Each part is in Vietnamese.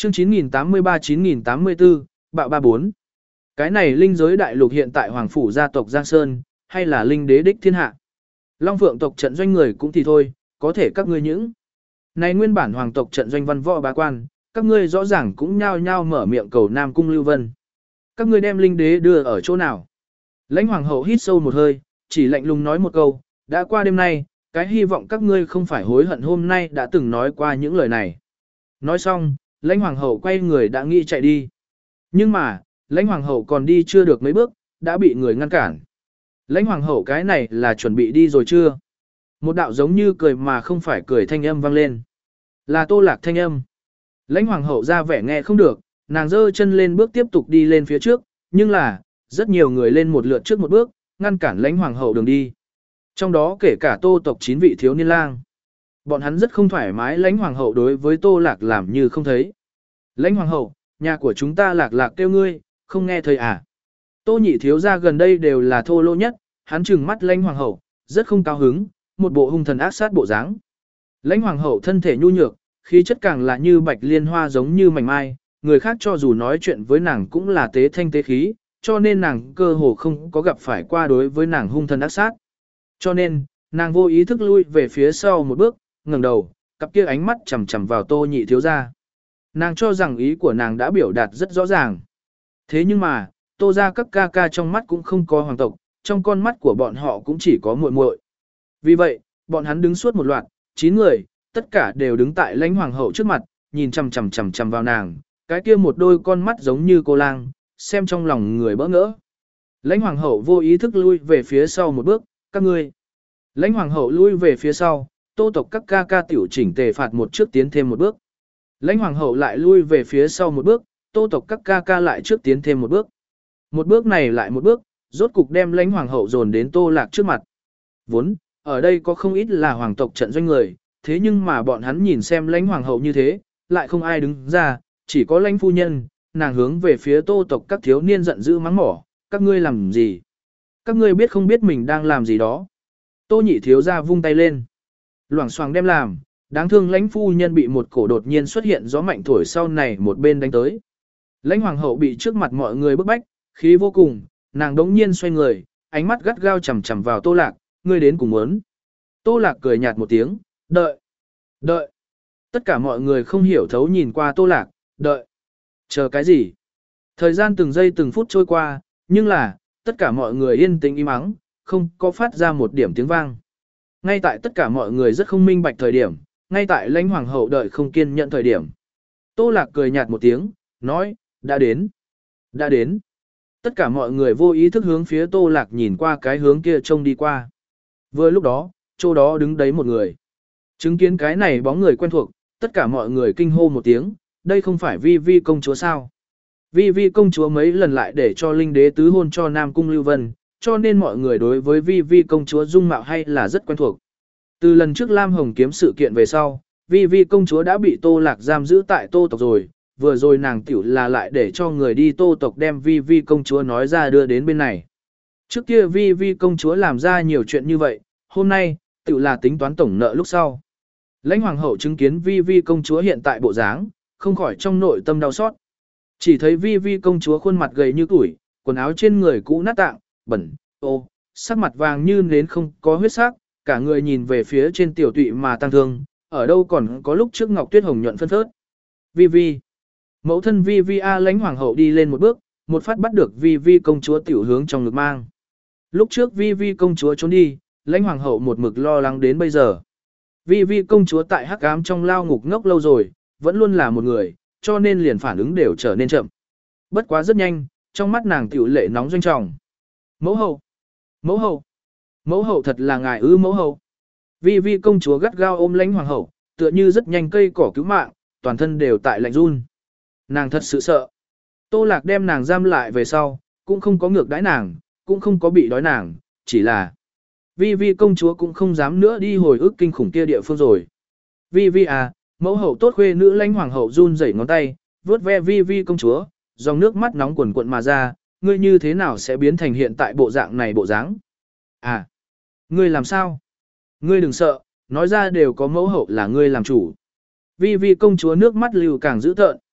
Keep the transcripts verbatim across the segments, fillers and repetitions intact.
Chương chín nghìn tám mươi ba chín nghìn tám mươi tư, bạo ba bốn. Cái này linh giới đại lục hiện tại hoàng phủ gia tộc Giang Sơn, hay là linh đế đích thiên hạ. Long Phượng tộc trận doanh người cũng thì thôi, có thể các ngươi những. Này nguyên bản hoàng tộc trận doanh văn võ bá quan, các ngươi rõ ràng cũng nhao nhao mở miệng cầu Nam Cung Lưu Vân. Các ngươi đem linh đế đưa ở chỗ nào? Lãnh hoàng hậu hít sâu một hơi, chỉ lạnh lùng nói một câu, đã qua đêm nay, cái hy vọng các ngươi không phải hối hận hôm nay đã từng nói qua những lời này. Nói xong, lãnh hoàng hậu quay người đã nghĩ chạy đi. Nhưng mà, lãnh hoàng hậu còn đi chưa được mấy bước, đã bị người ngăn cản. Lãnh hoàng hậu cái này là chuẩn bị đi rồi chưa? Một đạo giống như cười mà không phải cười thanh âm vang lên. Là Tô Lạc thanh âm. Lãnh hoàng hậu ra vẻ nghe không được, nàng giơ chân lên bước tiếp tục đi lên phía trước, nhưng là, rất nhiều người lên một lượt trước một bước, ngăn cản lãnh hoàng hậu đường đi. Trong đó kể cả Tô tộc chín vị thiếu niên lang. Bọn hắn rất không thoải mái lãnh hoàng hậu đối với Tô Lạc làm như không thấy. Lãnh hoàng hậu, nhà của chúng ta Lạc Lạc kêu ngươi, không nghe thấy à? Tô nhị thiếu gia gần đây đều là thô lỗ nhất, hắn trừng mắt lãnh hoàng hậu, rất không cao hứng, một bộ hung thần ác sát bộ dáng. Lãnh hoàng hậu thân thể nhu nhược, khí chất càng là như bạch liên hoa giống như mảnh mai, người khác cho dù nói chuyện với nàng cũng là tế thanh tế khí, cho nên nàng cơ hồ không có gặp phải qua đối với nàng hung thần ác sát. Cho nên, nàng vô ý thức lui về phía sau một bước, ngẩng đầu, cặp kia ánh mắt chằm chằm vào Tô nhị thiếu gia. Nàng cho rằng ý của nàng đã biểu đạt rất rõ ràng. Thế nhưng mà, Tô gia các ca ca trong mắt cũng không có hoàng tộc, trong con mắt của bọn họ cũng chỉ có muội muội. Vì vậy, bọn hắn đứng suốt một loạt, chín người, tất cả đều đứng tại lãnh hoàng hậu trước mặt, nhìn chằm chằm chằm chằm vào nàng, cái kia một đôi con mắt giống như cô lang, xem trong lòng người bỡ ngỡ. Lãnh hoàng hậu vô ý thức lui về phía sau một bước, các ngươi. Lãnh hoàng hậu lui về phía sau, Tô tộc các ca ca tiểu chỉnh tề phạt một trước tiến thêm một bước. Lãnh hoàng hậu lại lui về phía sau một bước, Tô tộc các ca ca lại trước tiến thêm một bước. Một bước này lại một bước, rốt cục đem lãnh hoàng hậu dồn đến Tô Lạc trước mặt. Vốn, ở đây có không ít là hoàng tộc trận doanh người, thế nhưng mà bọn hắn nhìn xem lãnh hoàng hậu như thế, lại không ai đứng ra, chỉ có lãnh phu nhân, nàng hướng về phía Tô tộc các thiếu niên giận dữ mắng mỏ, các ngươi làm gì? Các ngươi biết không biết mình đang làm gì đó? Tô nhị thiếu gia vung tay lên. Loảng xoảng đem làm, đáng thương lãnh phu nhân bị một cổ đột nhiên xuất hiện gió mạnh thổi sau này một bên đánh tới. Lãnh hoàng hậu bị trước mặt mọi người bức bách, khí vô cùng, nàng đống nhiên xoay người, ánh mắt gắt gao chằm chằm vào Tô Lạc, ngươi đến cùng muốn. Tô Lạc cười nhạt một tiếng, đợi, đợi. Tất cả mọi người không hiểu thấu nhìn qua Tô Lạc, đợi. Chờ cái gì? Thời gian từng giây từng phút trôi qua, nhưng là, tất cả mọi người yên tĩnh im ắng, không có phát ra một điểm tiếng vang. Ngay tại tất cả mọi người rất không minh bạch thời điểm, ngay tại lãnh hoàng hậu đợi không kiên nhận thời điểm. Tô Lạc cười nhạt một tiếng, nói, đã đến, đã đến. Tất cả mọi người vô ý thức hướng phía Tô Lạc nhìn qua cái hướng kia trông đi qua. Vừa lúc đó, chỗ đó đứng đấy một người. Chứng kiến cái này bóng người quen thuộc, tất cả mọi người kinh hô một tiếng, đây không phải Vi Vi công chúa sao? Vi Vi công chúa mấy lần lại để cho linh đế tứ hôn cho Nam Cung Lưu Vân, cho nên mọi người đối với Vi Vi công chúa dung mạo hay là rất quen thuộc. Từ lần trước Lam Hồng kiếm sự kiện về sau, Vi Vi công chúa đã bị Tô Lạc giam giữ tại Tô tộc rồi, vừa rồi nàng tiểu là lại để cho người đi Tô tộc đem Vi Vi công chúa nói ra đưa đến bên này. Trước kia Vi Vi công chúa làm ra nhiều chuyện như vậy, hôm nay, tiểu là tính toán tổng nợ lúc sau. Lãnh hoàng hậu chứng kiến Vi Vi công chúa hiện tại bộ dáng, không khỏi trong nội tâm đau xót. Chỉ thấy Vi Vi công chúa khuôn mặt gầy như củi, quần áo trên người cũ nát tạng, bẩn, ô, sắc mặt vàng như nến không có huyết sắc, cả người nhìn về phía trên tiểu tụy mà tăng thương, ở đâu còn có lúc trước ngọc tuyết hồng nhuận phân phớt. Vi Vi. Mẫu thân Vi Vi A lãnh hoàng hậu đi lên một bước, một phát bắt được Vi Vi công chúa tiểu hướng trong ngực mang. Lúc trước Vi Vi công chúa trốn đi, lãnh hoàng hậu một mực lo lắng đến bây giờ. Vi Vi công chúa tại hắc ám trong lao ngục ngốc lâu rồi, vẫn luôn là một người, cho nên liền phản ứng đều trở nên chậm. Bất quá rất nhanh, trong mắt nàng tiểu lệ nóng doanh trọng. Mẫu hậu, mẫu hậu, mẫu hậu thật là ngài ư mẫu hậu. Vi Vi công chúa gắt gao ôm lãnh hoàng hậu, tựa như rất nhanh cây cỏ cứu mạng, toàn thân đều tại lạnh run. Nàng thật sự sợ. Tô Lạc đem nàng giam lại về sau, cũng không có ngược đãi nàng, cũng không có bị đói nàng, chỉ là Vi Vi công chúa cũng không dám nữa đi hồi ức kinh khủng kia địa phương rồi. Vi Vi à, mẫu hậu tốt khuê nữ lãnh hoàng hậu run rẩy ngón tay, vuốt ve Vi Vi công chúa, dòng nước mắt nóng quần cuộn mà ra, ngươi như thế nào sẽ biến thành hiện tại bộ dạng này bộ dáng? À, ngươi làm sao? Ngươi đừng sợ, nói ra đều có mẫu hậu là ngươi làm chủ. Vi Vi công chúa nước mắt lưu càng dữ tợn.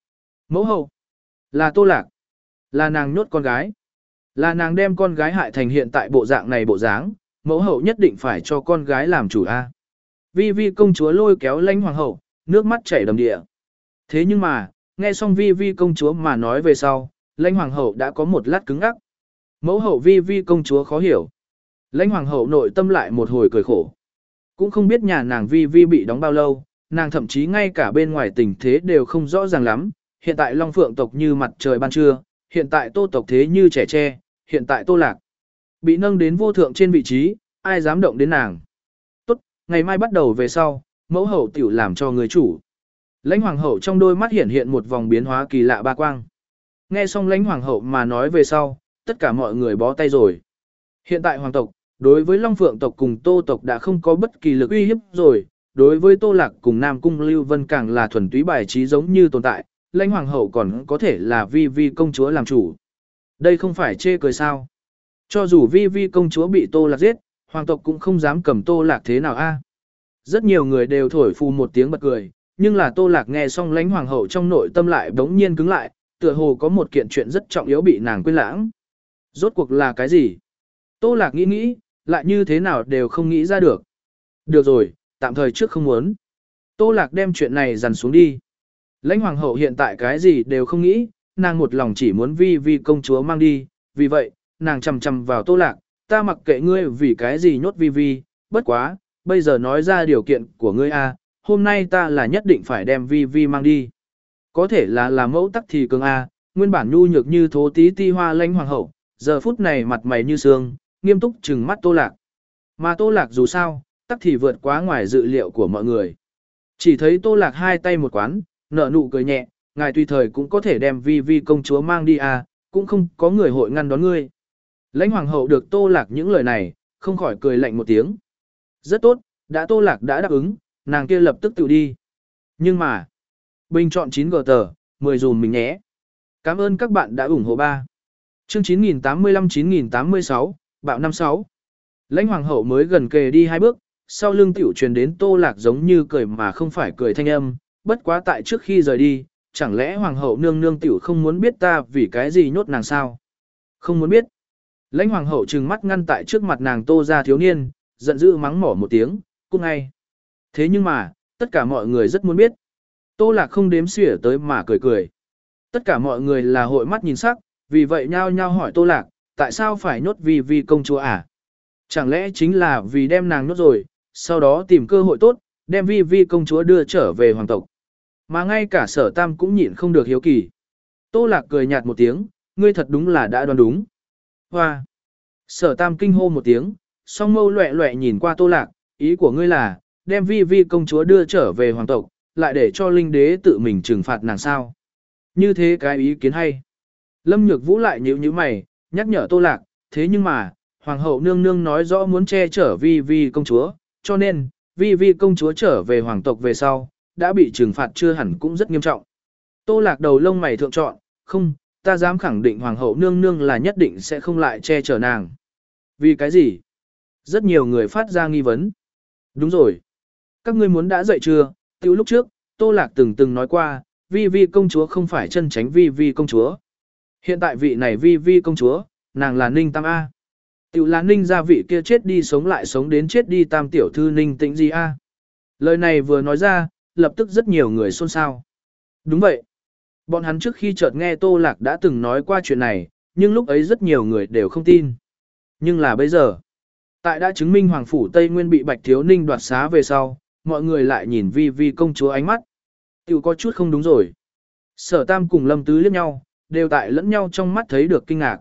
Mẫu hậu. Là Tô Lạc. Là nàng nhốt con gái. Là nàng đem con gái hại thành hiện tại bộ dạng này bộ dáng, mẫu hậu nhất định phải cho con gái làm chủ a. Vi Vi công chúa lôi kéo Lãnh hoàng hậu, nước mắt chảy đầm đìa. Thế nhưng mà, nghe xong Vi Vi công chúa mà nói về sau, Lãnh hoàng hậu đã có một lát cứng ngắc. Mẫu hậu Vi Vi công chúa khó hiểu. Lãnh hoàng hậu nội tâm lại một hồi cười khổ. Cũng không biết nhà nàng Vi Vi bị đóng bao lâu, nàng thậm chí ngay cả bên ngoài tình thế đều không rõ ràng lắm. Hiện tại Long Phượng tộc như mặt trời ban trưa, hiện tại Tô tộc thế như trẻ tre, hiện tại Tô Lạc bị nâng đến vô thượng trên vị trí, ai dám động đến nàng. Tốt, ngày mai bắt đầu về sau, mẫu hậu tiểu làm cho người chủ. Lãnh hoàng hậu trong đôi mắt hiện hiện một vòng biến hóa kỳ lạ ba quang. Nghe xong Lãnh hoàng hậu mà nói về sau, tất cả mọi người bó tay rồi. Hiện tại hoàng tộc, đối với Long Phượng tộc cùng Tô tộc đã không có bất kỳ lực uy hiếp rồi, đối với Tô Lạc cùng Nam Cung Lưu Vân càng là thuần túy bài trí giống như tồn tại, Lãnh hoàng hậu còn có thể là Vi Vi công chúa làm chủ. Đây không phải chê cười sao? Cho dù Vi Vi công chúa bị Tô Lạc giết, hoàng tộc cũng không dám cầm Tô Lạc thế nào a. Rất nhiều người đều thổi phù một tiếng bật cười, nhưng là Tô Lạc nghe xong Lãnh hoàng hậu trong nội tâm lại bỗng nhiên cứng lại, tựa hồ có một kiện chuyện rất trọng yếu bị nàng quên lãng. Rốt cuộc là cái gì? Tô Lạc nghĩ nghĩ, lại như thế nào đều không nghĩ ra được. Được rồi, tạm thời trước không muốn. Tô Lạc đem chuyện này dằn xuống đi. Lãnh hoàng hậu hiện tại cái gì đều không nghĩ, nàng một lòng chỉ muốn Vi Vi công chúa mang đi, vì vậy, nàng chầm chầm vào Tô Lạc, ta mặc kệ ngươi vì cái gì nhốt Vi Vi, bất quá, bây giờ nói ra điều kiện của ngươi a, hôm nay ta là nhất định phải đem Vi Vi mang đi. Có thể là là mẫu tắc thì cường a, nguyên bản nhu nhược như thố tí ti hoa Lãnh hoàng hậu, giờ phút này mặt mày như sương, nghiêm túc trừng mắt Tô Lạc. Mà Tô Lạc dù sao, tắc thì vượt quá ngoài dự liệu của mọi người. Chỉ thấy Tô Lạc hai tay một quán, nở nụ cười nhẹ, ngài tùy thời cũng có thể đem Vi Vi công chúa mang đi à, cũng không có người hội ngăn đón ngươi. Lãnh hoàng hậu được Tô Lạc những lời này, không khỏi cười lạnh một tiếng. Rất tốt, đã Tô Lạc đã đáp ứng, nàng kia lập tức tự đi. Nhưng mà, bình chọn chín gờ tờ, mười dùm mình nhé. Cảm ơn các bạn đã ủng hộ ba. Chương chín nghìn tám mươi lăm chín nghìn tám mươi sáu, bạo năm sáu. Lãnh hoàng hậu mới gần kề đi hai bước, sau lưng tiểu truyền đến Tô Lạc giống như cười mà không phải cười thanh âm, bất quá tại trước khi rời đi, chẳng lẽ hoàng hậu nương nương tiểu không muốn biết ta vì cái gì nhốt nàng sao? Không muốn biết. Lãnh hoàng hậu trừng mắt ngăn tại trước mặt nàng Tô gia thiếu niên, giận dữ mắng mỏ một tiếng, cút ngay. Thế nhưng mà, tất cả mọi người rất muốn biết. Tô Lạc không đếm xỉa tới mà cười cười. Tất cả mọi người là hội mắt nhìn sắc, vì vậy nhao nhao hỏi Tô Lạc, tại sao phải nhốt Vi Vi công chúa à? Chẳng lẽ chính là vì đem nàng nhốt rồi, sau đó tìm cơ hội tốt, đem Vi Vi công chúa đưa trở về hoàng tộc. Mà ngay cả Sở Tam cũng nhịn không được hiếu kỳ. Tô Lạc cười nhạt một tiếng, ngươi thật đúng là đã đoán đúng. Hoa! Sở Tam kinh hô một tiếng, song mâu loẹ loẹ nhìn qua Tô Lạc, ý của ngươi là, đem Vi Vi công chúa đưa trở về hoàng tộc, lại để cho linh đế tự mình trừng phạt nàng sao. Như thế cái ý kiến hay. Lâm Nhược Vũ lại nhíu nhíu mày, nhắc nhở Tô Lạc, thế nhưng mà, hoàng hậu nương nương nói rõ muốn che chở Vi Vi công chúa, cho nên, Vi Vi công chúa trở về hoàng tộc về sau, đã bị trừng phạt chưa hẳn cũng rất nghiêm trọng. Tô Lạc đầu lông mày thượng chọn, không, ta dám khẳng định hoàng hậu nương nương là nhất định sẽ không lại che chở nàng. Vì cái gì? Rất nhiều người phát ra nghi vấn. Đúng rồi. Các ngươi muốn đã dậy chưa? Từ lúc trước, Tô Lạc từng từng nói qua, Vi Vi công chúa không phải chân tránh Vi Vi công chúa. Hiện tại vị này Vi Vi công chúa, nàng là Ninh Tam A. Tiểu là Ninh gia vị kia chết đi sống lại sống đến chết đi Tam tiểu thư Ninh Tĩnh Di A. Lời này vừa nói ra, lập tức rất nhiều người xôn xao. Đúng vậy. Bọn hắn trước khi chợt nghe Tô Lạc đã từng nói qua chuyện này, nhưng lúc ấy rất nhiều người đều không tin. Nhưng là bây giờ, tại đã chứng minh Hoàng Phủ Tây Nguyên bị Bạch Thiếu Ninh đoạt xá về sau, mọi người lại nhìn Vi Vi công chúa ánh mắt. Tiểu có chút không đúng rồi. Sở Tam cùng Lâm Tứ liếc nhau, đều tại lẫn nhau trong mắt thấy được kinh ngạc.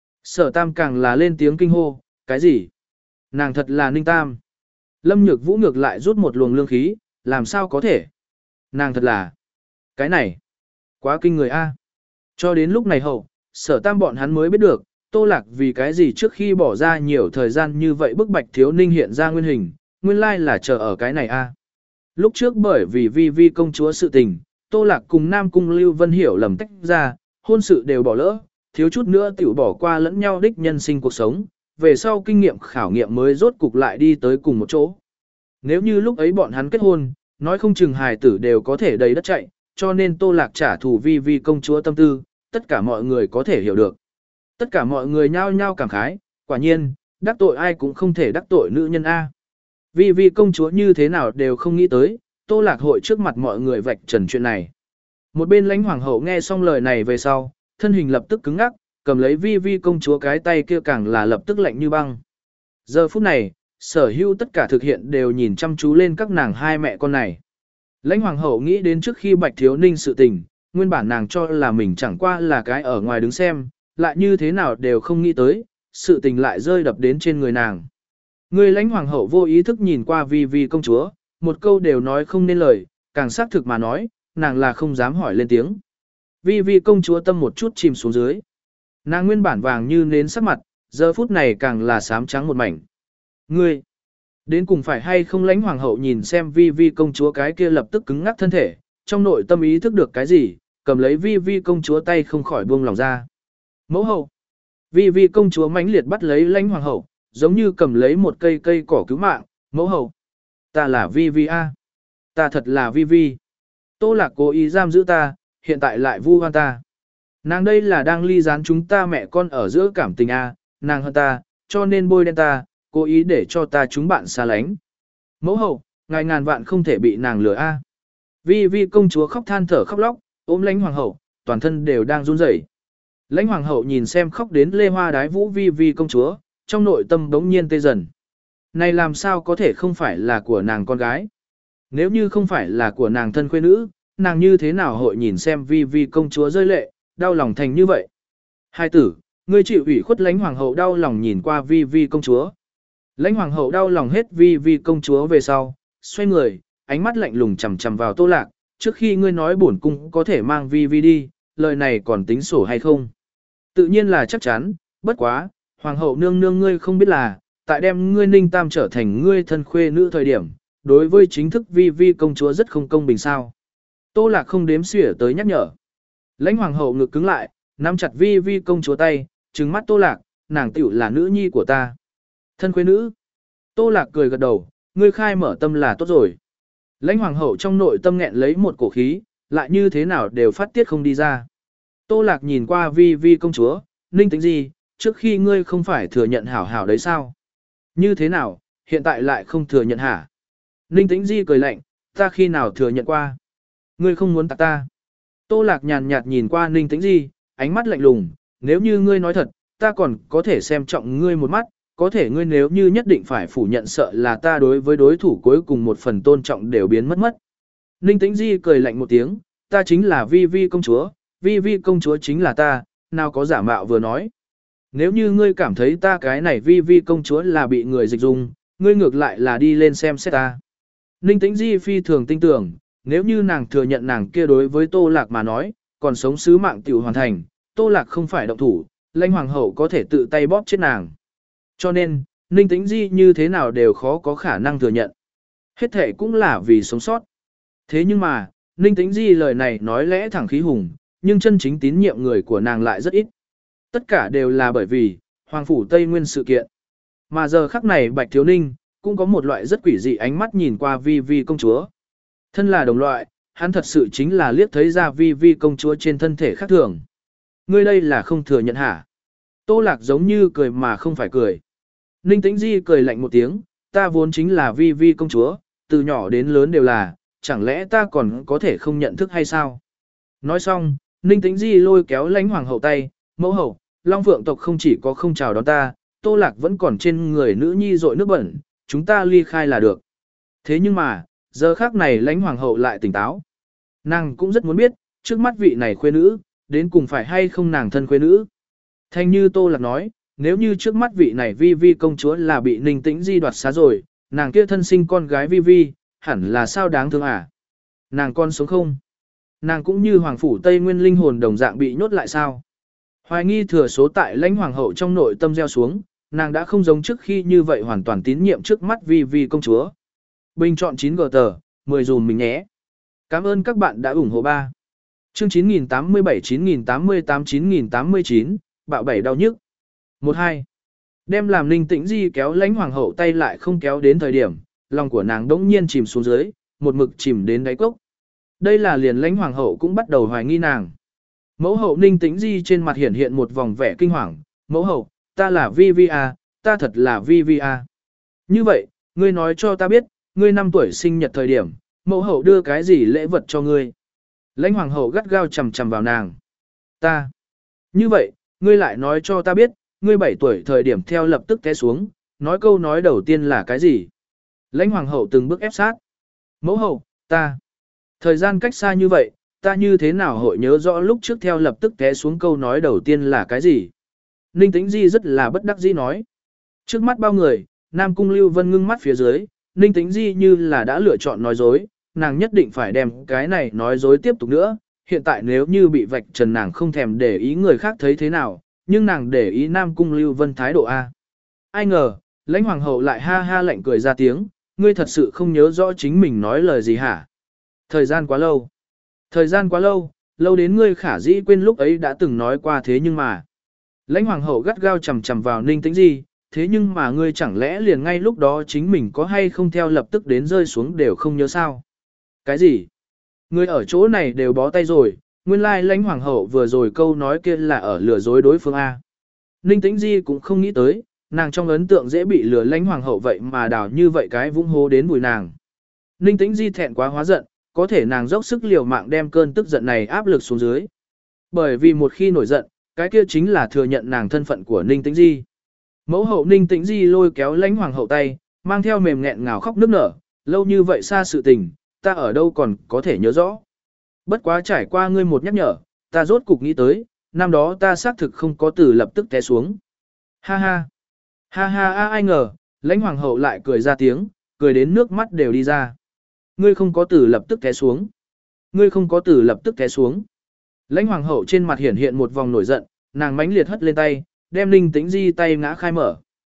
Sở Tam càng là lên tiếng kinh hô, cái gì? Nàng thật là Ninh Tam. Lâm Nhược Vũ ngược lại rút một luồng lương khí, làm sao có thể? Nàng thật là... Cái này, quá kinh người a. Cho đến lúc này hậu, Sở Tam bọn hắn mới biết được, Tô Lạc vì cái gì trước khi bỏ ra nhiều thời gian như vậy bức Bạch Thiếu Ninh hiện ra nguyên hình, nguyên lai là chờ ở cái này a. Lúc trước bởi vì Vi Vi công chúa sự tình, Tô Lạc cùng Nam Cung Lưu Vân hiểu lầm tách ra, hôn sự đều bỏ lỡ, thiếu chút nữa tiểu bỏ qua lẫn nhau đích nhân sinh cuộc sống, về sau kinh nghiệm khảo nghiệm mới rốt cục lại đi tới cùng một chỗ. Nếu như lúc ấy bọn hắn kết hôn, nói không chừng hài tử đều có thể đầy đất chạy, cho nên Tô Lạc trả thù vi vi công chúa tâm tư, tất cả mọi người có thể hiểu được. Tất cả mọi người nhao nhao cảm khái, quả nhiên, đắc tội ai cũng không thể đắc tội nữ nhân A. Vi vi công chúa như thế nào đều không nghĩ tới, Tô Lạc hội trước mặt mọi người vạch trần chuyện này. Một bên lãnh hoàng hậu nghe xong lời này về sau, thân hình lập tức cứng ngắc, cầm lấy vi vi công chúa cái tay kia càng là lập tức lạnh như băng. Giờ phút này, sở hữu tất cả thực hiện đều nhìn chăm chú lên các nàng hai mẹ con này. Lãnh hoàng hậu nghĩ đến trước khi Bạch Thiếu Ninh sự tình, nguyên bản nàng cho là mình chẳng qua là cái ở ngoài đứng xem, lại như thế nào đều không nghĩ tới, sự tình lại rơi đập đến trên người nàng. Người lãnh hoàng hậu vô ý thức nhìn qua vi vi công chúa, một câu đều nói không nên lời, càng xác thực mà nói, nàng là không dám hỏi lên tiếng. Vi vi công chúa tâm một chút chìm xuống dưới. Nàng nguyên bản vàng như nến sắc mặt, giờ phút này càng là xám trắng một mảnh. Ngươi, đến cùng phải hay không lãnh hoàng hậu nhìn xem vi vi công chúa cái kia lập tức cứng ngắc thân thể, trong nội tâm ý thức được cái gì, cầm lấy vi vi công chúa tay không khỏi buông lòng ra. Mẫu hậu, vi vi công chúa mãnh liệt bắt lấy lãnh hoàng hậu, giống như cầm lấy một cây cây cỏ cứu mạng. Mẫu hậu, ta là vi vi a, ta thật là vi vi. Tô Lạc cố ý giam giữ ta, hiện tại lại vu oan ta. Nàng đây là đang ly gián chúng ta mẹ con ở giữa cảm tình a, nàng hơn ta, cho nên bôi đen ta, cố ý để cho ta chúng bạn xa lánh. Mẫu hậu, ngài ngàn vạn không thể bị nàng lừa a. Vi vi công chúa khóc than thở khóc lóc, ôm lãnh hoàng hậu, toàn thân đều đang run rẩy. Lãnh hoàng hậu nhìn xem khóc đến lê hoa đái vũ vi vi công chúa, trong nội tâm bỗng nhiên tê dần. Này làm sao có thể không phải là của nàng con gái? Nếu như không phải là của nàng thân khuê nữ, nàng như thế nào hội nhìn xem vi vi công chúa rơi lệ, đau lòng thành như vậy? Hai tử, ngươi chịu ủy khuất lãnh hoàng hậu đau lòng nhìn qua vi vi công chúa. Lãnh hoàng hậu đau lòng hết vi vi công chúa về sau, xoay người, ánh mắt lạnh lùng chằm chằm vào Tô Lạc, trước khi ngươi nói bổn cung có thể mang vi vi đi, lời này còn tính sổ hay không? Tự nhiên là chắc chắn, bất quá, hoàng hậu nương nương ngươi không biết là, tại đem ngươi Ninh Tam trở thành ngươi thân khuê nữ thời điểm, đối với chính thức vi vi công chúa rất không công bình sao. Tô Lạc không đếm xỉa tới nhắc nhở. Lãnh hoàng hậu ngực cứng lại, nắm chặt vi vi công chúa tay, trừng mắt Tô Lạc, nàng tiểu là nữ nhi của ta. Thân khuê nữ. Tô Lạc cười gật đầu, ngươi khai mở tâm là tốt rồi. Lãnh hoàng hậu trong nội tâm nghẹn lấy một cổ khí, lại như thế nào đều phát tiết không đi ra. Tô Lạc nhìn qua vi vi công chúa, Ninh Tĩnh Di, trước khi ngươi không phải thừa nhận hảo hảo đấy sao? Như thế nào, hiện tại lại không thừa nhận hả? Ninh Tĩnh Di cười lạnh, ta khi nào thừa nhận qua? Ngươi không muốn tạc ta. Tô Lạc nhàn nhạt nhìn qua Ninh Tĩnh Di, ánh mắt lạnh lùng, nếu như ngươi nói thật, ta còn có thể xem trọng ngươi một mắt, có thể ngươi nếu như nhất định phải phủ nhận sợ là ta đối với đối thủ cuối cùng một phần tôn trọng đều biến mất mất. Ninh Tĩnh Di cười lạnh một tiếng, ta chính là vi vi công chúa, vi vi công chúa chính là ta, nào có giả mạo vừa nói. Nếu như ngươi cảm thấy ta cái này vi vi công chúa là bị người dịch dung, ngươi ngược lại là đi lên xem xét ta. Ninh Tĩnh Di phi thường tin tưởng, nếu như nàng thừa nhận nàng kia đối với Tô Lạc mà nói, còn sống sứ mạng tiểu hoàn thành, Tô Lạc không phải động thủ, lãnh hoàng hậu có thể tự tay bóp chết nàng. Cho nên, Ninh Tĩnh Di như thế nào đều khó có khả năng thừa nhận. Hết thể cũng là vì sống sót. Thế nhưng mà, Ninh Tĩnh Di lời này nói lẽ thẳng khí hùng, nhưng chân chính tín nhiệm người của nàng lại rất ít. Tất cả đều là bởi vì, Hoàng Phủ Tây Nguyên sự kiện. Mà giờ khắc này Bạch Thiếu Ninh, cũng có một loại rất quỷ dị ánh mắt nhìn qua vi vi công chúa. Thân là đồng loại, hắn thật sự chính là liếc thấy ra vi vi công chúa trên thân thể khác thường. Ngươi đây là không thừa nhận hả? Tô Lạc giống như cười mà không phải cười. Ninh Tĩnh Di cười lạnh một tiếng, ta vốn chính là vi vi công chúa, từ nhỏ đến lớn đều là, chẳng lẽ ta còn có thể không nhận thức hay sao? Nói xong, Ninh Tĩnh Di lôi kéo lãnh hoàng hậu tay, mẫu hậu, Long Phượng tộc không chỉ có không chào đón ta, Tô Lạc vẫn còn trên người nữ nhi rội nước bẩn, chúng ta ly khai là được. Thế nhưng mà, giờ khác này lãnh hoàng hậu lại tỉnh táo. Nàng cũng rất muốn biết, trước mắt vị này khuê nữ, đến cùng phải hay không nàng thân khuê nữ. Thanh như Tô Lạc nói, nếu như trước mắt vị này vi vi công chúa là bị Ninh Tĩnh Di đoạt xá rồi, nàng kia thân sinh con gái vi vi, hẳn là sao đáng thương à? Nàng con sống không? Nàng cũng như Hoàng Phủ Tây Nguyên linh hồn đồng dạng bị nhốt lại sao? Hoài nghi thừa số tại lãnh hoàng hậu trong nội tâm gieo xuống, nàng đã không giống trước khi như vậy hoàn toàn tín nhiệm trước mắt vi vi công chúa. Bình chọn chín g tờ, mười dùm mình nhé. Cảm ơn các bạn đã ủng hộ ba. Chương chín nghìn tám mươi bảy, chín nghìn tám mươi tám, chín nghìn tám mươi chín, bạo bảy đau nhức. một hai. Đem làm Ninh Tĩnh Di kéo lãnh hoàng hậu tay lại không kéo đến thời điểm, lòng của nàng đỗng nhiên chìm xuống dưới, một mực chìm đến đáy cốc. Đây là liền lãnh hoàng hậu cũng bắt đầu hoài nghi nàng. Mẫu hậu Ninh Tĩnh Di trên mặt hiện hiện một vòng vẻ kinh hoàng, mẫu hậu, ta là Vi Vi à, ta thật là Vi Vi à. Như vậy, ngươi nói cho ta biết, ngươi năm tuổi sinh nhật thời điểm, mẫu hậu đưa cái gì lễ vật cho ngươi. Lãnh hoàng hậu gắt gao chầm chầm vào nàng. Ta. Như vậy, ngươi lại nói cho ta biết, ngươi bảy tuổi thời điểm theo lập tức té xuống, nói câu nói đầu tiên là cái gì. Lãnh hoàng hậu từng bước ép sát. Mẫu hậu, ta. Thời gian cách xa như vậy, ta như thế nào hội nhớ rõ lúc trước theo lập tức té xuống câu nói đầu tiên là cái gì. Ninh Tĩnh Di rất là bất đắc dĩ nói. Trước mắt bao người, Nam Cung Lưu Vân ngưng mắt phía dưới, Ninh Tĩnh Di như là đã lựa chọn nói dối, nàng nhất định phải đem cái này nói dối tiếp tục nữa. Hiện tại nếu như bị vạch trần nàng không thèm để ý người khác thấy thế nào, nhưng nàng để ý Nam Cung Lưu Vân thái độ A. Ai ngờ, lãnh hoàng hậu lại ha ha lạnh cười ra tiếng, ngươi thật sự không nhớ rõ chính mình nói lời gì hả? Thời gian quá lâu. Thời gian quá lâu, lâu đến ngươi khả dĩ quên lúc ấy đã từng nói qua thế nhưng mà. Lãnh hoàng hậu gắt gao chầm chầm vào Ninh Tĩnh Di, thế nhưng mà ngươi chẳng lẽ liền ngay lúc đó chính mình có hay không theo lập tức đến rơi xuống đều không nhớ sao? Cái gì? Ngươi ở chỗ này đều bó tay rồi, nguyên lai lãnh hoàng hậu vừa rồi câu nói kia là ở lừa dối đối phương A. Ninh Tĩnh Di cũng không nghĩ tới, nàng trong ấn tượng dễ bị lừa lãnh hoàng hậu vậy mà đào như vậy cái vũng hố đến bùi nàng. Ninh Tĩnh Di thẹn quá hóa giận, có thể nàng dốc sức liều mạng đem cơn tức giận này áp lực xuống dưới. Bởi vì một khi nổi giận, cái kia chính là thừa nhận nàng thân phận của Ninh Tĩnh Di. Mẫu hậu Ninh Tĩnh Di lôi kéo lãnh hoàng hậu tay, mang theo mềm nghẹn ngào khóc nức nở, lâu như vậy xa sự tình, ta ở đâu còn có thể nhớ rõ. Bất quá trải qua ngươi một nhắc nhở, ta rốt cục nghĩ tới, năm đó ta xác thực không có từ lập tức té xuống. Ha ha, ha ha a ai ngờ, lãnh hoàng hậu lại cười ra tiếng, cười đến nước mắt đều đi ra. Ngươi không có từ lập tức té xuống. Ngươi không có từ lập tức té xuống. Lãnh hoàng hậu trên mặt hiện hiện một vòng nổi giận, nàng mãnh liệt hất lên tay, đem Ninh Tĩnh Di tay ngã khai mở.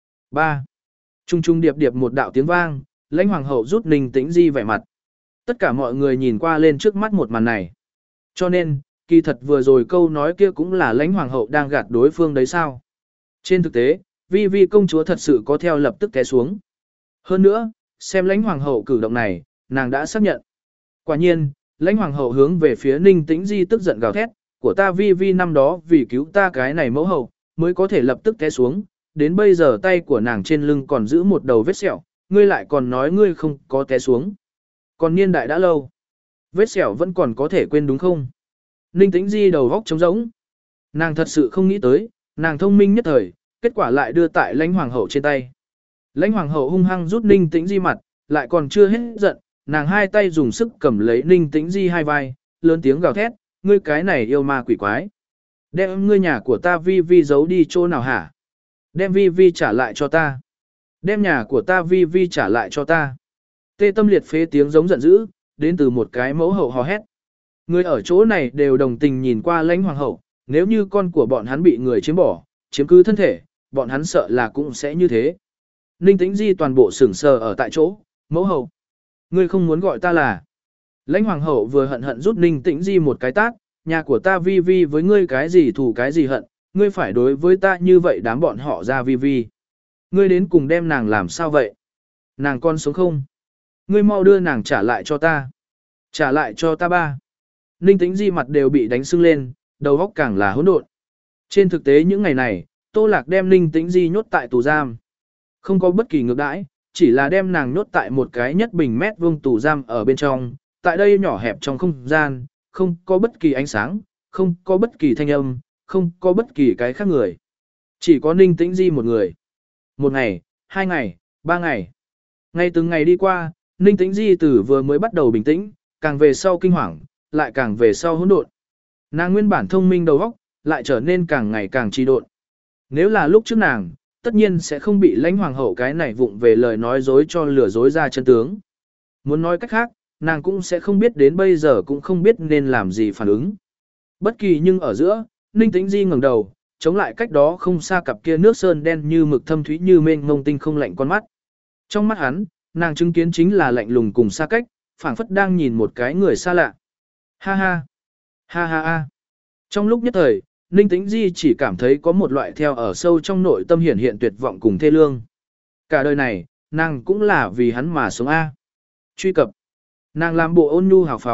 ba. Trung trung điệp điệp một đạo tiếng vang, lãnh hoàng hậu rút Ninh Tĩnh Di vẻ mặt. Tất cả mọi người nhìn qua lên trước mắt một màn này. Cho nên, kỳ thật vừa rồi câu nói kia cũng là lãnh hoàng hậu đang gạt đối phương đấy sao. Trên thực tế, Vi Vi công chúa thật sự có theo lập tức té xuống. Hơn nữa, xem lãnh hoàng hậu cử động này, nàng đã xác nhận. Quả nhiên, lãnh hoàng hậu hướng về phía Ninh Tĩnh Di tức giận gào thét, của ta Vi Vi năm đó vì cứu ta cái này mẫu hậu, mới có thể lập tức té xuống, đến bây giờ tay của nàng trên lưng còn giữ một đầu vết sẹo, ngươi lại còn nói ngươi không có té xuống. Còn niên đại đã lâu, vết sẹo vẫn còn có thể quên đúng không? Ninh Tĩnh Di đầu góc trống rỗng. Nàng thật sự không nghĩ tới, nàng thông minh nhất thời, kết quả lại đưa tại lãnh hoàng hậu trên tay. Lãnh hoàng hậu hung hăng rút Ninh Tĩnh Di mặt, lại còn chưa hết giận, nàng hai tay dùng sức cầm lấy Ninh Tĩnh Di hai vai, lớn tiếng gào thét, ngươi cái này yêu ma quỷ quái. Đem ngươi nhà của ta Vi Vi giấu đi chỗ nào hả? Đem Vi Vi trả lại cho ta. Đem nhà của ta Vi Vi trả lại cho ta. Tê tâm liệt phế tiếng giống giận dữ, đến từ một cái mẫu hậu hò hét. Người ở chỗ này đều đồng tình nhìn qua lãnh hoàng hậu, nếu như con của bọn hắn bị người chiếm bỏ, chiếm cứ thân thể, bọn hắn sợ là cũng sẽ như thế. Ninh Tĩnh Di toàn bộ sửng sờ ở tại chỗ, mẫu hậu. Ngươi không muốn gọi ta là. Lãnh hoàng hậu vừa hận hận rút Ninh Tĩnh Di một cái tát, nhà của ta Vi Vi với ngươi cái gì thù cái gì hận, ngươi phải đối với ta như vậy đám bọn họ ra Vi Vi. Ngươi đến cùng đem nàng làm sao vậy? Nàng con sống không? Ngươi mau đưa nàng trả lại cho ta. Trả lại cho ta ba. Ninh Tĩnh Di mặt đều bị đánh sưng lên, đầu óc càng là hỗn độn. Trên thực tế những ngày này, Tô Lạc đem Ninh Tĩnh Di nhốt tại tù giam. Không có bất kỳ ngược đãi, chỉ là đem nàng nhốt tại một cái nhất bình mét vuông tù giam ở bên trong, tại đây nhỏ hẹp trong không gian, không có bất kỳ ánh sáng, không có bất kỳ thanh âm, không có bất kỳ cái khác người. Chỉ có Ninh Tĩnh Di một người. Một ngày, hai ngày, ba ngày. Ngày từng ngày đi qua, Ninh Tĩnh Di từ vừa mới bắt đầu bình tĩnh, càng về sau kinh hoàng, lại càng về sau hỗn độn. Nàng nguyên bản thông minh đầu óc, lại trở nên càng ngày càng trì độn. Nếu là lúc trước nàng, tất nhiên sẽ không bị lãnh hoàng hậu cái này vụng về lời nói dối cho lừa dối ra chân tướng. Muốn nói cách khác, nàng cũng sẽ không biết đến bây giờ cũng không biết nên làm gì phản ứng. Bất kỳ nhưng ở giữa, Ninh Tĩnh Di ngẩng đầu, chống lại cách đó không xa cặp kia nước sơn đen như mực thâm thúy như mênh mông tinh không lạnh con mắt. Trong mắt hắn, nàng chứng kiến chính là lạnh lùng cùng xa cách, phảng phất đang nhìn một cái người xa lạ. Ha ha, ha ha ha. Trong lúc nhất thời, Ninh Tĩnh Di chỉ cảm thấy có một loại theo ở sâu trong nội tâm hiển hiện tuyệt vọng cùng thê lương. Cả đời này, nàng cũng là vì hắn mà sống A. Truy cập. Nàng làm bộ ôn nhu hào phóng,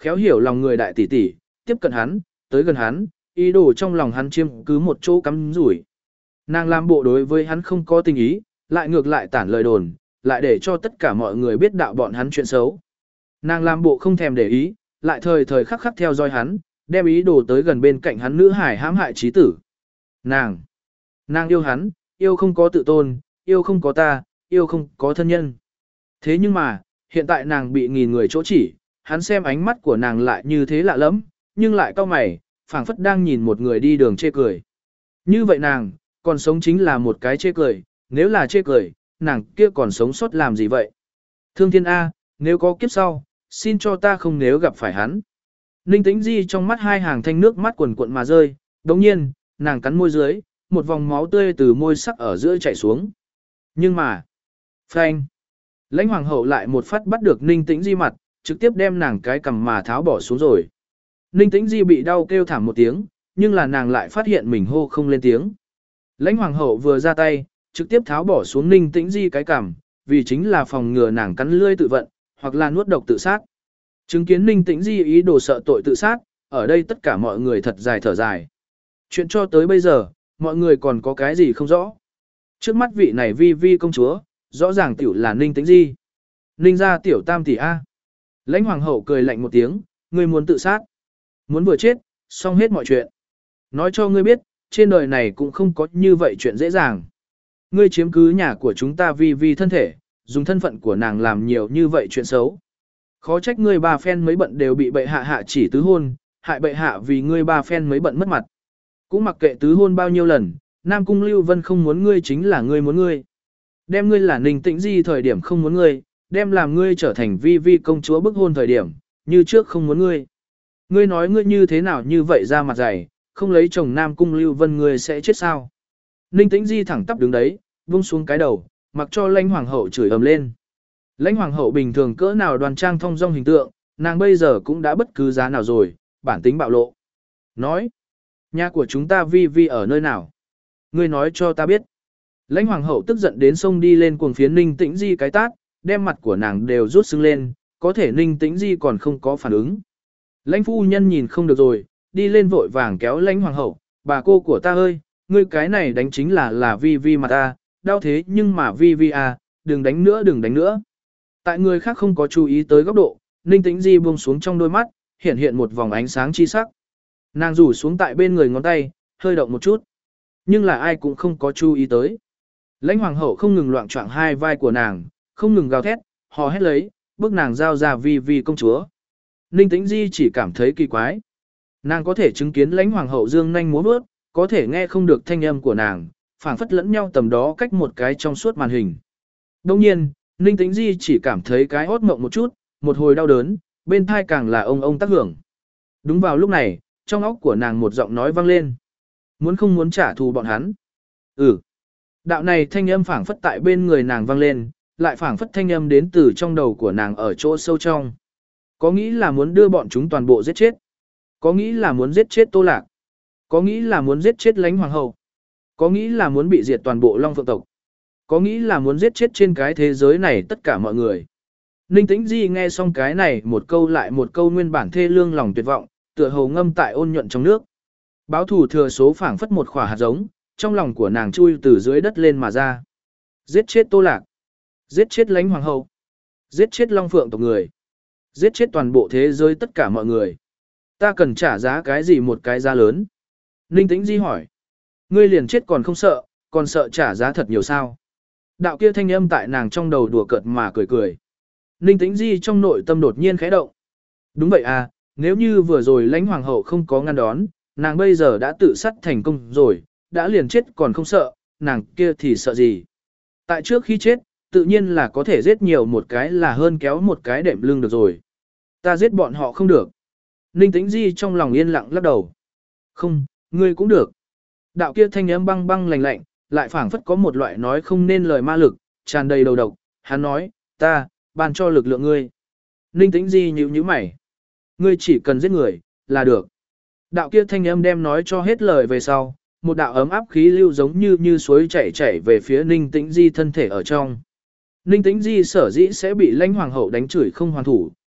khéo hiểu lòng người đại tỷ tỷ, tiếp cận hắn, tới gần hắn, ý đồ trong lòng hắn chiếm cứ một chỗ cắm rủi. Nàng làm bộ đối với hắn không có tình ý, lại ngược lại tản lời đồn, lại để cho tất cả mọi người biết đạo bọn hắn chuyện xấu. Nàng làm bộ không thèm để ý, lại thời thời khắc khắc theo dõi hắn, đem ý đồ tới gần bên cạnh hắn nữ hải hãm hại trí tử. Nàng, nàng yêu hắn, yêu không có tự tôn, yêu không có ta, yêu không có thân nhân. Thế nhưng mà, hiện tại nàng bị nghìn người chỗ chỉ, hắn xem ánh mắt của nàng lại như thế lạ lắm, nhưng lại cau mày, phảng phất đang nhìn một người đi đường chê cười. Như vậy nàng, còn sống chính là một cái chê cười, nếu là chê cười, nàng kia còn sống sót làm gì vậy? Thương thiên A, nếu có kiếp sau, xin cho ta không nếu gặp phải hắn. Ninh Tĩnh Di trong mắt hai hàng thanh nước mắt quần cuộn mà rơi, đồng nhiên, nàng cắn môi dưới, một vòng máu tươi từ môi sắc ở giữa chảy xuống. Nhưng mà, phanh, lãnh hoàng hậu lại một phát bắt được Ninh Tĩnh Di mặt, trực tiếp đem nàng cái cằm mà tháo bỏ xuống rồi. Ninh Tĩnh Di bị đau kêu thảm một tiếng, nhưng là nàng lại phát hiện mình hô không lên tiếng. Lãnh hoàng hậu vừa ra tay, trực tiếp tháo bỏ xuống Ninh Tĩnh Di cái cằm, vì chính là phòng ngừa nàng cắn lưỡi tự vận, hoặc là nuốt độc tự sát. Chứng kiến Ninh Tĩnh Di ý đồ sợ tội tự sát, ở đây tất cả mọi người thật dài thở dài. Chuyện cho tới bây giờ, mọi người còn có cái gì không rõ. Trước mắt vị này vi vi công chúa, rõ ràng tiểu là Ninh Tĩnh Di. Ninh gia tiểu tam tỷ A. Lãnh hoàng hậu cười lạnh một tiếng, ngươi muốn tự sát. Muốn vừa chết, xong hết mọi chuyện. Nói cho ngươi biết, trên đời này cũng không có như vậy chuyện dễ dàng. Ngươi chiếm cứ nhà của chúng ta vi vi thân thể, dùng thân phận của nàng làm nhiều như vậy chuyện xấu. Khó trách ngươi ba phen mấy bận đều bị bệ hạ hạ chỉ tứ hôn, hại bệ hạ vì ngươi ba phen mấy bận mất mặt. Cũng mặc kệ tứ hôn bao nhiêu lần, Nam Cung Lưu Vân không muốn ngươi chính là ngươi muốn ngươi. Đem ngươi là Ninh Tĩnh Di thời điểm không muốn ngươi, đem làm ngươi trở thành vi vi công chúa bức hôn thời điểm, như trước không muốn ngươi. Ngươi nói ngươi như thế nào như vậy ra mặt dày, không lấy chồng Nam Cung Lưu Vân ngươi sẽ chết sao. Ninh Tĩnh Di thẳng tắp đứng đấy, buông xuống cái đầu, mặc cho lãnh hoàng hậu chửi ầm lên. Lãnh hoàng hậu bình thường cỡ nào đoan trang thông dong hình tượng, nàng bây giờ cũng đã bất cứ giá nào rồi, bản tính bạo lộ. Nói, nhà của chúng ta vi vi ở nơi nào? Ngươi nói cho ta biết. Lãnh hoàng hậu tức giận đến sông đi lên cuồng phiến Ninh Tĩnh Di cái tát, đem mặt của nàng đều rút sưng lên, có thể Ninh Tĩnh Di còn không có phản ứng. Lãnh phu nhân nhìn không được rồi, đi lên vội vàng kéo lãnh hoàng hậu, bà cô của ta ơi, ngươi cái này đánh chính là là vi vi mà ta, đau thế nhưng mà vi vi à, đừng đánh nữa đừng đánh nữa. Tại người khác không có chú ý tới góc độ, Ninh Tĩnh Di buông xuống trong đôi mắt, hiện hiện một vòng ánh sáng chi sắc. Nàng rủ xuống tại bên người ngón tay, hơi động một chút. Nhưng là ai cũng không có chú ý tới. Lãnh hoàng hậu không ngừng loạn choạng hai vai của nàng, không ngừng gào thét, hò hét lấy, bước nàng giao ra vi vi công chúa. Ninh Tĩnh Di chỉ cảm thấy kỳ quái. Nàng có thể chứng kiến lãnh hoàng hậu dương nhanh múa bước, có thể nghe không được thanh âm của nàng, phảng phất lẫn nhau tầm đó cách một cái trong suốt màn hình. Đồng nhiên, Ninh Tĩnh Di chỉ cảm thấy cái hốt mộng một chút, một hồi đau đớn, bên thai càng là ông ông tác hưởng. Đúng vào lúc này, trong óc của nàng một giọng nói vang lên. Muốn không muốn trả thù bọn hắn? Ừ. Đạo này thanh âm phảng phất tại bên người nàng vang lên, lại phảng phất thanh âm đến từ trong đầu của nàng ở chỗ sâu trong. Có nghĩ là muốn đưa bọn chúng toàn bộ giết chết. Có nghĩ là muốn giết chết Tô Lạc. Có nghĩ là muốn giết chết lãnh hoàng hậu. Có nghĩ là muốn bị diệt toàn bộ Long Phượng tộc. Có nghĩ là muốn giết chết trên cái thế giới này tất cả mọi người. Ninh Tĩnh Di nghe xong cái này một câu lại một câu nguyên bản thê lương lòng tuyệt vọng, tựa hồ ngâm tại ôn nhuận trong nước. Báo thủ thừa số phảng phất một khỏa hạt giống, trong lòng của nàng chui từ dưới đất lên mà ra. Giết chết Tô Lạc. Giết chết lãnh hoàng hậu. Giết chết Long Phượng tộc người. Giết chết toàn bộ thế giới tất cả mọi người. Ta cần trả giá cái gì một cái giá lớn? Ninh Tĩnh Di hỏi. Ngươi liền chết còn không sợ, còn sợ trả giá thật nhiều sao? Đạo kia thanh âm tại nàng trong đầu đùa cợt mà cười cười. Ninh Tĩnh Di trong nội tâm đột nhiên khẽ động. Đúng vậy à, nếu như vừa rồi lãnh hoàng hậu không có ngăn đón, nàng bây giờ đã tự sát thành công rồi, đã liền chết còn không sợ, nàng kia thì sợ gì? Tại trước khi chết, tự nhiên là có thể giết nhiều một cái là hơn kéo một cái đệm lưng được rồi. Ta giết bọn họ không được. Ninh Tĩnh Di trong lòng yên lặng lắc đầu. Không, ngươi cũng được. Đạo kia thanh âm băng băng lạnh lạnh, lại phảng phất có một loại nói không nên lời ma lực, tràn đầy đầu độc. Hắn nói, ta, ban cho lực lượng ngươi. Ninh Tĩnh Di nhíu nhíu mày. Ngươi chỉ cần giết người, là được. Đạo kia thanh âm đem nói cho hết lời về sau, một đạo ấm áp khí lưu giống như như suối chảy chảy về phía Ninh Tĩnh Di thân thể ở trong. Ninh Tĩnh Di sở dĩ sẽ bị lãnh hoàng hậu đánh chửi không hoàn thủ,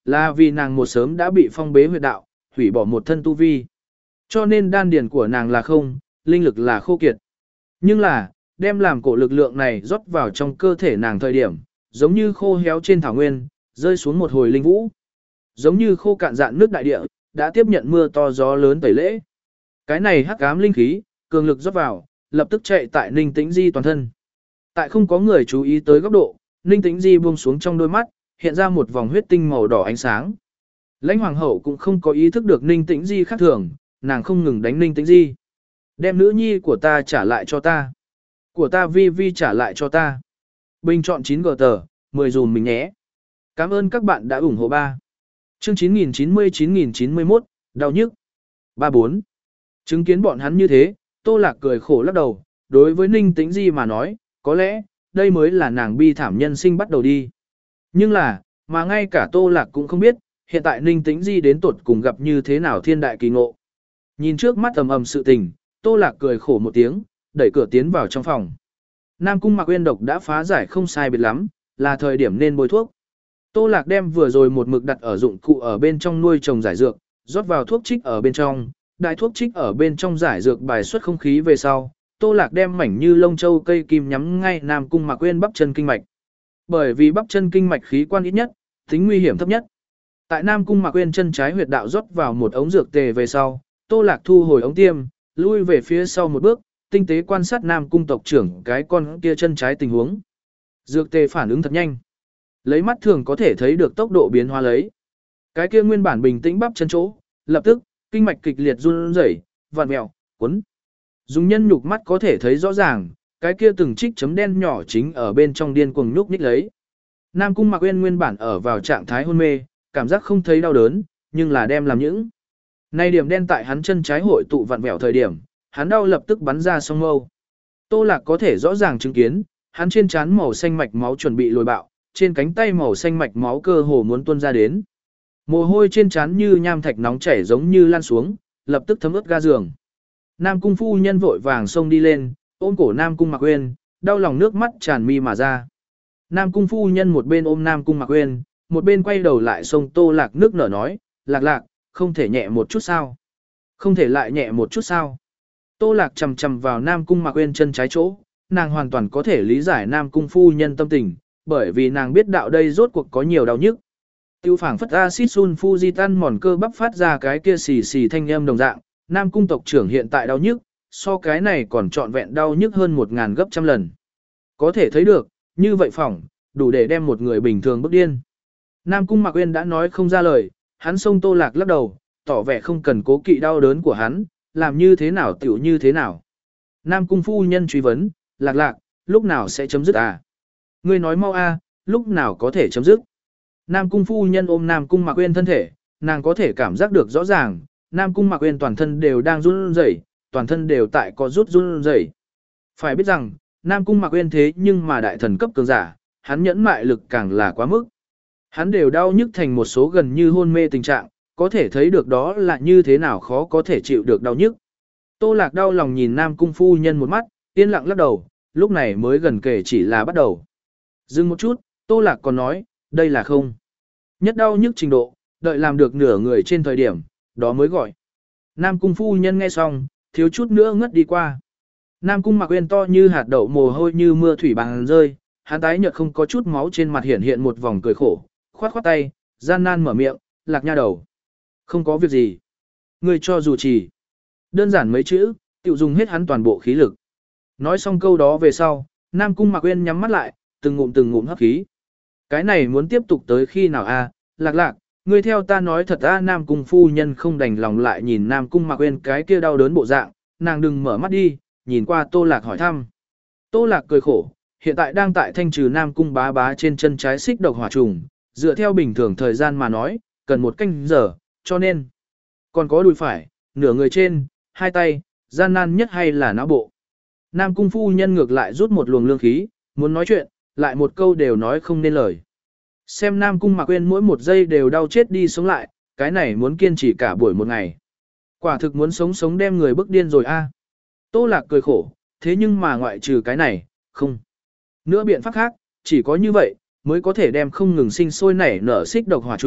Là vì nàng một sớm đã bị phong bế huyệt đạo, hủy bỏ một thân tu vi. Cho nên đan điền của nàng là không, linh lực là khô kiệt. Nhưng là, đem làm cổ lực lượng này rót vào trong cơ thể nàng thời điểm, giống như khô héo trên thảo nguyên, rơi xuống một hồi linh vũ. Giống như khô cạn dạn nước đại địa, đã tiếp nhận mưa to gió lớn tẩy lễ. Cái này hắc ám linh khí, cường lực rót vào, lập tức chạy tại Ninh Tĩnh Di toàn thân. Tại không có người chú ý tới góc độ, Ninh Tĩnh Di buông xuống trong đôi mắt, hiện ra một vòng huyết tinh màu đỏ ánh sáng. Lãnh hoàng hậu cũng không có ý thức được Ninh Tĩnh Di khác thường, nàng không ngừng đánh Ninh Tĩnh Di. Đem nữ nhi của ta trả lại cho ta. Của ta vi vi trả lại cho ta. Bình chọn chín gờ tờ, mười dùm mình nhé. Cảm ơn các bạn đã ủng hộ ba. Chương chín nghìn chín mươi chín nghìn chín mươi mốt, đau nhức. ba bốn. Chứng kiến bọn hắn như thế, Tô Lạc cười khổ lắc đầu, đối với Ninh Tĩnh Di mà nói, có lẽ, đây mới là nàng bi thảm nhân sinh bắt đầu đi. Nhưng là, mà ngay cả Tô Lạc cũng không biết, hiện tại Ninh Tĩnh Di đến tột cùng gặp như thế nào thiên đại kỳ ngộ. Nhìn trước mắt ầm ầm sự tình, Tô Lạc cười khổ một tiếng, đẩy cửa tiến vào trong phòng. Nam Cung Mạc Uyên độc đã phá giải không sai biệt lắm, là thời điểm nên bôi thuốc. Tô Lạc đem vừa rồi một mực đặt ở dụng cụ ở bên trong nuôi trồng giải dược, rót vào thuốc trích ở bên trong, đại thuốc trích ở bên trong giải dược bài xuất không khí về sau, Tô Lạc đem mảnh như lông châu cây kim nhắm ngay Nam Cung Mạc Uyên bắp chân kinh mạch. Bởi vì bắp chân kinh mạch khí quan ít nhất, tính nguy hiểm thấp nhất. Tại Nam Cung Mạc Uyên chân trái huyệt đạo rót vào một ống dược tề về sau, Tô Lạc thu hồi ống tiêm, lui về phía sau một bước, tinh tế quan sát Nam Cung tộc trưởng cái con kia chân trái tình huống. Dược tề phản ứng thật nhanh. Lấy mắt thường có thể thấy được tốc độ biến hóa lấy. Cái kia nguyên bản bình tĩnh bắp chân chỗ, lập tức, kinh mạch kịch liệt run rẩy, vặn mèo, cuốn. Dùng nhân nhục mắt có thể thấy rõ ràng, cái kia từng trích chấm đen nhỏ chính ở bên trong điên cuồng nhúc nhích lấy. Nam Cung Mạc Uyên nguyên bản ở vào trạng thái hôn mê, cảm giác không thấy đau đớn, nhưng là đem làm những. Nay điểm đen tại hắn chân trái hội tụ vặn vẹo thời điểm, hắn đau lập tức bắn ra sông mâu. Tô Lạc có thể rõ ràng chứng kiến, hắn trên trán màu xanh mạch máu chuẩn bị lồi bạo, trên cánh tay màu xanh mạch máu cơ hồ muốn tuôn ra đến. Mồ hôi trên trán như nham thạch nóng chảy giống như lan xuống, lập tức thấm ướt ga giường. Nam Cung phu nhân vội vàng xông đi lên, ôm cổ Nam Cung Mạc Uyên, đau lòng nước mắt tràn mi mà ra. Nam Cung phu nhân một bên ôm Nam Cung Mạc Uyên, một bên quay đầu lại xông Tô Lạc nước nở nói, Lạc Lạc, không thể nhẹ một chút sao? Không thể lại nhẹ một chút sao? Tô Lạc chầm chầm vào Nam Cung Mạc Uyên chân trái chỗ, nàng hoàn toàn có thể lý giải Nam Cung phu nhân tâm tình, bởi vì nàng biết đạo đây rốt cuộc có nhiều đau nhức. Tiêu phảng phất acid sulfuritan mòn cơ bắp phát ra cái kia xì xì thanh âm đồng dạng, Nam Cung tộc trưởng hiện tại đau nhức, so cái này còn trọn vẹn đau nhức hơn một ngàn gấp trăm lần. Có thể thấy được, như vậy phỏng, đủ để đem một người bình thường bức điên. Nam Cung Mạc Uyên đã nói không ra lời, hắn xông Tô Lạc lắc đầu, tỏ vẻ không cần cố kỵ đau đớn của hắn, làm như thế nào tiểu như thế nào. Nam Cung phu nhân truy vấn, Lạc Lạc, lúc nào sẽ chấm dứt à? Ngươi nói mau a, lúc nào có thể chấm dứt? Nam Cung phu nhân ôm Nam Cung Mạc Uyên thân thể, nàng có thể cảm giác được rõ ràng, Nam Cung Mạc Uyên toàn thân đều đang run rẩy, toàn thân đều tại có rút run rẩy. Phải biết rằng, Nam Cung Mạc Uyên thế nhưng mà đại thần cấp cường giả, hắn nhẫn mại lực càng là quá mức. Hắn đều đau nhức thành một số gần như hôn mê tình trạng, có thể thấy được đó là như thế nào khó có thể chịu được đau nhức. Tô Lạc đau lòng nhìn Nam Cung phu nhân một mắt, yên lặng lắc đầu, lúc này mới gần kể chỉ là bắt đầu. Dừng một chút, Tô Lạc còn nói, đây là không. Nhất đau nhức trình độ, đợi làm được nửa người trên thời điểm, đó mới gọi. Nam Cung phu nhân nghe xong, thiếu chút nữa ngất đi qua. Nam Cung Mạc Uyên to như hạt đậu mồ hôi như mưa thủy bằng rơi, hắn tái nhợt không có chút máu trên mặt hiện hiện một vòng cười khổ, khoát khoát tay, gian nan mở miệng, Lạc nha đầu. Không có việc gì. Ngươi cho dù chỉ. Đơn giản mấy chữ, tiểu dùng hết hắn toàn bộ khí lực. Nói xong câu đó về sau, Nam Cung Mạc Uyên nhắm mắt lại, từng ngụm từng ngụm hấp khí. Cái này muốn tiếp tục tới khi nào a? Lạc Lạc, ngươi theo ta nói thật a. Nam Cung phu nhân không đành lòng lại nhìn Nam Cung Mạc Uyên cái kia đau đớn bộ dạng, nàng đừng mở mắt đi, nhìn qua Tô Lạc hỏi thăm. Tô Lạc cười khổ, hiện tại đang tại thanh trừ Nam Cung bá bá trên chân trái xích độc hỏa trùng, dựa theo bình thường thời gian mà nói, cần một canh giờ, cho nên còn có đùi phải, nửa người trên, hai tay, gian nan nhất hay là não bộ. Nam Cung phu nhân ngược lại rút một luồng lương khí, muốn nói chuyện, lại một câu đều nói không nên lời. Xem Nam Cung Mạc Uyên mỗi một giây đều đau chết đi sống lại, cái này muốn kiên trì cả buổi một ngày. Quả thực muốn sống sống đem người bức điên rồi a. Tô Lạc cười khổ, thế nhưng mà ngoại trừ cái này, không. Nữa biện pháp khác, chỉ có như vậy, mới có thể đem không ngừng sinh sôi nảy nở xích độc hỏa trùng,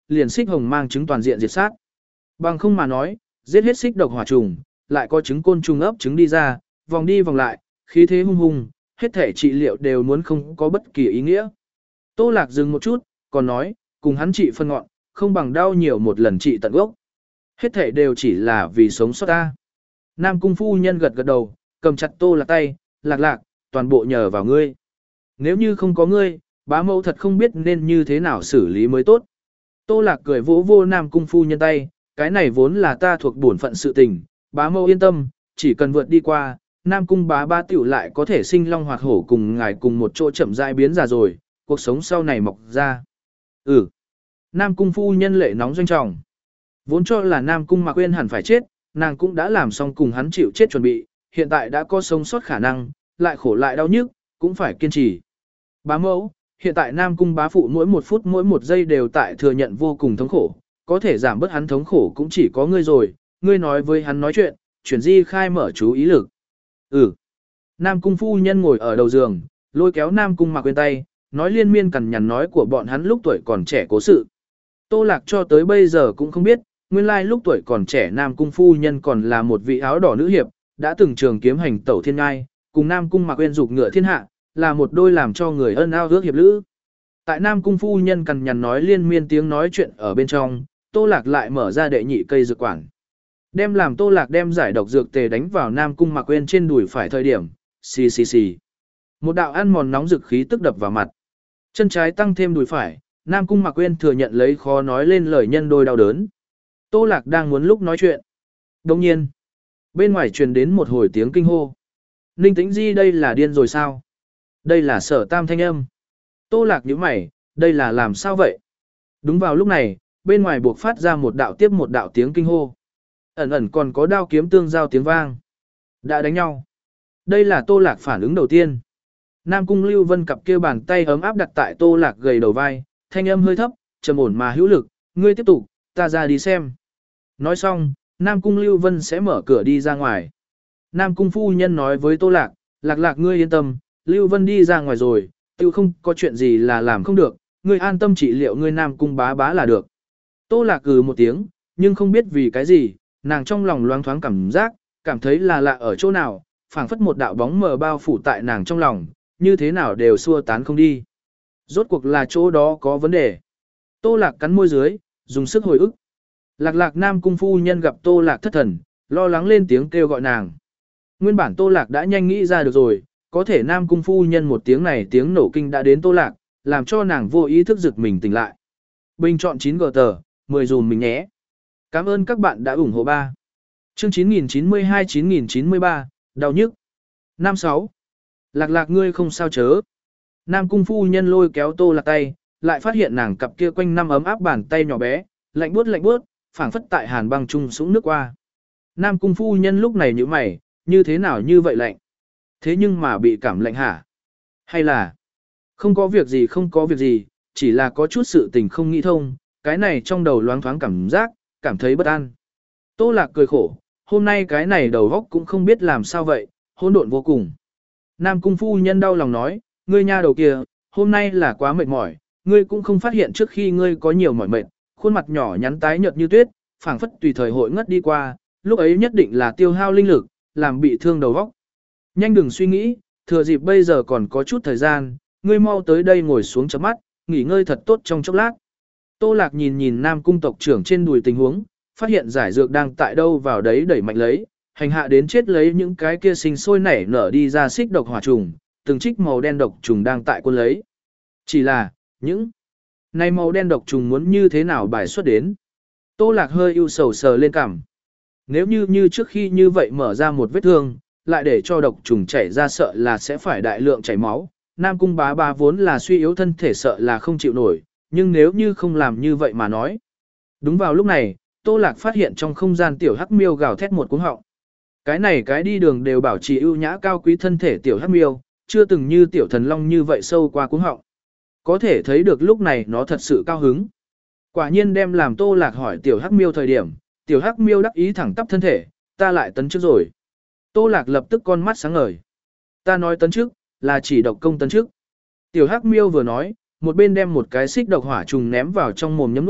liền xích hồng mang trứng toàn diện diệt sát. Bằng không mà nói, giết hết xích độc hỏa trùng, lại có trứng côn trùng ấp trứng đi ra, vòng đi vòng lại, khí thế hung hùng, hết thể trị liệu đều muốn không có bất kỳ ý nghĩa. Tô Lạc dừng một chút, còn nói, cùng hắn trị phân ngọn, không bằng đau nhiều một lần trị tận gốc. Hết thể đều chỉ là vì sống sót ta. Nam Cung phu nhân gật gật đầu, cầm chặt Tô Lạc tay, Lạc Lạc, toàn bộ nhờ vào ngươi. Nếu như không có ngươi, bá mẫu thật không biết nên như thế nào xử lý mới tốt. Tô Lạc cười vỗ vô Nam Cung phu nhân tay, cái này vốn là ta thuộc bổn phận sự tình, bá mẫu yên tâm, chỉ cần vượt đi qua, Nam Cung bá ba tiểu lại có thể sinh long hoạt hổ cùng ngài cùng một chỗ chậm rãi biến già rồi, cuộc sống sau này mọc ra. Ừ. Nam Cung phu nhân lệ nóng doanh trọng. Vốn cho là Nam Cung Mạc Quyên hẳn phải chết, nàng cũng đã làm xong cùng hắn chịu chết chuẩn bị, hiện tại đã có sống sót khả năng, lại khổ lại đau nhức, cũng phải kiên trì. Bá mẫu, hiện tại Nam Cung bá phụ mỗi một phút mỗi một giây đều tại thừa nhận vô cùng thống khổ, có thể giảm bớt hắn thống khổ cũng chỉ có ngươi rồi, ngươi nói với hắn nói chuyện, chuyển di khai mở chú ý lực. Ừ. Nam Cung phu nhân ngồi ở đầu giường, lôi kéo Nam Cung Mạc Quyên tay, nói liên miên cằn nhằn nói của bọn hắn lúc tuổi còn trẻ cố sự. Tô Lạc cho tới bây giờ cũng không biết, nguyên lai lúc tuổi còn trẻ Nam Cung phu nhân còn là một vị áo đỏ nữ hiệp, đã từng trường kiếm hành tẩu thiên ngai, cùng Nam Cung Mạc Quyên dục ngựa thiên hạ, là một đôi làm cho người ân ao ước hiệp lữ. Tại Nam Cung phu nhân cằn nhằn nói liên miên tiếng nói chuyện ở bên trong, Tô Lạc lại mở ra đệ nhị cây dược quản. Đem làm Tô Lạc đem giải độc dược tề đánh vào Nam Cung Mạc Quyên trên đùi phải thời điểm, xì xì xì. Một đạo ăn mòn nóng dực khí tức đập vào mặt. Chân trái tăng thêm đùi phải, Nam Cung Mạc Quyên thừa nhận lấy khó nói lên lời nhân đôi đau đớn. Tô Lạc đang muốn lúc nói chuyện. Đồng nhiên, bên ngoài truyền đến một hồi tiếng kinh hô. Ninh Tĩnh Di đây là điên rồi sao? Đây là Sở Tam thanh âm. Tô Lạc nhíu mày, đây là làm sao vậy? Đúng vào lúc này, bên ngoài buộc phát ra một đạo tiếp một đạo tiếng kinh hô. Ẩn ẩn còn có đao kiếm tương giao tiếng vang. Đã đánh nhau. Đây là Tô Lạc phản ứng đầu tiên. Nam Cung Lưu Vân cặp kia bàn tay ấm áp đặt tại Tô Lạc gầy đầu vai, thanh âm hơi thấp, trầm ổn mà hữu lực, ngươi tiếp tục, ta ra đi xem. Nói xong, Nam Cung Lưu Vân sẽ mở cửa đi ra ngoài. Nam Cung phu nhân nói với Tô Lạc, Lạc Lạc ngươi yên tâm, Lưu Vân đi ra ngoài rồi, tiêu không có chuyện gì là làm không được, ngươi an tâm trị liệu ngươi Nam Cung bá bá là được. Tô Lạc cừ một tiếng, nhưng không biết vì cái gì, nàng trong lòng loáng thoáng cảm giác, cảm thấy là lạ ở chỗ nào, phảng phất một đạo bóng mờ bao phủ tại nàng trong lòng, như thế nào đều xua tán không đi. Rốt cuộc là chỗ đó có vấn đề. Tô Lạc cắn môi dưới, dùng sức hồi ức. Lạc Lạc Nam Cung phu nhân gặp Tô Lạc thất thần, lo lắng lên tiếng kêu gọi nàng. Nguyên bản Tô Lạc đã nhanh nghĩ ra được rồi, có thể Nam Cung phu nhân một tiếng này tiếng nổ kinh đã đến Tô Lạc, làm cho nàng vô ý thức giật mình tỉnh lại. Bình chọn chín gờ tờ, mười dùm mình nhé. Cảm ơn các bạn đã ủng hộ ba. Chương chín nghìn chín mươi hai chín nghìn chín mươi ba, đau nhức. năm sáu. Lạc Lạc ngươi không sao chớ. Nam Cung phu nhân lôi kéo Tô Lạc tay, lại phát hiện nàng cặp kia quanh năm ấm áp bàn tay nhỏ bé, lạnh buốt lạnh buốt, phảng phất tại hàn băng trung sũng nước qua. Nam Cung phu nhân lúc này nhíu mày, như thế nào như vậy lạnh? Thế nhưng mà bị cảm lạnh hả? Hay là không có việc gì không có việc gì, chỉ là có chút sự tình không nghĩ thông, cái này trong đầu loáng thoáng cảm giác, cảm thấy bất an. Tô Lạc cười khổ, hôm nay cái này đầu óc cũng không biết làm sao vậy, hỗn độn vô cùng. Nam Cung phu nhân đau lòng nói, ngươi nha đầu kia, hôm nay là quá mệt mỏi, ngươi cũng không phát hiện trước khi ngươi có nhiều mỏi mệt, khuôn mặt nhỏ nhắn tái nhợt như tuyết, phảng phất tùy thời hội ngất đi qua, lúc ấy nhất định là tiêu hao linh lực, làm bị thương đầu óc. Nhanh đừng suy nghĩ, thừa dịp bây giờ còn có chút thời gian, ngươi mau tới đây ngồi xuống chớp mắt, nghỉ ngơi thật tốt trong chốc lát. Tô Lạc nhìn nhìn Nam Cung tộc trưởng trên đùi tình huống, phát hiện giải dược đang tại đâu vào đấy đẩy mạnh lấy, hành hạ đến chết lấy những cái kia sinh sôi nảy nở đi ra xích độc hỏa trùng, từng trích màu đen độc trùng đang tại quân lấy. Chỉ là, những này màu đen độc trùng muốn như thế nào bài xuất đến. Tô Lạc hơi ưu sầu sờ lên cằm. Nếu như như trước khi như vậy mở ra một vết thương, lại để cho độc trùng chảy ra sợ là sẽ phải đại lượng chảy máu. Nam Cung bá bá vốn là suy yếu thân thể sợ là không chịu nổi, nhưng nếu như không làm như vậy mà nói. Đúng vào lúc này, Tô Lạc phát hiện trong không gian tiểu hắc miêu gào thét một cuống họng. Cái này cái đi đường đều bảo trì ưu nhã cao quý thân thể tiểu hắc miêu, chưa từng như tiểu thần long như vậy sâu qua cuống họng. Có thể thấy được lúc này nó thật sự cao hứng. Quả nhiên đem làm Tô Lạc hỏi tiểu hắc miêu thời điểm, tiểu hắc miêu đắc ý thẳng tắp thân thể, ta lại tấn trước rồi. Tô Lạc lập tức con mắt sáng ngời. Ta nói tấn trước, là chỉ độc công tấn trước. Tiểu hắc miêu vừa nói, một bên đem một cái xích độc hỏa trùng ném vào trong mồm nhấm nuốt,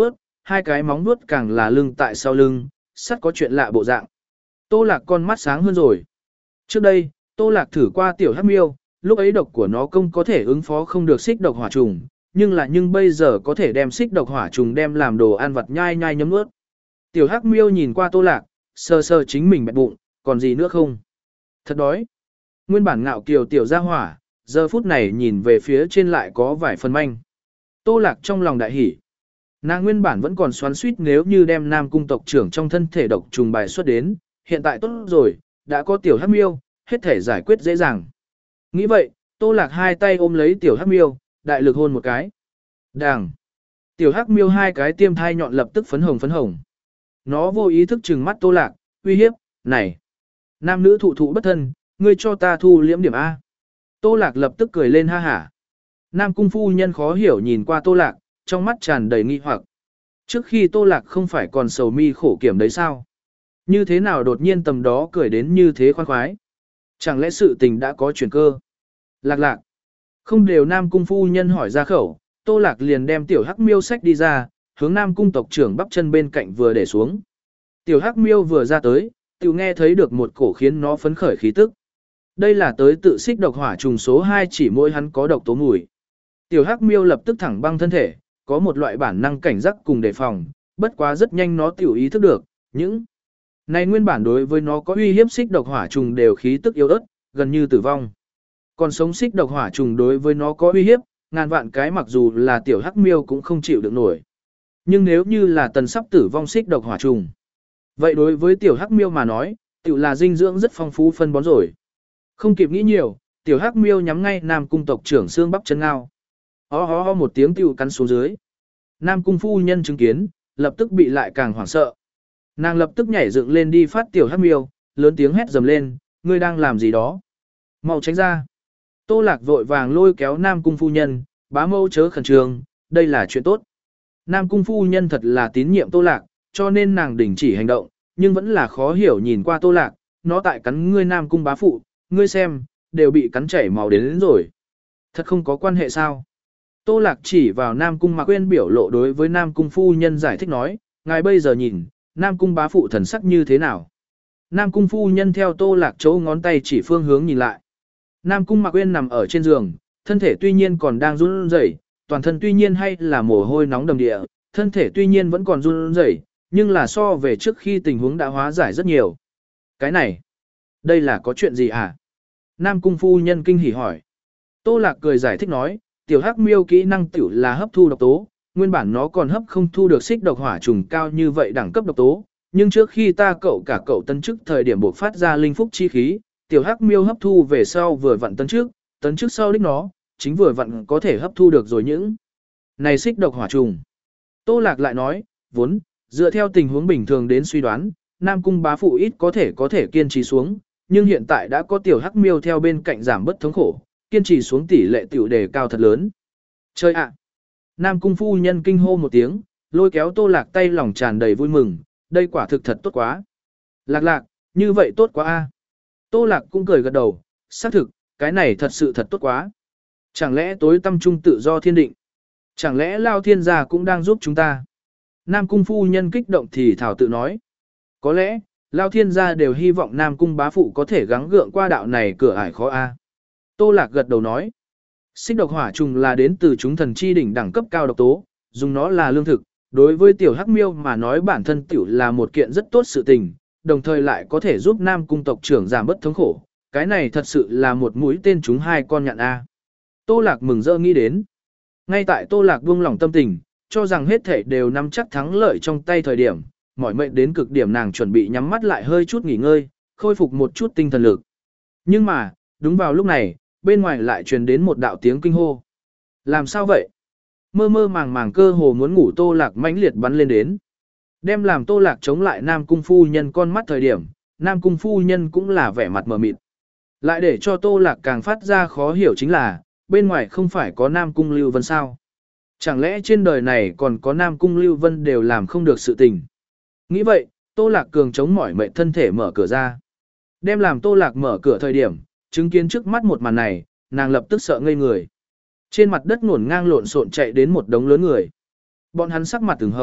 hai cái móng vuốt càng là lưng tại sau lưng, sắt có chuyện lạ bộ dạng. Tô Lạc con mắt sáng hơn rồi. Trước đây, Tô Lạc thử qua tiểu hắc miêu, lúc ấy độc của nó công có thể ứng phó không được xích độc hỏa trùng, nhưng là nhưng bây giờ có thể đem xích độc hỏa trùng đem làm đồ ăn vặt nhai nhai nhấm nuốt. Tiểu hắc miêu nhìn qua Tô Lạc, sờ sờ chính mình bẹp bụng, còn gì nữa không? Thật đói. Nguyên bản ngạo kiều tiểu gia hỏa, giờ phút này nhìn về phía trên lại có vài phần manh. Tô Lạc trong lòng đại hỉ. Nàng nguyên bản vẫn còn xoắn xuýt nếu như đem Nam cung tộc trưởng trong thân thể độc trùng bài xuất đến, hiện tại tốt rồi, đã có tiểu hắc miêu, hết thể giải quyết dễ dàng. Nghĩ vậy, Tô Lạc hai tay ôm lấy tiểu hắc miêu, đại lực hôn một cái. Đàng. Tiểu hắc miêu hai cái tiêm thai nhọn lập tức phấn hồng phấn hồng. Nó vô ý thức trừng mắt Tô Lạc, uy hiếp, này. Nam nữ thụ thụ bất thân, ngươi cho ta thu liễm điểm A. Tô Lạc lập tức cười lên ha hả. Nam cung phu nhân khó hiểu nhìn qua Tô Lạc, trong mắt tràn đầy nghi hoặc. Trước khi Tô Lạc không phải còn sầu mi khổ kiểm đấy sao? Như thế nào đột nhiên tầm đó cười đến như thế khoan khoái? Chẳng lẽ sự tình đã có chuyển cơ? Lạc lạc. Không đều Nam cung phu nhân hỏi ra khẩu, Tô Lạc liền đem tiểu hắc miêu sách đi ra, hướng Nam cung tộc trưởng bắp chân bên cạnh vừa để xuống. Tiểu hắc miêu vừa ra tới, tiểu nghe thấy được một cổ khiến nó phấn khởi khí tức. Đây là tới tự xích độc hỏa trùng số hai chỉ mỗi hắn có độc tố mùi. Tiểu hắc miêu lập tức thẳng băng thân thể, có một loại bản năng cảnh giác cùng đề phòng, bất quá rất nhanh nó tiểu ý thức được, những này nguyên bản đối với nó có uy hiếp xích độc hỏa trùng đều khí tức yếu ớt, gần như tử vong. Còn sống xích độc hỏa trùng đối với nó có uy hiếp, ngàn vạn cái mặc dù là tiểu hắc miêu cũng không chịu được nổi. Nhưng nếu như là tần sắp tử vong xích độc hỏa trùng, vậy đối với tiểu hắc miêu mà nói, tiểu là dinh dưỡng rất phong phú phân bón rồi. Không kịp nghĩ nhiều, tiểu hắc miêu nhắm ngay Nam cung tộc trưởng xương bắp chân ngao. Ho ho ho một tiếng tiểu cắn xuống dưới. Nam cung phu nhân chứng kiến, lập tức bị lại càng hoảng sợ. Nàng lập tức nhảy dựng lên đi phát tiểu hắc miêu, lớn tiếng hét dầm lên, ngươi đang làm gì đó? Mau tránh ra. Tô Lạc vội vàng lôi kéo Nam cung phu nhân, bá mâu chớ khẩn trương, đây là chuyện tốt. Nam cung phu nhân thật là tín nhiệm Tô Lạc, cho nên nàng đình chỉ hành động, nhưng vẫn là khó hiểu nhìn qua Tô Lạc, nó tại cắn ngươi Nam cung bá phụ, ngươi xem, đều bị cắn chảy màu đến, đến rồi. Thật không có quan hệ sao? Tô Lạc chỉ vào Nam cung Mạc Quyên biểu lộ đối với Nam cung phu nhân giải thích nói, ngài bây giờ nhìn, Nam cung bá phụ thần sắc như thế nào? Nam cung phu nhân theo Tô Lạc chỗ ngón tay chỉ phương hướng nhìn lại. Nam cung Mạc Quyên nằm ở trên giường, thân thể tuy nhiên còn đang run rẩy, toàn thân tuy nhiên hay là mồ hôi nóng đầm địa, thân thể tuy nhiên vẫn còn run rẩy, nhưng là so về trước khi tình huống đã hóa giải rất nhiều. Cái này, đây là có chuyện gì hả? Nam cung phu nhân kinh hỉ hỏi. Tô Lạc cười giải thích nói, tiểu hắc miêu kỹ năng tiểu là hấp thu độc tố, nguyên bản nó còn hấp không thu được xích độc hỏa trùng cao như vậy đẳng cấp độc tố, nhưng trước khi ta cậu cả cậu tấn chức thời điểm bộc phát ra linh phúc chi khí, tiểu hắc miêu hấp thu về sau vừa vặn tấn trước, tấn trước sau đích nó, chính vừa vặn có thể hấp thu được rồi những này xích độc hỏa trùng. Tô Lạc lại nói, vốn, dựa theo tình huống bình thường đến suy đoán, Nam cung bá phụ ít có thể có thể kiên trì xuống, nhưng hiện tại đã có tiểu hắc miêu theo bên cạnh giảm bất thống khổ, kiên trì xuống tỷ lệ tiểu đề cao thật lớn. Chơi ạ! Nam cung phu nhân kinh hô một tiếng, lôi kéo Tô Lạc tay lòng tràn đầy vui mừng, đây quả thực thật tốt quá. Lạc lạc, như vậy tốt quá a. Tô Lạc cũng cười gật đầu, xác thực, cái này thật sự thật tốt quá. Chẳng lẽ tối tâm trung tự do thiên định? Chẳng lẽ Lao Thiên gia cũng đang giúp chúng ta? Nam cung phu nhân kích động thì thảo tự nói. Có lẽ, Lao Thiên gia đều hy vọng Nam cung bá phụ có thể gắng gượng qua đạo này cửa ải khó a. Tô Lạc gật đầu nói. Xích độc hỏa trùng là đến từ chúng thần chi đỉnh đẳng cấp cao độc tố, dùng nó là lương thực, đối với tiểu hắc miêu mà nói bản thân tiểu là một kiện rất tốt sự tình, đồng thời lại có thể giúp Nam cung tộc trưởng giảm bất thống khổ, cái này thật sự là một mũi tên trúng hai con nhạn A. Tô Lạc mừng rỡ nghĩ đến. Ngay tại Tô Lạc buông lỏng tâm tình, cho rằng hết thể đều nắm chắc thắng lợi trong tay thời điểm, mỏi mệt đến cực điểm nàng chuẩn bị nhắm mắt lại hơi chút nghỉ ngơi, khôi phục một chút tinh thần lực. Nhưng mà, đúng vào lúc này, bên ngoài lại truyền đến một đạo tiếng kinh hô. Làm sao vậy? Mơ mơ màng màng cơ hồ muốn ngủ Tô Lạc mãnh liệt bắn lên đến. Đem làm Tô Lạc chống lại Nam cung phu nhân con mắt thời điểm, Nam cung phu nhân cũng là vẻ mặt mờ mịt. Lại để cho Tô Lạc càng phát ra khó hiểu chính là, bên ngoài không phải có Nam cung Lưu Vân sao? Chẳng lẽ trên đời này còn có Nam cung Lưu Vân đều làm không được sự tình? Nghĩ vậy, Tô Lạc cường chống mỏi mệt thân thể mở cửa ra. Đem làm Tô Lạc mở cửa thời điểm, chứng kiến trước mắt một màn này, nàng lập tức sợ ngây người. Trên mặt đất ngổn ngang lộn xộn chạy đến một đống lớn người. Bọn hắn sắc mặt từng hồng,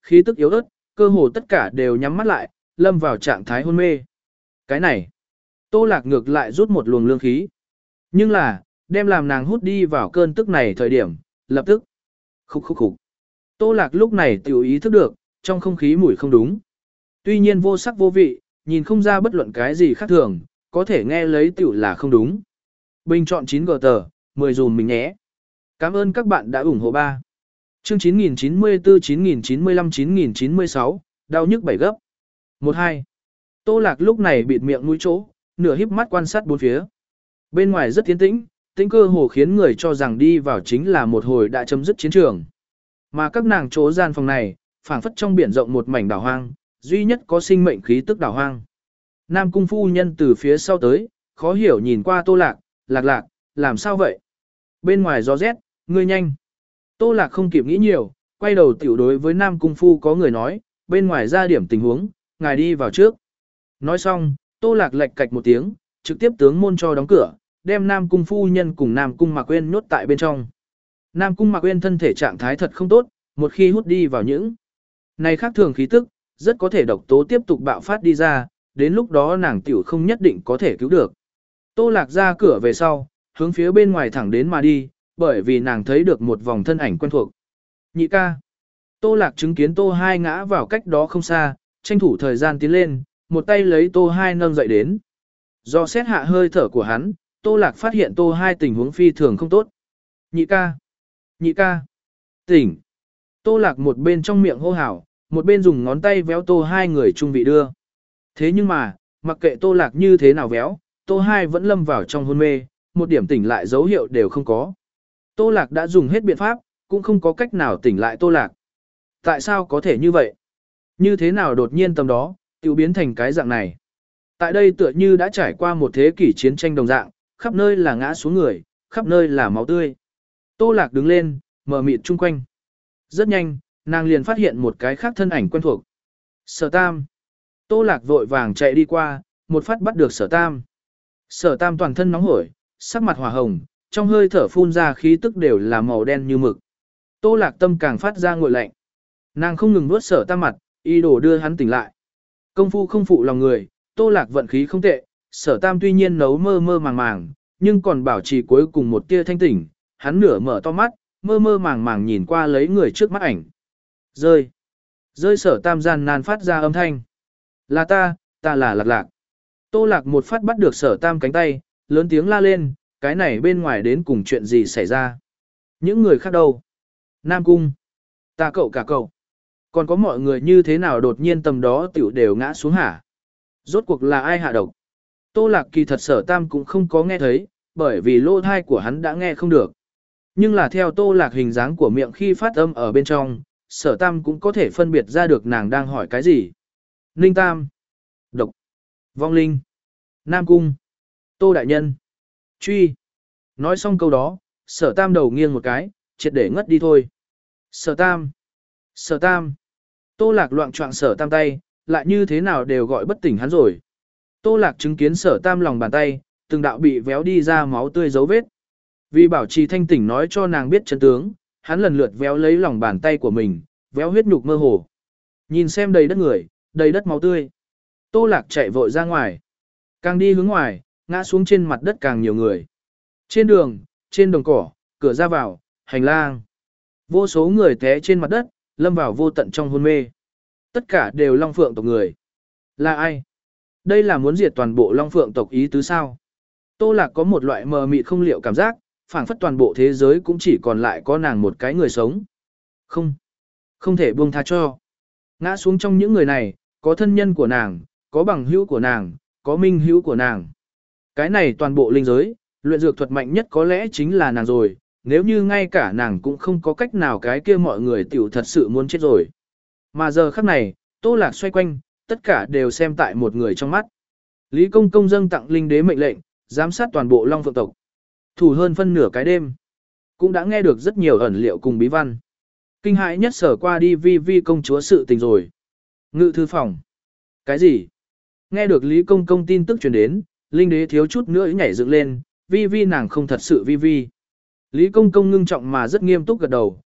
khí tức yếu ớt, cơ hồ tất cả đều nhắm mắt lại, lâm vào trạng thái hôn mê. Cái này, Tô Lạc ngược lại rút một luồng lương khí. Nhưng là, đem làm nàng hút đi vào cơn tức này thời điểm, lập tức. Khúc khúc khúc. Tô Lạc lúc này tiểu ý thức được, trong không khí mùi không đúng. Tuy nhiên vô sắc vô vị, nhìn không ra bất luận cái gì khác thường, có thể nghe lấy tiểu là không đúng. Bình chọn chín gờ tờ, mười dùm mình nhé. Cảm ơn các bạn đã ủng hộ ba. Chương chín nghìn chín mươi tư, chín nghìn chín mươi lăm, chín nghìn chín mươi sáu, đau nhức bảy gấp. một hai. Tô Lạc lúc này bịt miệng mũi chỗ, nửa híp mắt quan sát bốn phía. Bên ngoài rất tiến tĩnh, tĩnh cơ hồ khiến người cho rằng đi vào chính là một hồi đã chấm dứt chiến trường. Mà các nàng chỗ gian phòng này, phảng phất trong biển rộng một mảnh đảo hoang, duy nhất có sinh mệnh khí tức đảo hoang. Nam cung phu nhân từ phía sau tới, khó hiểu nhìn qua Tô Lạc, Lạc Lạc, làm sao vậy? Bên ngoài gió rét, ngươi nhanh. Tô Lạc không kịp nghĩ nhiều, quay đầu tiểu đối với Nam cung phu có người nói, bên ngoài ra điểm tình huống, ngài đi vào trước. Nói xong, Tô Lạc lệch cạch một tiếng, trực tiếp tướng môn cho đóng cửa, đem Nam cung phu nhân cùng Nam cung Mạc Uyên nhốt tại bên trong. Nam cung Mạc Uyên thân thể trạng thái thật không tốt, một khi hút đi vào những này khác thường khí tức, rất có thể độc tố tiếp tục bạo phát đi ra, đến lúc đó nàng tiểu không nhất định có thể cứu được. Tô Lạc ra cửa về sau, hướng phía bên ngoài thẳng đến mà đi, bởi vì nàng thấy được một vòng thân ảnh quen thuộc. Nhị ca. Tô Lạc chứng kiến Tô Hai ngã vào cách đó không xa, tranh thủ thời gian tiến lên, một tay lấy Tô Hai nâng dậy đến. Do xét hạ hơi thở của hắn, Tô Lạc phát hiện Tô Hai tình huống phi thường không tốt. Nhị ca. Nhị ca. Tỉnh. Tô Lạc một bên trong miệng hô hào, một bên dùng ngón tay véo Tô Hai người trung vị đưa. Thế nhưng mà, mặc kệ Tô Lạc như thế nào véo, Tô Hai vẫn lâm vào trong hôn mê, một điểm tỉnh lại dấu hiệu đều không có. Tô Lạc đã dùng hết biện pháp, cũng không có cách nào tỉnh lại Tô Lạc. Tại sao có thể như vậy? Như thế nào đột nhiên tầm đó, tiểu biến thành cái dạng này? Tại đây tựa như đã trải qua một thế kỷ chiến tranh đồng dạng, khắp nơi là ngã xuống người, khắp nơi là máu tươi. Tô Lạc đứng lên, mở mịt chung quanh. Rất nhanh, nàng liền phát hiện một cái khác thân ảnh quen thuộc. Sở Tam. Tô Lạc vội vàng chạy đi qua, một phát bắt được Sở Tam. Sở Tam toàn thân nóng hổi, sắc mặt hỏa hồng, trong hơi thở phun ra khí tức đều là màu đen như mực. Tô Lạc tâm càng phát ra nguội lạnh. Nàng không ngừng nuốt Sở Tam mặt, ý đồ đưa hắn tỉnh lại. Công phu không phụ lòng người, Tô Lạc vận khí không tệ, Sở Tam tuy nhiên nấu mơ mơ màng màng, nhưng còn bảo trì cuối cùng một tia thanh tỉnh, hắn nửa mở to mắt, mơ mơ màng màng nhìn qua lấy người trước mắt ảnh. Rơi. Rơi Sở Tam gian nan phát ra âm thanh. Là ta, ta là Lạc Lạc. Tô Lạc một phát bắt được Sở Tam cánh tay, lớn tiếng la lên, cái này bên ngoài đến cùng chuyện gì xảy ra. Những người khác đâu? Nam Cung. Ta cậu cả cậu. Còn có mọi người như thế nào đột nhiên tầm đó tiểu đều ngã xuống hả? Rốt cuộc là ai hạ độc? Tô Lạc kỳ thật Sở Tam cũng không có nghe thấy, bởi vì lỗ thai của hắn đã nghe không được. Nhưng là theo Tô Lạc hình dáng của miệng khi phát âm ở bên trong, Sở Tam cũng có thể phân biệt ra được nàng đang hỏi cái gì. Ninh Tam. Độc. Vong Linh. Nam Cung. Tô Đại Nhân. Truy. Nói xong câu đó, Sở Tam đầu nghiêng một cái, triệt để ngất đi thôi. Sở Tam. Sở Tam. Tô Lạc loạn choạng Sở Tam tay, lại như thế nào đều gọi bất tỉnh hắn rồi. Tô Lạc chứng kiến Sở Tam lòng bàn tay, từng đạo bị véo đi ra máu tươi dấu vết. Vì bảo trì thanh tỉnh nói cho nàng biết chân tướng, hắn lần lượt véo lấy lòng bàn tay của mình, véo huyết nhục mơ hồ. Nhìn xem đầy đất người, đầy đất máu tươi. Tô Lạc chạy vội ra ngoài. Càng đi hướng ngoài, ngã xuống trên mặt đất càng nhiều người. Trên đường, trên đồng cỏ, cửa ra vào, hành lang. Vô số người té trên mặt đất, lâm vào vô tận trong hôn mê. Tất cả đều Long Phượng tộc người. Là ai? Đây là muốn diệt toàn bộ Long Phượng tộc ý tứ sao? Tô Lạc có một loại mờ mịt không liệu cảm giác, phảng phất toàn bộ thế giới cũng chỉ còn lại có nàng một cái người sống. Không, không thể buông tha cho. Ngã xuống trong những người này, có thân nhân của nàng, có bằng hữu của nàng, có minh hữu của nàng. Cái này toàn bộ linh giới, luyện dược thuật mạnh nhất có lẽ chính là nàng rồi, nếu như ngay cả nàng cũng không có cách nào cái kia mọi người tiểu thật sự muốn chết rồi. Mà giờ khắc này, Tô Lạc xoay quanh, tất cả đều xem tại một người trong mắt. Lý Công Công dâng tặng linh đế mệnh lệnh, giám sát toàn bộ Long Phượng tộc. Thủ hơn phân nửa cái đêm, cũng đã nghe được rất nhiều ẩn liệu cùng bí văn. Kinh hãi nhất sở qua đi vi vi công chúa sự tình rồi. Ngự thư phòng. Cái gì? Nghe được Lý Công Công tin tức truyền đến, linh đế thiếu chút nữa nhảy dựng lên, vi vi nàng không thật sự vi vi. Lý Công Công ngưng trọng mà rất nghiêm túc gật đầu,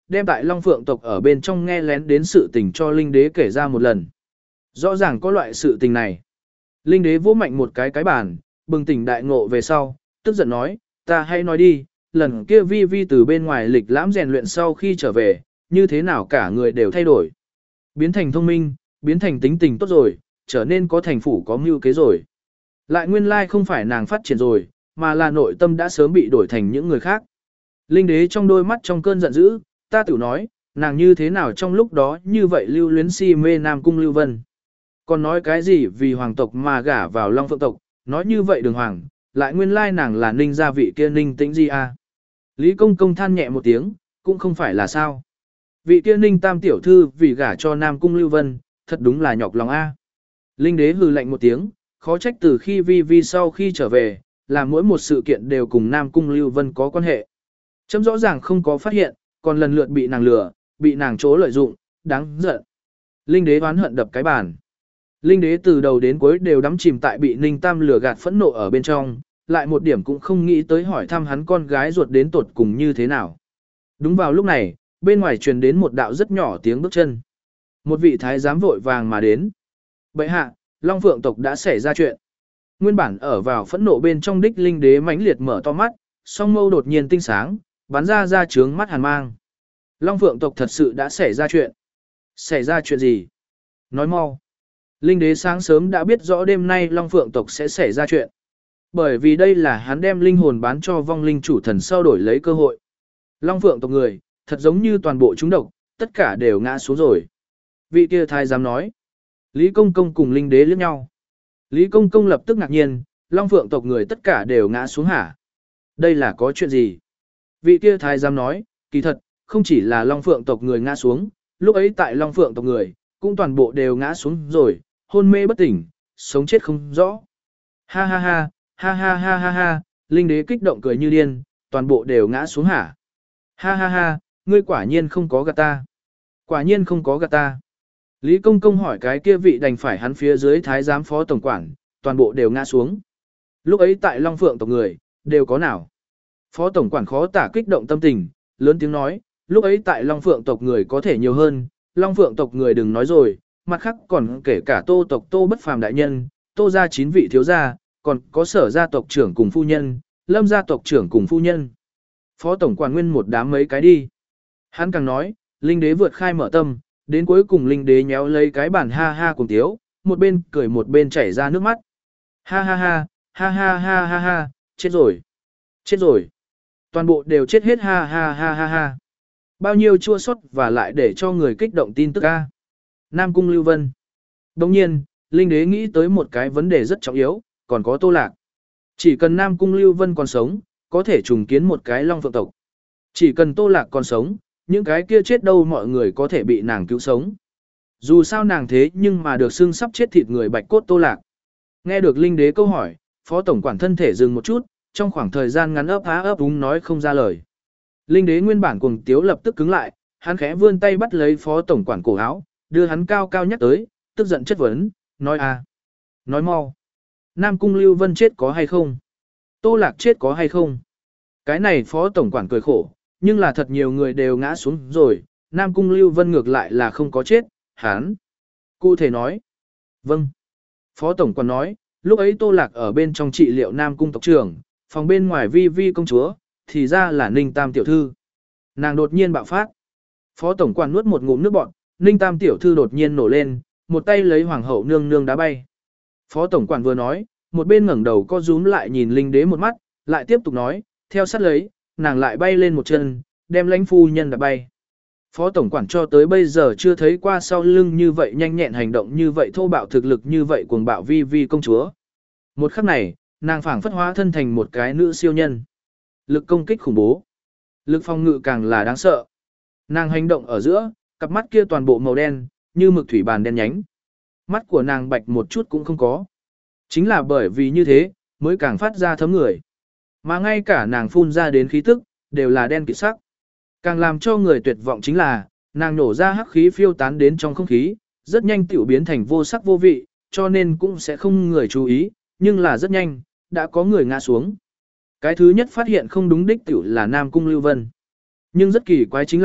đem tại Long Phượng tộc ở bên trong nghe lén đến sự tình cho Linh Đế kể ra một lần. Rõ ràng có loại sự tình này. Linh Đế vỗ mạnh một cái cái bàn, bừng tỉnh đại ngộ về sau, tức giận nói, ta hay nói đi, lần kia vi vi từ bên ngoài lịch lãm rèn luyện sau khi trở về, như thế nào cả người đều thay đổi. Biến thành thông minh, biến thành tính tình tốt rồi, trở nên có thành phủ có mưu kế rồi. Lại nguyên lai không phải nàng phát triển rồi, mà là nội tâm đã sớm bị đổi thành những người khác. Linh Đế trong đôi mắt trong cơn giận dữ, ta tự nói, nàng như thế nào trong lúc đó như vậy lưu luyến si mê Nam Cung Lưu Vân. Còn nói cái gì vì hoàng tộc mà gả vào Long Phượng tộc, nói như vậy đường hoàng, lại nguyên lai nàng là ninh gia vị kia ninh tĩnh di a. Lý Công Công than nhẹ một tiếng, cũng không phải là sao. Vị kia ninh tam tiểu thư vì gả cho Nam Cung Lưu Vân, thật đúng là nhọc lòng a. Linh Đế hừ lạnh một tiếng, khó trách từ khi vi vi sau khi trở về, là mỗi một sự kiện đều cùng Nam Cung Lưu Vân có quan hệ. Chấm rõ ràng không có phát hiện, còn lần lượt bị nàng lừa, bị nàng chỗ lợi dụng, đáng giận. Linh Đế oán hận đập cái bàn. Linh Đế từ đầu đến cuối đều đắm chìm tại bị Ninh Tam lừa gạt phẫn nộ ở bên trong, lại một điểm cũng không nghĩ tới hỏi thăm hắn con gái ruột đến tột cùng như thế nào. Đúng vào lúc này, bên ngoài truyền đến một đạo rất nhỏ tiếng bước chân. Một vị thái giám vội vàng mà đến. Bệ hạ, Long Phượng tộc đã xảy ra chuyện. Nguyên bản ở vào phẫn nộ bên trong đích Linh Đế mãnh liệt mở to mắt, song mâu đột nhiên tinh sáng, bắn ra ra trướng mắt hàn mang. Long Phượng tộc thật sự đã xảy ra chuyện. Xảy ra chuyện gì? Nói mau. Linh Đế sáng sớm đã biết rõ đêm nay Long Phượng tộc sẽ xảy ra chuyện. Bởi vì đây là hắn đem linh hồn bán cho vong linh chủ thần sau đổi lấy cơ hội. Long Phượng tộc người, thật giống như toàn bộ chúng độc, tất cả đều ngã xuống rồi. Vị kia thái giám nói. Lý Công Công cùng Linh Đế liếc nhau. Lý Công Công lập tức ngạc nhiên, Long Phượng tộc người tất cả đều ngã xuống hả? Đây là có chuyện gì? Vị kia thái giám nói, kỳ thật, không chỉ là Long Phượng tộc người ngã xuống, lúc ấy tại Long Phượng tộc người, cũng toàn bộ đều ngã xuống rồi, hôn mê bất tỉnh, sống chết không rõ. Ha ha ha, ha ha ha ha ha, Linh Đế kích động cười như điên, toàn bộ đều ngã xuống hả? Ha ha ha, ngươi quả nhiên không có gạt ta. Quả nhiên không có gạt ta. Lý Công Công hỏi cái kia vị đành phải hắn phía dưới thái giám phó tổng quản, toàn bộ đều ngã xuống. Lúc ấy tại Long Phượng tộc người, đều có nào? Phó tổng quản khó tả kích động tâm tình, lớn tiếng nói, lúc ấy tại Long Phượng tộc người có thể nhiều hơn, Long Phượng tộc người đừng nói rồi, mặt khác còn kể cả Tô tộc Tô Bất Phàm đại nhân, Tô gia chín vị thiếu gia, còn có Sở gia tộc trưởng cùng phu nhân, Lâm gia tộc trưởng cùng phu nhân. Phó tổng quản nguyên một đám mấy cái đi. Hắn càng nói, Linh Đế vượt khai mở tâm, đến cuối cùng Linh Đế nhéo lấy cái bàn ha ha cùng tiếu, một bên cười một bên chảy ra nước mắt. Ha ha ha, ha ha ha ha ha, chết rồi. Chết rồi. Toàn bộ đều chết hết ha ha ha ha ha. Bao nhiêu chua xót và lại để cho người kích động tin tức a. Nam Cung Lưu Vân. Đồng nhiên, Linh Đế nghĩ tới một cái vấn đề rất trọng yếu, còn có Tô Lạc. Chỉ cần Nam Cung Lưu Vân còn sống, có thể trùng kiến một cái Long Phượng tộc. Chỉ cần Tô Lạc còn sống, những cái kia chết đâu mọi người có thể bị nàng cứu sống. Dù sao nàng thế nhưng mà được xưng sắp chết thịt người bạch cốt Tô Lạc. Nghe được Linh Đế câu hỏi, Phó tổng quản thân thể dừng một chút, trong khoảng thời gian ngắn ấp há ấp úng nói không ra lời. Linh Đế nguyên bản cuồng tiếu lập tức cứng lại, hắn khẽ vươn tay bắt lấy Phó tổng quản cổ áo, đưa hắn cao cao nhắc tới, tức giận chất vấn, nói a, nói mau. Nam Cung Lưu Vân chết có hay không? Tô Lạc chết có hay không? Cái này Phó tổng quản cười khổ, nhưng là thật nhiều người đều ngã xuống rồi, Nam Cung Lưu Vân ngược lại là không có chết, hắn. Cụ thể nói. Vâng. Phó tổng quản nói, lúc ấy Tô Lạc ở bên trong trị liệu Nam Cung tộc trưởng, phòng bên ngoài vi vi công chúa, thì ra là Ninh Tam tiểu thư. Nàng đột nhiên bạo phát. Phó tổng quản nuốt một ngụm nước bọt, Ninh Tam tiểu thư đột nhiên nổ lên, một tay lấy hoàng hậu nương nương đá bay. Phó tổng quản vừa nói, một bên ngẩng đầu co rúm lại nhìn Linh Đế một mắt, lại tiếp tục nói, theo sát lấy, nàng lại bay lên một chân, đem lãnh phu nhân đá bay. Phó tổng quản cho tới bây giờ chưa thấy qua sau lưng như vậy nhanh nhẹn hành động như vậy thô bạo thực lực như vậy cuồng bạo vi vi công chúa. Một khắc này, nàng phảng phất hóa thân thành một cái nữ siêu nhân. Lực công kích khủng bố. Lực phòng ngự càng là đáng sợ. Nàng hành động ở giữa, cặp mắt kia toàn bộ màu đen, như mực thủy bàn đen nhánh. Mắt của nàng bạch một chút cũng không có. Chính là bởi vì như thế, mới càng phát ra thấm người. Mà ngay cả nàng phun ra đến khí tức, đều là đen kịt sắc. Càng làm cho người tuyệt vọng chính là, nàng nổ ra hắc khí phiêu tán đến trong không khí, rất nhanh tiểu biến thành vô sắc vô vị, cho nên cũng sẽ không người chú ý, nhưng là rất nhanh, đã có người ngã xuống. Cái thứ nhất phát hiện không đúng đích tiểu là Nam Cung Lưu Vân. Nhưng rất kỳ quái chính là,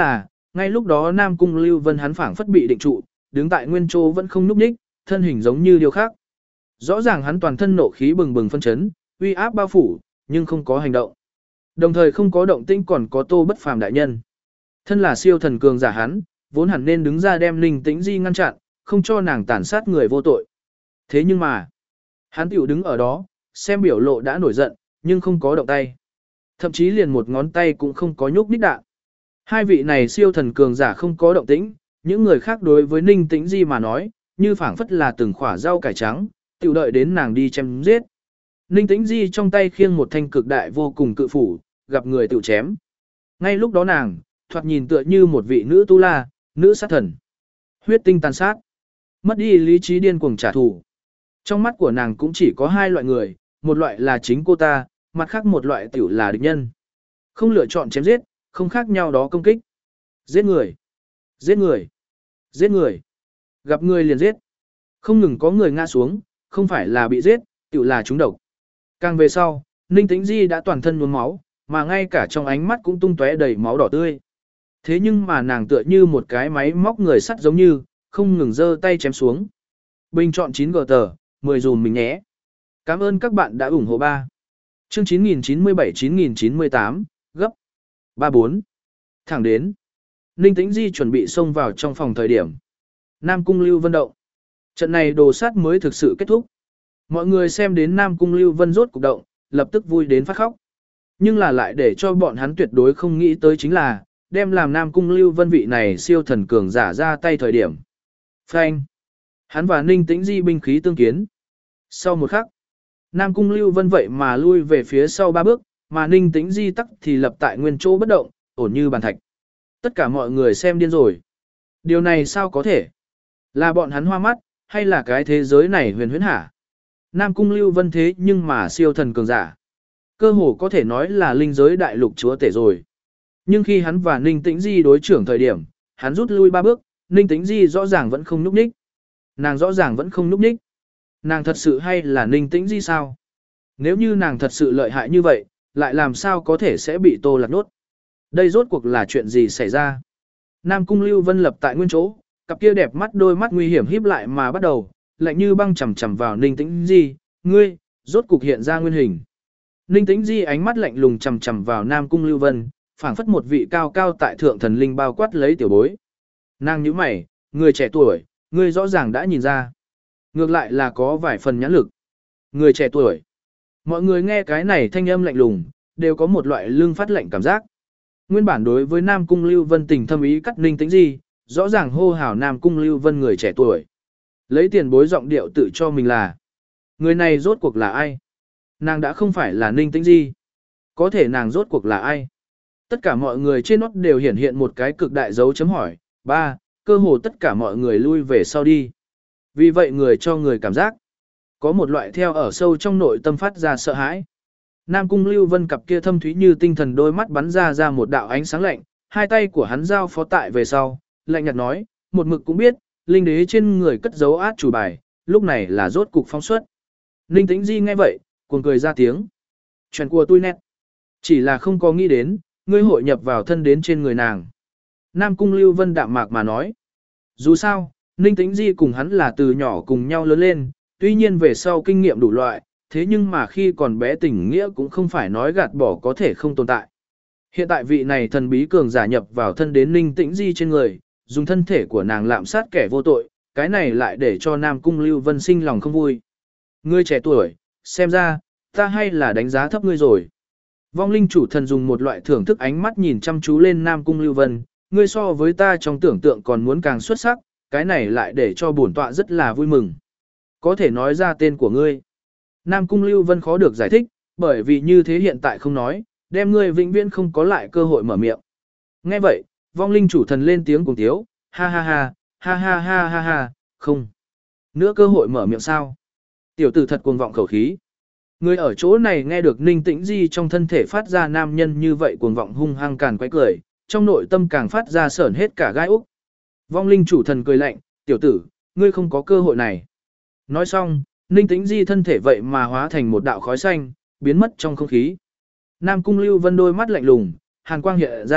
ngay lúc đó Nam Cung Lưu Vân hắn phảng phất bị định trụ, đứng tại nguyên chỗ vẫn không nhúc nhích, thân hình giống như điều khác. Rõ ràng hắn toàn thân nộ khí bừng bừng phân chấn, uy áp bao phủ, nhưng không có hành động. Đồng thời không có động tĩnh còn có Tô Bất Phàm đại nhân. Thân là siêu thần cường giả hắn, vốn hẳn nên đứng ra đem Ninh Tĩnh Di ngăn chặn, không cho nàng tàn sát người vô tội. Thế nhưng mà, hắn tiểu đứng ở đó, xem biểu lộ đã nổi giận, nhưng không có động tay. Thậm chí liền một ngón tay cũng không có nhúc nhích đạn. Hai vị này siêu thần cường giả không có động tĩnh, những người khác đối với Ninh Tĩnh Di mà nói, như phảng phất là từng khỏa rau cải trắng, tiểu đợi đến nàng đi chém giết. Ninh Tĩnh Di trong tay khiêng một thanh cực đại vô cùng cự phủ, gặp người tiểu chém. Ngay lúc đó nàng, thoạt nhìn tựa như một vị nữ tu la, nữ sát thần. Huyết tinh tàn sát, mất đi lý trí điên cuồng trả thù. Trong mắt của nàng cũng chỉ có hai loại người, một loại là chính cô ta, mặt khác một loại tiểu là địch nhân. Không lựa chọn chém giết, không khác nhau đó công kích. Giết người, giết người, giết người. Gặp người liền giết. Không ngừng có người ngã xuống, không phải là bị giết, tiểu là trúng độc. Càng về sau, Ninh Tĩnh Di đã toàn thân nhuốm máu, mà ngay cả trong ánh mắt cũng tung tóe đầy máu đỏ tươi. Thế nhưng mà nàng tựa như một cái máy móc người sắt giống như, không ngừng giơ tay chém xuống. Bình chọn chín gờ tờ, mười dùm mình nhé. Cảm ơn các bạn đã ủng hộ ba. Chương chín nghìn chín mươi bảy chín nghìn chín mươi tám, gấp. ba bốn. Thẳng đến. Ninh Tĩnh Di chuẩn bị xông vào trong phòng thời điểm. Nam Cung Lưu Vân động. Trận này đồ sát mới thực sự kết thúc. Mọi người xem đến Nam Cung Lưu Vân rốt cục động, lập tức vui đến phát khóc. Nhưng là lại để cho bọn hắn tuyệt đối không nghĩ tới chính là, đem làm Nam Cung Lưu Vân vị này siêu thần cường giả ra tay thời điểm. Phanh. Hắn và Ninh Tĩnh Di binh khí tương kiến. Sau một khắc, Nam Cung Lưu Vân vậy mà lui về phía sau ba bước, mà Ninh Tĩnh Di tắc thì lập tại nguyên chỗ bất động, ổn như bàn thạch. Tất cả mọi người xem điên rồi. Điều này sao có thể? Là bọn hắn hoa mắt, hay là cái thế giới này huyền huyễn hả? Nam Cung Lưu Vân thế nhưng mà siêu thần cường giả. Cơ hồ có thể nói là linh giới đại lục chúa tể rồi. Nhưng khi hắn và Ninh Tĩnh Di đối trưởng thời điểm, hắn rút lui ba bước, Ninh Tĩnh Di rõ ràng vẫn không nhúc nhích. Nàng rõ ràng vẫn không nhúc nhích. Nàng thật sự hay là Ninh Tĩnh Di sao? Nếu như nàng thật sự lợi hại như vậy, lại làm sao có thể sẽ bị Tô Lạc nốt? Đây rốt cuộc là chuyện gì xảy ra? Nam Cung Lưu Vân lập tại nguyên chỗ, cặp kia đẹp mắt đôi mắt nguy hiểm híp lại mà bắt đầu, lạnh như băng chằm chằm vào Ninh Tĩnh Di, ngươi, rốt cục hiện ra nguyên hình. Ninh Tĩnh Di ánh mắt lạnh lùng chằm chằm vào Nam Cung Lưu Vân, phảng phất một vị cao cao tại thượng thần linh bao quát lấy tiểu bối. Nàng nhíu mày, người trẻ tuổi, ngươi rõ ràng đã nhìn ra. Ngược lại là có vài phần nhãn lực. Người trẻ tuổi. Mọi người nghe cái này thanh âm lạnh lùng, đều có một loại lương phát lạnh cảm giác. Nguyên bản đối với Nam Cung Lưu Vân tình thâm ý cắt Ninh Tĩnh Di, rõ ràng hô hào Nam Cung Lưu Vân người trẻ tuổi. Lấy tiền bối giọng điệu tự cho mình là. Người này rốt cuộc là ai? Nàng đã không phải là Ninh Tĩnh Di. Có thể nàng rốt cuộc là ai? Tất cả mọi người trên nót đều hiển hiện một cái cực đại dấu chấm hỏi. Ba, cơ hồ tất cả mọi người lui về sau đi. Vì vậy người cho người cảm giác. Có một loại theo ở sâu trong nội tâm phát ra sợ hãi. Nam Cung Lưu Vân cặp kia thâm thúy như tinh thần đôi mắt bắn ra ra một đạo ánh sáng lạnh. Hai tay của hắn giao phó tại về sau. Lạnh nhạt nói, một mực cũng biết, linh đế trên người cất giấu át chủ bài, lúc này là rốt cục phóng xuất. Ninh Tĩnh Di nghe vậy, cuồng cười ra tiếng. Chuyện của tôi nét. Chỉ là không có nghĩ đến, ngươi hội nhập vào thân đến trên người nàng. Nam Cung Lưu Vân đạm mạc mà nói. Dù sao, Ninh Tĩnh Di cùng hắn là từ nhỏ cùng nhau lớn lên, tuy nhiên về sau kinh nghiệm đủ loại, thế nhưng mà khi còn bé tình nghĩa cũng không phải nói gạt bỏ có thể không tồn tại. Hiện tại vị này thần bí cường giả nhập vào thân đến Ninh Tĩnh Di trên người, dùng thân thể của nàng lạm sát kẻ vô tội, cái này lại để cho Nam Cung Lưu Vân sinh lòng không vui. Ngươi trẻ tuổi, xem ra, ta hay là đánh giá thấp ngươi rồi. Vong linh chủ thần dùng một loại thưởng thức ánh mắt nhìn chăm chú lên Nam Cung Lưu Vân, ngươi so với ta trong tưởng tượng còn muốn càng xuất sắc, cái này lại để cho bổn tọa rất là vui mừng. Có thể nói ra tên của ngươi. Nam Cung Lưu Vân khó được giải thích, bởi vì như thế hiện tại không nói, đem ngươi vĩnh viễn không có lại cơ hội mở miệng. Nghe vậy, vong linh chủ thần lên tiếng cùng tiếu, ha ha ha, ha ha ha ha ha, không. Nữa cơ hội mở miệng sao? Tiểu tử thật cuồng vọng khẩu khí. Người ở chỗ này nghe được Ninh Tĩnh Di trong thân thể phát ra nam nhân như vậy cuồng vọng hung hăng càn quái cười, trong nội tâm càng phát ra sởn hết cả gai úc. Vong linh chủ thần cười lạnh, tiểu tử, ngươi không có cơ hội này. Nói xong, Ninh Tĩnh Di thân thể vậy mà hóa thành một đạo khói xanh, biến mất trong không khí. Nam Cung Lưu Vân đôi mắt lạnh lùng, hàn quang hiện ra,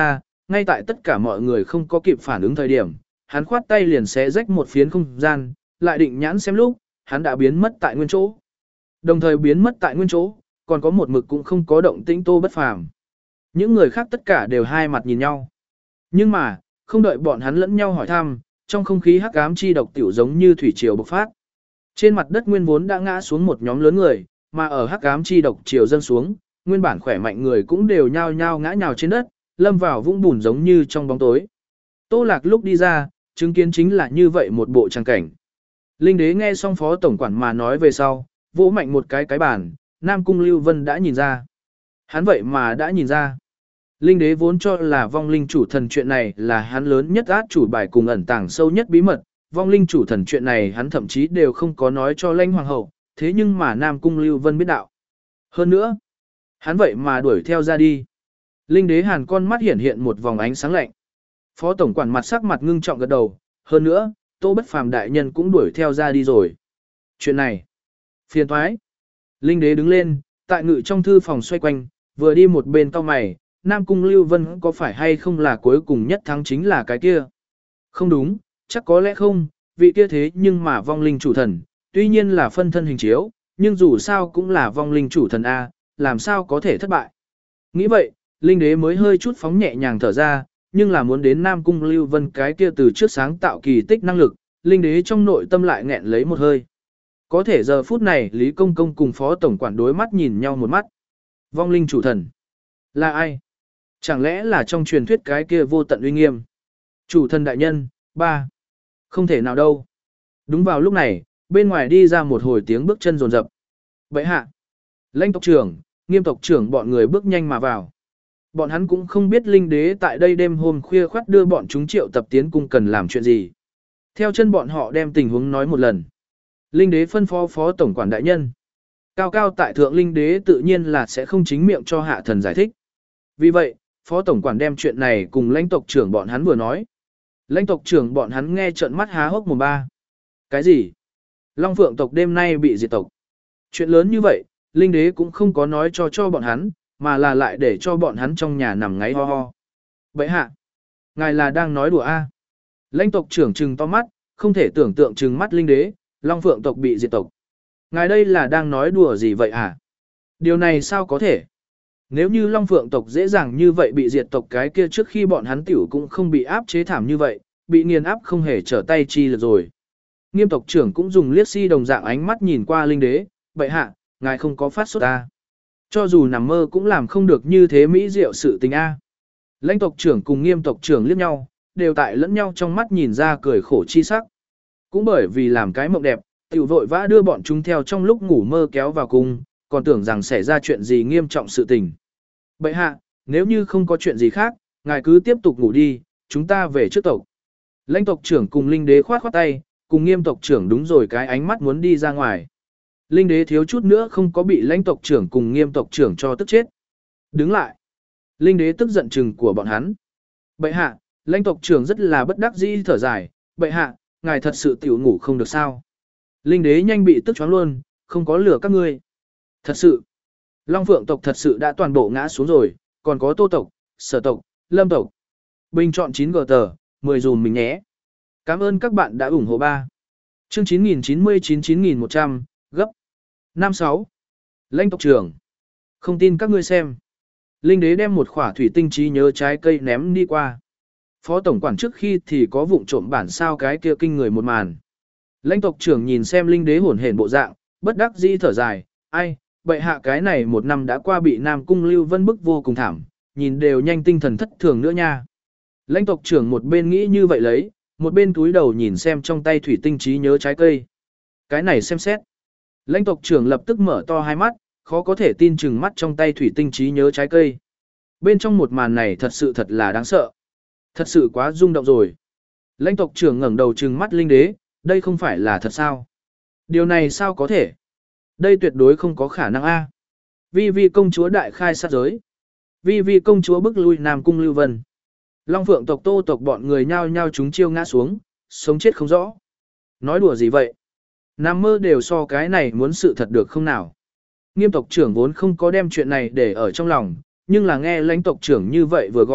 ngay tại tất cả mọi người không có kịp phản ứng thời điểm, hắn khoát tay liền xé rách một phiến không gian, lại định nhãn xem lúc, hắn đã biến mất tại nguyên chỗ. Đồng thời biến mất tại nguyên chỗ, còn có một mực cũng không có động tĩnh Tô Bất Phàm. Những người khác tất cả đều hai mặt nhìn nhau. Nhưng mà, không đợi bọn hắn lẫn nhau hỏi thăm, trong không khí hắc ám chi độc tiểu giống như thủy triều bộc phát. Trên mặt đất nguyên vốn đã ngã xuống một nhóm lớn người, mà ở hắc ám chi độc triều dâng xuống, nguyên bản khỏe mạnh người cũng đều nhao nhao ngã nhào trên đất, lâm vào vũng bùn giống như trong bóng tối. Tô Lạc lúc đi ra, chứng kiến chính là như vậy một bộ trang cảnh. Linh Đế nghe xong phó tổng quản mà nói về sau, vỗ mạnh một cái cái bàn, Nam Cung Lưu Vân đã nhìn ra. Hắn vậy mà đã nhìn ra. Linh Đế vốn cho là vong linh chủ thần chuyện này là hắn lớn nhất át chủ bài cùng ẩn tàng sâu nhất bí mật, vong linh chủ thần chuyện này hắn thậm chí đều không có nói cho Lãnh Hoàng hậu, thế nhưng mà Nam Cung Lưu Vân biết đạo. Hơn nữa, hắn vậy mà đuổi theo ra đi. Linh Đế Hàn con mắt hiện hiện một vòng ánh sáng lạnh. Phó tổng quản mặt sắc mặt ngưng trọng gật đầu, hơn nữa, Tô Bất Phàm đại nhân cũng đuổi theo ra đi rồi. Chuyện này, phiền toái. Linh Đế đứng lên, tại ngự trong thư phòng xoay quanh, vừa đi một bên cau mày, Nam Cung Lưu Vân có phải hay không là cuối cùng nhất thắng chính là cái kia? Không đúng, chắc có lẽ không, vị kia thế nhưng mà vong linh chủ thần, tuy nhiên là phân thân hình chiếu, nhưng dù sao cũng là vong linh chủ thần A, làm sao có thể thất bại. Nghĩ vậy, Linh Đế mới hơi chút phóng nhẹ nhàng thở ra, nhưng là muốn đến Nam Cung Lưu Vân cái kia từ trước sáng tạo kỳ tích năng lực, Linh Đế trong nội tâm lại nghẹn lấy một hơi. Có thể giờ phút này Lý Công Công cùng Phó Tổng quản đối mắt nhìn nhau một mắt. Vong linh chủ thần. Là ai? Chẳng lẽ là trong truyền thuyết cái kia vô tận uy nghiêm? Chủ thần đại nhân, ba. Không thể nào đâu. Đúng vào lúc này, bên ngoài đi ra một hồi tiếng bước chân rồn rập. Bệ hạ. Lãnh tộc trưởng, Nghiêm tộc trưởng bọn người bước nhanh mà vào. Bọn hắn cũng không biết Linh Đế tại đây đêm hôm khuya khoắt đưa bọn chúng triệu tập tiến cung cần làm chuyện gì. Theo chân bọn họ đem tình huống nói một lần. Linh Đế phân phó phó tổng quản đại nhân. Cao cao tại thượng Linh Đế tự nhiên là sẽ không chính miệng cho hạ thần giải thích. Vì vậy, phó tổng quản đem chuyện này cùng lãnh tộc trưởng bọn hắn vừa nói. Lãnh tộc trưởng bọn hắn nghe trợn mắt há hốc mồm ba. Cái gì? Long Phượng tộc đêm nay bị diệt tộc. Chuyện lớn như vậy, Linh Đế cũng không có nói cho cho bọn hắn, mà là lại để cho bọn hắn trong nhà nằm ngáy ho ho. Bệ hạ, ngài là đang nói đùa a? À? Lãnh tộc trưởng trừng to mắt, không thể tưởng tượng trừng mắt Linh Đế, Long Phượng tộc bị diệt tộc. Ngài đây là đang nói đùa gì vậy hả? À? Điều này sao có thể? Nếu như Long Phượng tộc dễ dàng như vậy bị diệt tộc cái kia trước khi bọn hắn tiểu cũng không bị áp chế thảm như vậy, bị nghiền áp không hề trở tay chi lực rồi. Nghiêm tộc trưởng cũng dùng liếc si đồng dạng ánh mắt nhìn qua Linh Đế, bệ hạ, ngài không có phát sốt ta. Cho dù nằm mơ cũng làm không được như thế mỹ diệu sự tình a. Lãnh tộc trưởng cùng Nghiêm tộc trưởng liếc nhau, đều tại lẫn nhau trong mắt nhìn ra cười khổ chi sắc. Cũng bởi vì làm cái mộng đẹp, tiểu vội vã đưa bọn chúng theo trong lúc ngủ mơ kéo vào cung, còn tưởng rằng xảy ra chuyện gì nghiêm trọng sự tình. Bệ hạ, nếu như không có chuyện gì khác, ngài cứ tiếp tục ngủ đi, chúng ta về trước tộc. Lãnh tộc trưởng cùng Linh Đế khoát khoát tay, cùng Nghiêm tộc trưởng đúng rồi cái ánh mắt muốn đi ra ngoài. Linh Đế thiếu chút nữa không có bị lãnh tộc trưởng cùng Nghiêm tộc trưởng cho tức chết. Đứng lại. Linh Đế tức giận chừng của bọn hắn. Bệ hạ, lãnh tộc trưởng rất là bất đắc dĩ thở dài, bệ hạ, ngài thật sự tiểu ngủ không được sao. Linh Đế nhanh bị tức choáng luôn, không có lửa các ngươi. Thật sự, Long Phượng tộc thật sự đã toàn bộ ngã xuống rồi, còn có Tô tộc, Sở tộc, Lâm tộc. Bình chọn chín gờ tờ, mười dùm mình nhé. Cảm ơn các bạn đã ủng hộ ba. Chương chín nghìn chín mươi chín chín nghìn một trăm, gấp. năm sáu. Lãnh tộc trưởng. Không tin các ngươi xem. Linh Đế đem một khỏa thủy tinh trí nhớ trái cây ném đi qua. Phó tổng quản trước khi thì có vụng trộm bản sao cái kia kinh người một màn. Lãnh tộc trưởng nhìn xem Linh Đế hổn hển bộ dạng, bất đắc dĩ thở dài, ai, bệ hạ cái này một năm đã qua bị Nam Cung Lưu Vân bức vô cùng thảm, nhìn đều nhanh tinh thần thất thường nữa nha. Lãnh tộc trưởng một bên nghĩ như vậy lấy, một bên túi đầu nhìn xem trong tay thủy tinh trí nhớ trái cây. Cái này xem xét. Lãnh tộc trưởng lập tức mở to hai mắt, khó có thể tin chừng mắt trong tay thủy tinh trí nhớ trái cây. Bên trong một màn này thật sự thật là đáng sợ. Thật sự quá rung động rồi. Lãnh tộc trưởng ngẩng đầu trừng mắt Linh Đế, đây không phải là thật sao? Điều này sao có thể? Đây tuyệt đối không có khả năng a. Vi Vi công chúa đại khai sát giới. Vi Vi công chúa bức lui Nam Cung Lưu Vân. Long Phượng tộc Tô tộc bọn người nhao nhao chúng chiêu ngã xuống, sống chết không rõ. Nói đùa gì vậy? Nam mơ đều so cái này muốn sự thật được không nào? Nghiêm tộc trưởng vốn không có đem chuyện này để ở trong lòng, nhưng là nghe lãnh tộc trưởng như vậy vừa gọi,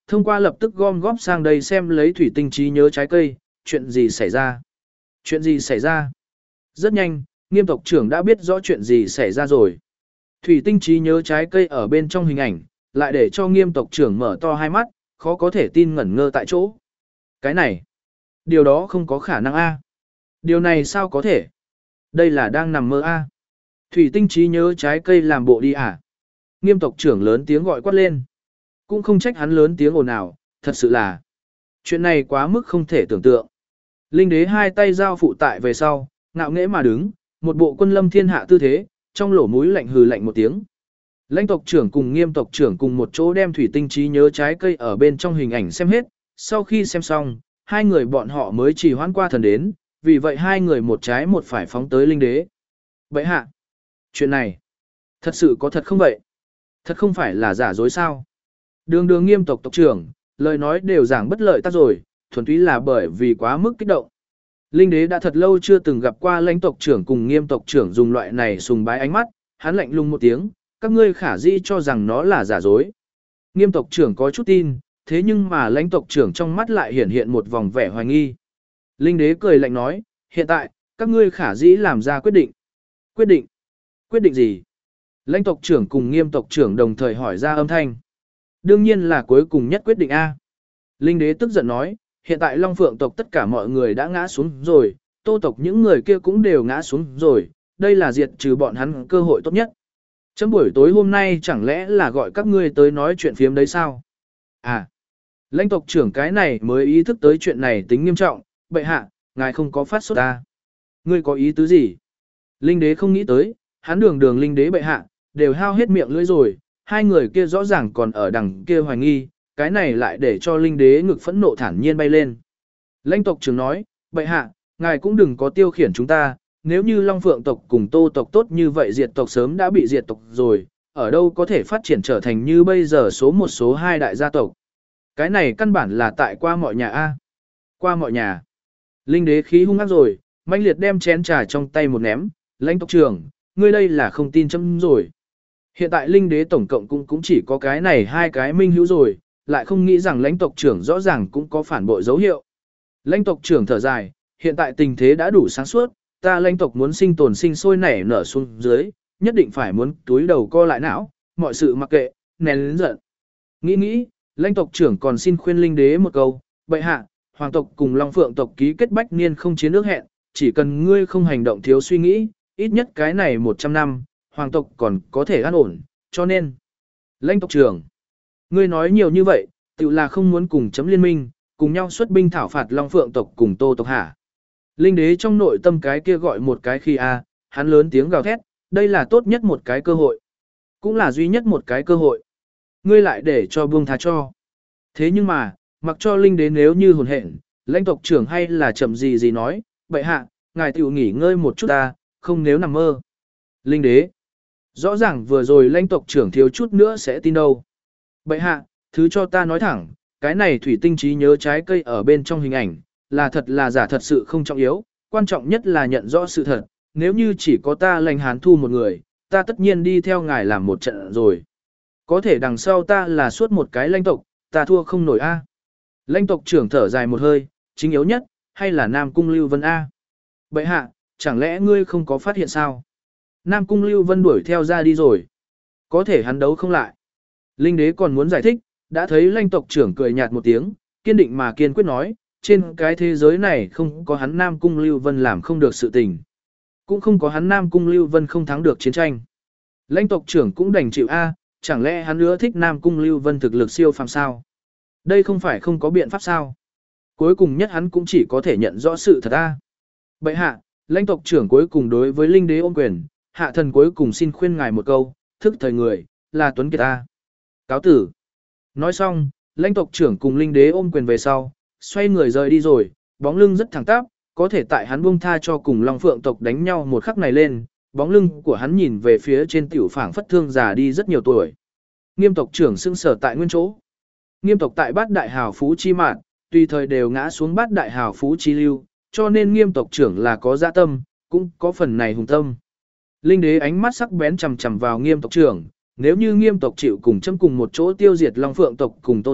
Thông qua lập tức gom góp sang đây xem lấy thủy tinh trí nhớ trái cây, chuyện gì xảy ra? Chuyện gì xảy ra? Rất nhanh, Nghiêm tộc trưởng đã biết rõ chuyện gì xảy ra rồi. Thủy tinh trí nhớ trái cây ở bên trong hình ảnh, lại để cho Nghiêm tộc trưởng mở to hai mắt, khó có thể tin ngẩn ngơ tại chỗ. Cái này, điều đó không có khả năng a. Điều này sao có thể? Đây là đang nằm mơ a. Thủy tinh trí nhớ trái cây làm bộ đi à? Nghiêm tộc trưởng lớn tiếng gọi quát lên. Cũng không trách hắn lớn tiếng ồn ào, thật sự là chuyện này quá mức không thể tưởng tượng. Linh đế hai tay giao phụ tại về sau, ngạo nghễ mà đứng, một bộ quân lâm thiên hạ tư thế, trong lỗ mũi lạnh hừ lạnh một tiếng. Lãnh tộc trưởng cùng Nghiêm tộc trưởng cùng một chỗ đem thủy tinh trí nhớ trái cây ở bên trong hình ảnh xem hết, sau khi xem xong, hai người bọn họ mới chỉ hoãn qua thần đến, vì vậy hai người một trái một phải phóng tới linh đế. Vậy hạ, chuyện này, thật sự có thật không vậy? Thật không phải là giả dối sao? Đường đường Nghiêm tộc tộc trưởng, lời nói đều giảng bất lợi tác rồi, thuần túy là bởi vì quá mức kích động. Linh đế đã thật lâu chưa từng gặp qua lãnh tộc trưởng cùng Nghiêm tộc trưởng dùng loại này sùng bái ánh mắt, hắn lạnh lùng một tiếng, các ngươi khả dĩ cho rằng nó là giả dối. Nghiêm tộc trưởng có chút tin, thế nhưng mà lãnh tộc trưởng trong mắt lại hiện hiện một vòng vẻ hoài nghi. Linh đế cười lạnh nói, hiện tại, các ngươi khả dĩ làm ra quyết định. Quyết định? Quyết định gì? Lãnh tộc trưởng cùng Nghiêm tộc trưởng đồng thời hỏi ra âm thanh. Đương nhiên là cuối cùng nhất quyết định A. Linh đế tức giận nói, hiện tại Long Phượng tộc tất cả mọi người đã ngã xuống rồi, Tô tộc những người kia cũng đều ngã xuống rồi, đây là diệt trừ bọn hắn cơ hội tốt nhất. Chấm buổi tối hôm nay chẳng lẽ là gọi các ngươi tới nói chuyện phiếm đấy sao? À, lãnh tộc trưởng cái này mới ý thức tới chuyện này tính nghiêm trọng, bệ hạ, ngài không có phát sốt ta. Ngươi có ý tứ gì? Linh đế không nghĩ tới, hắn đường đường linh đế bệ hạ, đều hao hết miệng lưỡi rồi, hai người kia rõ ràng còn ở đằng kia hoài nghi, cái này lại để cho linh đế ngực phẫn nộ thản nhiên bay lên. Lãnh tộc trưởng nói, bệ hạ, ngài cũng đừng có tiêu khiển chúng ta, nếu như Long Phượng tộc cùng Tô tộc tốt như vậy diệt tộc sớm đã bị diệt tộc rồi, ở đâu có thể phát triển trở thành như bây giờ số một số hai đại gia tộc. Cái này căn bản là tại qua mọi nhà A. Qua mọi nhà. Linh đế khí hung ác rồi, mãnh liệt đem chén trà trong tay một ném, lãnh tộc trưởng, ngươi đây là không tin chấm rồi. Hiện tại linh đế tổng cộng cũng cũng chỉ có cái này hai cái minh hữu rồi, lại không nghĩ rằng lãnh tộc trưởng rõ ràng cũng có phản bội dấu hiệu. Lãnh tộc trưởng thở dài, hiện tại tình thế đã đủ sáng suốt, ta lãnh tộc muốn sinh tồn sinh sôi nảy nở xuống dưới, nhất định phải muốn túi đầu co lại não, mọi sự mặc kệ, nén lớn giận. Nghĩ nghĩ, lãnh tộc trưởng còn xin khuyên linh đế một câu, bệ hạ, hoàng tộc cùng Long Phượng tộc ký kết bách niên không chiến ước hẹn, chỉ cần ngươi không hành động thiếu suy nghĩ, ít nhất cái này một trăm năm, hoàng tộc còn có thể an ổn, cho nên. Lãnh tộc trưởng, ngươi nói nhiều như vậy, tự là không muốn cùng chấm liên minh, cùng nhau xuất binh thảo phạt Long Phượng tộc cùng Tô tộc hả? Linh đế trong nội tâm cái kia gọi một cái khi a, hắn lớn tiếng gào thét, đây là tốt nhất một cái cơ hội, cũng là duy nhất một cái cơ hội. Ngươi lại để cho buông tha cho. Thế nhưng mà, mặc cho linh đế nếu như hồn hện, lãnh tộc trưởng hay là chậm gì gì nói, bệ hạ, ngài tiểu nghỉ ngơi một chút ta, không nếu nằm mơ. Linh đế, rõ ràng vừa rồi lãnh tộc trưởng thiếu chút nữa sẽ tin đâu. Bệ hạ, thứ cho ta nói thẳng, cái này thủy tinh trí nhớ trái cây ở bên trong hình ảnh, là thật là giả thật sự không trọng yếu, quan trọng nhất là nhận rõ sự thật, nếu như chỉ có ta lãnh hán thu một người, ta tất nhiên đi theo ngài làm một trận rồi. Có thể đằng sau ta là suốt một cái lãnh tộc, ta thua không nổi a. Lãnh tộc trưởng thở dài một hơi, chính yếu nhất, hay là Nam Cung Lưu Vân a. Bệ hạ, chẳng lẽ ngươi không có phát hiện sao? Nam Cung Lưu Vân đuổi theo ra đi rồi. Có thể hắn đấu không lại. Linh đế còn muốn giải thích, đã thấy lãnh tộc trưởng cười nhạt một tiếng, kiên định mà kiên quyết nói, trên cái thế giới này không có hắn Nam Cung Lưu Vân làm không được sự tình. Cũng không có hắn Nam Cung Lưu Vân không thắng được chiến tranh. Lãnh tộc trưởng cũng đành chịu a, chẳng lẽ hắn ưa thích Nam Cung Lưu Vân thực lực siêu phàm sao? Đây không phải không có biện pháp sao? Cuối cùng nhất hắn cũng chỉ có thể nhận rõ sự thật a. Bệ hạ, lãnh tộc trưởng cuối cùng đối với linh đế ôm quyền, hạ thần cuối cùng xin khuyên ngài một câu, thức thời người, là Tuấn Kiệt a. Cáo tử. Nói xong, lãnh tộc trưởng cùng linh đế ôm quyền về sau, xoay người rời đi rồi, bóng lưng rất thẳng tắp, có thể tại hắn buông tha cho cùng Long Phượng tộc đánh nhau một khắc này lên, bóng lưng của hắn nhìn về phía trên tiểu phảng phất thương già đi rất nhiều tuổi. Nghiêm tộc trưởng sững sờ tại nguyên chỗ. Nghiêm tộc tại bát đại hào phú chi mạn, tùy thời đều ngã xuống bát đại hào phú chi lưu, cho nên nghiêm tộc trưởng là có dạ tâm, cũng có phần này hùng tâm. Linh đế ánh mắt sắc bén chằm chằm vào nghiêm tộc trưởng, nếu như nghiêm tộc chịu cùng châm cùng một chỗ tiêu diệt Long Phượng tộc cùng Tô tộc,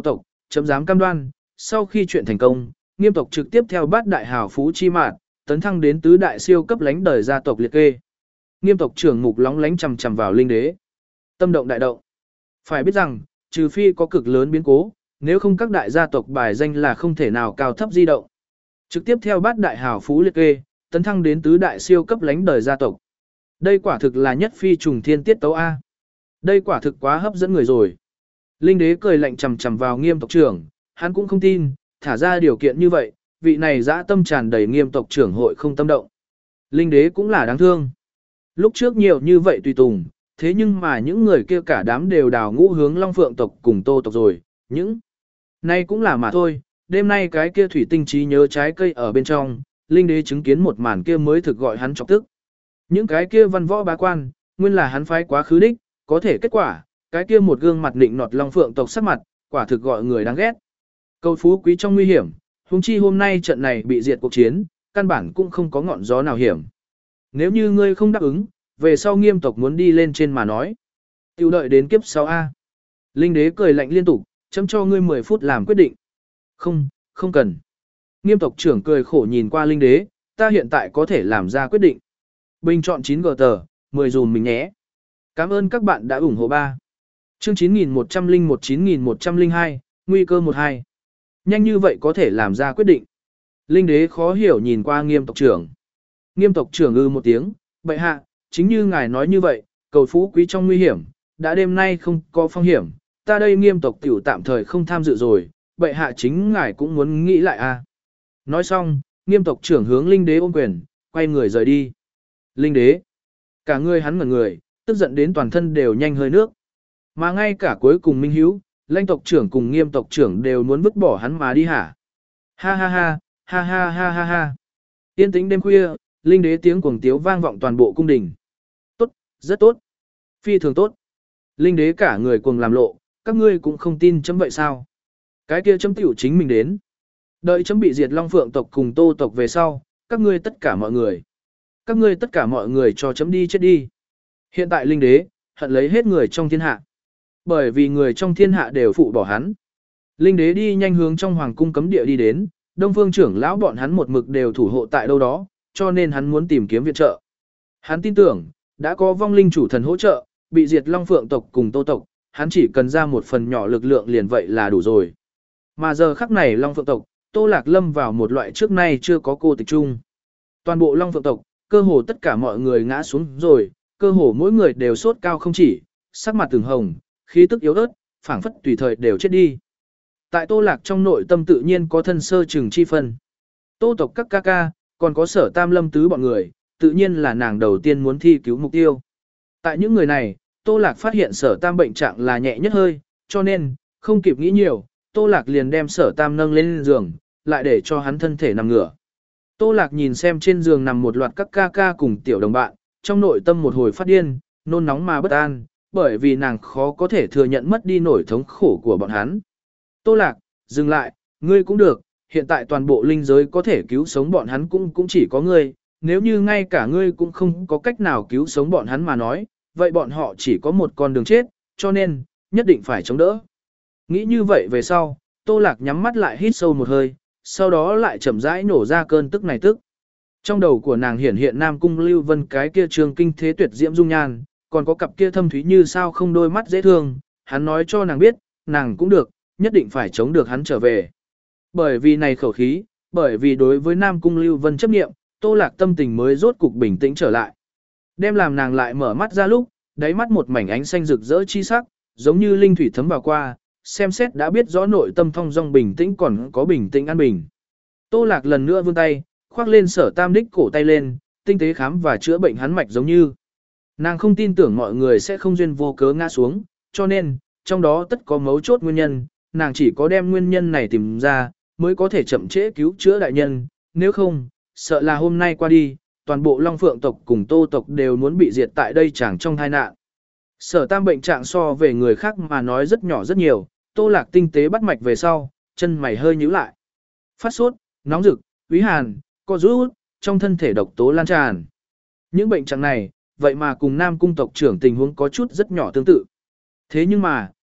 chấm dám cam đoan, sau khi chuyện thành công, Nghiêm tộc trực tiếp theo bát đại hào phú chi mạn, tấn thăng đến tứ đại siêu cấp lãnh đời gia tộc liệt kê. Nghiêm tộc trưởng mục lóng lánh chằm chằm vào Linh Đế. Tâm động đại động. Phải biết rằng, trừ phi có cực lớn biến cố, nếu không các đại gia tộc bài danh là không thể nào cao thấp di động. Trực tiếp theo bát đại hào phú liệt kê, tấn thăng đến tứ đại siêu cấp lãnh đời gia tộc. Đây quả thực là nhất phi trùng thiên tiết tấu A. Đây quả thực quá hấp dẫn người rồi. Linh Đế cười lạnh chằm chằm vào Nghiêm tộc trưởng, hắn cũng không tin, thả ra điều kiện như vậy, vị này dã tâm tràn đầy Nghiêm tộc trưởng hội không tâm động. Linh Đế cũng là đáng thương. Lúc trước nhiều như vậy tùy tùng, thế nhưng mà những người kia cả đám đều đào ngũ hướng Long Phượng tộc cùng Tô tộc rồi, những nay cũng là mà thôi. Đêm nay cái kia thủy tinh trí nhớ trái cây ở bên trong, Linh Đế chứng kiến một màn kia mới thực gọi hắn chọc tức. Những cái kia văn võ bá quan, nguyên là hắn phái quá khứ đích, có thể kết quả, cái kia một gương mặt nịnh nọt Long Phượng tộc sắc mặt, quả thực gọi người đáng ghét. Cầu phú quý trong nguy hiểm, huống chi hôm nay trận này bị diệt cuộc chiến, căn bản cũng không có ngọn gió nào hiểm. Nếu như ngươi không đáp ứng, về sau Nghiêm tộc muốn đi lên trên mà nói. Tiểu đợi đến kiếp sau A. Linh Đế cười lạnh liên tục, chấm cho ngươi mười phút làm quyết định. Không, không cần. Nghiêm tộc trưởng cười khổ nhìn qua Linh Đế, ta hiện tại có thể làm ra quyết định. Bình chọn chín gờ tờ, mười dùm mình nhé. Cảm ơn các bạn đã ủng hộ ba. Chương chín nghìn một trăm lẻ một chín nghìn một trăm lẻ hai, nguy cơ một hai. Nhanh như vậy có thể làm ra quyết định. Linh Đế khó hiểu nhìn qua Nghiêm tộc trưởng. Nghiêm tộc trưởng ư một tiếng, bệ hạ, chính như ngài nói như vậy, cầu phú quý trong nguy hiểm, đã đêm nay không có phong hiểm, ta đây Nghiêm tộc tiểu tạm thời không tham dự rồi, bệ hạ chính ngài cũng muốn nghĩ lại a. Nói xong, Nghiêm tộc trưởng hướng Linh Đế ôm quyền, quay người rời đi. Linh Đế, cả người hắn ngẩn người, tức giận đến toàn thân đều nhanh hơi nước. Mà ngay cả cuối cùng Minh Hiếu, Lãnh tộc trưởng cùng Nghiêm tộc trưởng đều muốn vứt bỏ hắn mà đi hả? Ha ha ha, ha ha ha ha ha. Yên tĩnh đêm khuya, Linh Đế tiếng cuồng tiếu vang vọng toàn bộ cung đình. Tốt, rất tốt. Phi thường tốt. Linh Đế cả người cuồng làm lộ, các ngươi cũng không tin chấm vậy sao? Cái kia chấm tiểu chính mình đến. Đợi chấm bị diệt Long Phượng tộc cùng Tô tộc về sau, các ngươi tất cả mọi người. Các ngươi tất cả mọi người cho chấm đi chết đi. Hiện tại Linh Đế, hận lấy hết người trong thiên hạ. Bởi vì người trong thiên hạ đều phụ bỏ hắn. Linh Đế đi nhanh hướng trong hoàng cung cấm địa đi đến, Đông Phương trưởng lão bọn hắn một mực đều thủ hộ tại đâu đó, cho nên hắn muốn tìm kiếm viện trợ. Hắn tin tưởng, đã có vong linh chủ thần hỗ trợ, bị diệt Long Phượng tộc cùng Tô tộc, hắn chỉ cần ra một phần nhỏ lực lượng liền vậy là đủ rồi. Mà giờ khắc này Long Phượng tộc, Tô Lạc lâm vào một loại trước nay chưa có cô tịch chung. Toàn bộ Long Phượng tộc, cơ hồ tất cả mọi người ngã xuống rồi, cơ hồ mỗi người đều sốt cao không chỉ, sắc mặt từng hồng, khí tức yếu ớt, phảng phất tùy thời đều chết đi. Tại Tô Lạc trong nội tâm tự nhiên có thân sơ chừng chi phân. Tô tộc các ca ca, còn có Sở Tam Lâm tứ bọn người, tự nhiên là nàng đầu tiên muốn thi cứu mục tiêu. Tại những người này, Tô Lạc phát hiện Sở Tam bệnh trạng là nhẹ nhất hơi, cho nên, không kịp nghĩ nhiều, Tô Lạc liền đem Sở Tam nâng lên giường, lại để cho hắn thân thể nằm ngửa. Tô Lạc nhìn xem trên giường nằm một loạt các ca ca cùng tiểu đồng bạn, trong nội tâm một hồi phát điên, nôn nóng mà bất an, bởi vì nàng khó có thể thừa nhận mất đi nổi thống khổ của bọn hắn. Tô Lạc, dừng lại, ngươi cũng được, hiện tại toàn bộ linh giới có thể cứu sống bọn hắn cũng cũng chỉ có ngươi, nếu như ngay cả ngươi cũng không có cách nào cứu sống bọn hắn mà nói, vậy bọn họ chỉ có một con đường chết, cho nên, nhất định phải chống đỡ. Nghĩ như vậy về sau, Tô Lạc nhắm mắt lại hít sâu một hơi, sau đó lại chậm rãi nổ ra cơn tức này tức. Trong đầu của nàng hiển hiện Nam Cung Lưu Vân cái kia trường kinh thế tuyệt diễm dung nhan, còn có cặp kia thâm thúy như sao không đôi mắt dễ thương, hắn nói cho nàng biết, nàng cũng được, nhất định phải chống được hắn trở về. Bởi vì này khẩu khí, bởi vì đối với Nam Cung Lưu Vân chấp nghiệm, Tô Lạc tâm tình mới rốt cục bình tĩnh trở lại. Đem làm nàng lại mở mắt ra lúc, đáy mắt một mảnh ánh xanh rực rỡ chi sắc, giống như linh thủy thấm vào qua, xem xét đã biết rõ nội tâm thong dong bình tĩnh còn có bình tĩnh an bình. Tô Lạc lần nữa vươn tay, khoác lên Sở Tam đích cổ tay lên, tinh tế khám và chữa bệnh hắn mạch giống như. Nàng không tin tưởng mọi người sẽ không duyên vô cớ ngã xuống, cho nên, trong đó tất có mấu chốt nguyên nhân, nàng chỉ có đem nguyên nhân này tìm ra, mới có thể chậm trễ cứu chữa đại nhân, nếu không, sợ là hôm nay qua đi, toàn bộ Long Phượng tộc cùng Tô tộc đều muốn bị diệt tại đây chẳng trong tai nạn. Sở Tam bệnh trạng so về người khác mà nói rất nhỏ rất nhiều, Tô Lạc tinh tế bắt mạch về sau, chân mày hơi nhíu lại. Phát sốt, nóng rực, úy hàn, co rút, trong thân thể độc tố lan tràn. Những bệnh trạng này, vậy mà cùng Nam Cung tộc trưởng tình huống có chút rất nhỏ tương tự. Thế nhưng mà,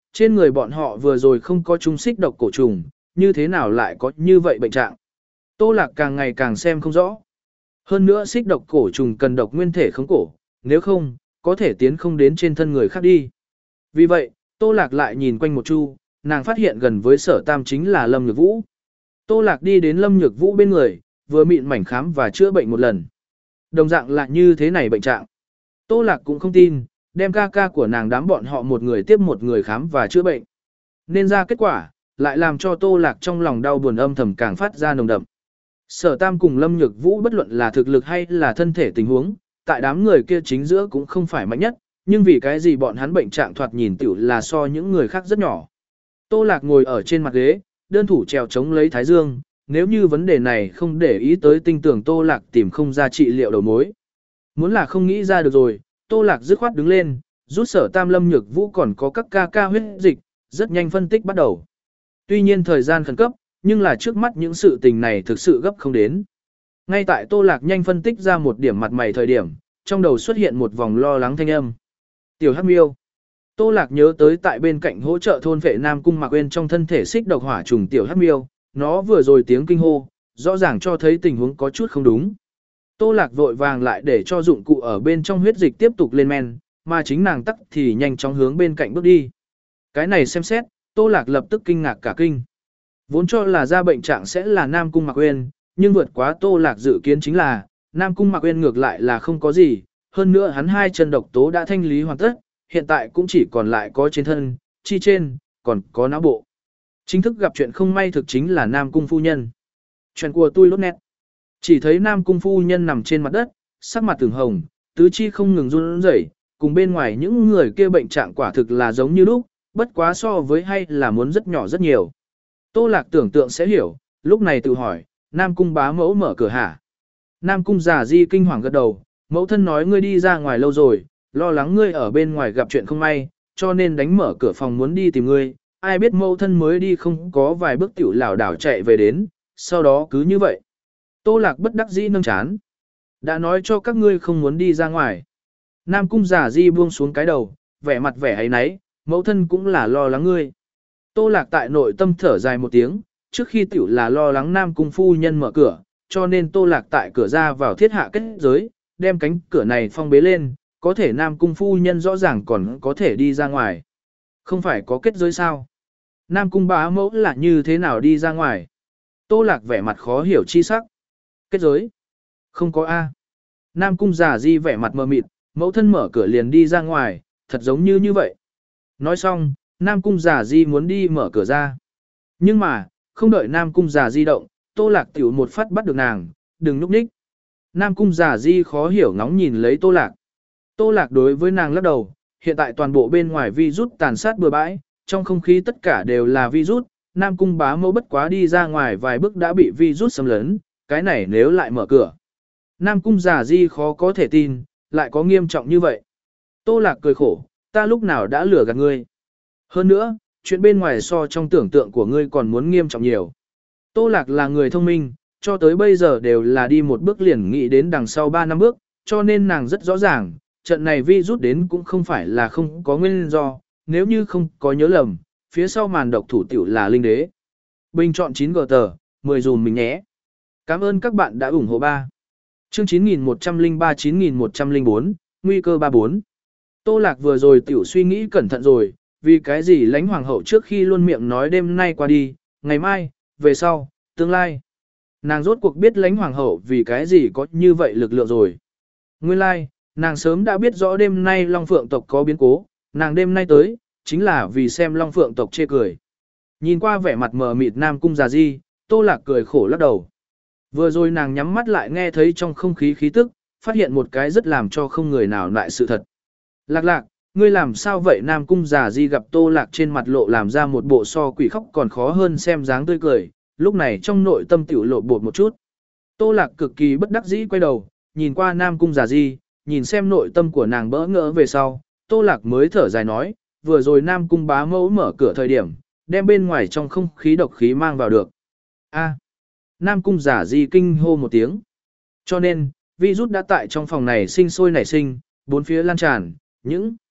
trên người bọn họ vừa rồi không có chung xích độc cổ trùng, như thế nào lại có như vậy bệnh trạng. Tô Lạc càng ngày càng xem không rõ. Hơn nữa xích độc cổ trùng cần độc nguyên thể khống cổ, nếu không, có thể tiến không đến trên thân người khác đi. Vì vậy, Tô Lạc lại nhìn quanh một chu, nàng phát hiện gần với Sở Tam chính là Lâm Nhược Vũ. Tô Lạc đi đến Lâm Nhược Vũ bên người, vừa mịn mảnh khám và chữa bệnh một lần. Đồng dạng là như thế này bệnh trạng. Tô Lạc cũng không tin, đem ca ca của nàng đám bọn họ một người tiếp một người khám và chữa bệnh. Nên ra kết quả, lại làm cho Tô Lạc trong lòng đau buồn âm thầm càng phát ra nồng đậm. Sở Tam cùng Lâm Nhược Vũ bất luận là thực lực hay là thân thể tình huống, tại đám người kia chính giữa cũng không phải mạnh nhất, nhưng vì cái gì bọn hắn bệnh trạng thoạt nhìn tiểu là so những người khác rất nhỏ. Tô Lạc ngồi ở trên mặt ghế, đơn thủ trèo chống lấy thái dương, nếu như vấn đề này không để ý tới tinh tưởng Tô Lạc tìm không ra trị liệu đầu mối. Muốn là không nghĩ ra được rồi, Tô Lạc dứt khoát đứng lên, rút Sở Tam Lâm Nhược Vũ còn có các ca ca huyết dịch, rất nhanh phân tích bắt đầu. Tuy nhiên thời gian khẩn cấp, nhưng là trước mắt những sự tình này thực sự gấp không đến. Ngay tại Tô Lạc nhanh phân tích ra một điểm mặt mày thời điểm, trong đầu xuất hiện một vòng lo lắng thanh âm. Tiểu Hắc Miêu. Tô Lạc nhớ tới tại bên cạnh hỗ trợ thôn vệ Nam Cung Mạc Uyên trong thân thể xích độc hỏa trùng Tiểu Hắc Miêu, nó vừa rồi tiếng kinh hô, rõ ràng cho thấy tình huống có chút không đúng. Tô Lạc vội vàng lại để cho dụng cụ ở bên trong huyết dịch tiếp tục lên men, mà chính nàng tắc thì nhanh chóng hướng bên cạnh bước đi. Cái này xem xét, Tô Lạc lập tức kinh ngạc cả kinh. Vốn cho là ra bệnh trạng sẽ là Nam Cung Mạc Uyên, nhưng vượt quá Tô Lạc dự kiến chính là, Nam Cung Mạc Uyên ngược lại là không có gì, hơn nữa hắn hai chân độc tố đã thanh lý hoàn tất, hiện tại cũng chỉ còn lại có trên thân, chi trên, còn có não bộ. Chính thức gặp chuyện không may thực chính là Nam Cung phu nhân. Chuyện của tôi lốt nét. Chỉ thấy Nam Cung phu nhân nằm trên mặt đất, sắc mặt từng hồng, tứ chi không ngừng run rẩy, cùng bên ngoài những người kia bệnh trạng quả thực là giống như lúc, bất quá so với hay là muốn rất nhỏ rất nhiều. Tô Lạc tưởng tượng sẽ hiểu, lúc này tự hỏi, Nam Cung bá mẫu mở cửa hả? Nam Cung giả di kinh hoàng gật đầu, mẫu thân nói ngươi đi ra ngoài lâu rồi, lo lắng ngươi ở bên ngoài gặp chuyện không may, cho nên đánh mở cửa phòng muốn đi tìm ngươi, ai biết mẫu thân mới đi không có vài bước tiểu lảo đảo chạy về đến, sau đó cứ như vậy. Tô Lạc bất đắc dĩ nâng chán. Đã nói cho các ngươi không muốn đi ra ngoài. Nam Cung giả di buông xuống cái đầu, vẻ mặt vẻ ấy nấy, mẫu thân cũng là lo lắng ngươi. Tô Lạc tại nội tâm thở dài một tiếng, trước khi tiểu là lo lắng Nam Cung phu nhân mở cửa, cho nên Tô Lạc tại cửa ra vào thiết hạ kết giới, đem cánh cửa này phong bế lên, có thể Nam Cung phu nhân rõ ràng còn có thể đi ra ngoài. Không phải có kết giới sao? Nam Cung bá mẫu là như thế nào đi ra ngoài? Tô Lạc vẻ mặt khó hiểu chi sắc. Kết giới? Không có A. Nam Cung giả di vẻ mặt mờ mịt, mẫu thân mở cửa liền đi ra ngoài, thật giống như như vậy. Nói xong, Nam Cung giả di muốn đi mở cửa ra. Nhưng mà, không đợi Nam Cung giả di động, Tô Lạc tiểu một phát bắt được nàng, đừng núp ních. Nam Cung giả di khó hiểu ngóng nhìn lấy Tô Lạc. Tô Lạc đối với nàng lắc đầu, hiện tại toàn bộ bên ngoài virus tàn sát bừa bãi, trong không khí tất cả đều là virus, Nam Cung bá mẫu bất quá đi ra ngoài vài bước đã bị virus xâm lấn, cái này nếu lại mở cửa. Nam Cung giả di khó có thể tin, lại có nghiêm trọng như vậy. Tô Lạc cười khổ, ta lúc nào đã lừa gạt ngươi. Hơn nữa, chuyện bên ngoài so trong tưởng tượng của ngươi còn muốn nghiêm trọng nhiều. Tô Lạc là người thông minh, cho tới bây giờ đều là đi một bước liền nghĩ đến đằng sau ba năm bước, cho nên nàng rất rõ ràng, trận này vi rút đến cũng không phải là không có nguyên do, nếu như không có nhớ lầm, phía sau màn độc thủ tiểu là Linh Đế. Bình chọn chín gờ tờ, mười dùm mình nhé. Cảm ơn các bạn đã ủng hộ ba. Chương chín nghìn một trăm lẻ ba chín nghìn một trăm lẻ bốn, nguy cơ ba bốn. Tô Lạc vừa rồi tiểu suy nghĩ cẩn thận rồi, vì cái gì lãnh hoàng hậu trước khi luôn miệng nói đêm nay qua đi, ngày mai, về sau, tương lai. Nàng rốt cuộc biết lãnh hoàng hậu vì cái gì có như vậy lực lượng rồi. Nguyên lai, nàng sớm đã biết rõ đêm nay Long Phượng tộc có biến cố, nàng đêm nay tới, chính là vì xem Long Phượng tộc chê cười. Nhìn qua vẻ mặt mờ mịt Nam Cung già di, Tô Lạc cười khổ lắc đầu. Vừa rồi nàng nhắm mắt lại nghe thấy trong không khí khí tức, phát hiện một cái rất làm cho không người nào lại sự thật. Lạc lạc, ngươi làm sao vậy? Nam Cung già di gặp Tô Lạc trên mặt lộ làm ra một bộ so quỷ khóc còn khó hơn xem dáng tươi cười, lúc này trong nội tâm tiểu lộ bột một chút. Tô Lạc cực kỳ bất đắc dĩ quay đầu, nhìn qua Nam Cung già di, nhìn xem nội tâm của nàng bỡ ngỡ về sau, Tô Lạc mới thở dài nói, vừa rồi Nam Cung bá mẫu mở cửa thời điểm, đem bên ngoài trong không khí độc khí mang vào được. A. Nam Cung giả di kinh hô một tiếng. Cho nên, virus đã tại trong phòng này sinh sôi nảy sinh, bốn phía lan tràn, những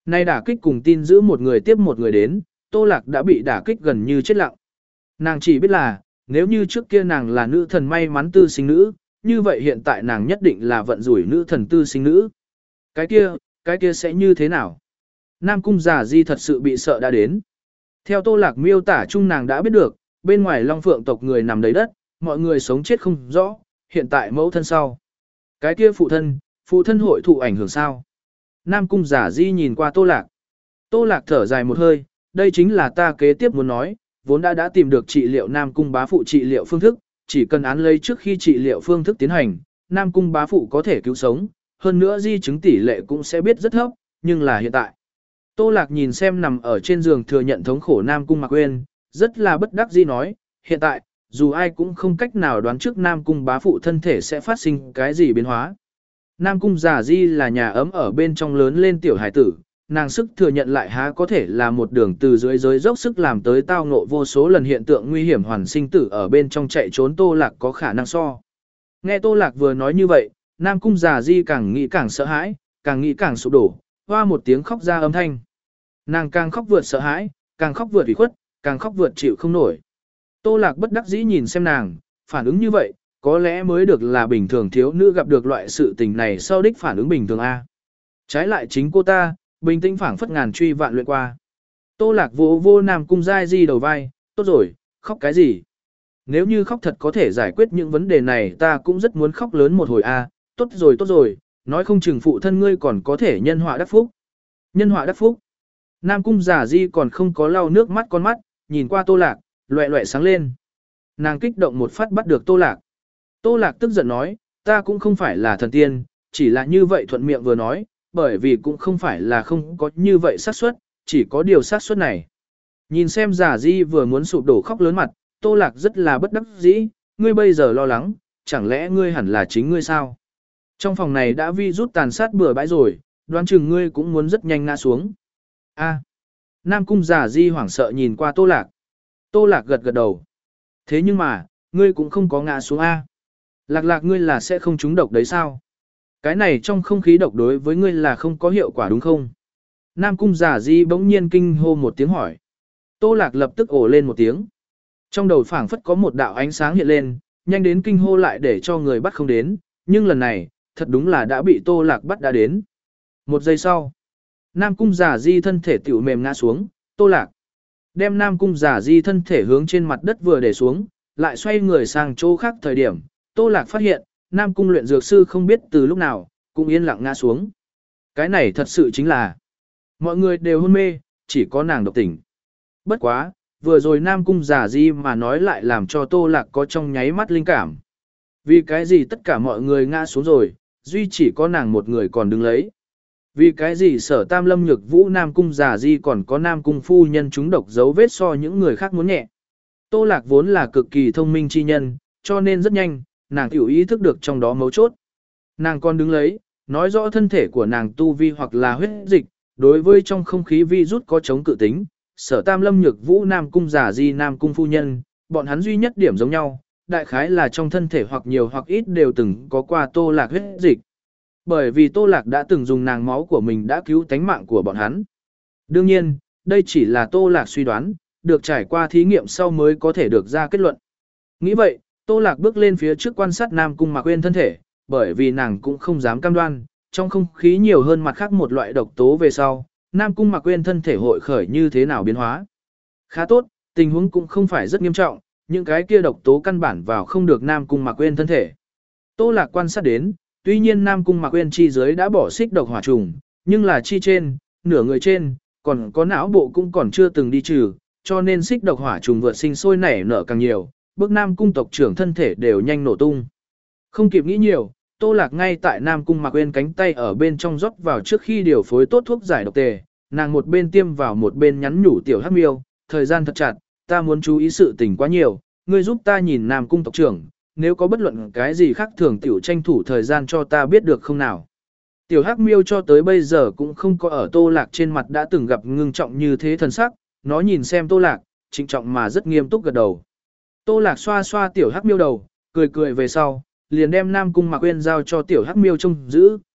Nay đả kích cùng tin giữ một người tiếp một người đến, Tô Lạc đã bị đả kích gần như chết lặng. Nàng chỉ biết là, nếu như trước kia nàng là nữ thần may mắn tư sinh nữ, như vậy hiện tại nàng nhất định là vận rủi nữ thần tư sinh nữ. Cái kia, cái kia sẽ như thế nào? Nam Cung Giả Di thật sự bị sợ đã đến. Theo Tô Lạc miêu tả chung nàng đã biết được, bên ngoài Long Phượng tộc người nằm đầy đất, mọi người sống chết không rõ, hiện tại mẫu thân sau. Cái kia phụ thân, phụ thân hội thụ ảnh hưởng sao? Nam Cung Giả Di nhìn qua Tô Lạc. Tô Lạc thở dài một hơi, đây chính là ta kế tiếp muốn nói, vốn đã đã tìm được trị liệu Nam Cung bá phụ trị liệu phương thức, chỉ cần án lấy trước khi trị liệu phương thức tiến hành, Nam Cung bá phụ có thể cứu sống, hơn nữa di chứng tỷ lệ cũng sẽ biết rất thấp, nhưng là hiện tại. Tô Lạc nhìn xem nằm ở trên giường thừa nhận thống khổ Nam Cung Mạc Uyên, rất là bất đắc dĩ nói, hiện tại, dù ai cũng không cách nào đoán trước Nam Cung bá phụ thân thể sẽ phát sinh cái gì biến hóa. Nam Cung Giả Di là nhà ấm ở bên trong lớn lên tiểu hải tử, nàng sức thừa nhận lại há có thể là một đường từ dưới giới dốc sức làm tới tao ngộ vô số lần hiện tượng nguy hiểm hoàn sinh tử ở bên trong chạy trốn Tô Lạc có khả năng so. Nghe Tô Lạc vừa nói như vậy, Nam Cung Giả Di càng nghĩ càng sợ hãi, càng nghĩ càng sụp đổ, hoa một tiếng khóc ra âm thanh. Nàng càng khóc vượt sợ hãi, càng khóc vượt ủy khuất, càng khóc vượt chịu không nổi. Tô Lạc bất đắc dĩ nhìn xem nàng, phản ứng như vậy, có lẽ mới được là bình thường thiếu nữ gặp được loại sự tình này sau đích phản ứng bình thường A. Trái lại chính cô ta, bình tĩnh phảng phất ngàn truy vạn luyện qua. Tô Lạc vô vô Nam Cung Giai Di đầu vai, tốt rồi, khóc cái gì? Nếu như khóc thật có thể giải quyết những vấn đề này ta cũng rất muốn khóc lớn một hồi A, tốt rồi tốt rồi, nói không chừng phụ thân ngươi còn có thể nhân họa đắc phúc. Nhân họa đắc phúc. Nam Cung Giả Di còn không có lau nước mắt con mắt, nhìn qua Tô Lạc, loẹ loẹ sáng lên. Nàng kích động một phát bắt được Tô Lạc. Tô Lạc tức giận nói, ta cũng không phải là thần tiên, chỉ là như vậy thuận miệng vừa nói, bởi vì cũng không phải là không có như vậy xác suất, chỉ có điều xác suất này. Nhìn xem Giả Di vừa muốn sụp đổ khóc lớn mặt, Tô Lạc rất là bất đắc dĩ, ngươi bây giờ lo lắng, chẳng lẽ ngươi hẳn là chính ngươi sao? Trong phòng này đã vi rút tàn sát bừa bãi rồi, đoán chừng ngươi cũng muốn rất nhanh ngã xuống. A. Nam Cung Giả Di hoảng sợ nhìn qua Tô Lạc. Tô Lạc gật gật đầu. Thế nhưng mà, ngươi cũng không có ngã xuống A. Lạc Lạc ngươi là sẽ không trúng độc đấy sao? Cái này trong không khí độc đối với ngươi là không có hiệu quả đúng không? Nam Cung Giả Di bỗng nhiên kinh hô một tiếng hỏi. Tô Lạc lập tức ồ lên một tiếng. Trong đầu phảng phất có một đạo ánh sáng hiện lên, nhanh đến kinh hô lại để cho người bắt không đến, nhưng lần này, thật đúng là đã bị Tô Lạc bắt đã đến. Một giây sau, Nam Cung Giả Di thân thể tiểu mềm ngã xuống, Tô Lạc đem Nam Cung Giả Di thân thể hướng trên mặt đất vừa để xuống, lại xoay người sang chỗ khác thời điểm, Tô Lạc phát hiện, Nam Cung luyện dược sư không biết từ lúc nào, cũng yên lặng ngã xuống. Cái này thật sự chính là, mọi người đều hôn mê, chỉ có nàng độc tỉnh. Bất quá, vừa rồi Nam Cung Giả Di mà nói lại làm cho Tô Lạc có trong nháy mắt linh cảm. Vì cái gì tất cả mọi người ngã xuống rồi, duy chỉ có nàng một người còn đứng lấy. Vì cái gì sở tam lâm nhược vũ Nam Cung Giả Di còn có Nam Cung phu nhân chúng độc dấu vết so những người khác muốn nhẹ. Tô Lạc vốn là cực kỳ thông minh chi nhân, cho nên rất nhanh, nàng tiểu ý thức được trong đó mấu chốt. Nàng còn đứng lấy, nói rõ thân thể của nàng tu vi hoặc là huyết dịch, đối với trong không khí vi rút có chống cự tính. Sở tam lâm nhược vũ Nam Cung Giả Di Nam Cung phu nhân, bọn hắn duy nhất điểm giống nhau, đại khái là trong thân thể hoặc nhiều hoặc ít đều từng có qua Tô Lạc huyết dịch. Bởi vì Tô Lạc đã từng dùng nàng máu của mình đã cứu tánh mạng của bọn hắn. Đương nhiên, đây chỉ là Tô Lạc suy đoán, được trải qua thí nghiệm sau mới có thể được ra kết luận. Nghĩ vậy, Tô Lạc bước lên phía trước quan sát Nam Cung Mạc Uyên thân thể, bởi vì nàng cũng không dám cam đoan, trong không khí nhiều hơn mặt khác một loại độc tố về sau, Nam Cung Mạc Uyên thân thể hội khởi như thế nào biến hóa. Khá tốt, tình huống cũng không phải rất nghiêm trọng, những cái kia độc tố căn bản vào không được Nam Cung Mạc Uyên thân thể. Tô Lạc quan sát đến, tuy nhiên Nam Cung Mạc Uyên chi dưới đã bỏ xích độc hỏa trùng, nhưng là chi trên, nửa người trên, còn có não bộ cũng còn chưa từng đi trừ, cho nên xích độc hỏa trùng vượt sinh sôi nảy nở càng nhiều, bước Nam Cung tộc trưởng thân thể đều nhanh nổ tung. Không kịp nghĩ nhiều, Tô Lạc ngay tại Nam Cung Mạc Uyên cánh tay ở bên trong rót vào trước khi điều phối tốt thuốc giải độc tề, nàng một bên tiêm vào một bên nhắn nhủ tiểu Hắc Miêu, thời gian thật chặt, ta muốn chú ý sự tình quá nhiều, ngươi giúp ta nhìn Nam Cung tộc trưởng, nếu có bất luận cái gì khác thường tiểu tranh thủ thời gian cho ta biết được không nào. Tiểu Hắc Miêu cho tới bây giờ cũng không có ở Tô Lạc trên mặt đã từng gặp ngưng trọng như thế thần sắc, nó nhìn xem Tô Lạc, trịnh trọng mà rất nghiêm túc gật đầu. Tô Lạc xoa xoa tiểu Hắc Miêu đầu, cười cười về sau, liền đem Nam Cung Mạc Uyên giao cho tiểu Hắc Miêu trông giữ,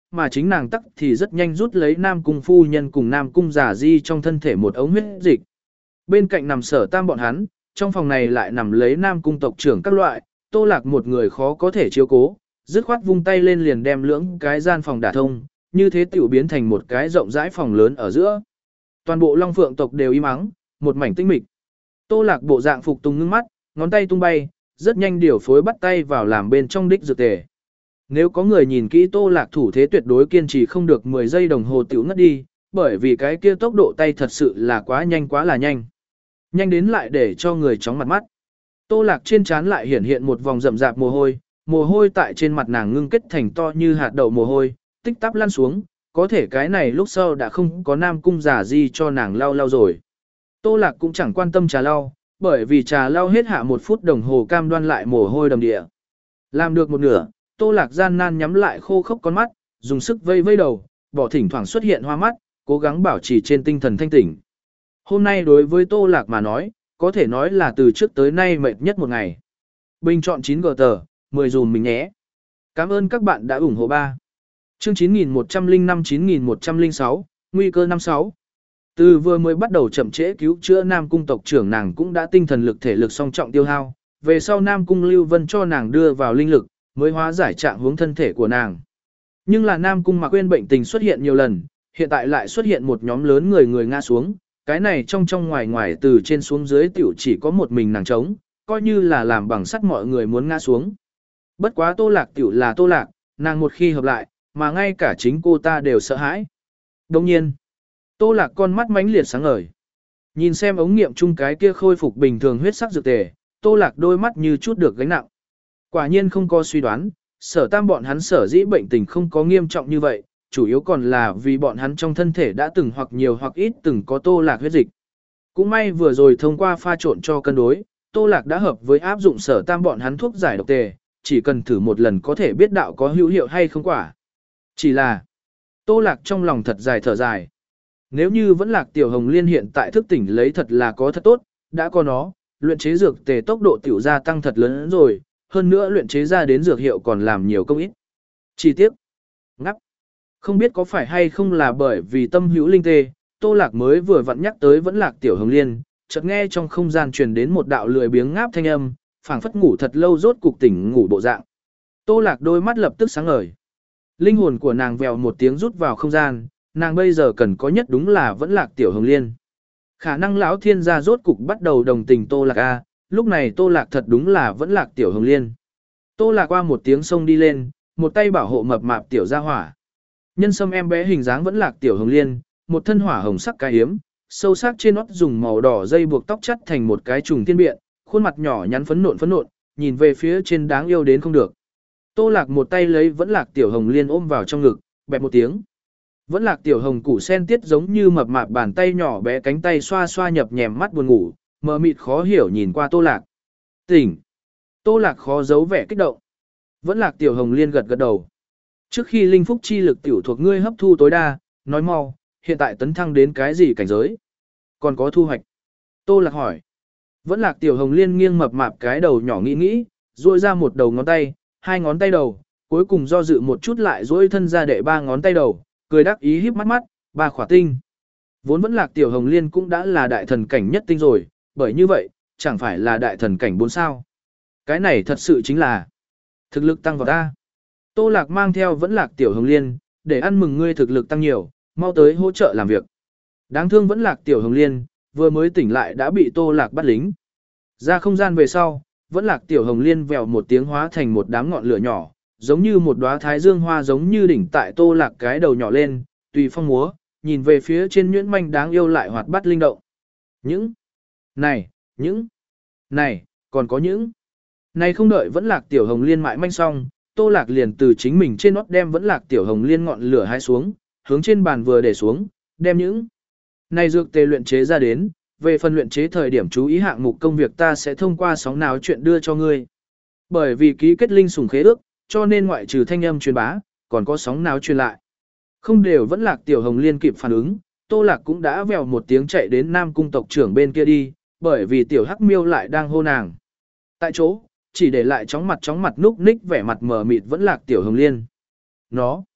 mà chính nàng tắc thì rất nhanh rút lấy Nam Cung phu nhân cùng Nam Cung giả di trong thân thể một ống huyết dịch. Bên cạnh nằm Sở Tam bọn hắn, trong phòng này lại nằm lấy Nam Cung tộc trưởng các loại, Tô Lạc một người khó có thể chiếu cố, dứt khoát vung tay lên liền đem lưỡng cái gian phòng đả thông, như thế tiểu biến thành một cái rộng rãi phòng lớn ở giữa. Toàn bộ Long Phượng tộc đều im ắng, một mảnh tinh mịch. Tô Lạc bộ dạng phục tùng ngưng mắt, ngón tay tung bay, rất nhanh điều phối bắt tay vào làm bên trong đích dược tề. Nếu có người nhìn kỹ Tô Lạc thủ thế tuyệt đối kiên trì không được mười giây đồng hồ tiểu ngất đi, bởi vì cái kia tốc độ tay thật sự là quá nhanh quá là nhanh. Nhanh đến lại để cho người chóng mặt mắt. Tô Lạc trên trán lại hiển hiện một vòng rậm rạp mồ hôi, mồ hôi tại trên mặt nàng ngưng kết thành to như hạt đậu mồ hôi, tích tắp lăn xuống, có thể cái này lúc sau đã không có Nam Cung giả di cho nàng lau lau rồi. Tô Lạc cũng chẳng quan tâm trà lau, bởi vì trà lau hết hạ một phút đồng hồ cam đoan lại mồ hôi đầm địa. Làm được một nửa, Tô Lạc gian nan nhắm lại khô khốc con mắt, dùng sức vây vây đầu, bỏ thỉnh thoảng xuất hiện hoa mắt, cố gắng bảo trì trên tinh thần thanh tỉnh. Hôm nay đối với Tô Lạc mà nói, có thể nói là từ trước tới nay mệt nhất một ngày. Bình chọn chín gờ tờ, mười dùm mình nhé. Cảm ơn các bạn đã ủng hộ ba. Chương chín nghìn một trăm lẻ năm chín nghìn một trăm lẻ sáu, nguy cơ năm sáu. Từ vừa mới bắt đầu chậm trễ cứu chữa Nam Cung tộc trưởng nàng cũng đã tinh thần lực thể lực song trọng tiêu hao, về sau Nam Cung Lưu Vân cho nàng đưa vào linh lực, mới hóa giải trạng hướng thân thể của nàng. Nhưng là Nam Cung Mạc Quyên bệnh tình xuất hiện nhiều lần, hiện tại lại xuất hiện một nhóm lớn người người ngã xuống, cái này trong trong ngoài ngoài từ trên xuống dưới tiểu chỉ có một mình nàng trống, coi như là làm bằng sắt mọi người muốn ngã xuống. Bất quá Tô Lạc tiểu là Tô Lạc, nàng một khi hợp lại, mà ngay cả chính cô ta đều sợ hãi. Đồng nhiên, Tô Lạc con mắt mãnh liệt sáng ngời. Nhìn xem ống nghiệm chung cái kia khôi phục bình thường huyết sắc dược tề, Tô Lạc đôi mắt như chút được gánh nặng. Quả nhiên không có suy đoán, Sở Tam bọn hắn sở dĩ bệnh tình không có nghiêm trọng như vậy, chủ yếu còn là vì bọn hắn trong thân thể đã từng hoặc nhiều hoặc ít từng có Tô Lạc huyết dịch. Cũng may vừa rồi thông qua pha trộn cho cân đối, Tô Lạc đã hợp với áp dụng Sở Tam bọn hắn thuốc giải độc tề, chỉ cần thử một lần có thể biết đạo có hữu hiệu hay không quả. Chỉ là, Tô Lạc trong lòng thật dài thở dài. Nếu như vẫn Lạc Tiểu Hồng Liên hiện tại thức tỉnh lấy thật là có thật tốt, đã có nó, luyện chế dược tề tốc độ tiểu gia tăng thật lớn rồi, hơn nữa luyện chế ra đến dược hiệu còn làm nhiều công ít. Chi tiết, ngắp. Không biết có phải hay không là bởi vì tâm hữu linh tê, Tô Lạc mới vừa vặn nhắc tới vẫn Lạc Tiểu Hồng Liên, chợt nghe trong không gian truyền đến một đạo lười biếng ngáp thanh âm, phảng phất ngủ thật lâu rốt cục tỉnh ngủ bộ dạng. Tô Lạc đôi mắt lập tức sáng ngời. Linh hồn của nàng vèo một tiếng rút vào không gian, nàng bây giờ cần có nhất đúng là vẫn Lạc Tiểu Hồng Liên. Khả năng lão thiên gia rốt cục bắt đầu đồng tình Tô Lạc a, lúc này Tô Lạc thật đúng là vẫn Lạc Tiểu Hồng Liên. Tô Lạc qua một tiếng sông đi lên, một tay bảo hộ mập mạp tiểu gia hỏa. Nhân sâm em bé hình dáng vẫn Lạc Tiểu Hồng Liên, một thân hỏa hồng sắc cái hiếm, sâu sắc trên nót dùng màu đỏ dây buộc tóc chắt thành một cái trùng thiên biện, khuôn mặt nhỏ nhắn phấn nộn phấn nộn, nhìn về phía trên đáng yêu đến không được. Tô Lạc một tay lấy vẫn Lạc Tiểu Hồng Liên ôm vào trong ngực, bẹp một tiếng. Vẫn Lạc Tiểu Hồng củ sen tiết giống như mập mạp bàn tay nhỏ bé cánh tay xoa xoa nhập nhèm mắt buồn ngủ, mờ mịt khó hiểu nhìn qua Tô Lạc. Tỉnh. Tô Lạc khó giấu vẻ kích động. Vẫn Lạc Tiểu Hồng Liên gật gật đầu. Trước khi linh phúc chi lực tiểu thuộc ngươi hấp thu tối đa, nói mau, hiện tại tấn thăng đến cái gì cảnh giới? Còn có thu hoạch? Tô Lạc hỏi. Vẫn Lạc Tiểu Hồng Liên nghiêng mập mạp cái đầu nhỏ nghĩ nghĩ, duỗi ra một đầu ngón tay, hai ngón tay đầu, cuối cùng do dự một chút lại duỗi thân ra đệ ba ngón tay đầu, cười đắc ý híp mắt mắt, ba khỏa tinh. Vốn Vẫn Lạc Tiểu Hồng Liên cũng đã là đại thần cảnh nhất tinh rồi, bởi như vậy, chẳng phải là đại thần cảnh bốn sao. Cái này thật sự chính là thực lực tăng vào ta. Tô Lạc mang theo Vẫn Lạc Tiểu Hồng Liên, để ăn mừng ngươi thực lực tăng nhiều, mau tới hỗ trợ làm việc. Đáng thương Vẫn Lạc Tiểu Hồng Liên, vừa mới tỉnh lại đã bị Tô Lạc bắt lính. Ra không gian về sau, Vẫn Lạc Tiểu Hồng Liên vèo một tiếng hóa thành một đám ngọn lửa nhỏ, giống như một đóa thái dương hoa giống như đỉnh tại Tô Lạc cái đầu nhỏ lên, tùy phong múa, nhìn về phía trên nhuyễn manh đáng yêu lại hoạt bát linh động. Những này, những này, còn có những này không đợi Vẫn Lạc Tiểu Hồng Liên mại manh xong, Tô Lạc liền từ chính mình trên nót đem Vẫn Lạc Tiểu Hồng Liên ngọn lửa hai xuống, hướng trên bàn vừa để xuống, đem những này dược tề luyện chế ra đến, về phần luyện chế thời điểm chú ý hạng mục công việc ta sẽ thông qua sóng nào chuyện đưa cho ngươi. Bởi vì ký kết linh sủng khế ước, cho nên ngoại trừ thanh âm truyền bá, còn có sóng nào truyền lại. Không đều Vẫn Lạc Tiểu Hồng Liên kịp phản ứng, Tô Lạc cũng đã vèo một tiếng chạy đến Nam Cung tộc trưởng bên kia đi, bởi vì tiểu Hắc Miêu lại đang hô nàng. Tại chỗ, chỉ để lại chóng mặt chóng mặt núc ních vẻ mặt mờ mịt Vẫn Lạc Tiểu Hồng Liên. Nó,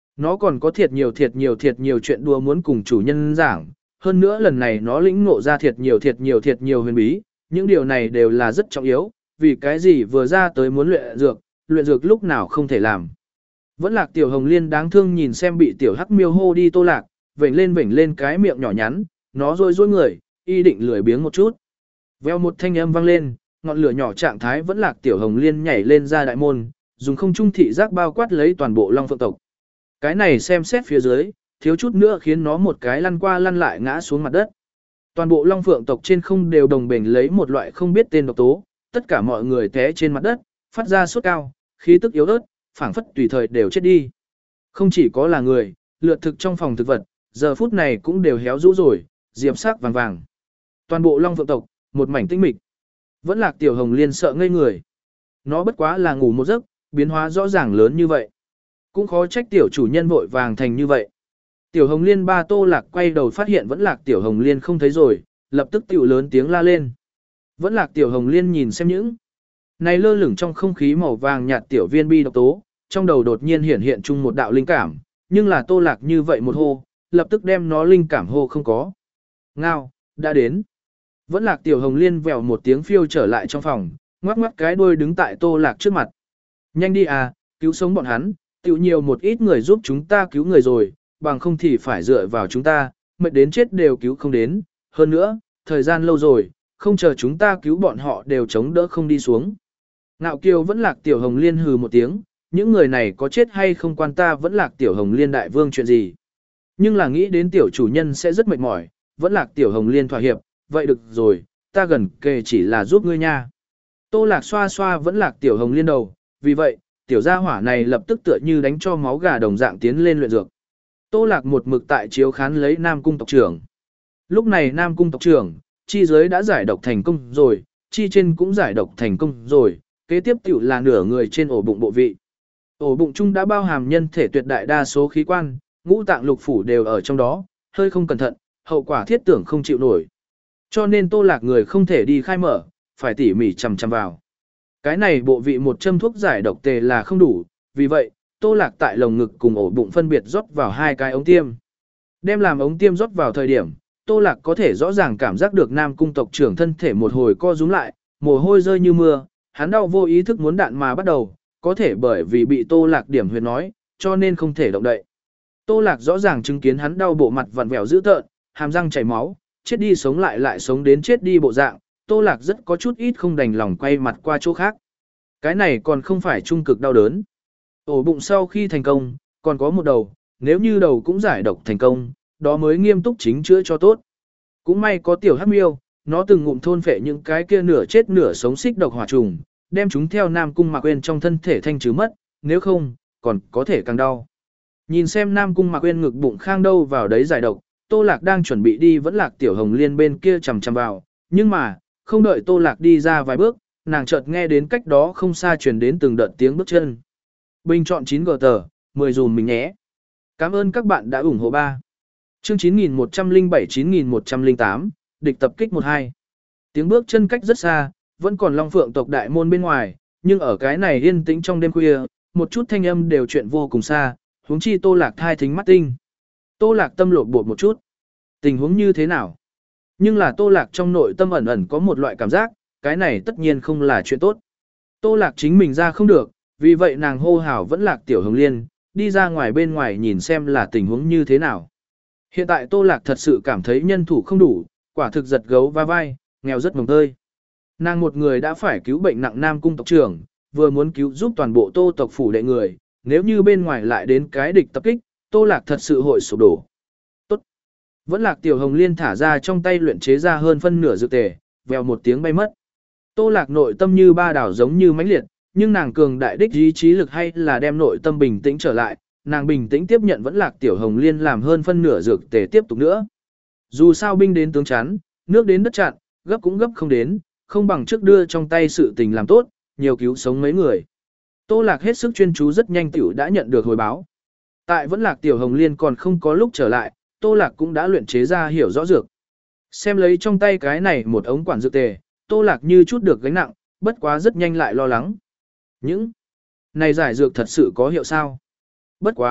Nó còn có thiệt nhiều thiệt nhiều thiệt nhiều chuyện đùa muốn cùng chủ nhân giảng, hơn nữa lần này nó lĩnh ngộ ra thiệt nhiều thiệt nhiều thiệt nhiều huyền bí, những điều này đều là rất trọng yếu, vì cái gì vừa ra tới muốn luyện dược, luyện dược lúc nào không thể làm. Vẫn Lạc Tiểu Hồng Liên đáng thương nhìn xem bị tiểu hắc miêu hô đi Tô Lạc, vểnh lên vểnh lên cái miệng nhỏ nhắn, nó rôi rôi người, y định lười biếng một chút. Veo một thanh âm vang lên, ngọn lửa nhỏ trạng thái Vẫn Lạc Tiểu Hồng Liên nhảy lên ra đại môn, dùng không trung thị giác bao quát lấy toàn bộ Long Phượng tộc. Cái này xem xét phía dưới, thiếu chút nữa khiến nó một cái lăn qua lăn lại ngã xuống mặt đất. Toàn bộ Long Phượng tộc trên không đều đồng bền lấy một loại không biết tên độc tố, tất cả mọi người té trên mặt đất, phát ra sốt cao, khí tức yếu ớt, phảng phất tùy thời đều chết đi. Không chỉ có là người, lượt thực trong phòng thực vật, giờ phút này cũng đều héo rũ rồi, diệp sắc vàng vàng. Toàn bộ Long Phượng tộc, một mảnh tĩnh mịch. Vẫn Lạc Tiểu Hồng Liên sợ ngây người. Nó bất quá là ngủ một giấc, biến hóa rõ ràng lớn như vậy. Cũng khó trách tiểu chủ nhân vội vàng thành như vậy. Tiểu Hồng Liên ba Tô Lạc quay đầu phát hiện Vẫn Lạc Tiểu Hồng Liên không thấy rồi, lập tức tiểu lớn tiếng la lên. Vẫn Lạc Tiểu Hồng Liên nhìn xem những này lơ lửng trong không khí màu vàng nhạt tiểu viên bi độc tố, trong đầu đột nhiên hiện hiện chung một đạo linh cảm, nhưng là Tô Lạc như vậy một hô, lập tức đem nó linh cảm hô không có. Ngao, đã đến. Vẫn Lạc Tiểu Hồng Liên vèo một tiếng phiêu trở lại trong phòng, ngoắc ngoắc cái đuôi đứng tại Tô Lạc trước mặt. Nhanh đi à, cứu sống bọn hắn, tiểu nhiều một ít người giúp chúng ta cứu người rồi, bằng không thì phải dựa vào chúng ta, mệt đến chết đều cứu không đến. Hơn nữa, thời gian lâu rồi, không chờ chúng ta cứu bọn họ đều chống đỡ không đi xuống. Ngạo Kiều Vẫn Lạc Tiểu Hồng Liên hừ một tiếng, những người này có chết hay không quan ta Vẫn Lạc Tiểu Hồng Liên đại vương chuyện gì. Nhưng là nghĩ đến tiểu chủ nhân sẽ rất mệt mỏi, Vẫn Lạc Tiểu Hồng Liên thỏa hiệp, vậy được rồi, ta gần kề chỉ là giúp ngươi nha. Tô Lạc xoa xoa Vẫn Lạc Tiểu Hồng Liên đầu, vì vậy, tiểu gia hỏa này lập tức tựa như đánh cho máu gà đồng dạng tiến lên luyện dược. Tô Lạc một mực tại chiếu khán lấy Nam Cung tộc trưởng. Lúc này Nam Cung tộc trưởng, chi dưới đã giải độc thành công rồi, chi trên cũng giải độc thành công rồi, kế tiếp tiểu là nửa người trên ổ bụng bộ vị. Ổ bụng chung đã bao hàm nhân thể tuyệt đại đa số khí quan, ngũ tạng lục phủ đều ở trong đó, hơi không cẩn thận, hậu quả thiết tưởng không chịu nổi. Cho nên Tô Lạc người không thể đi khai mở, phải tỉ mỉ chằm chằm vào. Cái này bộ vị một châm thuốc giải độc tề là không đủ, vì vậy, Tô Lạc tại lồng ngực cùng ổ bụng phân biệt rót vào hai cái ống tiêm. Đem làm ống tiêm rót vào thời điểm, Tô Lạc có thể rõ ràng cảm giác được Nam Cung tộc trưởng thân thể một hồi co rúm lại, mồ hôi rơi như mưa, hắn đau vô ý thức muốn đạn mà bắt đầu, có thể bởi vì bị Tô Lạc điểm huyệt nói, cho nên không thể động đậy. Tô Lạc rõ ràng chứng kiến hắn đau bộ mặt vặn vẹo dữ tợn, hàm răng chảy máu, chết đi sống lại lại sống đến chết đi bộ dạng, Tô Lạc rất có chút ít không đành lòng quay mặt qua chỗ khác. Cái này còn không phải trung cực đau đớn. Ổ bụng sau khi thành công, còn có một đầu, nếu như đầu cũng giải độc thành công, đó mới nghiêm túc chính chữa cho tốt. Cũng may có tiểu hắc miêu, nó từng ngụm thôn phệ những cái kia nửa chết nửa sống xích độc hỏa trùng, đem chúng theo Nam Cung Mạc Uyên trong thân thể thanh trừ mất, nếu không, còn có thể càng đau. Nhìn xem Nam Cung Mạc Uyên ngực bụng khang đâu vào đấy giải độc, Tô Lạc đang chuẩn bị đi Vẫn Lạc Tiểu Hồng Liên bên kia chằm chằm vào, nhưng mà, không đợi Tô Lạc đi ra vài bước, nàng chợt nghe đến cách đó không xa truyền đến từng đợt tiếng bước chân. Bình chọn chín gờ tờ, mười dùm mình nhé. Cảm ơn các bạn đã ủng hộ ba. Chương chín nghìn một trăm lẻ bảy chín nghìn một trăm lẻ tám, địch tập kích một hai. Tiếng bước chân cách rất xa, vẫn còn Long Phượng tộc đại môn bên ngoài, nhưng ở cái này yên tĩnh trong đêm khuya, một chút thanh âm đều chuyện vô cùng xa, huống chi Tô Lạc thai thính mắt tinh. Tô Lạc tâm lột bột một chút. Tình huống như thế nào? Nhưng là Tô Lạc trong nội tâm ẩn ẩn có một loại cảm giác, cái này tất nhiên không là chuyện tốt. Tô Lạc chính mình ra không được, vì vậy nàng hô hào Vẫn Lạc Tiểu Hồng Liên, đi ra ngoài bên ngoài nhìn xem là tình huống như thế nào. Hiện tại Tô Lạc thật sự cảm thấy nhân thủ không đủ, quả thực giật gấu va vai, nghèo rất mồng tơi. Nàng một người đã phải cứu bệnh nặng Nam Cung tộc trưởng, vừa muốn cứu giúp toàn bộ Tô tộc phủ đệ người, nếu như bên ngoài lại đến cái địch tập kích, Tô Lạc thật sự hội sụp đổ. Tốt. Vẫn Lạc Tiểu Hồng Liên thả ra trong tay luyện chế ra hơn phân nửa dược tề, vèo một tiếng bay mất. Tô Lạc nội tâm như ba đảo giống như mãnh liệt, nhưng nàng cường đại đích ý chí lực hay là đem nội tâm bình tĩnh trở lại, nàng bình tĩnh tiếp nhận Vẫn Lạc Tiểu Hồng Liên làm hơn phân nửa dược tề tiếp tục nữa. Dù sao binh đến tướng chắn, nước đến đất chặn, gấp cũng gấp không đến, không bằng trước đưa trong tay sự tình làm tốt, nhiều cứu sống mấy người. Tô Lạc hết sức chuyên chú rất nhanh tiểu đã nhận được hồi báo. Tại Vẫn Lạc Tiểu Hồng Liên còn không có lúc trở lại, Tô Lạc cũng đã luyện chế ra hiểu rõ dược. Xem lấy trong tay cái này một ống quản dược tề, Tô Lạc như chút được gánh nặng, bất quá rất nhanh lại lo lắng. Những này giải dược thật sự có hiệu sao? Bất quá,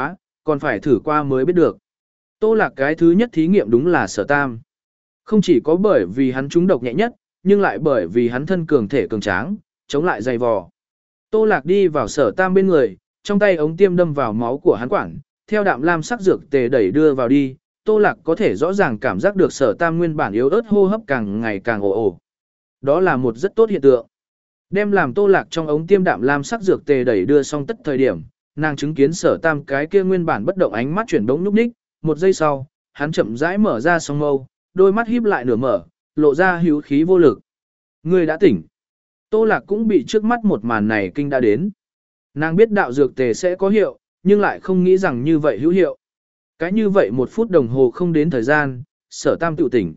còn phải thử qua mới biết được. Tô Lạc cái thứ nhất thí nghiệm đúng là Sở Tam. Không chỉ có bởi vì hắn trúng độc nhẹ nhất, nhưng lại bởi vì hắn thân cường thể cường tráng, chống lại dày vò. Tô Lạc đi vào Sở Tam bên người, trong tay ống tiêm đâm vào máu của hắn quản, theo đạm lam sắc dược tề đẩy đưa vào đi, Tô Lạc có thể rõ ràng cảm giác được Sở Tam nguyên bản yếu ớt hô hấp càng ngày càng ồ ồ. Đó là một rất tốt hiện tượng. Đem làm Tô Lạc trong ống tiêm đạm lam sắc dược tề đẩy đưa xong tất thời điểm, nàng chứng kiến Sở Tam cái kia nguyên bản bất động ánh mắt chuyển bỗng nhúc nhích, một giây sau, hắn chậm rãi mở ra song mâu, đôi mắt híp lại nửa mở, lộ ra hữu khí vô lực. Người đã tỉnh. Tô Lạc cũng bị trước mắt một màn này kinh đã đến. Nàng biết đạo dược tề sẽ có hiệu, nhưng lại không nghĩ rằng như vậy hữu hiệu. Cái như vậy một phút đồng hồ không đến thời gian, Sở Tam tự tỉnh.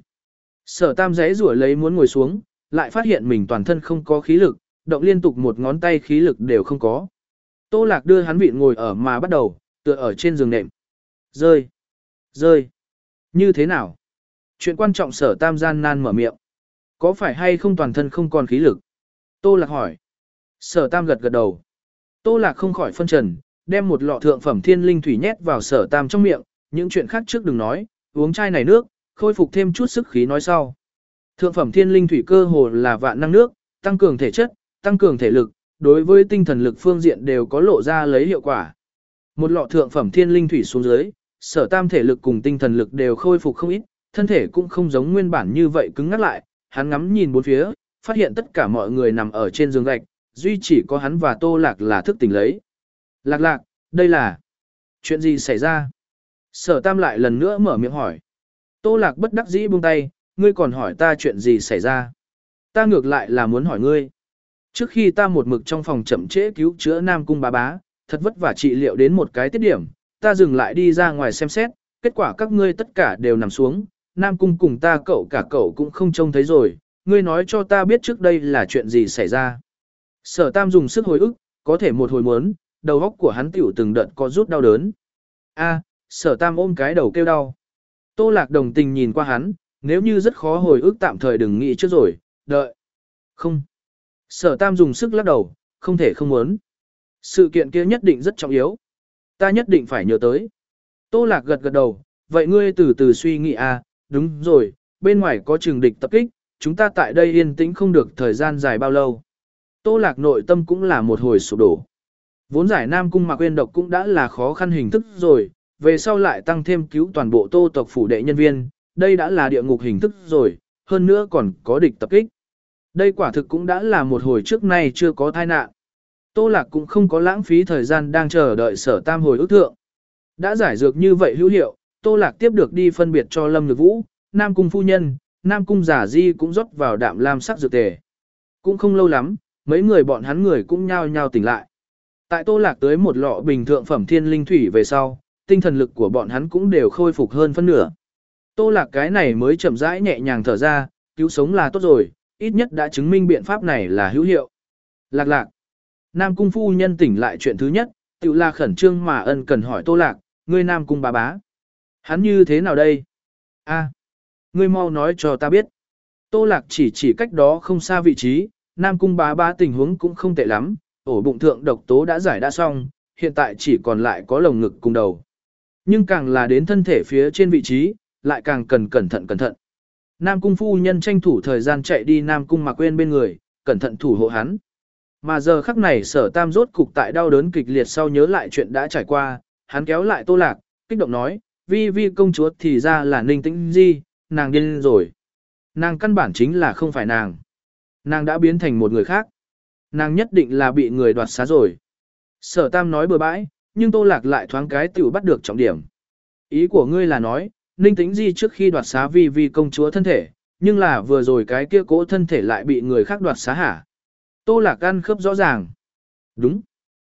Sở Tam giãy giụa lấy muốn ngồi xuống, lại phát hiện mình toàn thân không có khí lực, động liên tục một ngón tay khí lực đều không có. Tô Lạc đưa hắn vịn ngồi ở mà bắt đầu, tựa ở trên giường nệm. Rơi. Rơi. Như thế nào? Chuyện quan trọng Sở Tam gian nan mở miệng. Có phải hay không toàn thân không còn khí lực? Tô Lạc hỏi. Sở Tam gật gật đầu. Tô Lạc không khỏi phân trần, đem một lọ thượng phẩm thiên linh thủy nhét vào Sở Tam trong miệng, những chuyện khác trước đừng nói, uống chai này nước, khôi phục thêm chút sức khí nói sau. Thượng phẩm thiên linh thủy cơ hồ là vạn năng nước, tăng cường thể chất, tăng cường thể lực, đối với tinh thần lực phương diện đều có lộ ra lấy hiệu quả. Một lọ thượng phẩm thiên linh thủy xuống dưới, Sở Tam thể lực cùng tinh thần lực đều khôi phục không ít, thân thể cũng không giống nguyên bản như vậy cứng ngắc lại, hắn ngắm nhìn bốn phía, phát hiện tất cả mọi người nằm ở trên giường gạch, duy chỉ có hắn và Tô Lạc là thức tỉnh lấy. Lạc Lạc, đây là chuyện gì xảy ra? Sở Tam lại lần nữa mở miệng hỏi. Tô Lạc bất đắc dĩ buông tay, ngươi còn hỏi ta chuyện gì xảy ra? Ta ngược lại là muốn hỏi ngươi. Trước khi ta một mực trong phòng chậm trễ cứu chữa Nam Cung bá bá, thật vất vả trị liệu đến một cái tiết điểm, ta dừng lại đi ra ngoài xem xét, kết quả các ngươi tất cả đều nằm xuống, Nam Cung cùng ta cậu cả cậu cũng không trông thấy rồi, ngươi nói cho ta biết trước đây là chuyện gì xảy ra. Sở Tam dùng sức hồi ức, có thể một hồi muốn, đầu óc của hắn tiểu từng đợt có rút đau đớn. A, Sở Tam ôm cái đầu kêu đau. Tô Lạc đồng tình nhìn qua hắn, nếu như rất khó hồi ức tạm thời đừng nghĩ trước rồi, đợi. Không. Sở Tam dùng sức lắc đầu, không thể không muốn. Sự kiện kia nhất định rất trọng yếu. Ta nhất định phải nhớ tới. Tô Lạc gật gật đầu, vậy ngươi từ từ suy nghĩ à, đúng rồi, bên ngoài có trường địch tập kích, chúng ta tại đây yên tĩnh không được thời gian dài bao lâu. Tô Lạc nội tâm cũng là một hồi sụp đổ. Vốn giải Nam Cung Mạc Uyên độc cũng đã là khó khăn hình thức rồi, về sau lại tăng thêm cứu toàn bộ Tô tộc phủ đệ nhân viên, đây đã là địa ngục hình thức rồi, hơn nữa còn có địch tập kích. Đây quả thực cũng đã là một hồi trước nay chưa có tai nạn. Tô Lạc cũng không có lãng phí thời gian đang chờ đợi Sở Tam hồi ức thượng. Đã giải dược như vậy hữu hiệu, Tô Lạc tiếp được đi phân biệt cho Lâm Nhược Vũ, Nam Cung phu nhân, Nam Cung giả di cũng rót vào đạm lam sắc dược tề. Cũng không lâu lắm, mấy người bọn hắn người cũng nhao nhao tỉnh lại. Tại Tô Lạc tới một lọ bình thượng phẩm thiên linh thủy về sau, tinh thần lực của bọn hắn cũng đều khôi phục hơn phân nửa. Tô Lạc cái này mới chậm rãi nhẹ nhàng thở ra, cứu sống là tốt rồi, ít nhất đã chứng minh biện pháp này là hữu hiệu. Lạc Lạc. Nam Cung phu nhân tỉnh lại chuyện thứ nhất, tự là khẩn trương mà ân cần hỏi Tô Lạc, ngươi Nam Cung bá bá. Hắn như thế nào đây? A, ngươi mau nói cho ta biết. Tô Lạc chỉ chỉ cách đó không xa vị trí, Nam Cung bá bá tình huống cũng không tệ lắm, ổ bụng thượng độc tố đã giải đã xong, hiện tại chỉ còn lại có lồng ngực cùng đầu. Nhưng càng là đến thân thể phía trên vị trí, lại càng cần cẩn thận cẩn thận. Nam Cung phu nhân tranh thủ thời gian chạy đi Nam Cung Mạc Uyên bên người, cẩn thận thủ hộ hắn. Mà giờ khắc này Sở Tam rốt cục tại đau đớn kịch liệt sau nhớ lại chuyện đã trải qua, hắn kéo lại Tô Lạc, kích động nói, vi vi công chúa thì ra là Ninh Tĩnh Di, nàng điên rồi. Nàng căn bản chính là không phải nàng. Nàng đã biến thành một người khác. Nàng nhất định là bị người đoạt xá rồi. Sở Tam nói bừa bãi, nhưng Tô Lạc lại thoáng cái tiểu bắt được trọng điểm. Ý của ngươi là nói, Ninh Tĩnh Di trước khi đoạt xá vi vi công chúa thân thể, nhưng là vừa rồi cái kia cỗ thân thể lại bị người khác đoạt xá hả? Tô Lạc ăn khớp rõ ràng. Đúng.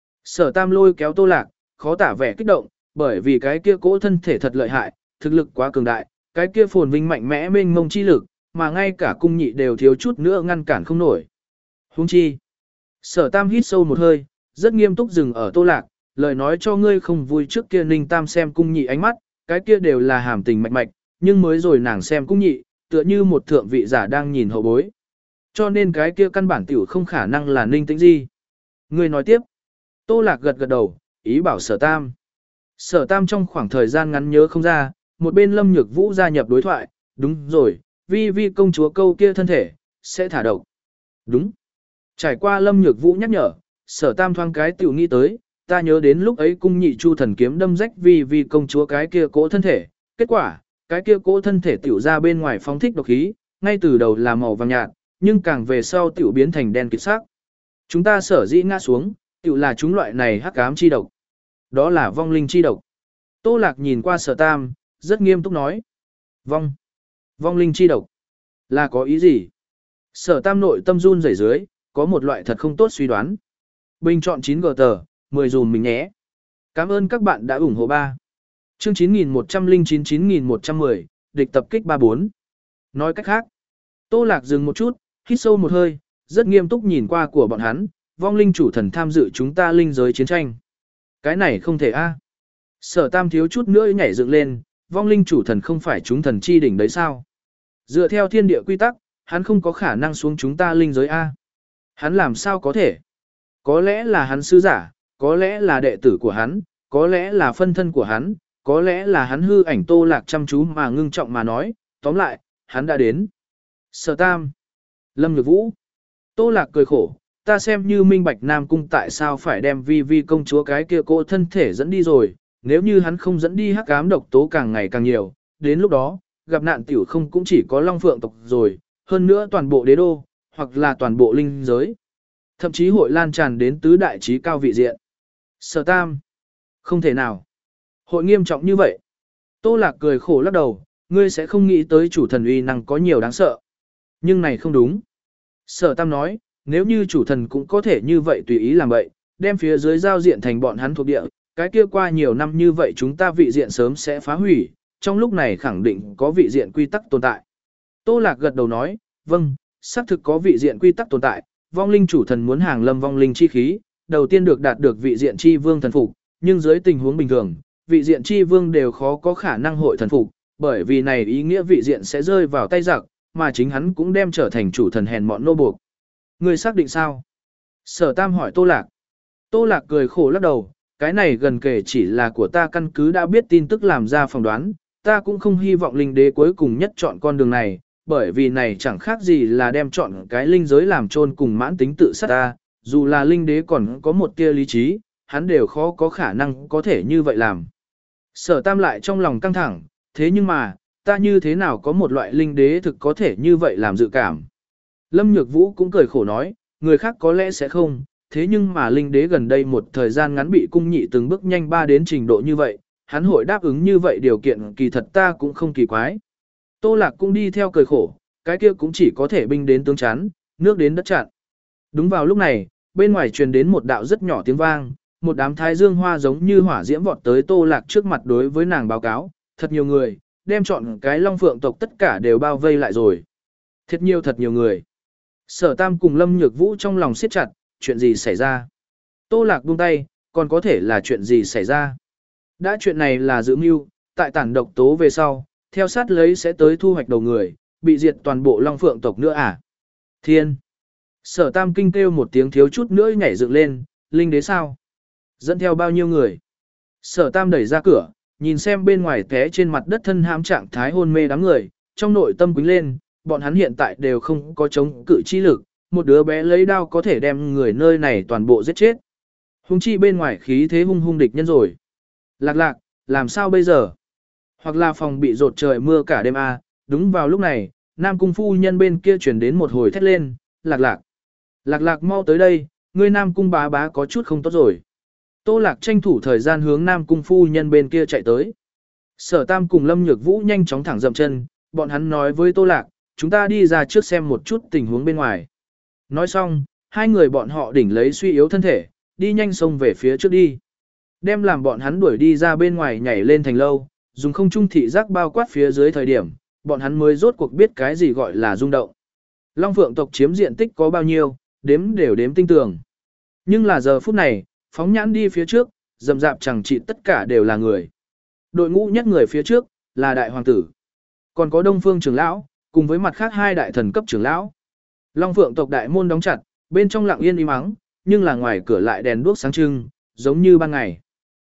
Sở Tam lôi kéo Tô Lạc, khó tả vẻ kích động, bởi vì cái kia cỗ thân thể thật lợi hại, thực lực quá cường đại, cái kia phồn vinh mạnh mẽ mênh mông chi lực, mà ngay cả cung nhị đều thiếu chút nữa ngăn cản không nổi. Huống chi. Sở Tam hít sâu một hơi, rất nghiêm túc dừng ở Tô Lạc, lời nói cho ngươi không vui trước kia Ninh Tam xem cung nhị ánh mắt, cái kia đều là hàm tình mạch mạch, nhưng mới rồi nàng xem cung nhị, tựa như một thượng vị giả đang nhìn hậu bối. Cho nên cái kia căn bản tiểu không khả năng là Ninh Tĩnh Di. Ngươi nói tiếp. Tô Lạc gật gật đầu, ý bảo Sở Tam. Sở Tam trong khoảng thời gian ngắn nhớ không ra, một bên Lâm Nhược Vũ gia nhập đối thoại, đúng rồi, vi vi công chúa câu kia thân thể, sẽ thả độc. Đúng. Trải qua Lâm Nhược Vũ nhắc nhở, Sở Tam thoáng cái tiểu nghĩ tới, ta nhớ đến lúc ấy cung nhị chu thần kiếm đâm rách vi vi công chúa cái kia cỗ thân thể, kết quả, cái kia cỗ thân thể tiểu ra bên ngoài phóng thích độc khí, ngay từ đầu là màu vàng nhạt, nhưng càng về sau tiểu biến thành đen kịt sắc. Chúng ta sở dĩ ngã xuống, tiểu là chúng loại này hắc ám chi độc. Đó là vong linh chi độc. Tô Lạc nhìn qua Sở Tam, rất nghiêm túc nói. Vong. Vong linh chi độc. Là có ý gì? Sở Tam nội tâm run rẩy dưới, có một loại thật không tốt suy đoán. Bình chọn chín gờ tờ, mười dùm mình nhé. Cảm ơn các bạn đã ủng hộ ba. Chương chín nghìn một trăm lẻ chín chín nghìn một trăm mười, địch tập kích ba bốn. Nói cách khác, Tô Lạc dừng một chút, hít sâu một hơi, rất nghiêm túc nhìn qua của bọn hắn, vong linh chủ thần tham dự chúng ta linh giới chiến tranh. Cái này không thể a. Sở Tam thiếu chút nữa nhảy dựng lên, vong linh chủ thần không phải chúng thần chi đỉnh đấy sao? Dựa theo thiên địa quy tắc, hắn không có khả năng xuống chúng ta linh giới a. Hắn làm sao có thể? Có lẽ là hắn sứ giả, có lẽ là đệ tử của hắn, có lẽ là phân thân của hắn, có lẽ là hắn hư ảnh. Tô Lạc chăm chú mà ngưng trọng mà nói, tóm lại, hắn đã đến. Sở Tam. Lâm Nhược Vũ. Tô Lạc cười khổ, ta xem như minh bạch Nam Cung tại sao phải đem vi vi công chúa cái kia cỗ thân thể dẫn đi rồi, nếu như hắn không dẫn đi hắc ám độc tố càng ngày càng nhiều, đến lúc đó, gặp nạn tiểu không cũng chỉ có Long Phượng tộc rồi, hơn nữa toàn bộ đế đô, hoặc là toàn bộ linh giới. Thậm chí hội lan tràn đến tứ đại trí cao vị diện. Sở Tam. Không thể nào. Hội nghiêm trọng như vậy. Tô Lạc cười khổ lắc đầu, ngươi sẽ không nghĩ tới chủ thần uy năng có nhiều đáng sợ. Nhưng này không đúng. Sở Tam nói, nếu như chủ thần cũng có thể như vậy tùy ý làm vậy, đem phía dưới giao diện thành bọn hắn thuộc địa, cái kia qua nhiều năm như vậy chúng ta vị diện sớm sẽ phá hủy, trong lúc này khẳng định có vị diện quy tắc tồn tại. Tô Lạc gật đầu nói, vâng, xác thực có vị diện quy tắc tồn tại, vong linh chủ thần muốn hàng lâm vong linh chi khí, đầu tiên được đạt được vị diện chi vương thần phục, nhưng dưới tình huống bình thường, vị diện chi vương đều khó có khả năng hội thần phục, bởi vì này ý nghĩa vị diện sẽ rơi vào tay giặc, mà chính hắn cũng đem trở thành chủ thần hèn mọn nô buộc. Ngươi xác định sao? Sở Tam hỏi Tô Lạc. Tô Lạc cười khổ lắc đầu, cái này gần kể chỉ là của ta căn cứ đã biết tin tức làm ra phỏng đoán, ta cũng không hy vọng linh đế cuối cùng nhất chọn con đường này, bởi vì này chẳng khác gì là đem chọn cái linh giới làm chôn cùng mãn tính tự sát ta, dù là linh đế còn có một tia lý trí, hắn đều khó có khả năng có thể như vậy làm. Sở Tam lại trong lòng căng thẳng, thế nhưng mà, ta như thế nào có một loại linh đế thực có thể như vậy làm dự cảm. Lâm Nhược Vũ cũng cười khổ nói, người khác có lẽ sẽ không, thế nhưng mà linh đế gần đây một thời gian ngắn bị cung nhị từng bước nhanh ba đến trình độ như vậy, hắn hội đáp ứng như vậy điều kiện kỳ thật ta cũng không kỳ quái. Tô Lạc cũng đi theo cười khổ, cái kia cũng chỉ có thể binh đến tướng chắn, nước đến đất chặn. Đúng vào lúc này, bên ngoài truyền đến một đạo rất nhỏ tiếng vang, một đám thái dương hoa giống như hỏa diễm vọt tới Tô Lạc trước mặt đối với nàng báo cáo, thật nhiều người, đem chọn cái Long Phượng tộc tất cả đều bao vây lại rồi. Thật nhiều thật nhiều người. Sở Tam cùng Lâm Nhược Vũ trong lòng siết chặt, chuyện gì xảy ra? Tô Lạc buông tay, còn có thể là chuyện gì xảy ra? Đã chuyện này là dự mưu, tại tản độc tố về sau, theo sát lấy sẽ tới thu hoạch đầu người, bị diệt toàn bộ Long Phượng tộc nữa à? Thiên! Sở Tam kinh kêu một tiếng thiếu chút nữa nhảy dựng lên, linh đế sao? Dẫn theo bao nhiêu người? Sở Tam đẩy ra cửa, nhìn xem bên ngoài té trên mặt đất thân hãm trạng thái hôn mê đám người, trong nội tâm quính lên, bọn hắn hiện tại đều không có chống cự chi lực, một đứa bé lấy đao có thể đem người nơi này toàn bộ giết chết. Hung chi bên ngoài khí thế hung hung địch nhân rồi. Lạc lạc, làm sao bây giờ? Hoặc là phòng bị rột trời mưa cả đêm à, đúng vào lúc này, Nam Cung phu nhân bên kia chuyển đến một hồi thét lên, lạc lạc. Lạc lạc mau tới đây, ngươi Nam Cung bá bá có chút không tốt rồi. Tô Lạc tranh thủ thời gian hướng Nam Cung phu nhân bên kia chạy tới. Sở Tam cùng Lâm Nhược Vũ nhanh chóng thẳng dậm chân, bọn hắn nói với Tô Lạc, chúng ta đi ra trước xem một chút tình huống bên ngoài. Nói xong, hai người bọn họ đỉnh lấy suy yếu thân thể, đi nhanh xông về phía trước đi. Đem làm bọn hắn đuổi đi ra bên ngoài nhảy lên thành lâu, dùng không trung thị giác bao quát phía dưới thời điểm, bọn hắn mới rốt cuộc biết cái gì gọi là rung động. Long Phượng tộc chiếm diện tích có bao nhiêu, đếm đều đếm tinh tường. Nhưng là giờ phút này, phóng nhãn đi phía trước, rầm rạp chẳng trị tất cả đều là người. Đội ngũ nhất người phía trước, là đại hoàng tử. Còn có Đông Phương trưởng lão, cùng với mặt khác hai đại thần cấp trưởng lão. Long Phượng tộc đại môn đóng chặt, bên trong lặng yên im ắng, nhưng là ngoài cửa lại đèn đuốc sáng trưng, giống như ban ngày.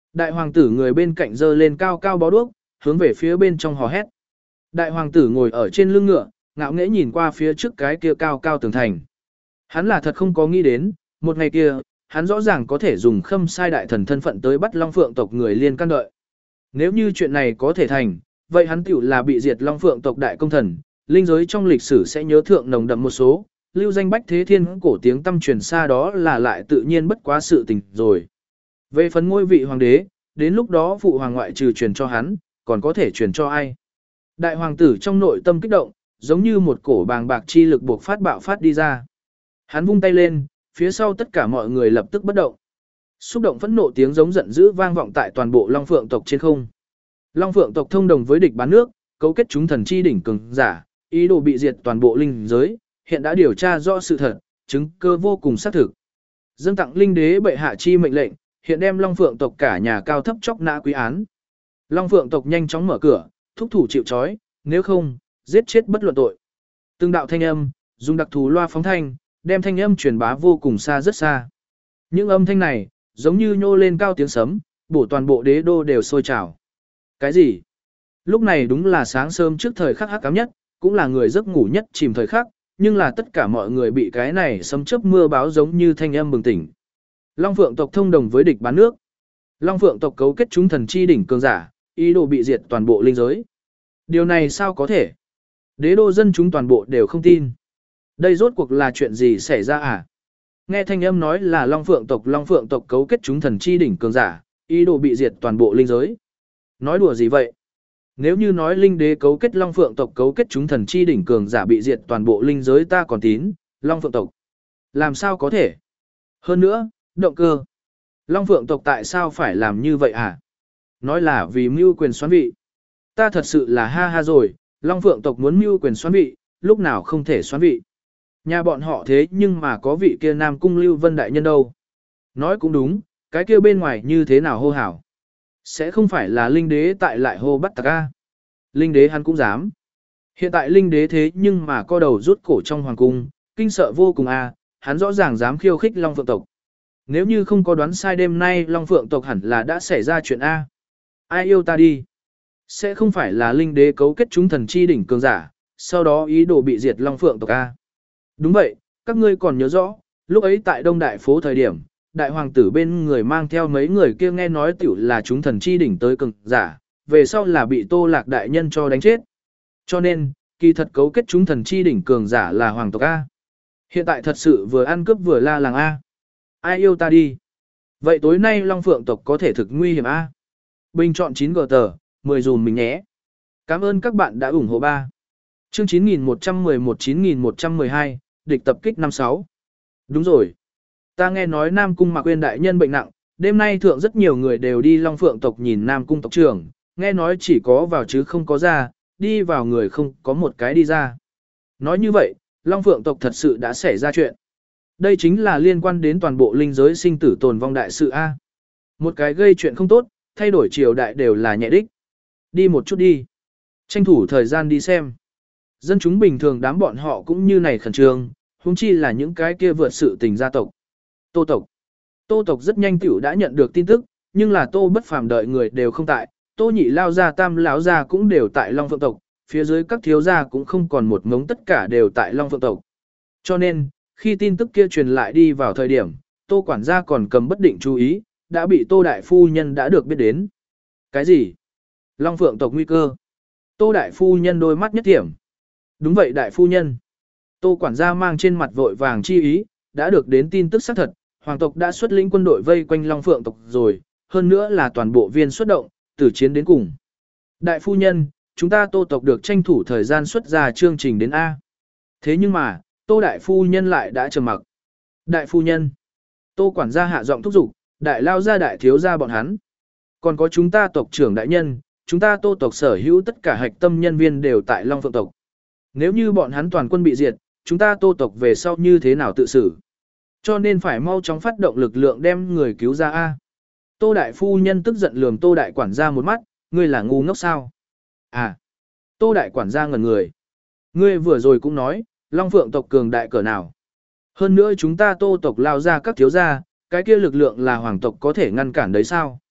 Đại hoàng tử người bên cạnh giơ lên cao cao bó đuốc, hướng về phía bên trong hò hét. Đại hoàng tử ngồi ở trên lưng ngựa, ngạo nghễ nhìn qua phía trước cái kia cao cao tường thành. Hắn là thật không có nghĩ đến, một ngày kia, hắn rõ ràng có thể dùng khâm sai đại thần thân phận tới bắt Long Phượng tộc người liên can đợi. Nếu như chuyện này có thể thành, vậy hắn tiểu là bị diệt Long Phượng tộc đại công thần, linh giới trong lịch sử sẽ nhớ thượng nồng đậm một số, lưu danh bách thế thiên cổ tiếng tâm truyền xa đó là lại tự nhiên bất quá sự tình rồi. Về phần ngôi vị hoàng đế, đến lúc đó phụ hoàng ngoại trừ truyền cho hắn, còn có thể truyền cho ai. Đại hoàng tử trong nội tâm kích động, giống như một cổ bàng bạc chi lực buộc phát bạo phát đi ra. Hắn vung tay lên, phía sau tất cả mọi người lập tức bất động. Xúc động phẫn nộ tiếng giống giận dữ vang vọng tại toàn bộ Long Phượng tộc trên không. Long Phượng tộc thông đồng với địch bán nước, cấu kết chúng thần chi đỉnh cường giả, ý đồ bị diệt toàn bộ linh giới, hiện đã điều tra rõ sự thật, chứng cơ vô cùng xác thực. Dâng tặng linh đế bệ hạ chi mệnh lệnh, hiện đem Long Phượng tộc cả nhà cao thấp chóc nã quý án. Long Phượng tộc nhanh chóng mở cửa, thúc thủ chịu trói, nếu không, giết chết bất luận tội. Từng đạo thanh âm, dùng đặc thù loa phóng thanh, đem thanh âm truyền bá vô cùng xa rất xa. Những âm thanh này, giống như nhô lên cao tiếng sấm, bổ toàn bộ đế đô đều sôi trào. Cái gì? Lúc này đúng là sáng sớm trước thời khắc hắc ám nhất, cũng là người giấc ngủ nhất chìm thời khắc, nhưng là tất cả mọi người bị cái này sấm chớp mưa báo giống như thanh âm bừng tỉnh. Long Phượng tộc thông đồng với địch bán nước. Long Phượng tộc cấu kết chúng thần chi đỉnh cường giả, ý đồ bị diệt toàn bộ linh giới. Điều này sao có thể? Đế đô dân chúng toàn bộ đều không tin. Đây rốt cuộc là chuyện gì xảy ra à? Nghe thanh âm nói là Long Phượng tộc Long Phượng tộc cấu kết chúng thần chi đỉnh cường giả, ý đồ bị diệt toàn bộ linh giới. Nói đùa gì vậy? Nếu như nói linh đế cấu kết Long Phượng tộc cấu kết chúng thần chi đỉnh cường giả bị diệt toàn bộ linh giới ta còn tín, Long Phượng tộc. Làm sao có thể? Hơn nữa, động cơ. Long Phượng tộc tại sao phải làm như vậy à? Nói là vì mưu quyền xoán vị. Ta thật sự là ha ha rồi, Long Phượng tộc muốn mưu quyền xoán vị, lúc nào không thể xoán vị. Nhà bọn họ thế nhưng mà có vị kia Nam Cung Lưu Vân đại nhân đâu. Nói cũng đúng, cái kia bên ngoài như thế nào hô hào. Sẽ không phải là linh đế tại lại hô bắt tặc a. Linh đế hắn cũng dám. Hiện tại linh đế thế nhưng mà co đầu rút cổ trong hoàng cung, kinh sợ vô cùng a, hắn rõ ràng dám khiêu khích Long Phượng tộc. Nếu như không có đoán sai đêm nay Long Phượng tộc hẳn là đã xảy ra chuyện a. Ai yêu ta đi. Sẽ không phải là linh đế cấu kết chúng thần chi đỉnh cường giả, sau đó ý đồ bị diệt Long Phượng tộc a. Đúng vậy, các ngươi còn nhớ rõ, lúc ấy tại Đông Đại phố thời điểm, đại hoàng tử bên người mang theo mấy người kia nghe nói tiểu là chúng thần chi đỉnh tới cường giả, về sau là bị Tô Lạc đại nhân cho đánh chết. Cho nên, kỳ thật cấu kết chúng thần chi đỉnh cường giả là hoàng tộc A. Hiện tại thật sự vừa ăn cướp vừa la làng A. Ai yêu ta đi. Vậy tối nay Long Phượng tộc có thể thực nguy hiểm A. Bình chọn chín G tờ, mười dùm mình nhé. Cảm ơn các bạn đã ủng hộ ba. Chương chín nghìn một trăm mười một chín nghìn một trăm mười hai, địch tập kích năm sáu. Đúng rồi. Ta nghe nói Nam Cung Mạc Quyên đại nhân bệnh nặng, đêm nay thượng rất nhiều người đều đi Long Phượng tộc nhìn Nam Cung tộc trưởng, nghe nói chỉ có vào chứ không có ra, đi vào người không có một cái đi ra. Nói như vậy, Long Phượng tộc thật sự đã xảy ra chuyện. Đây chính là liên quan đến toàn bộ linh giới sinh tử tồn vong đại sự A. Một cái gây chuyện không tốt, thay đổi triều đại đều là nhẹ đích. Đi một chút đi. Tranh thủ thời gian đi xem. Dân chúng bình thường đám bọn họ cũng như này khẩn trương, huống chi là những cái kia vượt sự tình gia tộc. Tô tộc. Tô tộc rất nhanh tiểu đã nhận được tin tức, nhưng là Tô bất phàm đợi người đều không tại, Tô nhị lao gia tam lão gia cũng đều tại Long Phượng tộc, phía dưới các thiếu gia cũng không còn một ngống tất cả đều tại Long Phượng tộc. Cho nên, khi tin tức kia truyền lại đi vào thời điểm, Tô quản gia còn cầm bất định chú ý, đã bị Tô đại phu nhân đã được biết đến. Cái gì? Long Phượng tộc nguy cơ. Tô đại phu nhân đôi mắt nhất điểm. Đúng vậy đại phu nhân. Tô quản gia mang trên mặt vội vàng chi ý, đã được đến tin tức xác thật, hoàng tộc đã xuất lĩnh quân đội vây quanh Long Phượng tộc rồi, hơn nữa là toàn bộ viên xuất động, tử chiến đến cùng. Đại phu nhân, chúng ta Tô tộc được tranh thủ thời gian xuất ra chương trình đến A. Thế nhưng mà, Tô đại phu nhân lại đã trầm mặc. Đại phu nhân. Tô quản gia hạ giọng thúc giục, đại lao ra đại thiếu gia bọn hắn. Còn có chúng ta tộc trưởng đại nhân, chúng ta Tô tộc sở hữu tất cả hạch tâm nhân viên đều tại Long Phượng tộc. Nếu như bọn hắn toàn quân bị diệt, chúng ta Tô tộc về sau như thế nào tự xử? Cho nên phải mau chóng phát động lực lượng đem người cứu ra A. Tô đại phu nhân tức giận lườm Tô đại quản gia một mắt, ngươi là ngu ngốc sao? À, Tô đại quản gia ngẩn người. Ngươi vừa rồi cũng nói, Long Phượng tộc cường đại cỡ nào. Hơn nữa chúng ta Tô tộc lao ra các thiếu gia, cái kia lực lượng là hoàng tộc có thể ngăn cản đấy sao?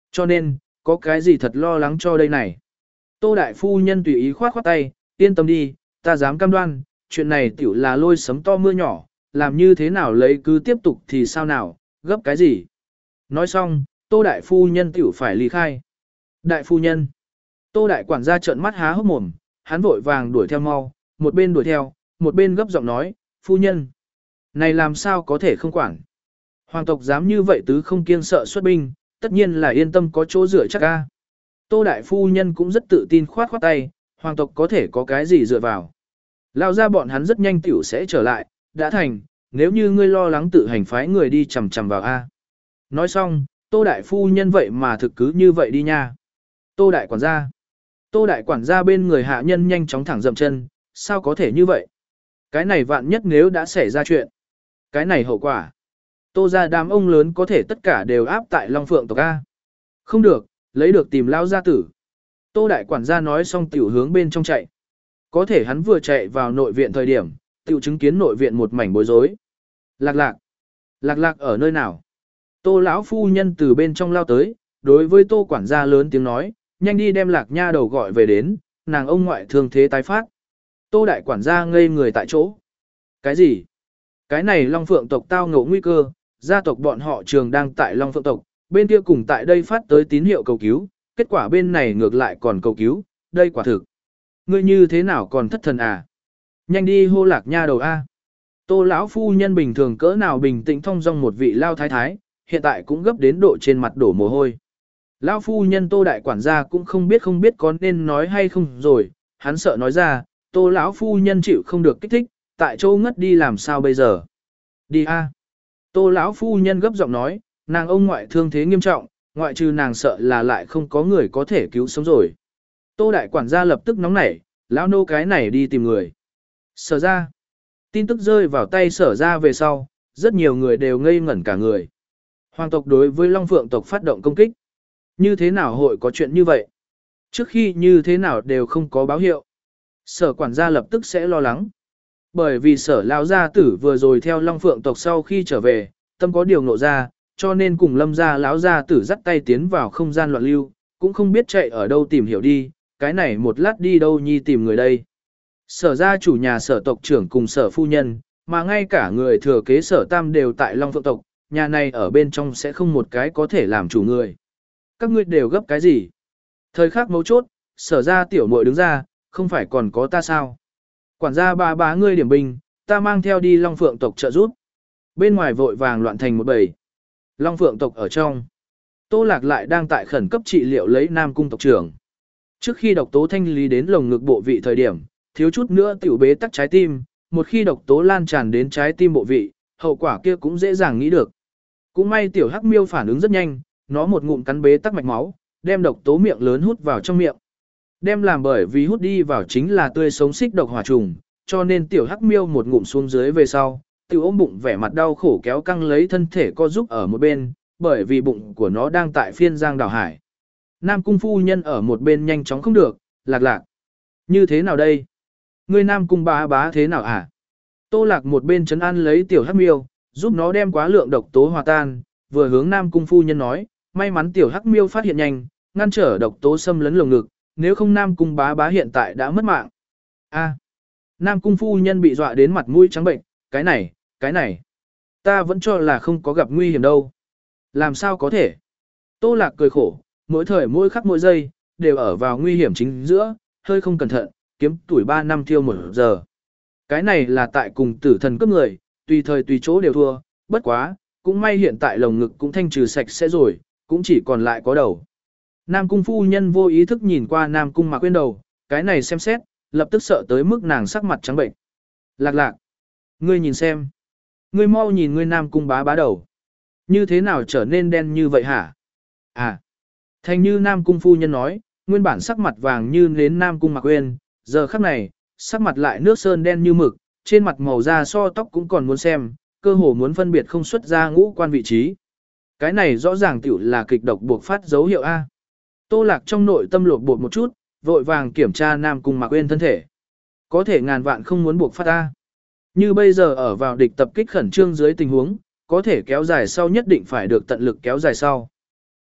Cho nên, có cái gì thật lo lắng cho đây này. Tô đại phu nhân tùy ý khoát khoát tay, yên tâm đi, ta dám cam đoan, chuyện này tiểu là lôi sấm to mưa nhỏ, làm như thế nào lấy cứ tiếp tục thì sao nào, gấp cái gì. Nói xong, tô đại phu nhân tiểu phải ly khai. Đại phu nhân. Tô đại quản gia trợn mắt há hốc mồm, hắn vội vàng đuổi theo mau, một bên đuổi theo, một bên gấp giọng nói, phu nhân. Này làm sao có thể không quản. Hoàng tộc dám như vậy tứ không kiêng sợ xuất binh, tất nhiên là yên tâm có chỗ dựa chắc ca. Tô đại phu nhân cũng rất tự tin khoát khoát tay, hoàng tộc có thể có cái gì dựa vào. Lao ra bọn hắn rất nhanh tiểu sẽ trở lại, đã thành, nếu như ngươi lo lắng tự hành phái người đi chầm chầm vào A. Nói xong, tô đại phu nhân vậy mà thực cứ như vậy đi nha. Tô đại quản gia. Tô đại quản gia bên người hạ nhân nhanh chóng thẳng dậm chân, sao có thể như vậy? Cái này vạn nhất nếu đã xảy ra chuyện. Cái này hậu quả. Tô ra đám ông lớn có thể tất cả đều áp tại Long Phượng tộc A. Không được, lấy được tìm lao gia tử. Tô đại quản gia nói xong tiểu hướng bên trong chạy. Có thể hắn vừa chạy vào nội viện thời điểm, tiểu chứng kiến nội viện một mảnh bối rối. Lạc lạc. Lạc lạc ở nơi nào? Tô lão phu nhân từ bên trong lao tới, đối với tô quản gia lớn tiếng nói, nhanh đi đem lạc nha đầu gọi về đến, nàng ông ngoại thương thế tái phát. Tô đại quản gia ngây người tại chỗ. Cái gì? Cái này Long Phượng tộc tao ngộ nguy cơ, gia tộc bọn họ trường đang tại Long Phượng tộc, bên kia cùng tại đây phát tới tín hiệu cầu cứu, kết quả bên này ngược lại còn cầu cứu, đây quả thực. Ngươi như thế nào còn thất thần à? Nhanh đi hô lạc nha đầu A. Tô lão phu nhân bình thường cỡ nào bình tĩnh thong dong một vị lao thái thái, hiện tại cũng gấp đến độ trên mặt đổ mồ hôi. Lão phu nhân Tô đại quản gia cũng không biết không biết có nên nói hay không rồi, hắn sợ nói ra, Tô lão phu nhân chịu không được kích thích, tại chỗ ngất đi làm sao bây giờ? Đi A. Tô lão phu nhân gấp giọng nói, nàng ông ngoại thương thế nghiêm trọng, ngoại trừ nàng sợ là lại không có người có thể cứu sống rồi. Tô đại quản gia lập tức nóng nảy, lão nô cái này đi tìm người. Sở ra. Tin tức rơi vào tay sở ra về sau, rất nhiều người đều ngây ngẩn cả người. Hoàng tộc đối với Long Phượng tộc phát động công kích. Như thế nào hội có chuyện như vậy? Trước khi như thế nào đều không có báo hiệu. Sở quản gia lập tức sẽ lo lắng. Bởi vì sở lão gia tử vừa rồi theo Long Phượng tộc sau khi trở về, tâm có điều ngộ ra, cho nên cùng lâm gia lão gia tử dắt tay tiến vào không gian loạn lưu, cũng không biết chạy ở đâu tìm hiểu đi, cái này một lát đi đâu nhi tìm người đây. Sở gia chủ nhà sở tộc trưởng cùng sở phu nhân, mà ngay cả người thừa kế sở tam đều tại Long Phượng tộc, nhà này ở bên trong sẽ không một cái có thể làm chủ người. Các ngươi đều gấp cái gì? Thời khắc mấu chốt, sở gia tiểu muội đứng ra, không phải còn có ta sao? Quản gia ba bá ngươi điểm binh, ta mang theo đi Long Phượng tộc trợ giúp. Bên ngoài vội vàng loạn thành một bầy. Long Phượng tộc ở trong. Tô Lạc lại đang tại khẩn cấp trị liệu lấy Nam Cung tộc trưởng. Trước khi độc tố thanh lý đến lồng ngực bộ vị thời điểm, thiếu chút nữa tiểu bế tắc trái tim, một khi độc tố lan tràn đến trái tim bộ vị, hậu quả kia cũng dễ dàng nghĩ được. Cũng may tiểu Hắc Miêu phản ứng rất nhanh, nó một ngụm cắn bế tắc mạch máu, đem độc tố miệng lớn hút vào trong miệng. Đem làm bởi vì hút đi vào chính là tươi sống xích độc hỏa trùng, cho nên tiểu Hắc Miêu một ngụm xuống dưới về sau, tiểu ôm bụng vẻ mặt đau khổ kéo căng lấy thân thể co giúp ở một bên, bởi vì bụng của nó đang tại phiên giang đảo hải. Nam Cung phu nhân ở một bên nhanh chóng không được, Lạc Lạc. Như thế nào đây? Ngươi Nam Cung bá bá thế nào à? Tô Lạc một bên trấn an lấy tiểu Hắc Miêu, giúp nó đem quá lượng độc tố hòa tan, vừa hướng Nam Cung phu nhân nói, may mắn tiểu Hắc Miêu phát hiện nhanh, ngăn trở độc tố xâm lấn lồng ngực, nếu không Nam Cung bá bá hiện tại đã mất mạng. A. Nam Cung phu nhân bị dọa đến mặt mũi trắng bệnh, cái này, cái này. Ta vẫn cho là không có gặp nguy hiểm đâu. Làm sao có thể? Tô Lạc cười khổ, mỗi thời mỗi khắc mỗi giây, đều ở vào nguy hiểm chính giữa, hơi không cẩn thận, kiếm tuổi ba năm thiêu một giờ. Cái này là tại cùng tử thần cướp người, tùy thời tùy chỗ đều thua, bất quá, cũng may hiện tại lồng ngực cũng thanh trừ sạch sẽ rồi, cũng chỉ còn lại có đầu. Nam Cung phu nhân vô ý thức nhìn qua Nam Cung Mạc Quyên đầu, cái này xem xét, lập tức sợ tới mức nàng sắc mặt trắng bệnh. Lạc Lạc, ngươi nhìn xem. Ngươi mau nhìn ngươi Nam Cung bá bá đầu. Như thế nào trở nên đen như vậy hả? À, thành như Nam Cung phu nhân nói, nguyên bản sắc mặt vàng như nến Nam Cung Mạc Quyên, giờ khắc này, sắc mặt lại nước sơn đen như mực, trên mặt màu da so tóc cũng còn muốn xem, cơ hồ muốn phân biệt không xuất ra ngũ quan vị trí. Cái này rõ ràng tiểu là kịch độc buộc phát dấu hiệu A. Tô Lạc trong nội tâm lột bột một chút, vội vàng kiểm tra Nam Cung Mạc Quyên thân thể. Có thể ngàn vạn không muốn buộc phát A. Như bây giờ ở vào địch tập kích khẩn trương dưới tình huống, có thể kéo dài sau nhất định phải được tận lực kéo dài sau.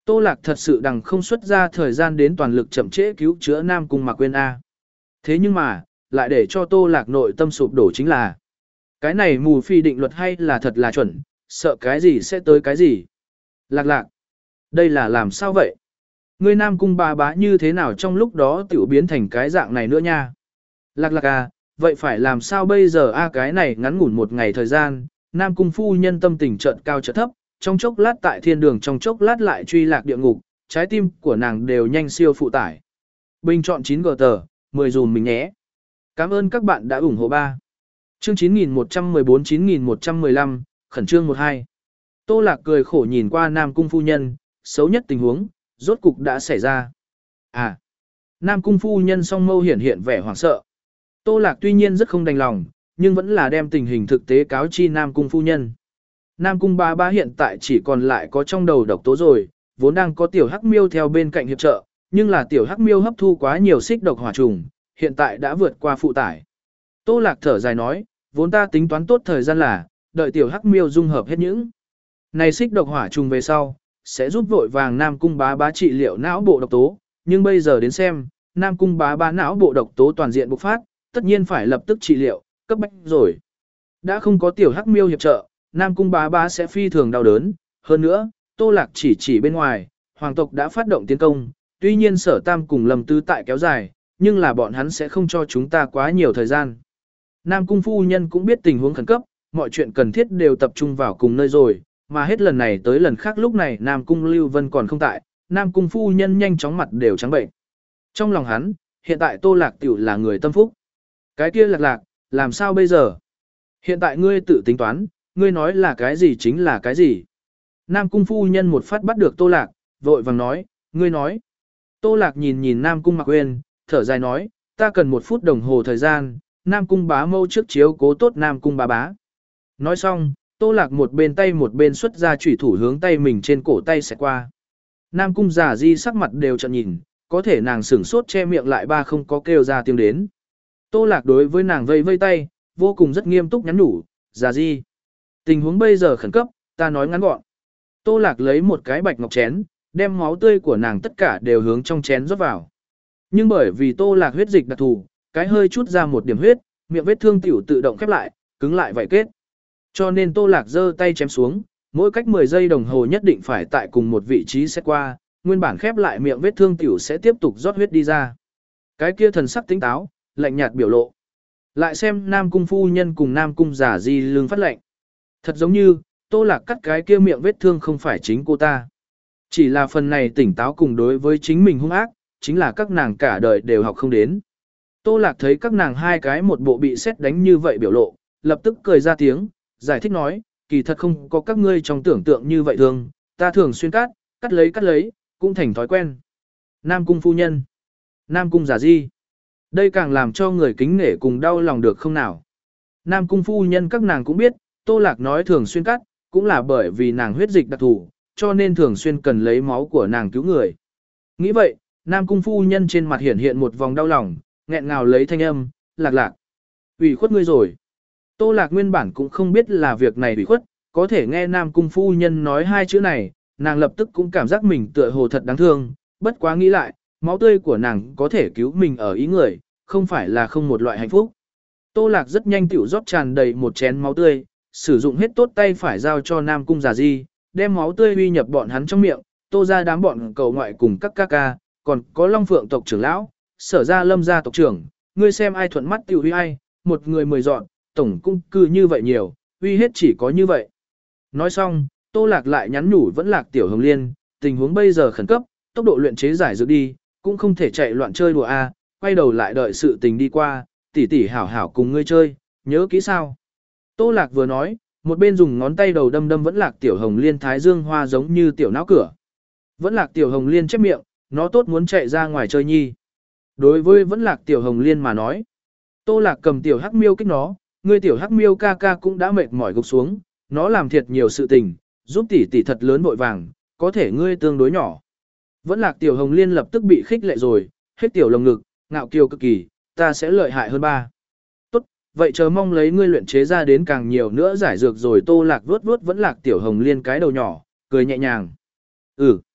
Tô Lạc thật sự đằng không xuất ra thời gian đến toàn lực chậm trễ cứu chữa Nam Cung Mạc Quyên A. Thế nhưng mà, lại để cho Tô Lạc nội tâm sụp đổ chính là cái này mù phi định luật hay là thật là chuẩn, sợ cái gì sẽ tới cái gì. Lạc lạc, đây là làm sao vậy? Ngươi Nam Cung bà bá như thế nào trong lúc đó tiểu biến thành cái dạng này nữa nha? Lạc lạc à, vậy phải làm sao bây giờ a cái này ngắn ngủn một ngày thời gian, Nam Cung phu nhân tâm tình chợt cao chợt thấp, trong chốc lát tại thiên đường trong chốc lát lại truy lạc địa ngục, trái tim của nàng đều nhanh siêu phụ tải. Bình chọn chín g tờ, mười dùm mình nhé. Cảm ơn các bạn đã ủng hộ ba. Chương chín nghìn một trăm mười bốn chín nghìn một trăm mười lăm, khẩn trương một hai. Tô Lạc cười khổ nhìn qua Nam Cung phu nhân, xấu nhất tình huống, rốt cục đã xảy ra. À, Nam Cung phu nhân song mâu hiển hiện vẻ hoảng sợ. Tô Lạc tuy nhiên rất không đành lòng, nhưng vẫn là đem tình hình thực tế cáo chi Nam Cung phu nhân. Nam Cung ba ba hiện tại chỉ còn lại có trong đầu độc tố rồi, vốn đang có tiểu hắc miêu theo bên cạnh hiệp trợ, nhưng là tiểu hắc miêu hấp thu quá nhiều xích độc hỏa trùng, hiện tại đã vượt qua phụ tải. Tô Lạc thở dài nói, vốn ta tính toán tốt thời gian là, đợi tiểu hắc miêu dung hợp hết những này xích độc hỏa trùng về sau, sẽ giúp vội vàng Nam Cung bá bá trị liệu não bộ độc tố, nhưng bây giờ đến xem, Nam Cung bá bá não bộ độc tố toàn diện bộc phát, tất nhiên phải lập tức trị liệu, cấp bách rồi. Đã không có tiểu hắc miêu hiệp trợ, Nam Cung bá bá sẽ phi thường đau đớn, hơn nữa, Tô Lạc chỉ chỉ bên ngoài, hoàng tộc đã phát động tiến công, tuy nhiên Sở Tam cùng Lâm Tứ tại kéo dài, nhưng là bọn hắn sẽ không cho chúng ta quá nhiều thời gian. Nam Cung phu nhân cũng biết tình huống khẩn cấp, mọi chuyện cần thiết đều tập trung vào cùng nơi rồi, mà hết lần này tới lần khác lúc này Nam Cung Lưu Vân còn không tại, Nam Cung phu nhân nhanh chóng mặt đều trắng bệnh. Trong lòng hắn, hiện tại Tô Lạc tiểu là người tâm phúc. Cái kia Lạc lạc, làm sao bây giờ? Hiện tại ngươi tự tính toán, ngươi nói là cái gì chính là cái gì? Nam Cung phu nhân một phát bắt được Tô Lạc, vội vàng nói, ngươi nói. Tô Lạc nhìn nhìn Nam Cung Mạc Uyên, thở dài nói, ta cần một phút đồng hồ thời gian, Nam Cung bá mâu trước chiếu cố tốt Nam Cung bá bá. Nói xong, Tô Lạc một bên tay một bên xuất ra chủy thủ hướng tay mình trên cổ tay sẽ qua. Nam Cung giả di sắc mặt đều trợn nhìn, có thể nàng sửng sốt che miệng lại ba không có kêu ra tiếng đến. Tô Lạc đối với nàng vây vây tay, vô cùng rất nghiêm túc nhắn nhủ, giả di. Tình huống bây giờ khẩn cấp, ta nói ngắn gọn. Tô Lạc lấy một cái bạch ngọc chén, đem máu tươi của nàng tất cả đều hướng trong chén rót vào. Nhưng bởi vì Tô Lạc huyết dịch đặc thù, cái hơi chút ra một điểm huyết, miệng vết thương tiểu tự động khép lại, cứng lại vậy kết. Cho nên Tô Lạc giơ tay chém xuống, mỗi cách mười giây đồng hồ nhất định phải tại cùng một vị trí xét qua, nguyên bản khép lại miệng vết thương tiểu sẽ tiếp tục rót huyết đi ra. Cái kia thần sắc tỉnh táo, lạnh nhạt biểu lộ. Lại xem Nam Cung phu nhân cùng Nam Cung giả di lương phát lệnh. Thật giống như, Tô Lạc cắt cái kia miệng vết thương không phải chính cô ta. Chỉ là phần này tỉnh táo cùng đối với chính mình hung ác, chính là các nàng cả đời đều học không đến. Tô Lạc thấy các nàng hai cái một bộ bị xét đánh như vậy biểu lộ, lập tức cười ra tiếng, giải thích nói, kỳ thật không có các ngươi trong tưởng tượng như vậy thường, ta thường xuyên cắt, cắt lấy cắt lấy, cũng thành thói quen. Nam Cung phu nhân, Nam Cung giả di, đây càng làm cho người kính nể cùng đau lòng được không nào. Nam Cung phu nhân các nàng cũng biết, Tô Lạc nói thường xuyên cắt, cũng là bởi vì nàng huyết dịch đặc thù, cho nên thường xuyên cần lấy máu của nàng cứu người. Nghĩ vậy, Nam Cung phu nhân trên mặt hiển hiện một vòng đau lòng, nghẹn ngào lấy thanh âm, Lạc lạc, ủy khuất ngươi rồi. Tô Lạc nguyên bản cũng không biết là việc này ủy khuất, có thể nghe Nam Cung phu nhân nói hai chữ này, nàng lập tức cũng cảm giác mình tựa hồ thật đáng thương, bất quá nghĩ lại, máu tươi của nàng có thể cứu mình ở ý người, không phải là không một loại hạnh phúc. Tô Lạc rất nhanh tiểu rót tràn đầy một chén máu tươi, sử dụng hết tốt tay phải giao cho Nam Cung giả di, đem máu tươi uy nhập bọn hắn trong miệng, Tô ra đám bọn cầu ngoại cùng các ca ca, còn có Long Phượng tộc trưởng lão, Sở ra Lâm gia tộc trưởng, ngươi xem ai thuận mắt tiểu uy ai, một người mười dọn, tổng cung cư như vậy nhiều, uy hết chỉ có như vậy. Nói xong, Tô Lạc lại nhắn nhủ vẫn Lạc Tiểu Hồng Liên, tình huống bây giờ khẩn cấp, tốc độ luyện chế giải dược đi, cũng không thể chạy loạn chơi đùa a, quay đầu lại đợi sự tình đi qua, tỷ tỷ hảo hảo cùng ngươi chơi, nhớ kỹ sao. Tô Lạc vừa nói, một bên dùng ngón tay đầu đâm đâm vẫn Lạc Tiểu Hồng Liên thái dương hoa giống như tiểu não cửa. Vẫn Lạc Tiểu Hồng Liên chép miệng, nó tốt muốn chạy ra ngoài chơi nhi. Đối với vẫn Lạc Tiểu Hồng Liên mà nói, Tô Lạc cầm tiểu hắc miêu kích nó, ngươi tiểu hắc miêu ca ca cũng đã mệt mỏi gục xuống, nó làm thiệt nhiều sự tình, giúp tỷ tỷ thật lớn vội vàng, có thể ngươi tương đối nhỏ. Vẫn Lạc Tiểu Hồng Liên lập tức bị khích lệ rồi, hết tiểu lồng ngực, ngạo kiều cực kỳ, ta sẽ lợi hại hơn ba. Tốt, vậy chờ mong lấy ngươi luyện chế ra đến càng nhiều nữa giải dược rồi. Tô Lạc vuốt vuốt Vẫn Lạc Tiểu Hồng Liên cái đầu nhỏ, cười nhẹ nhàng. Ừ,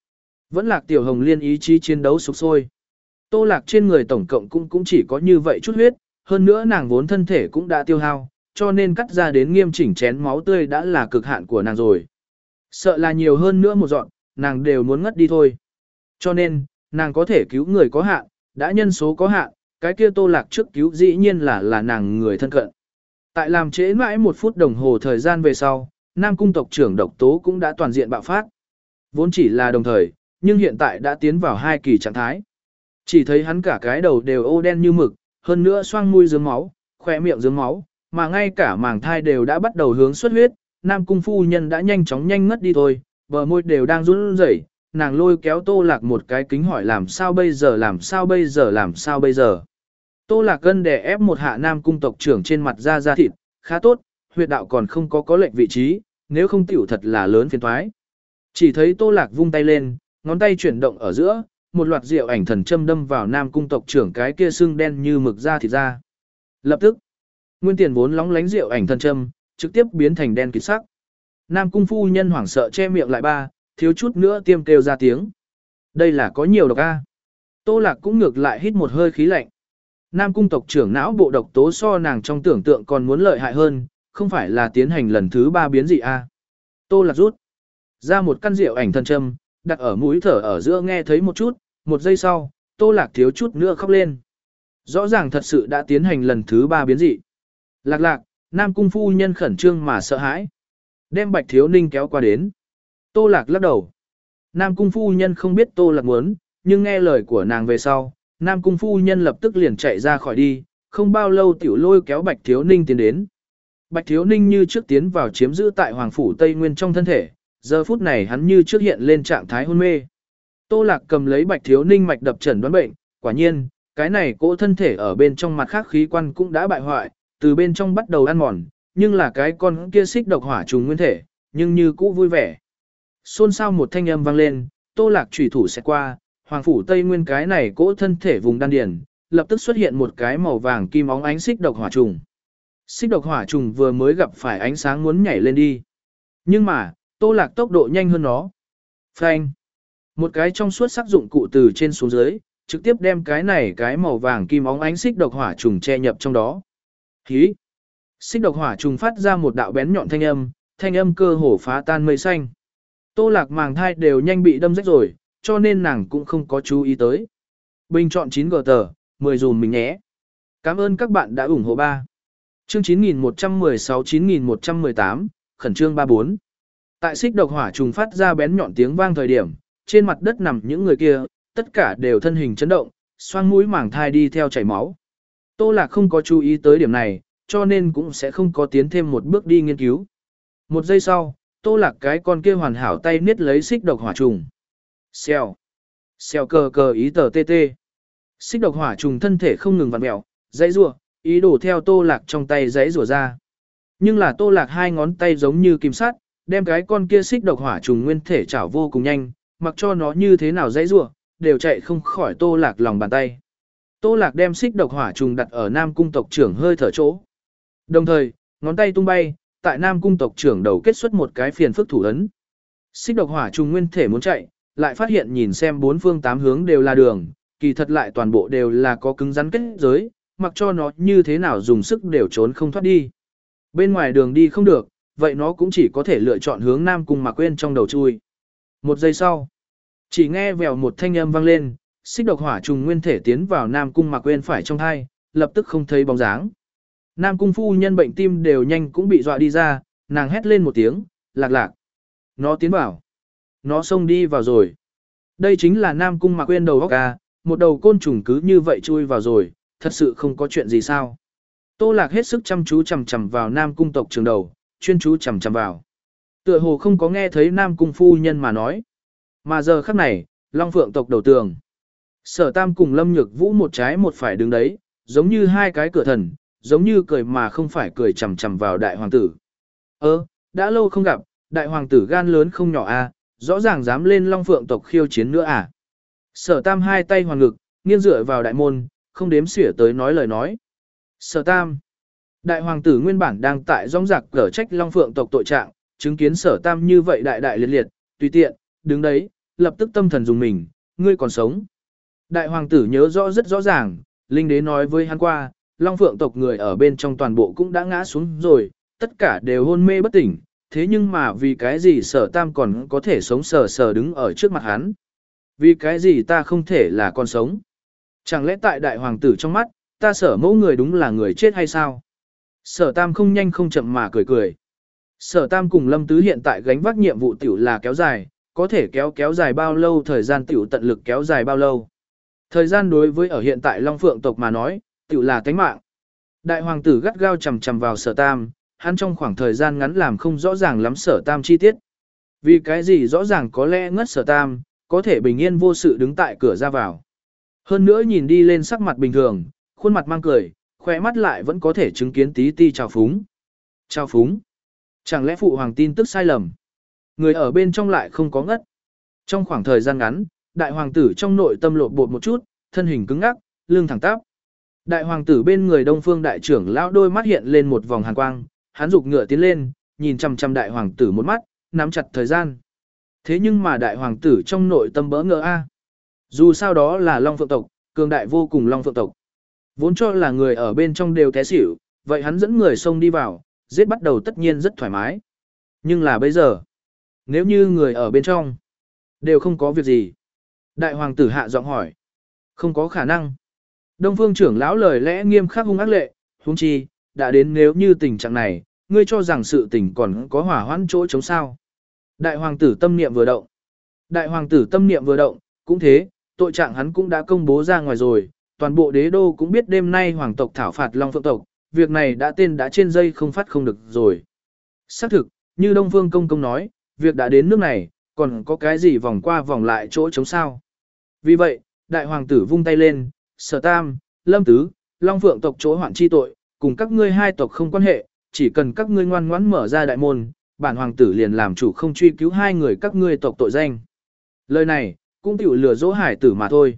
Vẫn Lạc Tiểu Hồng Liên ý chí chiến đấu sục sôi. Tô Lạc trên người tổng cộng cũng cũng chỉ có như vậy chút huyết, hơn nữa nàng vốn thân thể cũng đã tiêu hao, cho nên cắt ra đến nghiêm chỉnh chén máu tươi đã là cực hạn của nàng rồi. Sợ là nhiều hơn nữa một dọn, nàng đều muốn ngất đi thôi. Cho nên, nàng có thể cứu người có hạn, đã nhân số có hạn, cái kia Tô Lạc trước cứu dĩ nhiên là là nàng người thân cận. Tại làm trễ mãi một phút đồng hồ thời gian về sau, Nam Cung tộc trưởng độc tố cũng đã toàn diện bạo phát. Vốn chỉ là đồng thời, nhưng hiện tại đã tiến vào hai kỳ trạng thái. Chỉ thấy hắn cả cái đầu đều ô đen như mực, hơn nữa xoang mũi dướng máu, khỏe miệng dướng máu, mà ngay cả màng thai đều đã bắt đầu hướng xuất huyết, Nam Cung phu nhân đã nhanh chóng nhanh ngất đi thôi, bờ môi đều đang run rẩy, nàng lôi kéo Tô Lạc một cái kính hỏi làm sao bây giờ làm sao bây giờ làm sao bây giờ. Tô Lạc gân đè ép một hạ Nam Cung tộc trưởng trên mặt da da thịt, khá tốt, huyệt đạo còn không có có lệnh vị trí, nếu không tiểu thật là lớn phiền toái. Chỉ thấy Tô Lạc vung tay lên, ngón tay chuyển động ở giữa, một loạt diệu ảnh thần châm đâm vào Nam Cung tộc trưởng cái kia xương đen như mực da thịt ra. Lập tức, nguyên tiền vốn lóng lánh diệu ảnh thần châm, trực tiếp biến thành đen kịt sắc. Nam Cung phu nhân hoảng sợ che miệng lại ba, thiếu chút nữa tiêm kêu ra tiếng. Đây là có nhiều độc a. Tô Lạc cũng ngược lại hít một hơi khí lạnh. Nam Cung tộc trưởng não bộ độc tố so nàng trong tưởng tượng còn muốn lợi hại hơn, không phải là tiến hành lần thứ ba biến dị a. Tô Lạc rút ra một căn rượu ảnh thần châm, đặt ở mũi thở ở giữa nghe thấy một chút, một giây sau, Tô Lạc thiếu chút nữa khóc lên. Rõ ràng thật sự đã tiến hành lần thứ ba biến dị. Lạc lạc, Nam Cung phu nhân khẩn trương mà sợ hãi. Đem Bạch Thiếu Ninh kéo qua đến. Tô Lạc lắc đầu. Nam Cung phu nhân không biết Tô Lạc muốn, nhưng nghe lời của nàng về sau, Nam Cung phu nhân lập tức liền chạy ra khỏi đi, không bao lâu tiểu lôi kéo Bạch Thiếu Ninh tiến đến. Bạch Thiếu Ninh như trước tiến vào chiếm giữ tại Hoàng Phủ Tây Nguyên trong thân thể, giờ phút này hắn như trước hiện lên trạng thái hôn mê. Tô Lạc cầm lấy Bạch Thiếu Ninh mạch đập chẩn đoán bệnh, quả nhiên, cái này cỗ thân thể ở bên trong mặt khác khí quan cũng đã bại hoại, từ bên trong bắt đầu ăn mòn, nhưng là cái con kia xích độc hỏa trùng nguyên thể, nhưng như cũ vui vẻ. Xôn xao một thanh âm vang lên, Tô Lạc chủy thủ sẽ qua, Hoàng Phủ Tây Nguyên cái này cỗ thân thể vùng đan điền, lập tức xuất hiện một cái màu vàng kim óng ánh xích độc hỏa trùng. Xích độc hỏa trùng vừa mới gặp phải ánh sáng muốn nhảy lên đi. Nhưng mà, Tô Lạc tốc độ nhanh hơn nó. Phanh. Một cái trong suốt sắc dụng cụ từ trên xuống dưới, trực tiếp đem cái này cái màu vàng kim óng ánh xích độc hỏa trùng che nhập trong đó. Hí. Xích độc hỏa trùng phát ra một đạo bén nhọn thanh âm, thanh âm cơ hồ phá tan mây xanh. Tô Lạc màng thai đều nhanh bị đâm rách rồi, cho nên nàng cũng không có chú ý tới. Bình chọn chín gờ tờ, mười dùm mình nhé. Cảm ơn các bạn đã ủng hộ ba. Chương chín nghìn một trăm mười sáu chín nghìn một trăm mười tám, khẩn trương ba bốn. Tại xích độc hỏa trùng phát ra bén nhọn tiếng vang thời điểm, trên mặt đất nằm những người kia, tất cả đều thân hình chấn động, xoang mũi màng thai đi theo chảy máu. Tô Lạc không có chú ý tới điểm này, cho nên cũng sẽ không có tiến thêm một bước đi nghiên cứu. Một giây sau, Tô Lạc cái con kia hoàn hảo tay niết lấy xích độc hỏa trùng. Xèo. Xèo cờ cờ ý tờ tê tê. Xích độc hỏa trùng thân thể không ngừng vặn mèo, dãy rủa, ý đồ theo Tô Lạc trong tay dãy rủa ra. Nhưng là Tô Lạc hai ngón tay giống như kim sắt, đem cái con kia xích độc hỏa trùng nguyên thể chảo vô cùng nhanh, mặc cho nó như thế nào dãy rủa, đều chạy không khỏi Tô Lạc lòng bàn tay. Tô Lạc đem xích độc hỏa trùng đặt ở Nam Cung tộc trưởng hơi thở chỗ. Đồng thời, ngón tay tung bay, tại Nam Cung tộc trưởng đầu kết xuất một cái phiền phức thủ ấn. Xích độc hỏa trùng nguyên thể muốn chạy, lại phát hiện nhìn xem bốn phương tám hướng đều là đường, kỳ thật lại toàn bộ đều là có cứng rắn kết giới, mặc cho nó như thế nào dùng sức đều trốn không thoát đi. Bên ngoài đường đi không được, vậy nó cũng chỉ có thể lựa chọn hướng Nam Cung Mạc Quyên trong đầu chui. Một giây sau, chỉ nghe vèo một thanh âm vang lên, xích độc hỏa trùng nguyên thể tiến vào Nam Cung Mạc Quyên phải trong thai, lập tức không thấy bóng dáng. Nam Cung phu nhân bệnh tim đều nhanh cũng bị dọa đi ra, nàng hét lên một tiếng, lạc lạc. Nó tiến vào. Nó xông đi vào rồi. Đây chính là Nam Cung Mạc Quyên đầu óc ca, một đầu côn trùng cứ như vậy chui vào rồi, thật sự không có chuyện gì sao. Tô Lạc hết sức chăm chú chằm chằm vào Nam Cung tộc trưởng đầu, chuyên chú chằm chằm vào. Tựa hồ không có nghe thấy Nam Cung phu nhân mà nói. Mà giờ khắc này, Long Phượng tộc đầu tường. Sở Tam cùng Lâm Nhược Vũ một trái một phải đứng đấy, giống như hai cái cửa thần, giống như cười mà không phải cười chằm chằm vào đại hoàng tử. Ơ, đã lâu không gặp, đại hoàng tử gan lớn không nhỏ à, rõ ràng dám lên Long Phượng tộc khiêu chiến nữa à. Sở Tam hai tay hoàn ngực, nghiêng dựa vào đại môn, không đếm xỉa tới nói lời nói. Sở Tam. Đại hoàng tử nguyên bản đang tại rong rạc cở trách Long Phượng tộc tội trạng, chứng kiến Sở Tam như vậy đại đại liệt liệt, tùy tiện, đứng đấy, lập tức tâm thần dùng mình, ngươi còn sống. Đại hoàng tử nhớ rõ rất rõ ràng, linh đế nói với hắn qua, Long Phượng tộc người ở bên trong toàn bộ cũng đã ngã xuống rồi, tất cả đều hôn mê bất tỉnh, thế nhưng mà vì cái gì Sở Tam còn có thể sống sờ sờ đứng ở trước mặt hắn? Vì cái gì ta không thể là con sống? Chẳng lẽ tại đại hoàng tử trong mắt, ta Sở mẫu người đúng là người chết hay sao? Sở Tam không nhanh không chậm mà cười cười. Sở Tam cùng Lâm Tứ hiện tại gánh vác nhiệm vụ tiểu là kéo dài, có thể kéo kéo dài bao lâu thời gian tiểu tận lực kéo dài bao lâu. Thời gian đối với ở hiện tại Long Phượng tộc mà nói, tiểu là tánh mạng. Đại hoàng tử gắt gao chầm chầm vào Sở Tam, hắn trong khoảng thời gian ngắn làm không rõ ràng lắm Sở Tam chi tiết. Vì cái gì rõ ràng có lẽ ngất Sở Tam, có thể bình yên vô sự đứng tại cửa ra vào. Hơn nữa nhìn đi lên sắc mặt bình thường, khuôn mặt mang cười, khỏe mắt lại vẫn có thể chứng kiến tí ti trào phúng. Trào phúng? Chẳng lẽ phụ hoàng tin tức sai lầm? Người ở bên trong lại không có ngất. Trong khoảng thời gian ngắn, đại hoàng tử trong nội tâm lộn bột một chút, thân hình cứng ngắc, lưng thẳng tắp. Đại hoàng tử bên người Đông Phương đại trưởng lão đôi mắt hiện lên một vòng hàn quang, hắn giục ngựa tiến lên, nhìn chằm chằm đại hoàng tử một mắt, nắm chặt thời gian. Thế nhưng mà đại hoàng tử trong nội tâm bỡ ngỡ a. Dù sao đó là Long Phượng tộc, cường đại vô cùng Long Phượng tộc. Vốn cho là người ở bên trong đều té xỉu, vậy hắn dẫn người xông đi vào, giết bắt đầu tất nhiên rất thoải mái. Nhưng là bây giờ, nếu như người ở bên trong đều không có việc gì. Đại hoàng tử hạ giọng hỏi. Không có khả năng. Đông Phương trưởng lão lời lẽ nghiêm khắc hung ác lệ, huống chi, đã đến nếu như tình trạng này, ngươi cho rằng sự tình còn có hỏa hoãn chỗ chống sao. Đại hoàng tử tâm niệm vừa động. Đại hoàng tử tâm niệm vừa động, cũng thế, tội trạng hắn cũng đã công bố ra ngoài rồi, toàn bộ đế đô cũng biết đêm nay hoàng tộc thảo phạt Long Phượng tộc, việc này đã tên đã trên dây không phát không được rồi. Xác thực, như Đông Phương công công nói, việc đã đến nước này, còn có cái gì vòng qua vòng lại chỗ chống sao. Vì vậy, đại hoàng tử vung tay lên, Sở Tam, Lâm Tứ, Long Phượng tộc chỗ hoạn chi tội, cùng các ngươi hai tộc không quan hệ, chỉ cần các ngươi ngoan ngoãn mở ra đại môn, bản hoàng tử liền làm chủ không truy cứu hai người các ngươi tộc tội danh. Lời này, cũng tiểu lừa dỗ hải tử mà thôi.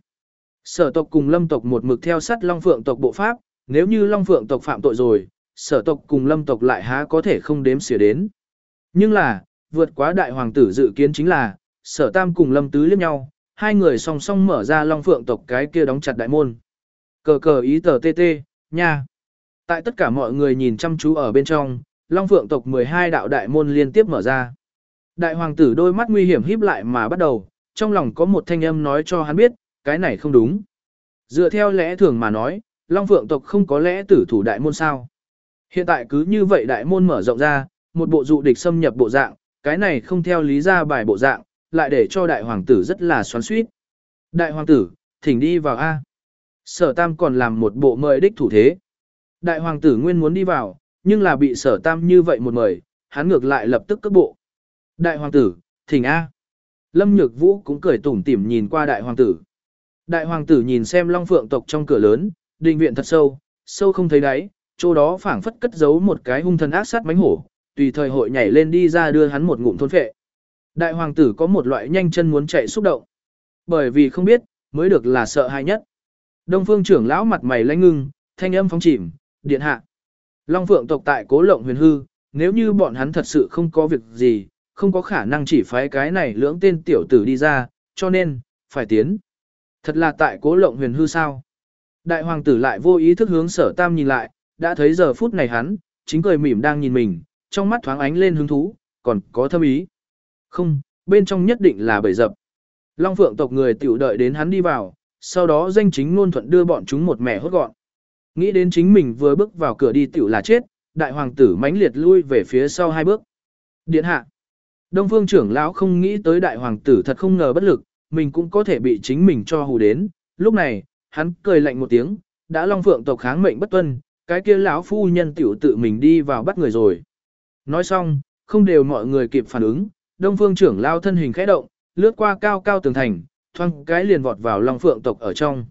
Sở tộc cùng Lâm tộc một mực theo sát Long Phượng tộc bộ pháp, nếu như Long Phượng tộc phạm tội rồi, Sở tộc cùng Lâm tộc lại há có thể không đếm xỉa đến. Nhưng là, vượt quá đại hoàng tử dự kiến chính là, Sở Tam cùng Lâm Tứ liếc nhau, hai người song song mở ra Long Phượng tộc cái kia đóng chặt đại môn. Cờ cờ ý tờ tê tê, nha. Tại tất cả mọi người nhìn chăm chú ở bên trong, Long Phượng tộc mười hai đạo đại môn liên tiếp mở ra. Đại hoàng tử đôi mắt nguy hiểm híp lại mà bắt đầu, trong lòng có một thanh âm nói cho hắn biết, cái này không đúng. Dựa theo lẽ thường mà nói, Long Phượng tộc không có lẽ tử thủ đại môn sao. Hiện tại cứ như vậy đại môn mở rộng ra, một bộ dụ địch xâm nhập bộ dạng, cái này không theo lý ra bài bộ dạng, lại để cho đại hoàng tử rất là xoắn xuýt. Đại hoàng tử, thỉnh đi vào A. Sở Tam còn làm một bộ mời đích thủ thế. Đại hoàng tử nguyên muốn đi vào, nhưng là bị Sở Tam như vậy một mời, hắn ngược lại lập tức cất bộ. Đại hoàng tử, thỉnh A. Lâm Nhược Vũ cũng cười tủm tỉm nhìn qua đại hoàng tử. Đại hoàng tử nhìn xem Long Phượng tộc trong cửa lớn, đình viện thật sâu, sâu không thấy đáy, chỗ đó phảng phất cất giấu một cái hung thần ác sát mãnh hổ, tùy thời hội nhảy lên đi ra đưa hắn một ngụm thôn phệ. Đại hoàng tử có một loại nhanh chân muốn chạy xúc động. Bởi vì không biết, mới được là sợ hãi nhất. Đông Phương trưởng lão mặt mày lãnh ngưng, thanh âm phóng chìm, điện hạ. Long Phượng tộc tại Cố Lộng Huyền hư, nếu như bọn hắn thật sự không có việc gì, không có khả năng chỉ phái cái này lưỡng tên tiểu tử đi ra, cho nên, phải tiến. Thật là tại Cố Lộng Huyền hư sao? Đại hoàng tử lại vô ý thức hướng Sở Tam nhìn lại, đã thấy giờ phút này hắn, chính cười mỉm đang nhìn mình, trong mắt thoáng ánh lên hứng thú, còn có thâm ý. Không, bên trong nhất định là bầy dập. Long Phượng tộc người tiểu đợi đến hắn đi vào, sau đó danh chính ngôn thuận đưa bọn chúng một mẻ hốt gọn. Nghĩ đến chính mình vừa bước vào cửa đi tiểu là chết, đại hoàng tử mãnh liệt lui về phía sau hai bước. Điện hạ. Đông Phương trưởng lão không nghĩ tới đại hoàng tử thật không ngờ bất lực, mình cũng có thể bị chính mình cho hù đến. Lúc này, hắn cười lạnh một tiếng, đã Long Phượng tộc kháng mệnh bất tuân, cái kia lão phu nhân tiểu tự mình đi vào bắt người rồi. Nói xong, không đều mọi người kịp phản ứng, Đông Phương trưởng lão thân hình khẽ động, lướt qua cao cao tường thành, thoang cái liền vọt vào Long Phượng tộc ở trong.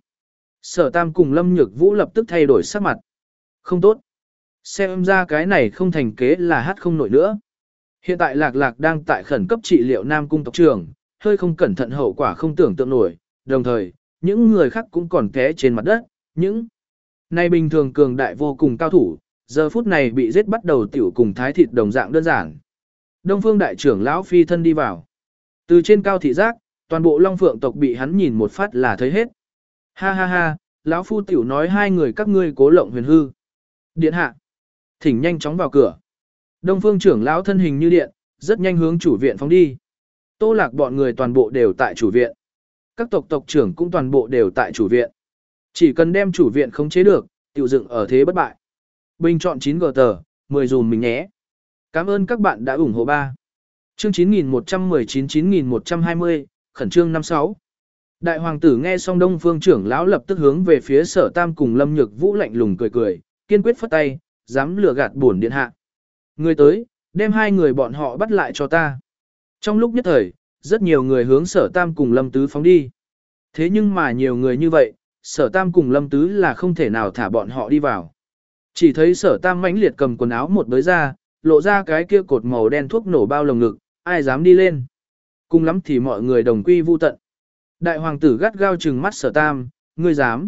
Sở Tam cùng Lâm Nhược Vũ lập tức thay đổi sắc mặt. Không tốt. Xem ra cái này không thành kế là hát không nổi nữa. Hiện tại Lạc Lạc đang tại khẩn cấp trị liệu Nam Cung tộc trưởng, hơi không cẩn thận hậu quả không tưởng tượng nổi, đồng thời, những người khác cũng còn té trên mặt đất, những này bình thường cường đại vô cùng cao thủ, giờ phút này bị giết bắt đầu tiểu cùng thái thịt đồng dạng đơn giản. Đông Phương đại trưởng lão phi thân đi vào. Từ trên cao thị giác, Toàn bộ Long Phượng tộc bị hắn nhìn một phát là thấy hết. Ha ha ha, lão phu tiểu nói hai người các ngươi cố lộng huyền hư. Điện hạ, thỉnh nhanh chóng vào cửa. Đông Phương trưởng lão thân hình như điện, rất nhanh hướng chủ viện phóng đi. Tô Lạc bọn người toàn bộ đều tại chủ viện. Các tộc tộc trưởng cũng toàn bộ đều tại chủ viện. Chỉ cần đem chủ viện khống chế được, tiểu dựng ở thế bất bại. Bình chọn chín gờ tờ, mười dùm mình nhé. Cảm ơn các bạn đã ủng hộ ba. Chương chín nghìn một trăm mười chín chín nghìn một trăm hai mươi, khẩn trương năm sáu. Đại hoàng tử nghe xong Đông Phương trưởng lão lập tức hướng về phía Sở Tam cùng Lâm Nhược Vũ lạnh lùng cười cười, kiên quyết phất tay, dám lừa gạt bổn điện hạ. Người tới, đem hai người bọn họ bắt lại cho ta. Trong lúc nhất thời, rất nhiều người hướng Sở Tam cùng Lâm Tứ phóng đi. Thế nhưng mà nhiều người như vậy, Sở Tam cùng Lâm Tứ là không thể nào thả bọn họ đi vào. Chỉ thấy Sở Tam mãnh liệt cầm quần áo một bới ra, lộ ra cái kia cột màu đen thuốc nổ bao lồng ngực, ai dám đi lên. Cùng lắm thì mọi người đồng quy vu tận. Đại hoàng tử gắt gao trừng mắt Sở Tam, ngươi dám.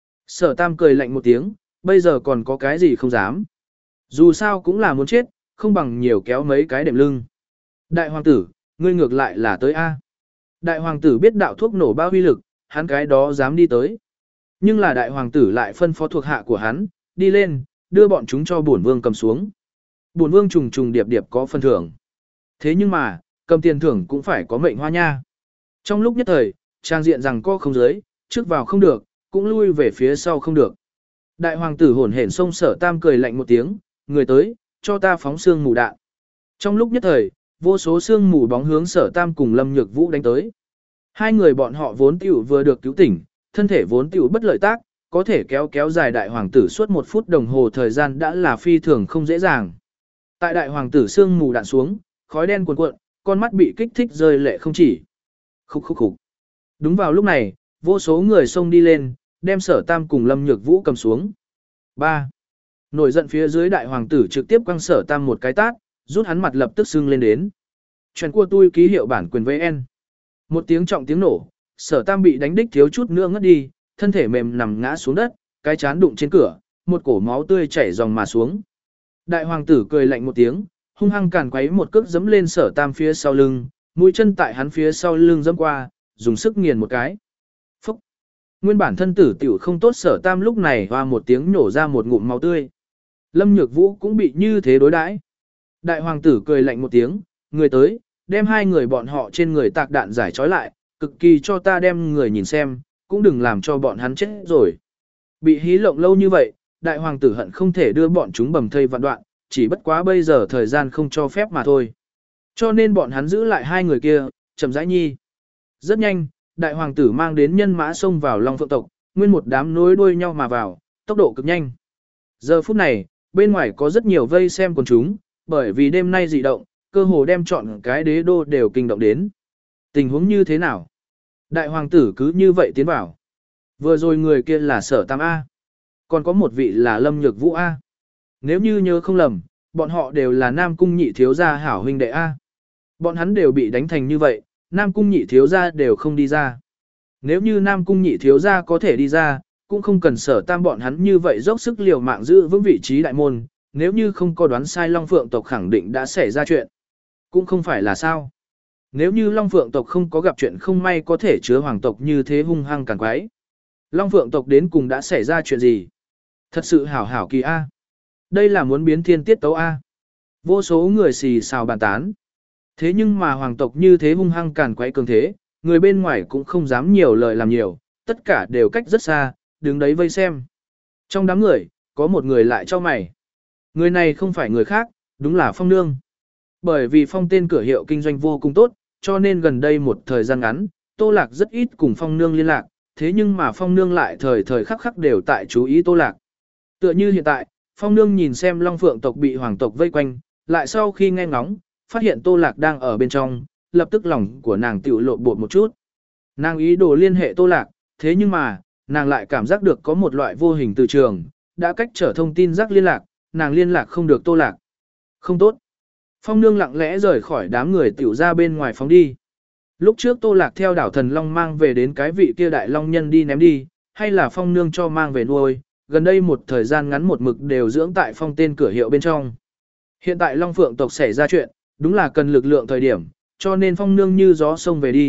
Sở Tam cười lạnh một tiếng, bây giờ còn có cái gì không dám. Dù sao cũng là muốn chết, không bằng nhiều kéo mấy cái đệm lưng. Đại hoàng tử, ngươi ngược lại là tới A. Đại hoàng tử biết đạo thuốc nổ bao huy lực, hắn cái đó dám đi tới. Nhưng là đại hoàng tử lại phân phó thuộc hạ của hắn, đi lên, đưa bọn chúng cho bổn vương cầm xuống. Bổn vương trùng trùng điệp điệp có phân thưởng. Thế nhưng mà, cầm tiền thưởng cũng phải có mệnh hoa nha. Trong lúc nhất thời, trang diện rằng co không giới, trước vào không được, cũng lui về phía sau không được. Đại hoàng tử hổn hển xông Sở Tam cười lạnh một tiếng, người tới, cho ta phóng xương mù đạn. Trong lúc nhất thời, vô số xương mù bóng hướng Sở Tam cùng Lâm Nhược Vũ đánh tới. Hai người bọn họ vốn tiểu vừa được cứu tỉnh, thân thể vốn tiểu bất lợi tác, có thể kéo kéo dài đại hoàng tử suốt một phút đồng hồ thời gian đã là phi thường không dễ dàng. Tại đại hoàng tử xương mù đạn xuống, khói đen cuồn cuộn, con mắt bị kích thích rơi lệ không chỉ. Khúc khúc khúc. Đúng vào lúc này, vô số người xông đi lên, đem Sở Tam cùng Lâm Nhược Vũ cầm xuống. ba. Nổi giận phía dưới đại hoàng tử trực tiếp quăng Sở Tam một cái tát, rút hắn mặt lập tức sưng lên đến. Chuyện của tôi ký hiệu bản quyền vê en. Một tiếng trọng tiếng nổ, Sở Tam bị đánh đích thiếu chút nữa ngất đi, thân thể mềm nằm ngã xuống đất, cái chán đụng trên cửa, một cổ máu tươi chảy dòng mà xuống. Đại hoàng tử cười lạnh một tiếng, hung hăng càn quấy một cước giẫm lên Sở Tam phía sau lưng, mũi chân tại hắn phía sau lưng giẫm qua, dùng sức nghiền một cái. Phúc! Nguyên bản thân tử tiểu không tốt Sở Tam lúc này hoa một tiếng nổ ra một ngụm máu tươi. Lâm Nhược Vũ cũng bị như thế đối đãi. Đại hoàng tử cười lạnh một tiếng, người tới, đem hai người bọn họ trên người tạc đạn giải trói lại, cực kỳ cho ta đem người nhìn xem, cũng đừng làm cho bọn hắn chết rồi. Bị hí lộng lâu như vậy, đại hoàng tử hận không thể đưa bọn chúng bầm thây vạn đoạn, chỉ bất quá bây giờ thời gian không cho phép mà thôi. Cho nên bọn hắn giữ lại hai người kia, chậm rãi nhi. Rất nhanh, đại hoàng tử mang đến nhân mã xông vào Long Phượng tộc, nguyên một đám nối đuôi nhau mà vào, tốc độ cực nhanh. Giờ phút này, bên ngoài có rất nhiều vây xem quần chúng, bởi vì đêm nay dị động, cơ hồ đem chọn cái đế đô đều kinh động đến. Tình huống như thế nào? Đại hoàng tử cứ như vậy tiến vào. Vừa rồi người kia là Sở Tam A. Còn có một vị là Lâm Nhược Vũ A. Nếu như nhớ không lầm, bọn họ đều là Nam Cung nhị thiếu gia hảo huynh đệ A. Bọn hắn đều bị đánh thành như vậy, Nam Cung nhị thiếu gia đều không đi ra. Nếu như Nam Cung nhị thiếu gia có thể đi ra, cũng không cần Sở Tam bọn hắn như vậy dốc sức liều mạng giữ vững vị trí đại môn, nếu như không có đoán sai Long Phượng tộc khẳng định đã xảy ra chuyện. Cũng không phải là sao. Nếu như Long Phượng tộc không có gặp chuyện không may có thể chứa hoàng tộc như thế hung hăng càn quái. Long Phượng tộc đến cùng đã xảy ra chuyện gì? Thật sự hảo hảo kỳ A. Đây là muốn biến thiên tiết tấu A. Vô số người xì xào bàn tán. Thế nhưng mà hoàng tộc như thế hung hăng càn quái cường thế, người bên ngoài cũng không dám nhiều lời làm nhiều, tất cả đều cách rất xa, đứng đấy vây xem. Trong đám người, có một người lại cho mày. Người này không phải người khác, đúng là Phong Nương. Bởi vì Phong tên cửa hiệu kinh doanh vô cùng tốt, cho nên gần đây một thời gian ngắn, Tô Lạc rất ít cùng Phong Nương liên lạc, thế nhưng mà Phong Nương lại thời thời khắc khắc đều tại chú ý Tô Lạc. Tựa như hiện tại, Phong Nương nhìn xem Long Phượng tộc bị hoàng tộc vây quanh, lại sau khi nghe ngóng, phát hiện Tô Lạc đang ở bên trong, lập tức lòng của nàng tiểu lộ bột một chút. Nàng ý đồ liên hệ Tô Lạc, thế nhưng mà, nàng lại cảm giác được có một loại vô hình từ trường, đã cách trở thông tin rác liên lạc, nàng liên lạc không được Tô Lạc. Không tốt. Phong Nương lặng lẽ rời khỏi đám người tiểu ra bên ngoài phóng đi. Lúc trước Tô Lạc theo đảo Thần Long mang về đến cái vị kia đại long nhân đi ném đi, hay là Phong Nương cho mang về nuôi, gần đây một thời gian ngắn một mực đều dưỡng tại Phong tên cửa hiệu bên trong. Hiện tại Long Phượng tộc xảy ra chuyện, đúng là cần lực lượng thời điểm, cho nên Phong Nương như gió sông về đi,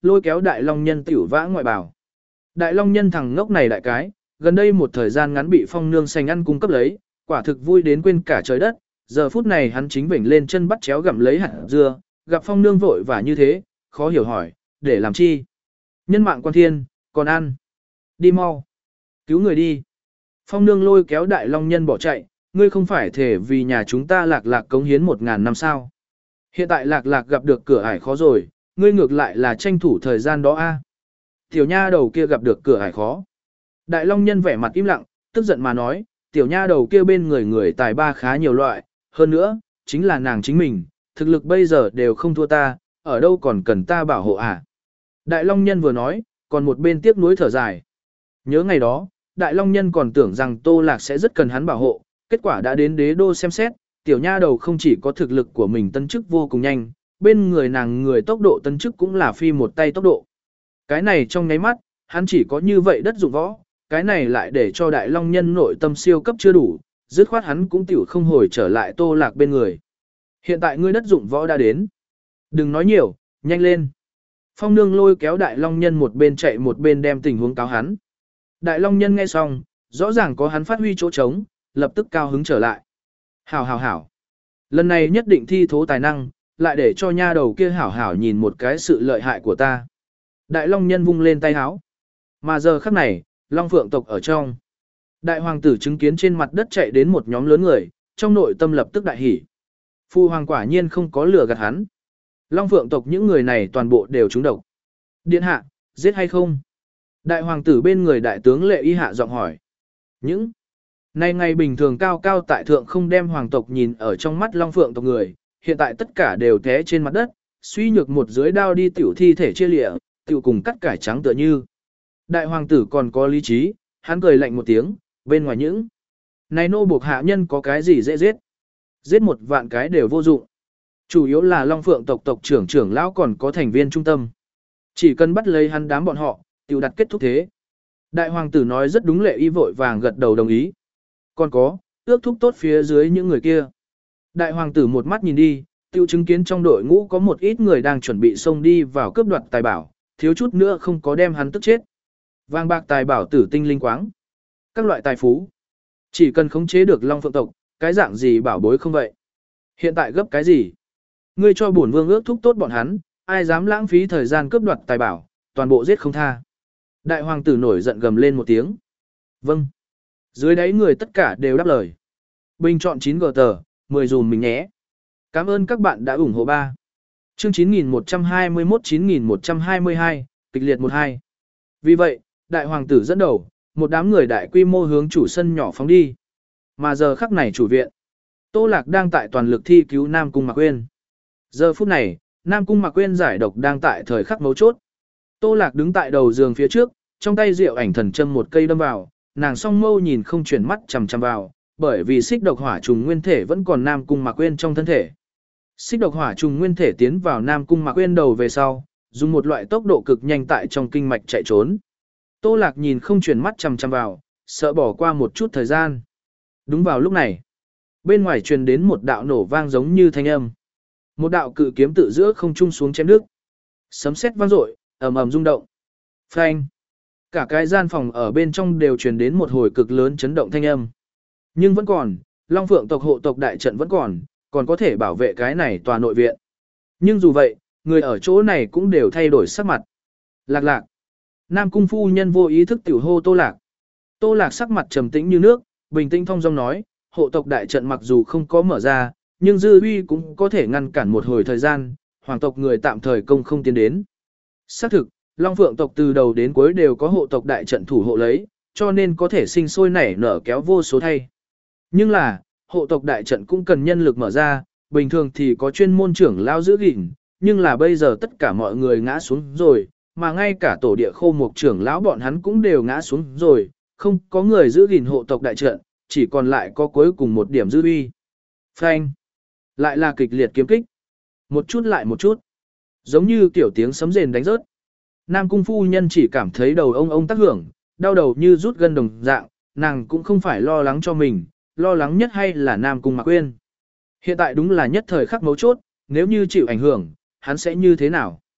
lôi kéo Đại Long Nhân tiểu vã ngoại bảo. Đại Long Nhân thằng ngốc này đại cái, gần đây một thời gian ngắn bị Phong Nương Xanh ăn cung cấp lấy, quả thực vui đến quên cả trời đất, giờ phút này hắn chính vểnh lên chân bắt chéo gặm lấy hạt dưa, gặp Phong Nương vội và như thế, khó hiểu hỏi, để làm chi? Nhân mạng quan thiên, còn ăn. Đi mau. Cứu người đi. Phong Nương lôi kéo Đại Long Nhân bỏ chạy, ngươi không phải thể vì nhà chúng ta lạc lạc cống hiến một ngàn năm sao. Hiện tại lạc lạc gặp được cửa ải khó rồi, ngươi ngược lại là tranh thủ thời gian đó a. Tiểu nha đầu kia gặp được cửa ải khó. Đại Long Nhân vẻ mặt im lặng, tức giận mà nói, tiểu nha đầu kia bên người người tài ba khá nhiều loại, hơn nữa, chính là nàng chính mình, thực lực bây giờ đều không thua ta, ở đâu còn cần ta bảo hộ à. Đại Long Nhân vừa nói, còn một bên tiếc nuối thở dài. Nhớ ngày đó, Đại Long Nhân còn tưởng rằng Tô Lạc sẽ rất cần hắn bảo hộ, kết quả đã đến đế đô xem xét, tiểu nha đầu không chỉ có thực lực của mình tân chức vô cùng nhanh, bên người nàng người tốc độ tân chức cũng là phi một tay tốc độ. Cái này trong nháy mắt, hắn chỉ có như vậy đất dụng võ, cái này lại để cho Đại Long Nhân nội tâm siêu cấp chưa đủ, dứt khoát hắn cũng tiểu không hồi trở lại Tô Lạc bên người. Hiện tại ngươi đất dụng võ đã đến. Đừng nói nhiều, nhanh lên. Phong Nương lôi kéo Đại Long Nhân một bên chạy một bên đem tình huống cáo hắn. Đại Long Nhân nghe xong, rõ ràng có hắn phát huy chỗ trống, lập tức cao hứng trở lại. Hảo hảo hảo. Lần này nhất định thi thố tài năng, lại để cho nha đầu kia hảo hảo nhìn một cái sự lợi hại của ta. Đại Long Nhân vung lên tay háo. Mà giờ khắc này, Long Phượng tộc ở trong. Đại hoàng tử chứng kiến trên mặt đất chạy đến một nhóm lớn người, trong nội tâm lập tức đại hỉ. Phu hoàng quả nhiên không có lừa gạt hắn. Long Phượng tộc những người này toàn bộ đều trúng độc. Điện hạ, giết hay không? Đại hoàng tử bên người đại tướng Lệ Y hạ giọng hỏi. Những nay ngày bình thường cao cao tại thượng không đem hoàng tộc nhìn ở trong mắt Long Phượng tộc người, hiện tại tất cả đều té trên mặt đất, suy nhược một dưới đao đi tiểu thi thể chia lịa, tiểu cùng cắt cải trắng tựa như. Đại hoàng tử còn có lý trí, hắn cười lạnh một tiếng, bên ngoài những này nô buộc hạ nhân có cái gì dễ giết. Giết một vạn cái đều vô dụng. Chủ yếu là Long Phượng tộc tộc trưởng trưởng lão còn có thành viên trung tâm. Chỉ cần bắt lấy hắn đám bọn họ, tiểu đặt kết thúc thế. Đại hoàng tử nói rất đúng. Lệ Y vội vàng gật đầu đồng ý. Còn có, ước thúc tốt phía dưới những người kia. Đại hoàng tử một mắt nhìn đi, tiêu chứng kiến trong đội ngũ có một ít người đang chuẩn bị xông đi vào cướp đoạt tài bảo, thiếu chút nữa không có đem hắn tức chết. Vàng bạc tài bảo tử tinh linh quáng. Các loại tài phú. Chỉ cần khống chế được Long Phượng tộc, cái dạng gì bảo bối không vậy. Hiện tại gấp cái gì? Ngươi cho bổn vương ước thúc tốt bọn hắn, ai dám lãng phí thời gian cướp đoạt tài bảo, toàn bộ giết không tha. Đại hoàng tử nổi giận gầm lên một tiếng. Vâng. Dưới đáy người tất cả đều đáp lời. Bình chọn chín gờ tờ, mười dùm mình nhé. Cảm ơn các bạn đã ủng hộ ba. Chương chín nghìn một trăm hai mươi mốt chín nghìn một trăm hai mươi hai, kịch liệt một hai. Vì vậy, đại hoàng tử dẫn đầu, một đám người đại quy mô hướng chủ sân nhỏ phóng đi. Mà giờ khắc này chủ viện, Tô Lạc đang tại toàn lực thi cứu Nam Cung Mạc Quyên. Giờ phút này, Nam Cung Mạc Quyên giải độc đang tại thời khắc mấu chốt. Tô Lạc đứng tại đầu giường phía trước, trong tay rượu ảnh thần châm một cây đâm vào, nàng song mâu nhìn không chuyển mắt chằm chằm vào, bởi vì xích độc hỏa trùng nguyên thể vẫn còn Nam Cung Mạc Quyên trong thân thể. Xích độc hỏa trùng nguyên thể tiến vào Nam Cung Mạc Quyên đầu về sau, dùng một loại tốc độ cực nhanh tại trong kinh mạch chạy trốn. Tô Lạc nhìn không chuyển mắt chằm chằm vào, sợ bỏ qua một chút thời gian. Đúng vào lúc này, bên ngoài truyền đến một đạo nổ vang giống như thanh âm. Một đạo cự kiếm tự giữa không trung xuống chém nước. Sấm sét vang dội, ầm ầm rung động. Phanh! Cả cái gian phòng ở bên trong đều truyền đến một hồi cực lớn chấn động thanh âm. Nhưng vẫn còn, Long Phượng tộc hộ tộc đại trận vẫn còn, còn có thể bảo vệ cái này tòa nội viện. Nhưng dù vậy, người ở chỗ này cũng đều thay đổi sắc mặt. Lạc lạc! Nam Cung phu nhân vô ý thức tiểu hô Tô Lạc. Tô Lạc sắc mặt trầm tĩnh như nước, bình tĩnh thong dong nói, hộ tộc đại trận mặc dù không có mở ra, nhưng dư uy cũng có thể ngăn cản một hồi thời gian, hoàng tộc người tạm thời công không tiến đến. Xác thực, Long Phượng tộc từ đầu đến cuối đều có hộ tộc đại trận thủ hộ lấy, cho nên có thể sinh sôi nảy nở kéo vô số thay. Nhưng là, hộ tộc đại trận cũng cần nhân lực mở ra, bình thường thì có chuyên môn trưởng lao giữ gìn, nhưng là bây giờ tất cả mọi người ngã xuống rồi, mà ngay cả tổ địa khô mục trưởng lão bọn hắn cũng đều ngã xuống rồi, không có người giữ gìn hộ tộc đại trận, chỉ còn lại có cuối cùng một điểm dư uy. Phanh! Lại là kịch liệt kiếm kích. Một chút lại một chút. Giống như kiểu tiếng sấm rền đánh rớt. Nam Cung phu nhân chỉ cảm thấy đầu ông ông tác hưởng, đau đầu như rút gân đồng dạng, nàng cũng không phải lo lắng cho mình, lo lắng nhất hay là Nam Cung Mạc Quyên. Hiện tại đúng là nhất thời khắc mấu chốt, nếu như chịu ảnh hưởng, hắn sẽ như thế nào?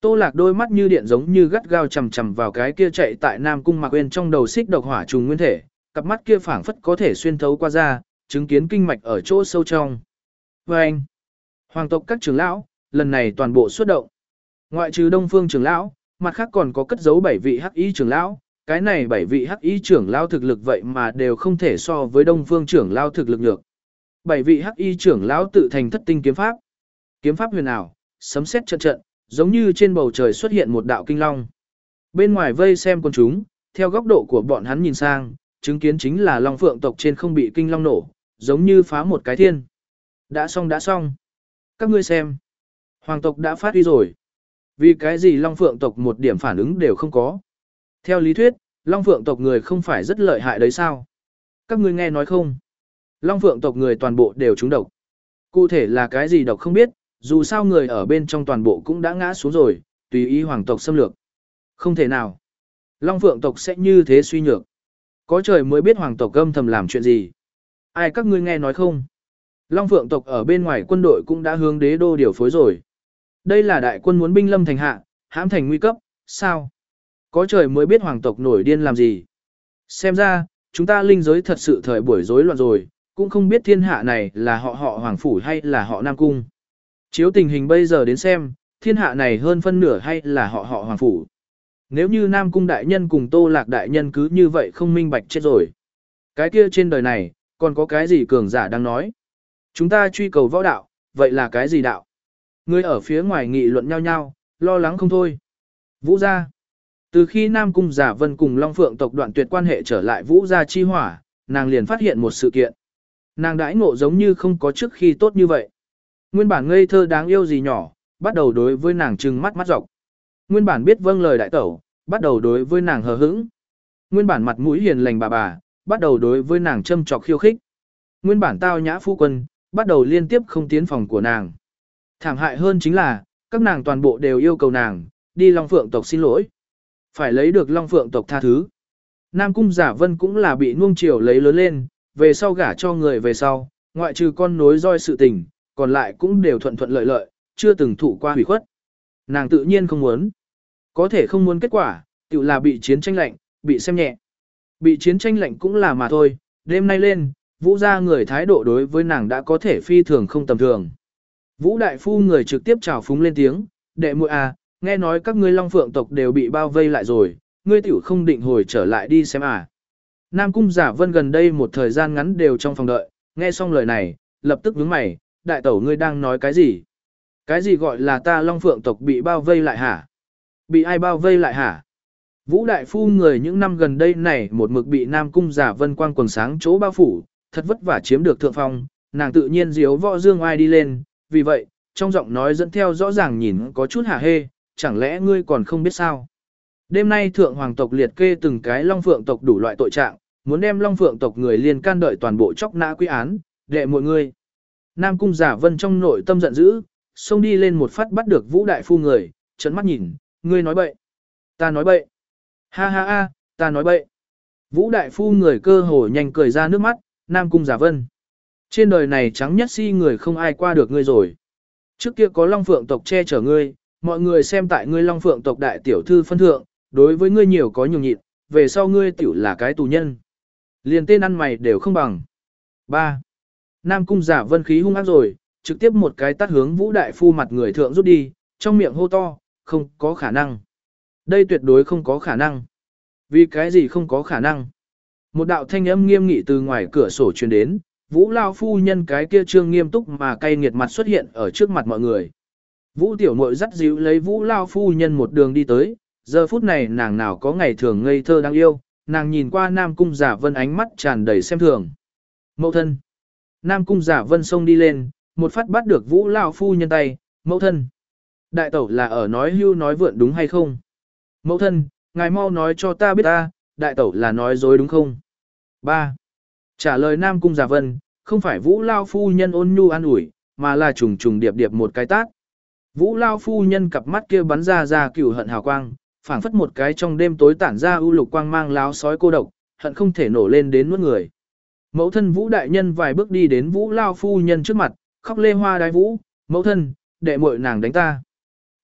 Tô Lạc đôi mắt như điện giống như gắt gao chằm chằm vào cái kia chạy tại Nam Cung Mạc Uyên trong đầu xích độc hỏa trùng nguyên thể, cặp mắt kia phảng phất có thể xuyên thấu qua da, chứng kiến kinh mạch ở chỗ sâu trong. Và anh, hoàng tộc các trưởng lão, lần này toàn bộ xuất động. Ngoại trừ Đông Phương trưởng lão, mặt khác còn có cất giấu bảy vị hắc y trưởng lão, cái này bảy vị hắc y trưởng lão thực lực vậy mà đều không thể so với Đông Phương trưởng lão thực lực được. Bảy vị hắc y trưởng lão tự thành thất tinh kiếm pháp. Kiếm pháp huyền ảo, sấm sét trận trận, giống như trên bầu trời xuất hiện một đạo kinh long. Bên ngoài vây xem con chúng, theo góc độ của bọn hắn nhìn sang, chứng kiến chính là Long Phượng tộc trên không bị kinh long nổ, giống như phá một cái thiên. Đã xong đã xong. Các ngươi xem. Hoàng tộc đã phát uy rồi. Vì cái gì Long Phượng tộc một điểm phản ứng đều không có. Theo lý thuyết, Long Phượng tộc người không phải rất lợi hại đấy sao? Các ngươi nghe nói không? Long Phượng tộc người toàn bộ đều trúng độc. Cụ thể là cái gì độc không biết, dù sao người ở bên trong toàn bộ cũng đã ngã xuống rồi, tùy ý hoàng tộc xâm lược. Không thể nào. Long Phượng tộc sẽ như thế suy nhược. Có trời mới biết hoàng tộc âm thầm làm chuyện gì. Ai các ngươi nghe nói không? Long Phượng tộc ở bên ngoài quân đội cũng đã hướng đế đô điều phối rồi. Đây là đại quân muốn binh lâm thành hạ, hãm thành nguy cấp, sao? Có trời mới biết hoàng tộc nổi điên làm gì. Xem ra, chúng ta linh giới thật sự thời buổi rối loạn rồi, cũng không biết thiên hạ này là họ họ hoàng phủ hay là họ Nam Cung. Chiếu tình hình bây giờ đến xem, thiên hạ này hơn phân nửa hay là họ họ hoàng phủ. Nếu như Nam Cung đại nhân cùng Tô Lạc đại nhân cứ như vậy không minh bạch chết rồi. Cái kia trên đời này, còn có cái gì cường giả đang nói. Chúng ta truy cầu võ đạo, vậy là cái gì đạo? Người ở phía ngoài nghị luận nhau nhau, lo lắng không thôi. Vũ gia. Từ khi Nam Cung Giả Vân cùng Long Phượng tộc đoạn tuyệt quan hệ trở lại Vũ gia chi hỏa, nàng liền phát hiện một sự kiện. Nàng đãi ngộ giống như không có trước khi tốt như vậy. Nguyên bản ngây thơ đáng yêu gì nhỏ, bắt đầu đối với nàng trừng mắt mắt dọc. Nguyên bản biết vâng lời đại tẩu, bắt đầu đối với nàng hờ hững. Nguyên bản mặt mũi hiền lành bà bà, bắt đầu đối với nàng châm chọc khiêu khích. Nguyên bản tao nhã phu quân, bắt đầu liên tiếp không tiến phòng của nàng. Thảm hại hơn chính là, các nàng toàn bộ đều yêu cầu nàng, đi Long Phượng tộc xin lỗi. Phải lấy được Long Phượng tộc tha thứ. Nam Cung Giả Vân cũng là bị nuông chiều lấy lớn lên, về sau gả cho người về sau, ngoại trừ con nối roi sự tình, còn lại cũng đều thuận thuận lợi lợi, chưa từng thụ qua hủy khuất. Nàng tự nhiên không muốn. Có thể không muốn kết quả, tự là bị chiến tranh lạnh, bị xem nhẹ. Bị chiến tranh lạnh cũng là mà thôi, đêm nay lên, Vũ gia người thái độ đối với nàng đã có thể phi thường không tầm thường. Vũ đại phu người trực tiếp chào phúng lên tiếng, đệ muội à, nghe nói các ngươi Long Phượng tộc đều bị bao vây lại rồi, ngươi tiểu không định hồi trở lại đi xem à. Nam Cung Giả Vân gần đây một thời gian ngắn đều trong phòng đợi, nghe xong lời này, lập tức nhướng mày, đại tẩu ngươi đang nói cái gì? Cái gì gọi là ta Long Phượng tộc bị bao vây lại hả? Bị ai bao vây lại hả? Vũ đại phu người những năm gần đây này một mực bị Nam Cung Giả Vân quang quần sáng chỗ bao phủ, thật vất vả chiếm được thượng phong, nàng tự nhiên diếu võ dương ai đi lên, vì vậy, trong giọng nói dẫn theo rõ ràng nhìn có chút hả hê, chẳng lẽ ngươi còn không biết sao? Đêm nay thượng hoàng tộc liệt kê từng cái Long Phượng tộc đủ loại tội trạng, muốn đem Long Phượng tộc người liên can đợi toàn bộ chóc nã quy án, đệ mọi người. Nam Cung Giả Vân trong nội tâm giận dữ, xông đi lên một phát bắt được Vũ đại phu người, trấn mắt nhìn, ngươi nói bậy. Ta nói bậy. Ha ha ha, ta nói bậy. Vũ đại phu người cơ hồ nhanh cười ra nước mắt, Nam Cung Giả Vân. Trên đời này trắng nhất si người không ai qua được ngươi rồi. Trước kia có Long Phượng tộc che chở ngươi, mọi người xem tại ngươi Long Phượng tộc đại tiểu thư phân thượng, đối với ngươi nhiều có nhường nhịn, về sau ngươi tiểu là cái tù nhân. Liền tên ăn mày đều không bằng. ba. Nam Cung Giả Vân khí hung ác rồi, trực tiếp một cái tát hướng Vũ đại phu mặt người thượng rút đi, trong miệng hô to, không có khả năng. Đây tuyệt đối không có khả năng. Vì cái gì không có khả năng? Một đạo thanh âm nghiêm nghị từ ngoài cửa sổ truyền đến, Vũ lao phu nhân cái kia trương nghiêm túc mà cay nghiệt mặt xuất hiện ở trước mặt mọi người. Vũ tiểu muội dắt dịu lấy Vũ lao phu nhân một đường đi tới, giờ phút này nàng nào có ngày thường ngây thơ đáng yêu, nàng nhìn qua Nam Cung Giả Vân ánh mắt tràn đầy xem thường. Mẫu thân. Nam Cung Giả Vân xông đi lên, một phát bắt được Vũ lao phu nhân tay, mẫu thân. Đại tẩu là ở nói hưu nói vượn đúng hay không? Mẫu thân, ngài mau nói cho ta biết ta, đại tẩu là nói dối đúng không? ba. Trả lời Nam Cung Giả Vân, không phải Vũ lao phu nhân ôn nhu an ủi, mà là trùng trùng điệp điệp một cái tát. Vũ lao phu nhân cặp mắt kia bắn ra ra cửu hận hào quang, phảng phất một cái trong đêm tối tản ra ưu lục quang mang láo sói cô độc, hận không thể nổ lên đến nuốt người. Mẫu thân Vũ đại nhân vài bước đi đến Vũ lao phu nhân trước mặt, khóc lê hoa đái Vũ, mẫu thân, đệ muội nàng đánh ta.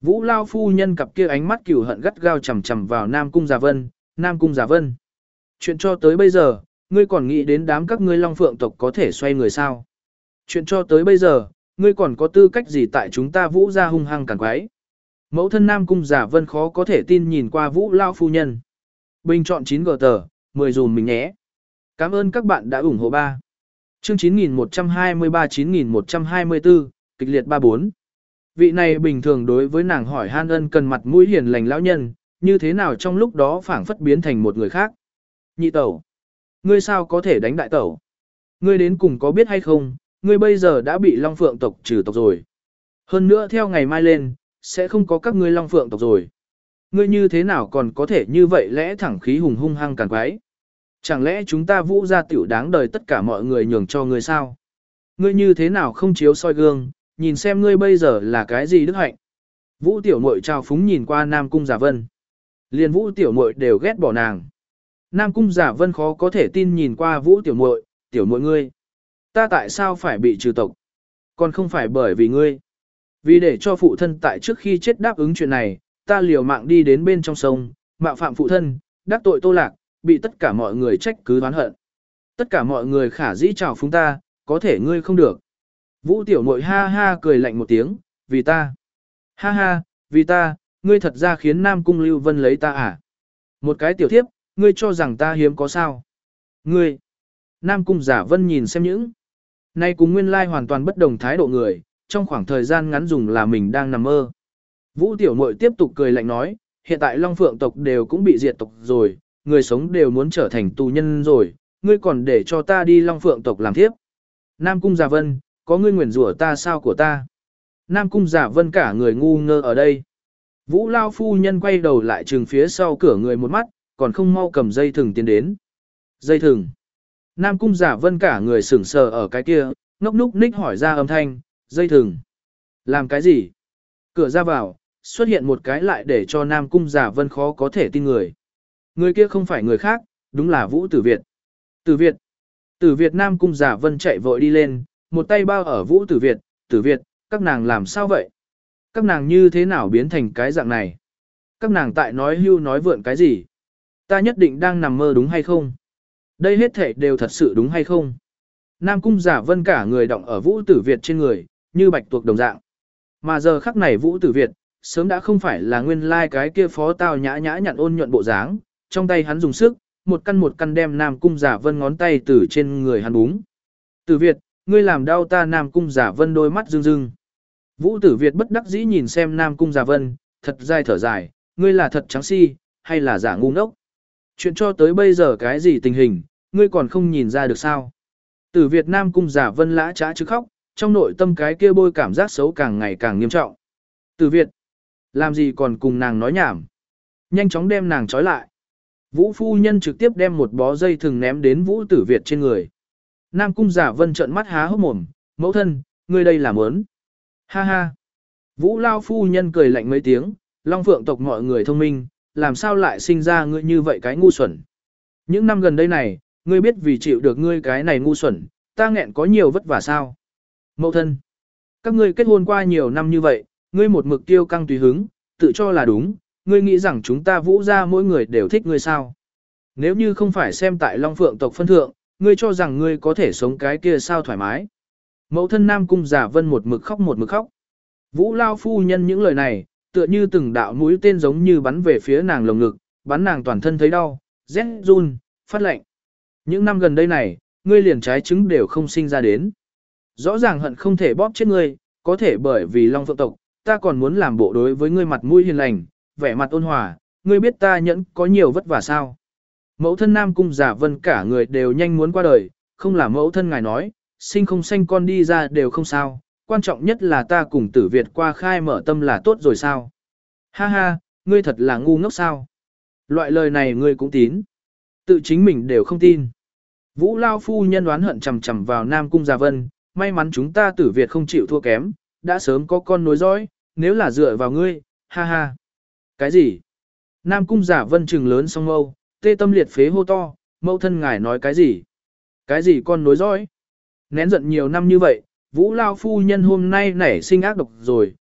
Vũ Lao phu nhân cặp kia ánh mắt cừu hận gắt gao chằm chằm vào Nam Cung Giả Vân, Nam Cung Giả Vân. Chuyện cho tới bây giờ, ngươi còn nghĩ đến đám các ngươi Long Phượng tộc có thể xoay người sao? Chuyện cho tới bây giờ, ngươi còn có tư cách gì tại chúng ta Vũ gia hung hăng cản quái? Mẫu thân Nam Cung Giả Vân khó có thể tin nhìn qua Vũ Lao phu nhân. Bình chọn chín gờ tờ, mười dùm mình nhé. Cảm ơn các bạn đã ủng hộ ba. Chương chín nghìn một trăm hai mươi ba chín nghìn một trăm hai mươi tư, kịch liệt ba bốn. Vị này bình thường đối với nàng hỏi han ân cần mặt mũi hiền lành lão nhân, như thế nào trong lúc đó phảng phất biến thành một người khác. Nhị tẩu, ngươi sao có thể đánh đại tẩu? Ngươi đến cùng có biết hay không, ngươi bây giờ đã bị Long Phượng tộc trừ tộc rồi. Hơn nữa theo ngày mai lên, sẽ không có các ngươi Long Phượng tộc rồi. Ngươi như thế nào còn có thể như vậy lẽ thẳng khí hùng hung hăng càn quái? Chẳng lẽ chúng ta Vũ gia tiểu đáng đời tất cả mọi người nhường cho ngươi sao? Ngươi như thế nào không chiếu soi gương, nhìn xem ngươi bây giờ là cái gì đức hạnh? Vũ tiểu muội trao phúng nhìn qua Nam Cung Giả Vân. Liền Vũ tiểu muội đều ghét bỏ nàng. Nam Cung Giả Vân khó có thể tin nhìn qua Vũ tiểu muội, tiểu muội ngươi. Ta tại sao phải bị trừ tộc? Còn không phải bởi vì ngươi. Vì để cho phụ thân tại trước khi chết đáp ứng chuyện này, ta liều mạng đi đến bên trong sông, mạo phạm phụ thân, đắc tội Tô Lạc, bị tất cả mọi người trách cứ oán hận. Tất cả mọi người khả dĩ chào phúng ta, có thể ngươi không được. Vũ tiểu muội ha ha cười lạnh một tiếng, vì ta. Ha ha, vì ta, ngươi thật ra khiến Nam Cung Lưu Vân lấy ta à? Một cái tiểu thiếp, ngươi cho rằng ta hiếm có sao? Ngươi. Nam Cung Giả Vân nhìn xem những. Nay cùng nguyên lai hoàn toàn bất đồng thái độ người, trong khoảng thời gian ngắn dùng là mình đang nằm mơ. Vũ tiểu muội tiếp tục cười lạnh nói, hiện tại Long Phượng tộc đều cũng bị diệt tộc rồi, người sống đều muốn trở thành tù nhân rồi, ngươi còn để cho ta đi Long Phượng tộc làm thiếp. Nam Cung Giả Vân, có ngươi nguyền rủa ta sao của ta? Nam Cung Giả Vân cả người ngu ngơ ở đây. Vũ Lao phu nhân quay đầu lại trừng phía sau cửa người một mắt, còn không mau cầm dây thừng tiến đến. Dây thừng. Nam Cung Giả Vân cả người sững sờ ở cái kia, ngốc núc ních hỏi ra âm thanh, dây thừng. Làm cái gì? Cửa ra vào, xuất hiện một cái lại để cho Nam Cung Giả Vân khó có thể tin người. Người kia không phải người khác, đúng là Vũ Tử Việt. Tử Việt. Tử Việt Nam Cung Giả Vân chạy vội đi lên, một tay bao ở Vũ Tử Việt, Tử Việt, các nàng làm sao vậy? Các nàng như thế nào biến thành cái dạng này? Các nàng tại nói hưu nói vượn cái gì? Ta nhất định đang nằm mơ đúng hay không? Đây hết thể đều thật sự đúng hay không? Nam Cung Giả Vân cả người động ở Vũ Tử Việt trên người, như bạch tuộc đồng dạng. Mà giờ khắc này Vũ Tử Việt, sớm đã không phải là nguyên lai cái kia phó tao nhã nhã nhặn ôn nhuận bộ dáng, trong tay hắn dùng sức, một căn một căn đem Nam Cung Giả Vân ngón tay từ trên người hắn búng. Tử Việt, ngươi làm đau ta. Nam Cung Giả Vân đôi mắt rưng rưng. Vũ Tử Việt bất đắc dĩ nhìn xem Nam Cung Giả Vân, thật dài thở dài, ngươi là thật trắng si, hay là giả ngu ngốc? Chuyện cho tới bây giờ cái gì tình hình, ngươi còn không nhìn ra được sao? Tử Việt Nam Cung Giả Vân lã trá chứ khóc, trong nội tâm cái kia bôi cảm giác xấu càng ngày càng nghiêm trọng. Tử Việt, làm gì còn cùng nàng nói nhảm? Nhanh chóng đem nàng trói lại. Vũ phu nhân trực tiếp đem một bó dây thừng ném đến Vũ Tử Việt trên người. Nam Cung Giả Vân trợn mắt há hốc mồm, mẫu thân, ngươi đây là muốn? Ha ha. Vũ Lao phu nhân cười lạnh mấy tiếng, Long Phượng tộc mọi người thông minh, làm sao lại sinh ra ngươi như vậy cái ngu xuẩn? Những năm gần đây này, ngươi biết vì chịu được ngươi cái này ngu xuẩn, ta nghẹn có nhiều vất vả sao? Mẫu thân, các ngươi kết hôn qua nhiều năm như vậy, ngươi một mực tiêu căng tùy hứng, tự cho là đúng, ngươi nghĩ rằng chúng ta Vũ gia mỗi người đều thích ngươi sao? Nếu như không phải xem tại Long Phượng tộc phân thượng, ngươi cho rằng ngươi có thể sống cái kia sao thoải mái? Mẫu thân Nam Cung Giả Vân một mực khóc một mực khóc. Vũ Lao phu nhân những lời này, tựa như từng đạo mũi tên giống như bắn về phía nàng lồng ngực, bắn nàng toàn thân thấy đau, rét run, phát lạnh. Những năm gần đây này, ngươi liền trái trứng đều không sinh ra đến. Rõ ràng hận không thể bóp chết ngươi, có thể bởi vì Long Phượng tộc, ta còn muốn làm bộ đối với ngươi mặt mũi hiền lành, vẻ mặt ôn hòa, ngươi biết ta nhẫn có nhiều vất vả sao? Mẫu thân Nam Cung Giả Vân cả người đều nhanh muốn qua đời, không là mẫu thân ngài nói, sinh không sanh con đi ra đều không sao, quan trọng nhất là ta cùng Tử Việt qua khai mở tâm là tốt rồi sao? Ha ha, ngươi thật là ngu ngốc sao? Loại lời này ngươi cũng tín. Tự chính mình đều không tin. Vũ Lao phu nhân đoán hận chầm chầm vào Nam Cung Giả Vân, may mắn chúng ta Tử Việt không chịu thua kém, đã sớm có con nối dõi, nếu là dựa vào ngươi, ha ha. Cái gì? Nam Cung Giả Vân trừng lớn song mâu, tê tâm liệt phế hô to, mẫu thân ngài nói cái gì? Cái gì con nối dõi? Nén giận nhiều năm như vậy, Vũ Lao phu nhân hôm nay nảy sinh ác độc rồi,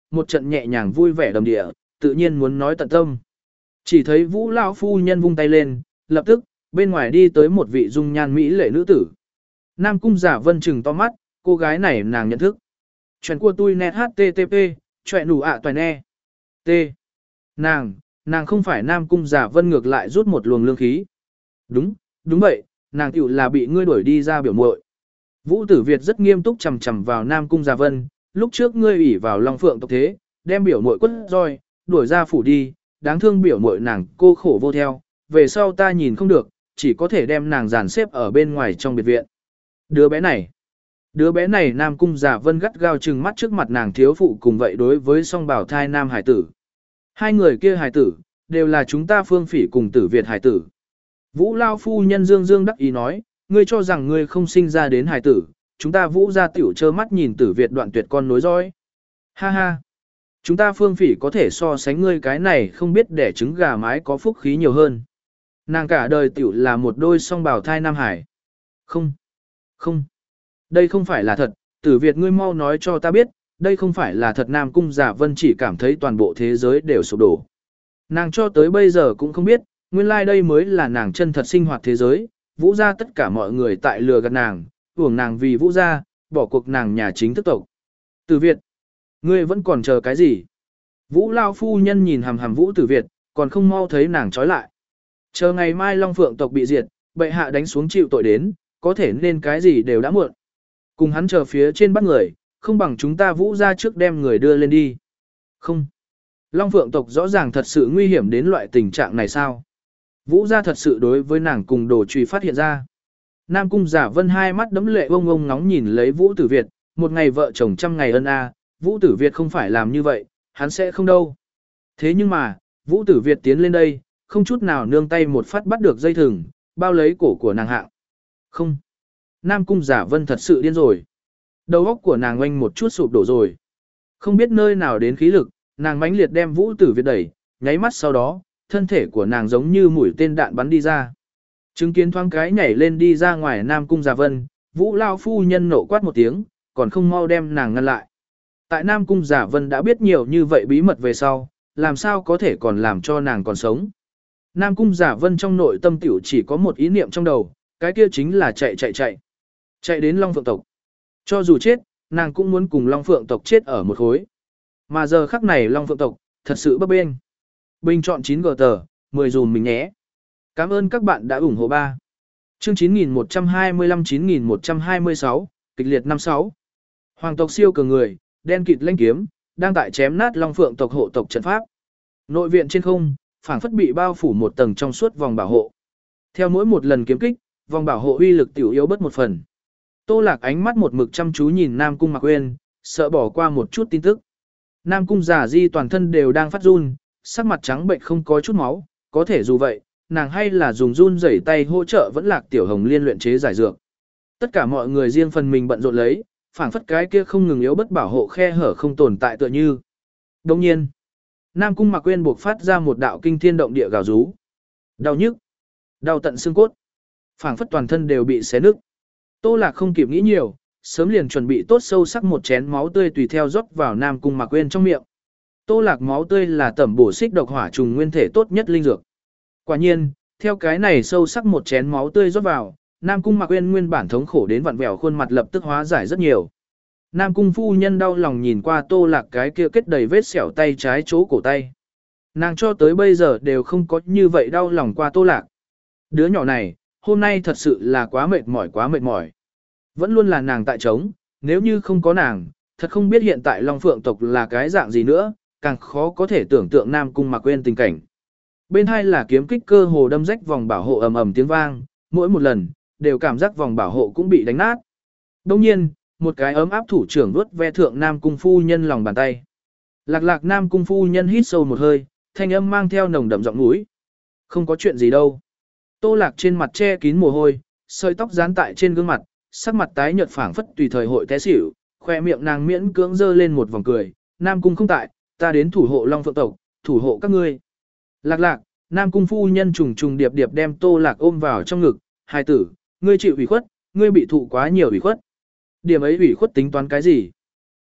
một trận nhẹ nhàng vui vẻ đầm địa, tự nhiên muốn nói tận tâm. Chỉ thấy Vũ lão phu nhân vung tay lên, lập tức, bên ngoài đi tới một vị dung nhan mỹ lệ nữ tử. Nam Cung Giả Vân trừng to mắt, cô gái này nàng nhận thức. Chuyện của tôi net http, chuyện đủ ạ toàn e. T. Nàng, nàng không phải Nam Cung Giả Vân ngược lại rút một luồng lương khí. Đúng, đúng vậy, nàng tiểu là bị ngươi đuổi đi ra biểu muội. Vũ Tử Việt rất nghiêm túc chằm chằm vào Nam Cung Giả Vân, lúc trước ngươi ủy vào Long Phượng tộc thế, đem biểu muội quất roi, đuổi ra phủ đi, đáng thương biểu muội nàng cô khổ vô theo, về sau ta nhìn không được, chỉ có thể đem nàng dàn xếp ở bên ngoài trong biệt viện. Đứa bé này, đứa bé này Nam Cung Giả Vân gắt gao trừng mắt trước mặt nàng thiếu phụ cùng vậy đối với song bảo thai nam hải tử. Hai người kia hải tử, đều là chúng ta Phương Phỉ cùng Tử Việt hải tử. Vũ Lao phu nhân dương dương đắc ý nói, ngươi cho rằng ngươi không sinh ra đến hải tử, chúng ta Vũ gia tiểu trơ mắt nhìn Tử Việt đoạn tuyệt con nối dõi. Ha ha, chúng ta Phương Phỉ có thể so sánh ngươi cái này không biết để trứng gà mái có phúc khí nhiều hơn. Nàng cả đời tiểu là một đôi song bào thai nam hải. Không, không, đây không phải là thật, Tử Việt ngươi mau nói cho ta biết, đây không phải là thật. Nam Cung Giả Vân chỉ cảm thấy toàn bộ thế giới đều sụp đổ. Nàng cho tới bây giờ cũng không biết, nguyên lai like đây mới là nàng chân thật sinh hoạt thế giới, Vũ gia tất cả mọi người tại lừa gạt nàng, uổng nàng vì Vũ gia, bỏ cuộc nàng nhà chính thức tộc. Tử Việt, ngươi vẫn còn chờ cái gì? Vũ Lao phu nhân nhìn hằm hằm Vũ Tử Việt, còn không mau thấy nàng trói lại. Chờ ngày mai Long Phượng tộc bị diệt, bệ hạ đánh xuống chịu tội đến, có thể nên cái gì đều đã muộn. Cùng hắn chờ phía trên bắt người, không bằng chúng ta Vũ gia trước đem người đưa lên đi. Không. Long Phượng tộc rõ ràng thật sự nguy hiểm đến loại tình trạng này sao? Vũ gia thật sự đối với nàng cùng đồ truy phát hiện ra. Nam Cung Giả Vân hai mắt đẫm lệ ông ông ngóng nhìn lấy Vũ Tử Việt, một ngày vợ chồng trăm ngày ân a, Vũ Tử Việt không phải làm như vậy, hắn sẽ không đâu. Thế nhưng mà, Vũ Tử Việt tiến lên đây, không chút nào nương tay một phát bắt được dây thừng, bao lấy cổ của nàng hạng. Không. Nam Cung Giả Vân thật sự điên rồi. Đầu óc của nàng oanh một chút sụp đổ rồi. Không biết nơi nào đến khí lực, nàng mãnh liệt đem Vũ Tử Việt đẩy, nháy mắt sau đó, thân thể của nàng giống như mũi tên đạn bắn đi ra. Chứng kiến thoáng cái nhảy lên đi ra ngoài Nam Cung Giả Vân, Vũ Lao phu nhân nộ quát một tiếng, còn không mau đem nàng ngăn lại. Tại Nam Cung Giả Vân đã biết nhiều như vậy bí mật về sau, làm sao có thể còn làm cho nàng còn sống. Nam Cung Giả Vân trong nội tâm tiểu chỉ có một ý niệm trong đầu, cái kia chính là chạy chạy chạy. Chạy đến Long Phượng tộc. Cho dù chết, nàng cũng muốn cùng Long Phượng tộc chết ở một khối. Mà giờ khắc này Long Phượng tộc, thật sự bấp bênh. Bình chọn chín gờ tờ, mười dùm mình nhé. Cảm ơn các bạn đã ủng hộ ba. Chương chín nghìn một trăm hai mươi lăm chín nghìn một trăm hai mươi sáu, kịch liệt năm sáu. Hoàng tộc siêu cường người, đen kịt lanh kiếm, đang tại chém nát Long Phượng tộc hộ tộc trận pháp. Nội viện trên không, phảng phất bị bao phủ một tầng trong suốt vòng bảo hộ. Theo mỗi một lần kiếm kích, vòng bảo hộ uy lực tiểu yếu bớt một phần. Tô Lạc ánh mắt một mực chăm chú nhìn Nam Cung Mạc Uyên, sợ bỏ qua một chút tin tức. Nam Cung Giả Di toàn thân đều đang phát run, sắc mặt trắng bệnh không có chút máu, có thể dù vậy, nàng hay là dùng run rẩy tay hỗ trợ vẫn Lạc Tiểu Hồng Liên luyện chế giải dược. Tất cả mọi người riêng phần mình bận rộn lấy, phảng phất cái kia không ngừng yếu bất bảo hộ khe hở không tồn tại tựa như. Đồng nhiên, Nam Cung Mạc Uyên buộc phát ra một đạo kinh thiên động địa gào rú. Đau nhức, đau tận xương cốt, phảng phất toàn thân đều bị xé nứt. Tô Lạc không kịp nghĩ nhiều, sớm liền chuẩn bị tốt sâu sắc một chén máu tươi tùy theo rót vào Nam Cung Mạc Uyên trong miệng. Tô Lạc máu tươi là tẩm bổ xích độc hỏa trùng nguyên thể tốt nhất linh dược. Quả nhiên, theo cái này sâu sắc một chén máu tươi rót vào, Nam Cung Mạc Uyên nguyên bản thống khổ đến vặn vẹo khuôn mặt lập tức hóa giải rất nhiều. Nam Cung phu nhân đau lòng nhìn qua Tô Lạc cái kia kết đầy vết sẹo tay trái chỗ cổ tay. Nàng cho tới bây giờ đều không có như vậy đau lòng qua Tô Lạc. Đứa nhỏ này, hôm nay thật sự là quá mệt mỏi quá mệt mỏi. Vẫn luôn là nàng tại trống, nếu như không có nàng, thật không biết hiện tại Long Phượng tộc là cái dạng gì nữa, càng khó có thể tưởng tượng Nam Cung Mạc Uyên tình cảnh. Bên hai là kiếm kích cơ hồ đâm rách vòng bảo hộ ầm ầm tiếng vang, mỗi một lần, đều cảm giác vòng bảo hộ cũng bị đánh nát. Đồng nhiên, một cái ấm áp thủ trưởng vuốt ve thượng Nam Cung phu nhân lòng bàn tay. Lạc lạc Nam Cung phu nhân hít sâu một hơi, thanh âm mang theo nồng đậm giọng mũi. Không có chuyện gì đâu. Tô Lạc trên mặt che kín mồ hôi, sợi tóc dán tại trên gương mặt, sắc mặt tái nhợt phảng phất tùy thời hội té xỉu, khoe miệng nàng miễn cưỡng dơ lên một vòng cười, Nam Cung không tại, ta đến thủ hộ Long Phượng tộc, thủ hộ các ngươi. Lạc lạc, Nam Cung phu nhân trùng trùng điệp điệp đem Tô Lạc ôm vào trong ngực, hai tử, ngươi chịu ủy khuất, ngươi bị thụ quá nhiều ủy khuất. Điểm ấy ủy khuất tính toán cái gì?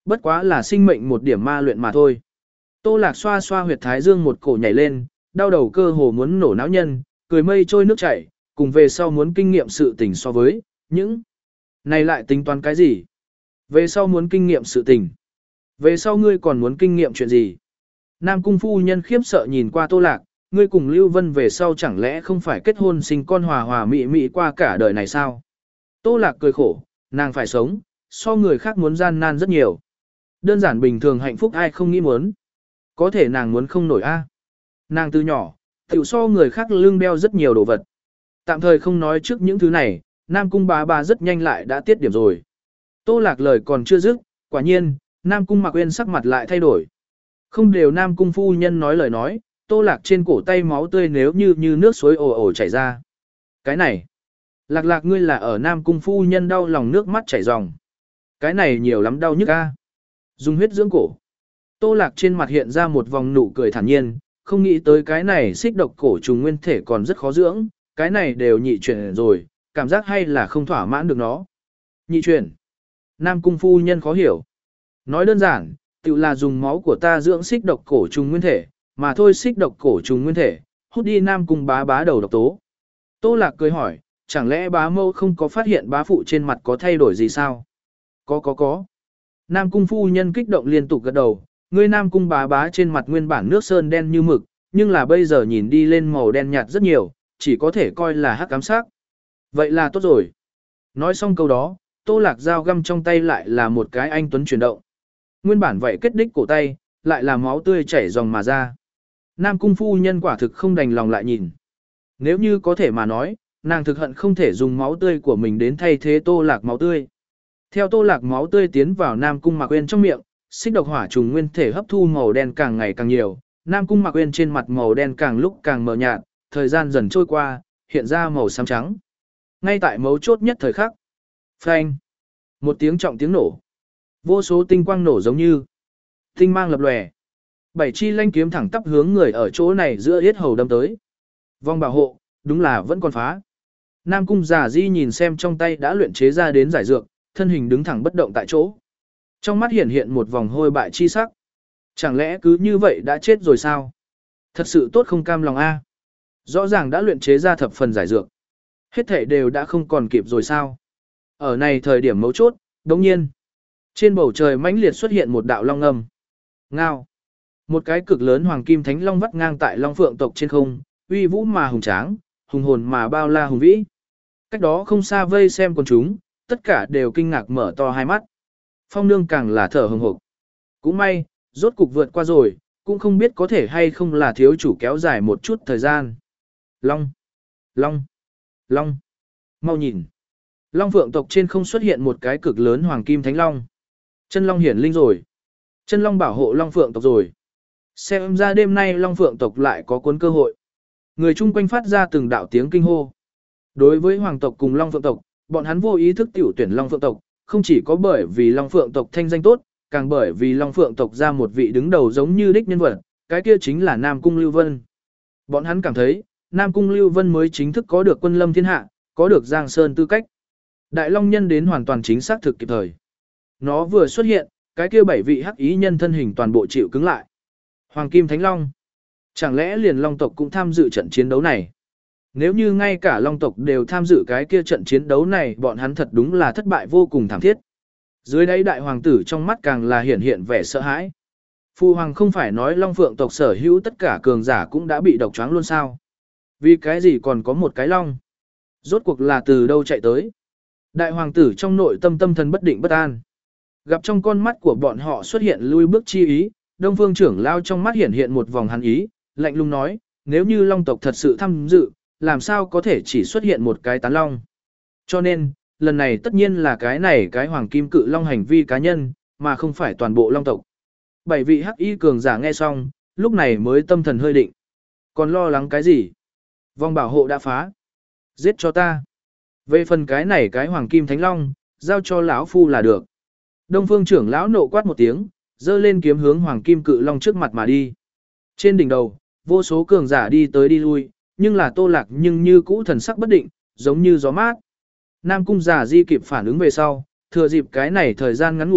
Bất quá là sinh mệnh một điểm ma luyện mà thôi. Tô Lạc xoa xoa huyệt thái dương một cổ nhảy lên, đau đầu cơ hồ muốn nổ não nhân, cười mây trôi nước chảy, cùng về sau muốn kinh nghiệm sự tình so với những này lại tính toán cái gì? Về sau muốn kinh nghiệm sự tình. Về sau ngươi còn muốn kinh nghiệm chuyện gì? Nam cung phu nhân khiếp sợ nhìn qua Tô Lạc, ngươi cùng Lưu Vân về sau chẳng lẽ không phải kết hôn sinh con hòa hòa mị mị qua cả đời này sao? Tô Lạc cười khổ, nàng phải sống, so người khác muốn gian nan rất nhiều. Đơn giản bình thường hạnh phúc ai không nghĩ muốn. Có thể nàng muốn không nổi a. Nàng từ nhỏ, tiểu so người khác lưng đeo rất nhiều đồ vật. Tạm thời không nói trước những thứ này, Nam cung bá bá rất nhanh lại đã tiết điểm rồi. Tô Lạc lời còn chưa dứt, quả nhiên, Nam cung Mạc Uyên sắc mặt lại thay đổi. Không đều Nam cung phu nhân nói lời nói, Tô Lạc trên cổ tay máu tươi nếu như như nước suối ồ ồ chảy ra. Cái này, Lạc Lạc ngươi là ở Nam cung phu nhân đau lòng nước mắt chảy ròng. Cái này nhiều lắm đau nhức a. Dùng huyết dưỡng cổ. Tô Lạc trên mặt hiện ra một vòng nụ cười thản nhiên, không nghĩ tới cái này xích độc cổ trùng nguyên thể còn rất khó dưỡng, cái này đều nhị chuyển rồi, cảm giác hay là không thỏa mãn được nó. Nhị chuyển. Nam cung phu nhân khó hiểu. Nói đơn giản, tự là dùng máu của ta dưỡng xích độc cổ trùng nguyên thể, mà thôi xích độc cổ trùng nguyên thể, hút đi Nam cung bá bá đầu độc tố. Tô Lạc cười hỏi, chẳng lẽ bá mâu không có phát hiện bá phụ trên mặt có thay đổi gì sao? Có có có. Nam cung phu nhân kích động liên tục gật đầu, ngươi Nam cung bá bá trên mặt nguyên bản nước sơn đen như mực, nhưng là bây giờ nhìn đi lên màu đen nhạt rất nhiều, chỉ có thể coi là hắc ám sắc. Vậy là tốt rồi. Nói xong câu đó, Tô Lạc dao găm trong tay lại là một cái anh tuấn chuyển động. Nguyên bản vậy kết đích cổ tay, lại là máu tươi chảy dòng mà ra. Nam cung phu nhân quả thực không đành lòng lại nhìn. Nếu như có thể mà nói, nàng thực hận không thể dùng máu tươi của mình đến thay thế Tô Lạc máu tươi. Theo Tô Lạc máu tươi tiến vào Nam cung Mạc Uyên trong miệng, xích độc hỏa trùng nguyên thể hấp thu màu đen càng ngày càng nhiều, Nam cung Mạc Uyên trên mặt màu đen càng lúc càng mờ nhạt, thời gian dần trôi qua, hiện ra màu xám trắng. Ngay tại mấu chốt nhất thời khắc, phanh, một tiếng trọng tiếng nổ, vô số tinh quang nổ giống như tinh mang lập lòe, bảy chi lanh kiếm thẳng tắp hướng người ở chỗ này giữa yết hầu đâm tới. Vòng bảo hộ, đúng là vẫn còn phá. Nam cung Giả Di nhìn xem trong tay đã luyện chế ra đến giải dược, thân hình đứng thẳng bất động tại chỗ. Trong mắt hiện hiện một vòng hôi bại chi sắc. Chẳng lẽ cứ như vậy đã chết rồi sao? Thật sự tốt không cam lòng a. Rõ ràng đã luyện chế ra thập phần giải dược. Hết thể đều đã không còn kịp rồi sao? Ở này thời điểm mấu chốt, đồng nhiên. Trên bầu trời mãnh liệt xuất hiện một đạo long âm. Ngao. Một cái cực lớn hoàng kim thánh long vắt ngang tại long phượng tộc trên không, uy vũ mà hùng tráng, hùng hồn mà bao la hùng vĩ. Cách đó không xa vây xem con chúng, tất cả đều kinh ngạc mở to hai mắt. Phong nương càng là thở hừng hực. Cũng may, rốt cục vượt qua rồi, cũng không biết có thể hay không là thiếu chủ kéo dài một chút thời gian. Long, Long, Long, mau nhìn. Long phượng tộc trên không xuất hiện một cái cực lớn hoàng kim thánh long. Chân long hiển linh rồi. Chân long bảo hộ long phượng tộc rồi. Xem ra đêm nay long phượng tộc lại có cuốn cơ hội. Người chung quanh phát ra từng đạo tiếng kinh hô. Đối với hoàng tộc cùng long phượng tộc, bọn hắn vô ý thức tiểu tuyển long phượng tộc, không chỉ có bởi vì long phượng tộc thanh danh tốt, càng bởi vì long phượng tộc ra một vị đứng đầu giống như đích nhân vật, cái kia chính là Nam Cung Lưu Vân. Bọn hắn cảm thấy, Nam Cung Lưu Vân mới chính thức có được quân lâm thiên hạ, có được Giang Sơn tư cách. Đại Long nhân đến hoàn toàn chính xác thực kịp thời. Nó vừa xuất hiện, cái kia bảy vị hắc ý nhân thân hình toàn bộ chịu cứng lại. Hoàng Kim Thánh Long. Chẳng lẽ liền Long tộc cũng tham dự trận chiến đấu này? Nếu như ngay cả Long tộc đều tham dự cái kia trận chiến đấu này, bọn hắn thật đúng là thất bại vô cùng thảm thiết. Dưới đáy đại hoàng tử trong mắt càng là hiện hiện vẻ sợ hãi. Phu hoàng không phải nói Long Phượng tộc sở hữu tất cả cường giả cũng đã bị độc choáng luôn sao? Vì cái gì còn có một cái long? Rốt cuộc là từ đâu chạy tới? Đại hoàng tử trong nội tâm tâm thần bất định bất an. Gặp trong con mắt của bọn họ xuất hiện lui bước chi ý, Đông Phương trưởng lao trong mắt hiện hiện một vòng hắn ý, lạnh lùng nói, nếu như Long tộc thật sự tham dự, làm sao có thể chỉ xuất hiện một cái tán long? Cho nên, lần này tất nhiên là cái này cái hoàng kim cự long hành vi cá nhân, mà không phải toàn bộ Long tộc. Bảy vị hắc y cường giả nghe xong, lúc này mới tâm thần hơi định. Còn lo lắng cái gì? Vòng bảo hộ đã phá. Giết cho ta. Về phần cái này cái hoàng kim thánh long, giao cho lão phu là được. Đông Phương trưởng lão nộ quát một tiếng, giơ lên kiếm hướng hoàng kim cự long trước mặt mà đi. Trên đỉnh đầu, vô số cường giả đi tới đi lui, nhưng là Tô Lạc nhưng như cũ thần sắc bất định, giống như gió mát. Nam cung Giả Di kịp phản ứng về sau, thừa dịp cái này thời gian ngắn ngủi,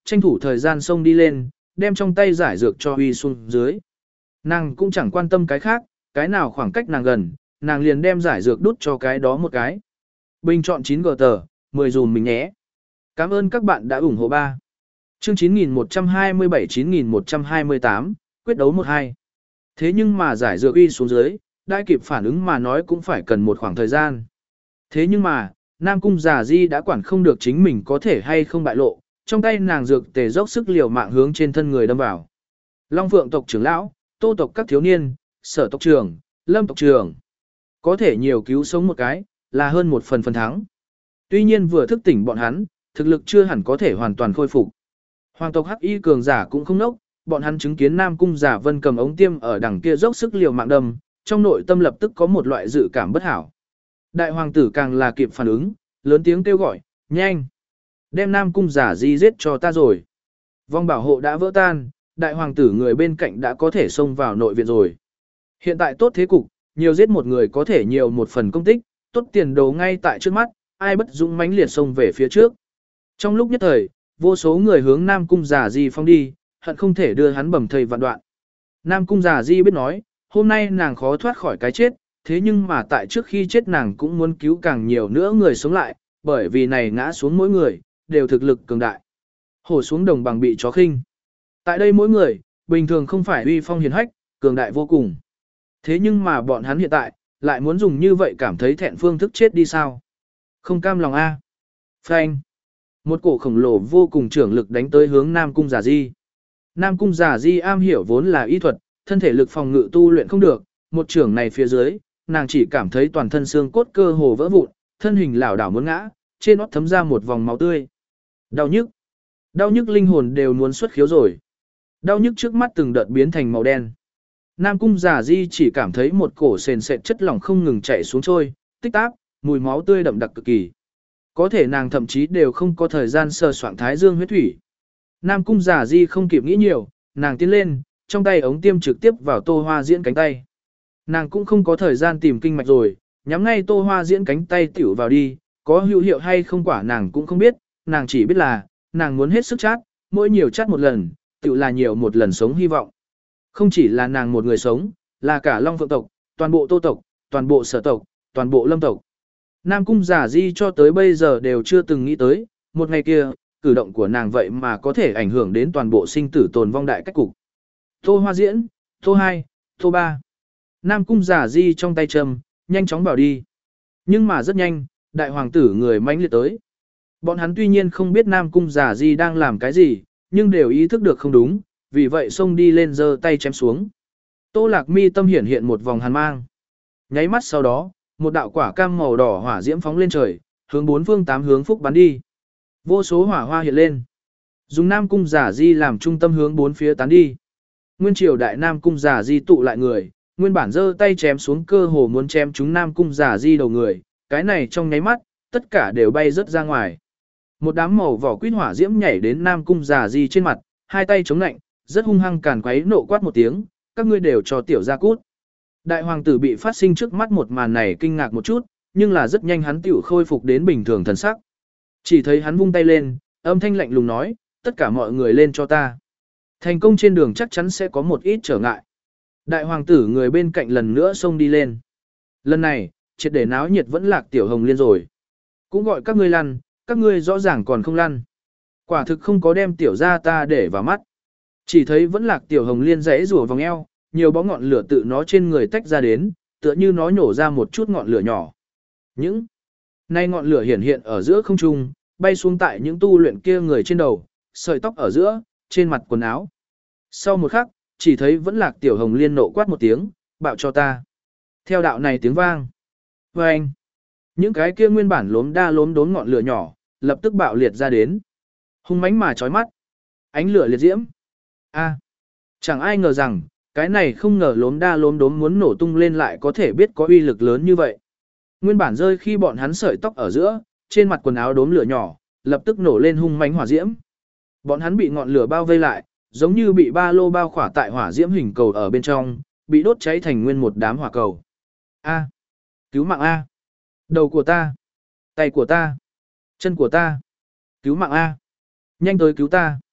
tranh thủ thời gian xông đi lên, đem trong tay giải dược cho huy xuống dưới. Nàng cũng chẳng quan tâm cái khác, cái nào khoảng cách nàng gần, nàng liền đem giải dược đút cho cái đó một cái. Bình chọn chín gờ tờ, mười dùm mình nhé. Cảm ơn các bạn đã ủng hộ ba. Chương chín nghìn một trăm hai mươi bảy chín nghìn một trăm hai mươi tám, quyết đấu một hai. Thế nhưng mà giải dược uy xuống dưới, đã kịp phản ứng mà nói cũng phải cần một khoảng thời gian. Thế nhưng mà, Nam Cung Giả Di đã quản không được chính mình có thể hay không bại lộ, trong tay nàng dược tề dốc sức liều mạng hướng trên thân người đâm vào. Long Phượng tộc trưởng lão, Tô tộc các thiếu niên, Sở tộc trưởng, Lâm tộc trưởng. Có thể nhiều cứu sống một cái, là hơn một phần phần thắng. Tuy nhiên vừa thức tỉnh bọn hắn, thực lực chưa hẳn có thể hoàn toàn khôi phục. Hoàng tộc Hắc Y cường giả cũng không nốc, bọn hắn chứng kiến Nam Cung Giả Vân cầm ống tiêm ở đằng kia dốc sức liều mạng đâm, trong nội tâm lập tức có một loại dự cảm bất hảo. Đại hoàng tử càng là kịp phản ứng, lớn tiếng kêu gọi, nhanh, đem Nam Cung Giả Di giết cho ta rồi. Vong bảo hộ đã vỡ tan, đại hoàng tử người bên cạnh đã có thể xông vào nội viện rồi. Hiện tại tốt thế cục, nhiều giết một người có thể nhiều một phần công tích, tốt tiền đồ ngay tại trước mắt, ai bất dũng mãnh liệt xông về phía trước. Trong lúc nhất thời, vô số người hướng Nam Cung Giả Di phong đi, hận không thể đưa hắn bầm thây vạn đoạn. Nam Cung Giả Di biết nói, hôm nay nàng khó thoát khỏi cái chết, thế nhưng mà tại trước khi chết nàng cũng muốn cứu càng nhiều nữa người sống lại, bởi vì này ngã xuống mỗi người, đều thực lực cường đại. Hổ xuống đồng bằng bị chó khinh. Tại đây mỗi người, bình thường không phải uy phong hiền hách, cường đại vô cùng. Thế nhưng mà bọn hắn hiện tại, lại muốn dùng như vậy cảm thấy thẹn phương thức chết đi sao? Không cam lòng a. Phanh. Một cổ khổng lồ vô cùng trưởng lực đánh tới hướng Nam Cung Giả Di. Nam Cung Giả Di am hiểu vốn là y thuật, thân thể lực phòng ngự tu luyện không được, một trưởng này phía dưới, nàng chỉ cảm thấy toàn thân xương cốt cơ hồ vỡ vụn, thân hình lảo đảo muốn ngã, trên nót thấm ra một vòng máu tươi. Đau nhức. Đau nhức linh hồn đều muốn xuất khiếu rồi. Đau nhức trước mắt từng đợt biến thành màu đen. Nam Cung Giả Di chỉ cảm thấy một cổ sền sệt chất lỏng không ngừng chảy xuống trôi, tích táp, mùi máu tươi đậm đặc cực kỳ. Có thể nàng thậm chí đều không có thời gian sờ soạng thái dương huyết thủy. Nam Cung Giả Di không kịp nghĩ nhiều, nàng tiến lên, trong tay ống tiêm trực tiếp vào Tô Hoa Diễn cánh tay. Nàng cũng không có thời gian tìm kinh mạch rồi, nhắm ngay Tô Hoa Diễn cánh tay tiểu vào đi, có hữu hiệu hay không quả nàng cũng không biết, nàng chỉ biết là, nàng muốn hết sức chát, mỗi nhiều chát một lần, tiểu là nhiều một lần sống hy vọng. Không chỉ là nàng một người sống, là cả Long Phượng tộc, toàn bộ Tô tộc, toàn bộ Sở tộc, toàn bộ Lâm tộc. Nam Cung Giả Di cho tới bây giờ đều chưa từng nghĩ tới, một ngày kia, cử động của nàng vậy mà có thể ảnh hưởng đến toàn bộ sinh tử tồn vong đại cách cục. Tô Hoa Diễn, Tô hai, Tô ba. Nam Cung Giả Di trong tay châm, nhanh chóng bảo đi. Nhưng mà rất nhanh, đại hoàng tử người mãnh liệt tới. Bọn hắn tuy nhiên không biết Nam Cung Giả Di đang làm cái gì, nhưng đều ý thức được không đúng, vì vậy xông đi lên giơ tay chém xuống. Tô Lạc Mi tâm hiển hiện một vòng hàn mang. Nháy mắt sau đó, một đạo quả cam màu đỏ hỏa diễm phóng lên trời, hướng bốn phương tám hướng phúc bắn đi. Vô số hỏa hoa hiện lên. Dùng Nam Cung Giả Di làm trung tâm hướng bốn phía tán đi. Nguyên triều đại Nam Cung Giả Di tụ lại người, nguyên bản giơ tay chém xuống cơ hồ muốn chém chúng Nam Cung Giả Di đầu người, cái này trong nháy mắt, tất cả đều bay rớt ra ngoài. Một đám màu vỏ quýt hỏa diễm nhảy đến Nam Cung Giả Di trên mặt, hai tay chống lạnh, rất hung hăng càn quấy nộ quát một tiếng, các ngươi đều cho tiểu gia cút. Đại hoàng tử bị phát sinh trước mắt một màn này kinh ngạc một chút, nhưng là rất nhanh hắn tiểu khôi phục đến bình thường thần sắc. Chỉ thấy hắn vung tay lên, âm thanh lạnh lùng nói, tất cả mọi người lên cho ta. Thành công trên đường chắc chắn sẽ có một ít trở ngại. Đại hoàng tử người bên cạnh lần nữa xông đi lên. Lần này, triệt để náo nhiệt vẫn lạc tiểu hồng liên rồi. Cũng gọi các ngươi lăn, các ngươi rõ ràng còn không lăn. Quả thực không có đem tiểu ra ta để vào mắt. Chỉ thấy vẫn lạc tiểu hồng liên rẽ rùa vòng eo, nhiều bó ngọn lửa tự nó trên người tách ra đến, tựa như nó nhổ ra một chút ngọn lửa nhỏ. Những nay ngọn lửa hiển hiện ở giữa không trung, bay xuống tại những tu luyện kia người trên đầu, sợi tóc ở giữa, trên mặt quần áo. Sau một khắc, chỉ thấy vẫn lạc tiểu hồng liên nộ quát một tiếng, bạo cho ta. Theo đạo này tiếng vang. Và anh, những cái kia nguyên bản lốm đa lốm đốn ngọn lửa nhỏ, lập tức bạo liệt ra đến. Hung mãnh mà chói mắt. Ánh lửa liệt diễm. A, chẳng ai ngờ rằng, cái này không ngờ lốm đa lốm đốm muốn nổ tung lên lại có thể biết có uy lực lớn như vậy. Nguyên bản rơi khi bọn hắn sợi tóc ở giữa, trên mặt quần áo đốm lửa nhỏ, lập tức nổ lên hung mãnh hỏa diễm. Bọn hắn bị ngọn lửa bao vây lại, giống như bị ba lô bao khỏa tại hỏa diễm hình cầu ở bên trong, bị đốt cháy thành nguyên một đám hỏa cầu. A, cứu mạng A, đầu của ta, tay của ta, chân của ta, cứu mạng A, nhanh tới cứu ta.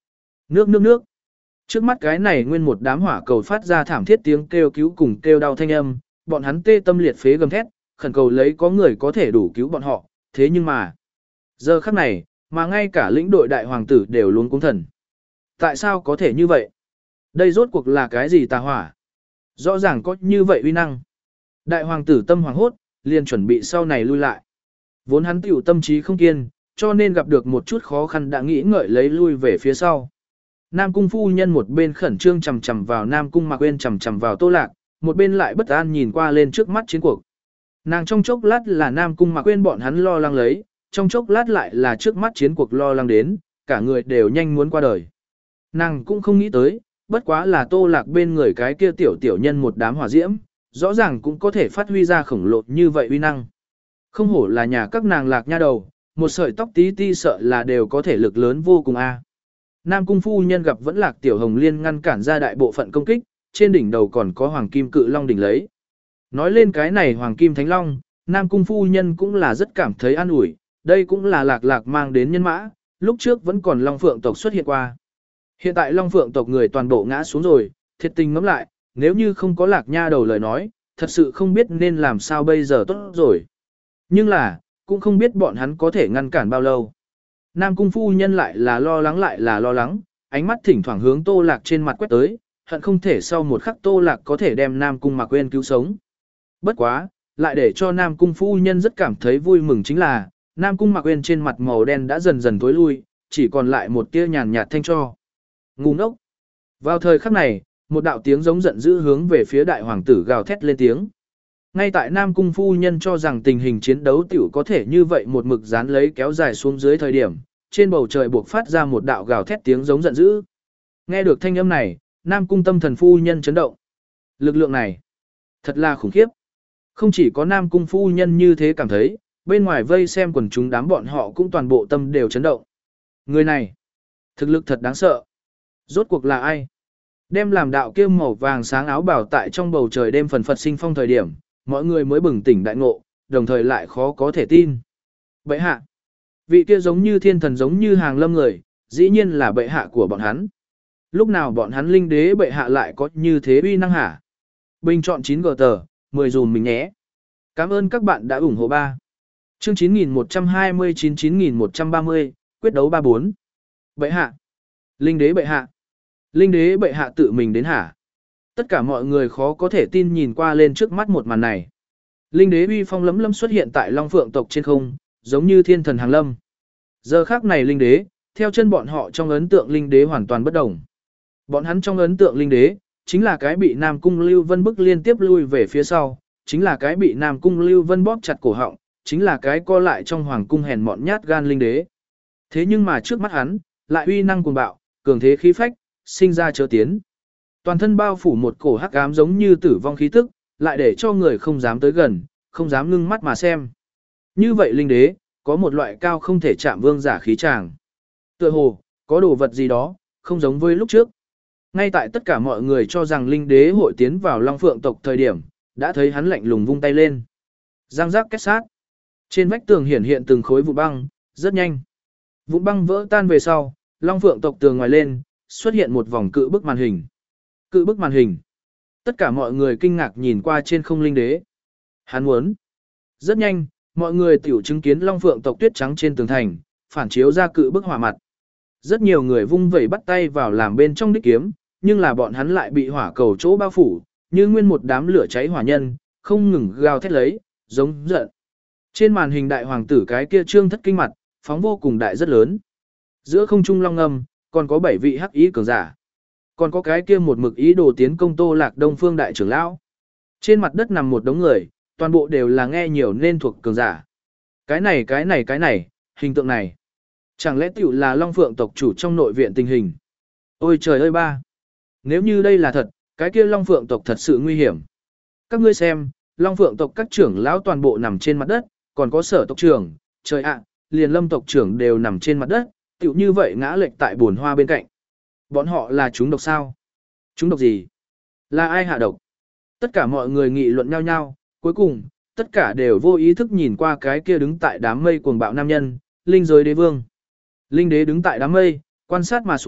Nước nước nước. Trước mắt cái này nguyên một đám hỏa cầu phát ra thảm thiết tiếng kêu cứu cùng kêu đau thanh âm, bọn hắn tê tâm liệt phế gầm thét, khẩn cầu lấy có người có thể đủ cứu bọn họ, thế nhưng mà, giờ khắc này, mà ngay cả lĩnh đội đại hoàng tử đều luống cuống thần. Tại sao có thể như vậy? Đây rốt cuộc là cái gì tà hỏa? Rõ ràng có như vậy uy năng. Đại hoàng tử tâm hoàng hốt, liền chuẩn bị sau này lui lại. Vốn hắn tiểu tâm trí không kiên, cho nên gặp được một chút khó khăn đã nghĩ ngợi lấy lui về phía sau. Nam cung phu nhân một bên khẩn trương chầm chầm vào Nam cung Mạc Uyên chầm chầm vào Tô Lạc, một bên lại bất an nhìn qua lên trước mắt chiến cuộc. Nàng trong chốc lát là Nam cung Mạc Uyên bọn hắn lo lắng lấy, trong chốc lát lại là trước mắt chiến cuộc lo lắng đến, cả người đều nhanh muốn qua đời. Nàng cũng không nghĩ tới, bất quá là Tô Lạc bên người cái kia tiểu tiểu nhân một đám hỏa diễm, rõ ràng cũng có thể phát huy ra khổng lồ như vậy uy năng. Không hổ là nhà các nàng Lạc nha đầu, một sợi tóc tí ti sợ là đều có thể lực lớn vô cùng a. Nam cung phu nhân gặp vẫn Lạc tiểu hồng liên ngăn cản ra đại bộ phận công kích, trên đỉnh đầu còn có hoàng kim cự long đỉnh lấy. Nói lên cái này hoàng kim thánh long, Nam cung phu nhân cũng là rất cảm thấy an ủi, đây cũng là Lạc Lạc mang đến nhân mã, lúc trước vẫn còn long phượng tộc xuất hiện qua. Hiện tại long phượng tộc người toàn bộ ngã xuống rồi, thiệt tình ngẫm lại, nếu như không có Lạc nha đầu lời nói, thật sự không biết nên làm sao bây giờ tốt rồi. Nhưng là, cũng không biết bọn hắn có thể ngăn cản bao lâu. Nam cung phu nhân lại là lo lắng lại là lo lắng, ánh mắt thỉnh thoảng hướng Tô Lạc trên mặt quét tới, hận không thể sau một khắc Tô Lạc có thể đem Nam cung Mạc Uyên cứu sống. Bất quá, lại để cho Nam cung phu nhân rất cảm thấy vui mừng chính là, Nam cung Mạc Uyên trên mặt màu đen đã dần dần tối lui, chỉ còn lại một tia nhàn nhạt thanh cho. Ngu ngốc. Vào thời khắc này, một đạo tiếng giống giận dữ hướng về phía đại hoàng tử gào thét lên tiếng. Ngay tại Nam cung phu nhân cho rằng tình hình chiến đấu tiểu có thể như vậy một mực dán lấy kéo dài xuống dưới thời điểm, trên bầu trời buộc phát ra một đạo gào thét tiếng giống giận dữ. Nghe được thanh âm này, Nam cung tâm thần phu nhân chấn động. Lực lượng này, thật là khủng khiếp. Không chỉ có Nam cung phu nhân như thế cảm thấy, bên ngoài vây xem quần chúng đám bọn họ cũng toàn bộ tâm đều chấn động. Người này, thực lực thật đáng sợ. Rốt cuộc là ai? Đem làm đạo kia màu vàng sáng áo bảo tại trong bầu trời đêm phần phật sinh phong thời điểm, mọi người mới bừng tỉnh đại ngộ, đồng thời lại khó có thể tin. Bệ hạ. Vị kia giống như thiên thần giống như hàng lâm người, dĩ nhiên là bệ hạ của bọn hắn. Lúc nào bọn hắn linh đế bệ hạ lại có như thế uy năng hả? Bình chọn chín gờ tờ, mười dùm mình nhé. Cảm ơn các bạn đã ủng hộ ba. Chương chín nghìn một trăm hai mươi chín chín nghìn một trăm ba mươi, quyết đấu ba bốn. Bệ hạ. Linh đế bệ hạ. Linh đế bệ hạ tự mình đến hả? Tất cả mọi người khó có thể tin nhìn qua lên trước mắt một màn này. Linh đế uy phong lấm lâm xuất hiện tại Long Phượng tộc trên không, giống như thiên thần hàng lâm. Giờ khác này linh đế, theo chân bọn họ trong ấn tượng linh đế hoàn toàn bất đồng. Bọn hắn trong ấn tượng linh đế, chính là cái bị Nam Cung Lưu Vân bức liên tiếp lui về phía sau, chính là cái bị Nam Cung Lưu Vân bóp chặt cổ họng, chính là cái co lại trong hoàng cung hèn mọn nhát gan linh đế. Thế nhưng mà trước mắt hắn, lại uy năng cuồng bạo, cường thế khí phách, sinh ra chớ tiến. Toàn thân bao phủ một cổ hắc ám giống như tử vong khí tức, lại để cho người không dám tới gần, không dám ngưng mắt mà xem. Như vậy linh đế, có một loại cao không thể chạm vương giả khí tràng. Tựa hồ, có đồ vật gì đó, không giống với lúc trước. Ngay tại tất cả mọi người cho rằng linh đế hội tiến vào Long Phượng tộc thời điểm, đã thấy hắn lạnh lùng vung tay lên. Giang giác kết sát. Trên vách tường hiển hiện từng khối vụ băng, rất nhanh. Vụ băng vỡ tan về sau, Long Phượng tộc tường ngoài lên, xuất hiện một vòng cự bức màn hình. Cự bức màn hình. Tất cả mọi người kinh ngạc nhìn qua trên không linh đế. Hắn muốn. Rất nhanh, mọi người tiểu chứng kiến Long Phượng tộc tuyết trắng trên tường thành, phản chiếu ra cự bức hỏa mặt. Rất nhiều người vung vẩy bắt tay vào làm bên trong đích kiếm, nhưng là bọn hắn lại bị hỏa cầu chỗ bao phủ, như nguyên một đám lửa cháy hỏa nhân, không ngừng gào thét lấy, giống giận. Trên màn hình đại hoàng tử cái kia trương thất kinh mặt, phóng vô cùng đại rất lớn. Giữa không trung long ngâm, còn có bảy vị hắc ý cường giả. Còn có cái kia một mực ý đồ tiến công Tô Lạc Đông Phương đại trưởng lão. Trên mặt đất nằm một đống người, toàn bộ đều là nghe nhiều nên thuộc cường giả. Cái này cái này cái này, hình tượng này. Chẳng lẽ tiểu là Long Phượng tộc chủ trong nội viện tình hình. Ôi trời ơi ba. Nếu như đây là thật, cái kia Long Phượng tộc thật sự nguy hiểm. Các ngươi xem, Long Phượng tộc các trưởng lão toàn bộ nằm trên mặt đất, còn có sở tộc trưởng, trời ạ, liền lâm tộc trưởng đều nằm trên mặt đất, tiểu như vậy ngã lệch tại bồn hoa bên cạnh. Bọn họ là chúng độc sao? Chúng độc gì? Là ai hạ độc? Tất cả mọi người nghị luận nhau nhau, cuối cùng, tất cả đều vô ý thức nhìn qua cái kia đứng tại đám mây cuồng bạo nam nhân, linh giới đế vương. Linh đế đứng tại đám mây, quan sát mà xuống,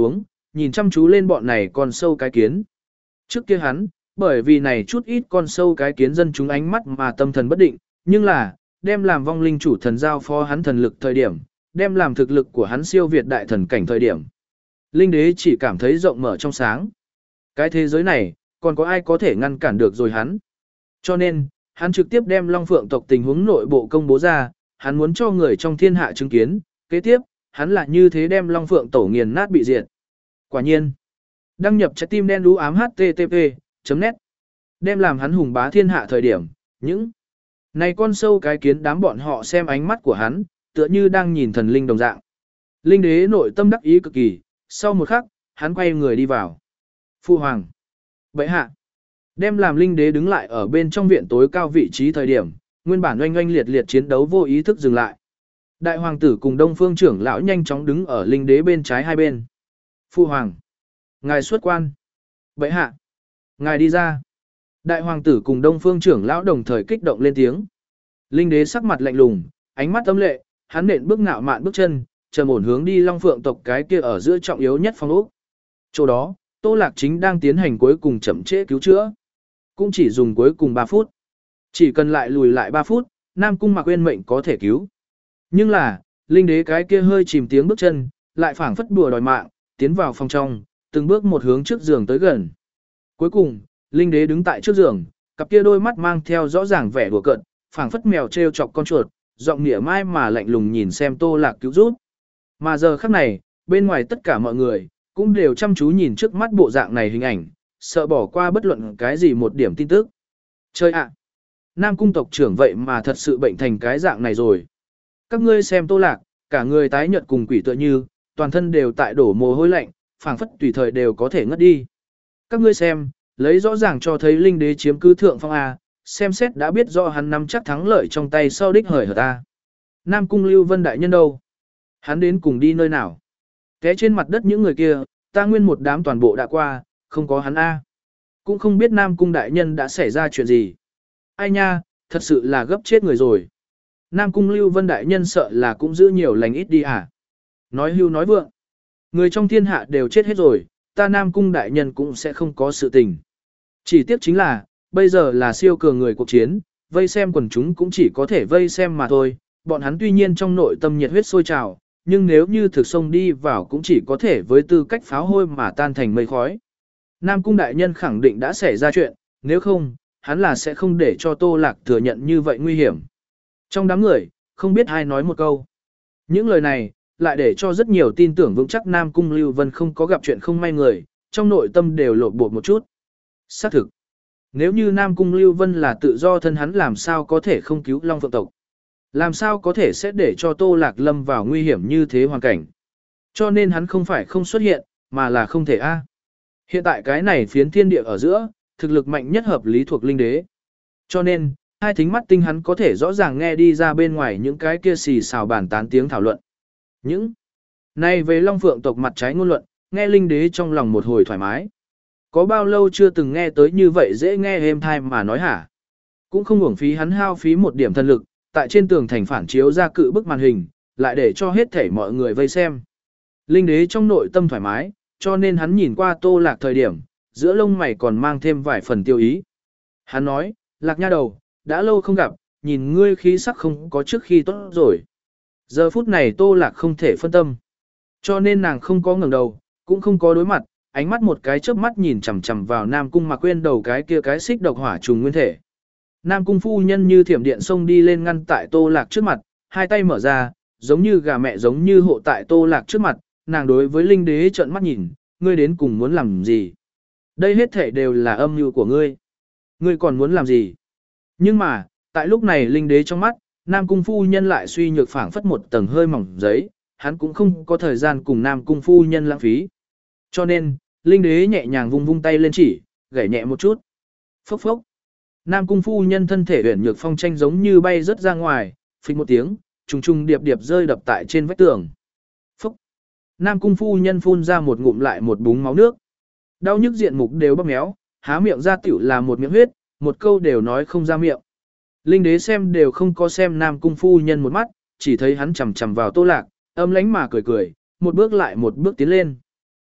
nhìn chăm chú lên bọn này con sâu cái kiến. Trước kia hắn, bởi vì này chút ít con sâu cái kiến dân chúng ánh mắt mà tâm thần bất định, nhưng là, đem làm vong linh chủ thần giao phó hắn thần lực thời điểm, đem làm thực lực của hắn siêu việt đại thần cảnh thời điểm. Linh đế chỉ cảm thấy rộng mở trong sáng. Cái thế giới này, còn có ai có thể ngăn cản được rồi hắn. Cho nên, hắn trực tiếp đem Long Phượng tộc tình huống nội bộ công bố ra, hắn muốn cho người trong thiên hạ chứng kiến, kế tiếp, hắn lại như thế đem Long Phượng tổ nghiền nát bị diệt. Quả nhiên, đăng nhập trái tim đen đú ám hát tê tê pê chấm net, đem làm hắn hùng bá thiên hạ thời điểm, những này con sâu cái kiến đám bọn họ xem ánh mắt của hắn, tựa như đang nhìn thần linh đồng dạng. Linh đế nội tâm đắc ý cực kỳ, sau một khắc, hắn quay người đi vào. Phu hoàng, bệ hạ, đem làm linh đế đứng lại ở bên trong viện tối cao vị trí thời điểm, nguyên bản oanh oanh liệt liệt chiến đấu vô ý thức dừng lại. Đại hoàng tử cùng Đông Phương trưởng lão nhanh chóng đứng ở linh đế bên trái hai bên. Phu hoàng, ngài xuất quan. Bệ hạ, ngài đi ra. Đại hoàng tử cùng Đông Phương trưởng lão đồng thời kích động lên tiếng. Linh đế sắc mặt lạnh lùng, ánh mắt âm lệ, hắn nện bước ngạo mạn bước chân, trầm ổn hướng đi Long Phượng tộc cái kia ở giữa trọng yếu nhất phong ốc. Chỗ đó, Tô Lạc chính đang tiến hành cuối cùng chậm trễ cứu chữa. Cũng chỉ dùng cuối cùng ba phút. Chỉ cần lại lùi lại ba phút, Nam Cung Mạc Uyên mệnh có thể cứu. Nhưng là, linh đế cái kia hơi chìm tiếng bước chân, lại phảng phất đùa đòi mạng, tiến vào phòng trong, từng bước một hướng trước giường tới gần. Cuối cùng, linh đế đứng tại trước giường, cặp kia đôi mắt mang theo rõ ràng vẻ đùa cợt, phảng phất mèo trêu chọc con chuột, giọng nịa mai mà lạnh lùng nhìn xem Tô Lạc cứu giúp. Mà giờ khắc này, bên ngoài tất cả mọi người, cũng đều chăm chú nhìn trước mắt bộ dạng này hình ảnh, sợ bỏ qua bất luận cái gì một điểm tin tức. Chơi ạ! Nam Cung tộc trưởng vậy mà thật sự bệnh thành cái dạng này rồi. Các ngươi xem Tô Lạc, cả người tái nhợt cùng quỷ tựa như, toàn thân đều tại đổ mồ hôi lạnh, phảng phất tùy thời đều có thể ngất đi. Các ngươi xem, lấy rõ ràng cho thấy linh đế chiếm cứ thượng phong A, xem xét đã biết rõ hắn nắm chắc thắng lợi trong tay sau đích hời hợt ta. Nam Cung Lưu Vân đại nhân đâu? Hắn đến cùng đi nơi nào? Té trên mặt đất những người kia, ta nguyên một đám toàn bộ đã qua, không có hắn A. Cũng không biết Nam Cung đại nhân đã xảy ra chuyện gì. Ai nha, thật sự là gấp chết người rồi. Nam Cung Lưu Vân đại nhân sợ là cũng giữ nhiều lành ít đi à. Nói hưu nói vượng. Người trong thiên hạ đều chết hết rồi, ta Nam Cung đại nhân cũng sẽ không có sự tình. Chỉ tiếc chính là, bây giờ là siêu cường người cuộc chiến, vây xem quần chúng cũng chỉ có thể vây xem mà thôi. Bọn hắn tuy nhiên trong nội tâm nhiệt huyết sôi trào, nhưng nếu như thực sông đi vào cũng chỉ có thể với tư cách pháo hôi mà tan thành mây khói. Nam Cung đại nhân khẳng định đã xảy ra chuyện, nếu không, hắn là sẽ không để cho Tô Lạc thừa nhận như vậy nguy hiểm. Trong đám người, không biết ai nói một câu. Những lời này, lại để cho rất nhiều tin tưởng vững chắc Nam Cung Lưu Vân không có gặp chuyện không may người, trong nội tâm đều lột bột một chút. Xác thực, nếu như Nam Cung Lưu Vân là tự do thân hắn làm sao có thể không cứu Long Phượng tộc. Làm sao có thể sẽ để cho Tô Lạc lâm vào nguy hiểm như thế hoàn cảnh. Cho nên hắn không phải không xuất hiện, mà là không thể a. Hiện tại cái này phiến thiên địa ở giữa, thực lực mạnh nhất hợp lý thuộc linh đế. Cho nên, hai thính mắt tinh hắn có thể rõ ràng nghe đi ra bên ngoài những cái kia xì xào bàn tán tiếng thảo luận. Những này về Long Phượng tộc mặt trái ngôn luận, nghe linh đế trong lòng một hồi thoải mái. Có bao lâu chưa từng nghe tới như vậy dễ nghe êm thai mà nói hả? Cũng không uổng phí hắn hao phí một điểm thân lực, tại trên tường thành phản chiếu ra cự bức màn hình, lại để cho hết thảy mọi người vây xem. Linh đế trong nội tâm thoải mái, cho nên hắn nhìn qua Tô Lạc thời điểm, giữa lông mày còn mang thêm vài phần tiêu ý. Hắn nói, Lạc nha đầu, đã lâu không gặp, nhìn ngươi khí sắc không có trước khi tốt rồi. Giờ phút này Tô Lạc không thể phân tâm. Cho nên nàng không có ngẩng đầu, cũng không có đối mặt, ánh mắt một cái chớp mắt nhìn chằm chằm vào Nam Cung Mạc Uyên đầu cái kia cái xích độc hỏa trùng nguyên thể. Nam Cung phu nhân như thiểm điện xông đi lên ngăn tại Tô Lạc trước mặt, hai tay mở ra, giống như gà mẹ giống như hộ tại Tô Lạc trước mặt, nàng đối với linh đế trợn mắt nhìn, ngươi đến cùng muốn làm gì? Đây hết thể đều là âm mưu của ngươi. Ngươi còn muốn làm gì? Nhưng mà, tại lúc này linh đế trong mắt, Nam Cung phu nhân lại suy nhược phảng phất một tầng hơi mỏng giấy, hắn cũng không có thời gian cùng Nam Cung phu nhân lãng phí. Cho nên, linh đế nhẹ nhàng vung vung tay lên chỉ, gảy nhẹ một chút. Phốc phốc. Nam Cung phu nhân thân thể uyển nhược phong tranh giống như bay rất ra ngoài, phịch một tiếng, trùng trùng điệp điệp rơi đập tại trên vách tường. Phốc. Nam Cung phu nhân phun ra một ngụm lại một búng máu nước. Đau nhức diện mục đều bóp méo, há miệng ra tiểu là một miệng huyết, một câu đều nói không ra miệng. Linh đế xem đều không có xem Nam Cung phu nhân một mắt, chỉ thấy hắn chằm chằm vào Tô Lạc, âm lãnh mà cười cười, một bước lại một bước tiến lên.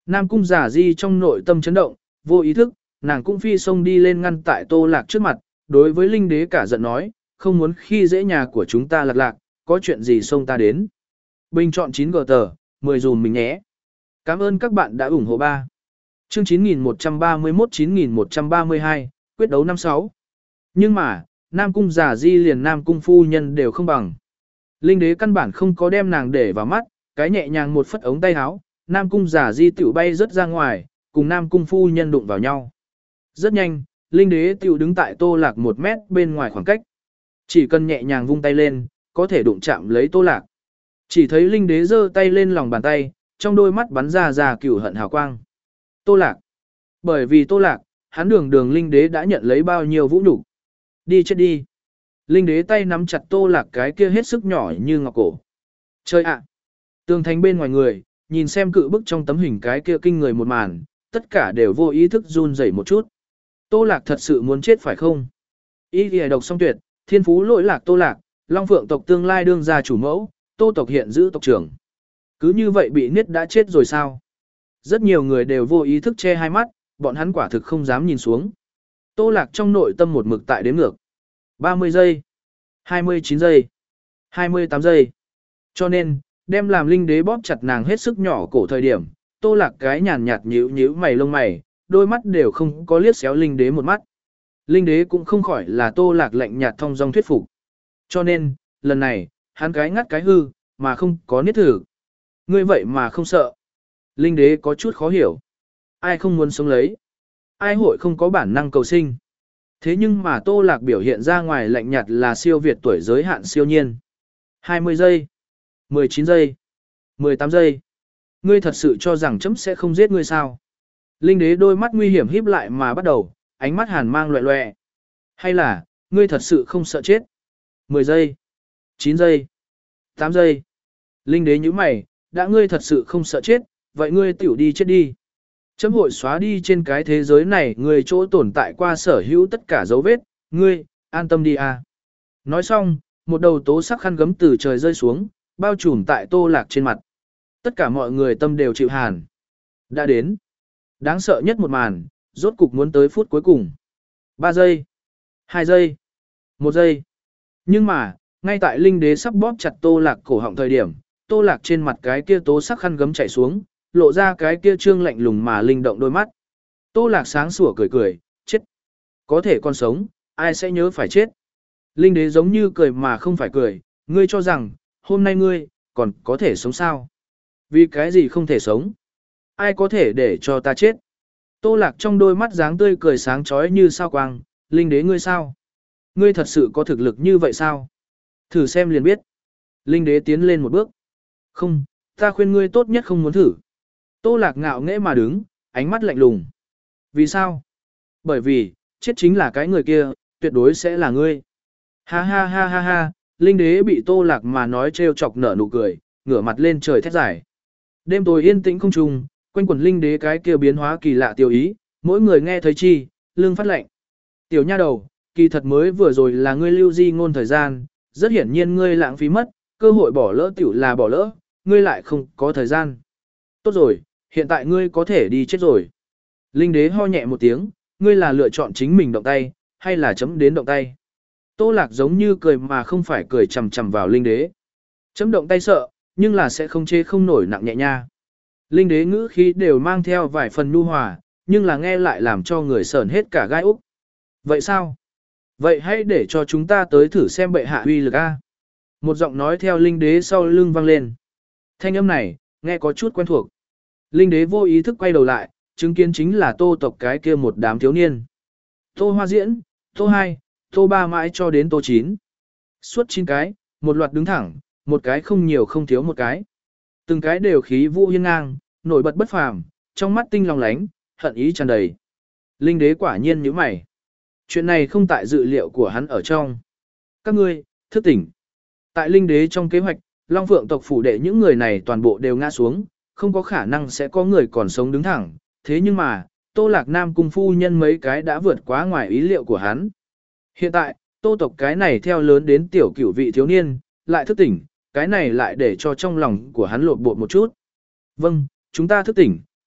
Nam cung giả di trong nội tâm chấn động, vô ý thức, nàng cũng phi xông đi lên ngăn tại Tô Lạc trước mặt, đối với Linh Đế cả giận nói, không muốn khi dễ nhà của chúng ta Lạc Lạc, có chuyện gì xông ta đến. Bình chọn chín g tờ, mười dùm mình nhé. Cảm ơn các bạn đã ủng hộ ba. Chương chín nghìn một trăm ba mươi mốt chín nghìn một trăm ba mươi hai, quyết đấu năm sáu. Nhưng mà, Nam cung giả di liền Nam cung phu nhân đều không bằng. Linh Đế căn bản không có đem nàng để vào mắt, cái nhẹ nhàng một phất ống tay áo, Nam cung giả di tiểu bay rất ra ngoài, cùng Nam cung phu nhân đụng vào nhau. Rất nhanh, Linh Đế tiểu đứng tại Tô Lạc một mét bên ngoài khoảng cách. Chỉ cần nhẹ nhàng vung tay lên, có thể đụng chạm lấy Tô Lạc. Chỉ thấy Linh Đế giơ tay lên lòng bàn tay, trong đôi mắt bắn ra ra cửu hận hào quang. Tô Lạc. Bởi vì Tô Lạc, hắn đường đường Linh Đế đã nhận lấy bao nhiêu vũ nhục. Đi chết đi. Linh Đế tay nắm chặt Tô Lạc cái kia hết sức nhỏ như ngọc cổ. Chơi ạ. Tường thành bên ngoài người, nhìn xem cự bức trong tấm hình cái kia kinh người một màn, tất cả đều vô ý thức run rẩy một chút. Tô Lạc thật sự muốn chết phải không? Ý ghi độc song tuyệt, thiên phú lỗi lạc Tô Lạc, Long Phượng tộc tương lai đương gia chủ mẫu, Tô tộc hiện giữ tộc trưởng. Cứ như vậy bị niết đã chết rồi sao? Rất nhiều người đều vô ý thức che hai mắt, bọn hắn quả thực không dám nhìn xuống. Tô Lạc trong nội tâm một mực tại đếm ngược. ba mươi giây, hai mươi chín giây, hai mươi tám giây. Cho nên, đem làm Linh Đế bóp chặt nàng hết sức nhỏ cổ thời điểm, Tô Lạc cái nhàn nhạt nhíu nhíu mày lông mày, đôi mắt đều không có liếc xéo Linh Đế một mắt. Linh Đế cũng không khỏi là Tô Lạc lạnh nhạt thong dong thuyết phục. Cho nên, lần này, hắn cái ngắt cái hư, mà không có niết thử. Ngươi vậy mà không sợ. Linh Đế có chút khó hiểu. Ai không muốn sống lấy? Ai hội không có bản năng cầu sinh? Thế nhưng mà Tô Lạc biểu hiện ra ngoài lạnh nhạt là siêu việt tuổi giới hạn siêu nhiên. hai mươi giây, mười chín giây, mười tám giây. Ngươi thật sự cho rằng chấm sẽ không giết ngươi sao? Linh Đế đôi mắt nguy hiểm híp lại mà bắt đầu, ánh mắt hàn mang loẹ loẹ. Hay là, ngươi thật sự không sợ chết? mười giây, chín giây, tám giây. Linh Đế nhíu mày, đã ngươi thật sự không sợ chết, vậy ngươi tiểu đi chết đi. Chấm hội xóa đi trên cái thế giới này ngươi chỗ tồn tại qua sở hữu tất cả dấu vết, ngươi, an tâm đi à. Nói xong, một đầu tố sắc khăn gấm từ trời rơi xuống, bao trùm tại Tô Lạc trên mặt. Tất cả mọi người tâm đều chịu hàn. Đã đến. Đáng sợ nhất một màn, rốt cục muốn tới phút cuối cùng. ba giây, hai giây, một giây. Nhưng mà, ngay tại Linh Đế sắp bóp chặt Tô Lạc cổ họng thời điểm, Tô Lạc trên mặt cái kia tố sắc khăn gấm chảy xuống, lộ ra cái kia trương lạnh lùng mà linh động đôi mắt. Tô Lạc sáng sủa cười cười, chết. Có thể còn sống, ai sẽ nhớ phải chết. Linh Đế giống như cười mà không phải cười, ngươi cho rằng, hôm nay ngươi, còn có thể sống sao? Vì cái gì không thể sống? Ai có thể để cho ta chết? Tô Lạc trong đôi mắt dáng tươi cười sáng chói như sao quang, Linh Đế ngươi sao? Ngươi thật sự có thực lực như vậy sao? Thử xem liền biết. Linh Đế tiến lên một bước. Không, ta khuyên ngươi tốt nhất không muốn thử. Tô Lạc ngạo nghễ mà đứng, ánh mắt lạnh lùng. Vì sao? Bởi vì, chết chính là cái người kia, tuyệt đối sẽ là ngươi. Ha ha ha ha ha, Linh Đế bị Tô Lạc mà nói trêu chọc nở nụ cười, ngửa mặt lên trời thét giải. Đêm tối yên tĩnh không trùng, quanh quẩn Linh Đế cái kia biến hóa kỳ lạ tiêu ý, mỗi người nghe thấy chi, lưng phát lạnh. Tiểu nha đầu, kỳ thật mới vừa rồi là ngươi lưu di ngôn thời gian, rất hiển nhiên ngươi lãng phí mất, cơ hội bỏ lỡ tiểu là bỏ lỡ, ngươi lại không có thời gian. Tốt rồi, hiện tại ngươi có thể đi chết rồi. Linh Đế ho nhẹ một tiếng, ngươi là lựa chọn chính mình động tay, hay là chấm đến động tay. Tô Lạc giống như cười mà không phải cười chằm chằm vào Linh Đế. Chấm động tay sợ, nhưng là sẽ không chê không nổi nặng nhẹ nha. Linh Đế ngữ khí đều mang theo vài phần nhu hòa, nhưng là nghe lại làm cho người sờn hết cả gai úc. Vậy sao? Vậy hãy để cho chúng ta tới thử xem bệ hạ uy lực a. Một giọng nói theo Linh Đế sau lưng vang lên. Thanh âm này, nghe có chút quen thuộc. Linh Đế vô ý thức quay đầu lại, chứng kiến chính là Tô tộc cái kia một đám thiếu niên. Tô Hoa Diễn, Tô hai, Tô ba mãi cho đến Tô chín. Suốt chín cái, một loạt đứng thẳng, một cái không nhiều không thiếu một cái. Từng cái đều khí vũ hiên ngang, nổi bật bất phàm, trong mắt tinh lòng lánh, hận ý tràn đầy. Linh Đế quả nhiên nhíu mày. Chuyện này không tại dự liệu của hắn ở trong. Các ngươi, thức tỉnh. Tại Linh Đế trong kế hoạch, Long Phượng tộc phủ đệ những người này toàn bộ đều ngã xuống, không có khả năng sẽ có người còn sống đứng thẳng. Thế nhưng mà, Tô Lạc Nam cung phu nhân mấy cái đã vượt quá ngoài ý liệu của hắn. Hiện tại, Tô tộc cái này theo lớn đến tiểu cửu vị thiếu niên, lại thức tỉnh, cái này lại để cho trong lòng của hắn lột bột một chút. Vâng, chúng ta thức tỉnh,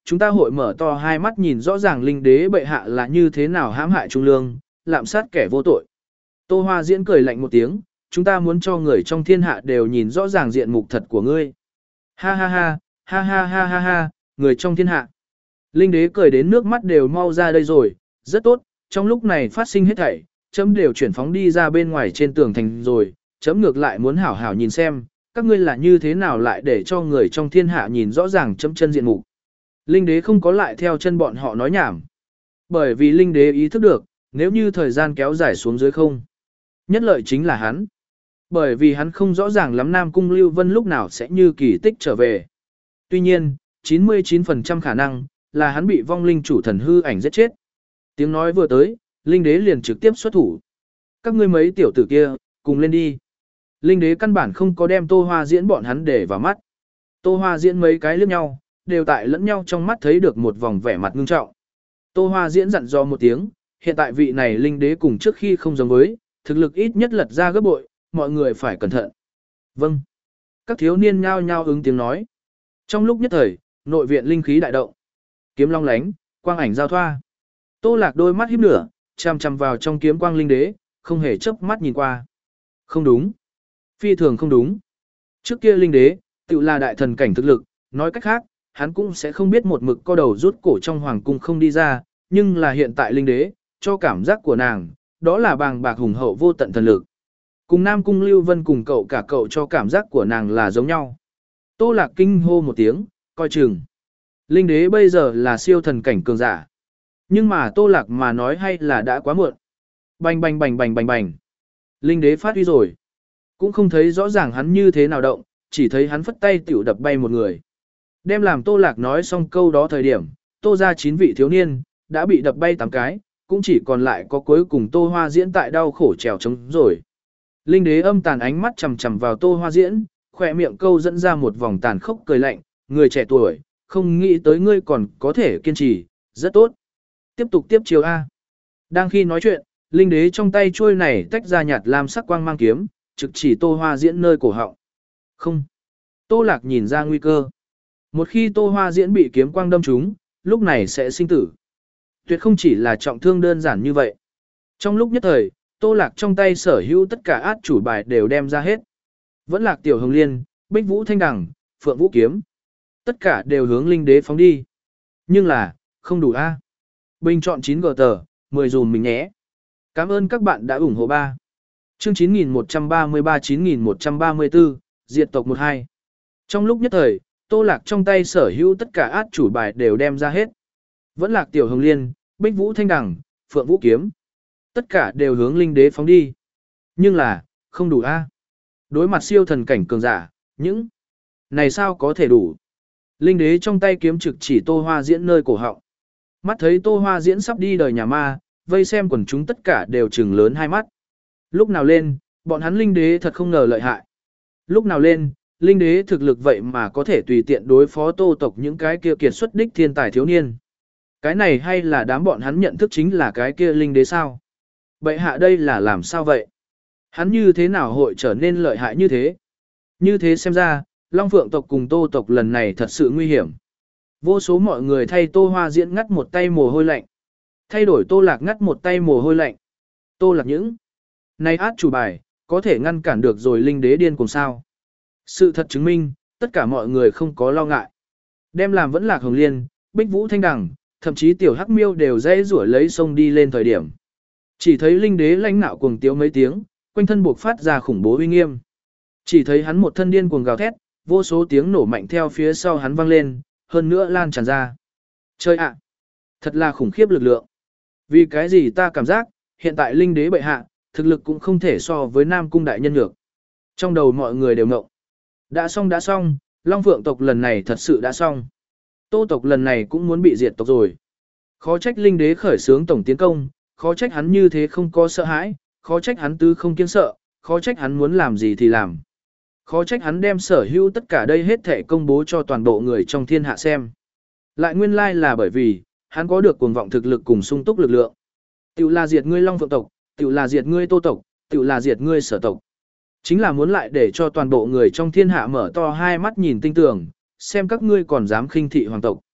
chúng ta hội mở to hai mắt nhìn rõ ràng linh đế bệ hạ là như thế nào hãm hại trung lương, lạm sát kẻ vô tội. Tô Hoa Diễn cười lạnh một tiếng, chúng ta muốn cho người trong thiên hạ đều nhìn rõ ràng diện mục thật của ngươi. Ha ha ha, ha ha ha ha ha, người trong thiên hạ. Linh đế cười đến nước mắt đều mau ra đây rồi, rất tốt, trong lúc này phát sinh hết thảy, chấm đều chuyển phóng đi ra bên ngoài trên tường thành rồi, chấm ngược lại muốn hảo hảo nhìn xem, các ngươi là như thế nào lại để cho người trong thiên hạ nhìn rõ ràng chấm chân diện mục. Linh đế không có lại theo chân bọn họ nói nhảm. Bởi vì linh đế ý thức được, nếu như thời gian kéo dài xuống dưới không, nhất lợi chính là hắn. Bởi vì hắn không rõ ràng lắm Nam Cung Lưu Vân lúc nào sẽ như kỳ tích trở về. Tuy nhiên, chín mươi chín phần trăm khả năng là hắn bị vong linh chủ thần hư ảnh giết chết. Tiếng nói vừa tới, linh đế liền trực tiếp xuất thủ. Các ngươi mấy tiểu tử kia, cùng lên đi. Linh đế căn bản không có đem Tô Hoa Diễn bọn hắn để vào mắt. Tô Hoa Diễn mấy cái liếc nhau, đều tại lẫn nhau trong mắt thấy được một vòng vẻ mặt ngưng trọng. Tô Hoa Diễn dặn dò một tiếng, hiện tại vị này linh đế cùng trước khi không giống với, thực lực ít nhất lật ra gấp bội, mọi người phải cẩn thận. Vâng. Các thiếu niên nhao nhao ứng tiếng nói. Trong lúc nhất thời, nội viện linh khí đại động. Kiếm long lánh, quang ảnh giao thoa. Tô Lạc đôi mắt híp lửa, chằm chằm vào trong kiếm quang linh đế, không hề chớp mắt nhìn qua. Không đúng. Phi thường không đúng. Trước kia linh đế, tự là đại thần cảnh thực lực, nói cách khác, hắn cũng sẽ không biết một mực co đầu rút cổ trong hoàng cung không đi ra, nhưng là hiện tại linh đế, cho cảm giác của nàng, đó là bàng bạc hùng hậu vô tận thần lực. Cùng Nam Cung Lưu Vân cùng cậu cả cậu cho cảm giác của nàng là giống nhau. Tô Lạc kinh hô một tiếng, coi chừng. Linh đế bây giờ là siêu thần cảnh cường giả. Nhưng mà Tô Lạc mà nói hay là đã quá muộn. Bành bành bành bành bành bành. Linh đế phát huy rồi. Cũng không thấy rõ ràng hắn như thế nào động, chỉ thấy hắn phất tay tiểu đập bay một người. Đem làm Tô Lạc nói xong câu đó thời điểm, Tô ra chín vị thiếu niên, đã bị đập bay tám cái, cũng chỉ còn lại có cuối cùng Tô Hoa Diễn tại đau khổ trèo trống rồi. Linh đế âm tàn ánh mắt chằm chằm vào Tô Hoa Diễn, khỏe miệng câu dẫn ra một vòng tàn khốc cười lạnh, người trẻ tuổi, không nghĩ tới ngươi còn có thể kiên trì, rất tốt. Tiếp tục tiếp chiều A. Đang khi nói chuyện, linh đế trong tay chuôi này tách ra nhạt lam sắc quang mang kiếm, trực chỉ Tô Hoa Diễn nơi cổ họng. Không. Tô Lạc nhìn ra nguy cơ. Một khi Tô Hoa Diễn bị kiếm quang đâm trúng, lúc này sẽ sinh tử. Tuyệt không chỉ là trọng thương đơn giản như vậy. Trong lúc nhất thời, Tô Lạc trong tay sở hữu tất cả át chủ bài đều đem ra hết. Vẫn Lạc Tiểu Hồng Liên, Bích Vũ Thanh Đằng, Phượng Vũ Kiếm. Tất cả đều hướng linh đế phóng đi. Nhưng là, không đủ A. Bình chọn chín gờ tờ, mười dùm mình nhé. Cảm ơn các bạn đã ủng hộ ba. Chương chín nghìn một trăm ba mươi ba chín nghìn một trăm ba mươi tư, diệt tộc một hai. Trong lúc nhất thời, Tô Lạc trong tay sở hữu tất cả át chủ bài đều đem ra hết. Vẫn Lạc Tiểu Hồng Liên, Bích Vũ Thanh Đằng, Phượng Vũ Kiếm. Tất cả đều hướng linh đế phóng đi. Nhưng là, không đủ A. Đối mặt siêu thần cảnh cường giả, những này sao có thể đủ. Linh đế trong tay kiếm trực chỉ Tô Hoa Diễn nơi cổ họng. Mắt thấy Tô Hoa Diễn sắp đi đời nhà ma, vây xem quần chúng tất cả đều trừng lớn hai mắt. Lúc nào lên, bọn hắn linh đế thật không ngờ lợi hại. Lúc nào lên, linh đế thực lực vậy mà có thể tùy tiện đối phó Tô tộc những cái kia kiệt xuất đích thiên tài thiếu niên. Cái này hay là đám bọn hắn nhận thức chính là cái kia linh đế sao? Bệ hạ đây là làm sao vậy? Hắn như thế nào hội trở nên lợi hại như thế? Như thế xem ra, Long Phượng tộc cùng Tô tộc lần này thật sự nguy hiểm. Vô số mọi người thay Tô Hoa Diễn ngắt một tay mồ hôi lạnh. Thay đổi Tô Lạc ngắt một tay mồ hôi lạnh. Tô Lạc những này át chủ bài, có thể ngăn cản được rồi linh đế điên cùng sao? Sự thật chứng minh, tất cả mọi người không có lo ngại. Đem làm Vẫn Lạc Hồng Liên, Bích Vũ Thanh Đằng, thậm chí Tiểu Hắc Miêu đều dễ rủa lấy sông đi lên thời điểm. Chỉ thấy linh đế lãnh nạo cuồng tiếu mấy tiếng, quanh thân buộc phát ra khủng bố uy nghiêm. Chỉ thấy hắn một thân điên cuồng gào thét, vô số tiếng nổ mạnh theo phía sau hắn vang lên, hơn nữa lan tràn ra. Chơi ạ! Thật là khủng khiếp lực lượng. Vì cái gì ta cảm giác, hiện tại linh đế bệ hạ, thực lực cũng không thể so với Nam Cung đại nhân được. Trong đầu mọi người đều ngộng. Đã xong đã xong, Long Phượng tộc lần này thật sự đã xong. Tô tộc lần này cũng muốn bị diệt tộc rồi. Khó trách linh đế khởi xướng tổng tiến công, khó trách hắn như thế không có sợ hãi, khó trách hắn tư không kiêng sợ, khó trách hắn muốn làm gì thì làm. Khó trách hắn đem sở hữu tất cả đây hết thể công bố cho toàn bộ người trong thiên hạ xem. Lại nguyên lai là bởi vì, hắn có được cuồng vọng thực lực cùng sung túc lực lượng. Tiểu là diệt ngươi Long Phượng tộc, tiểu là diệt ngươi Tô tộc, tiểu là diệt ngươi Sở tộc. Chính là muốn lại để cho toàn bộ người trong thiên hạ mở to hai mắt nhìn tinh tường, xem các ngươi còn dám khinh thị hoàng tộc.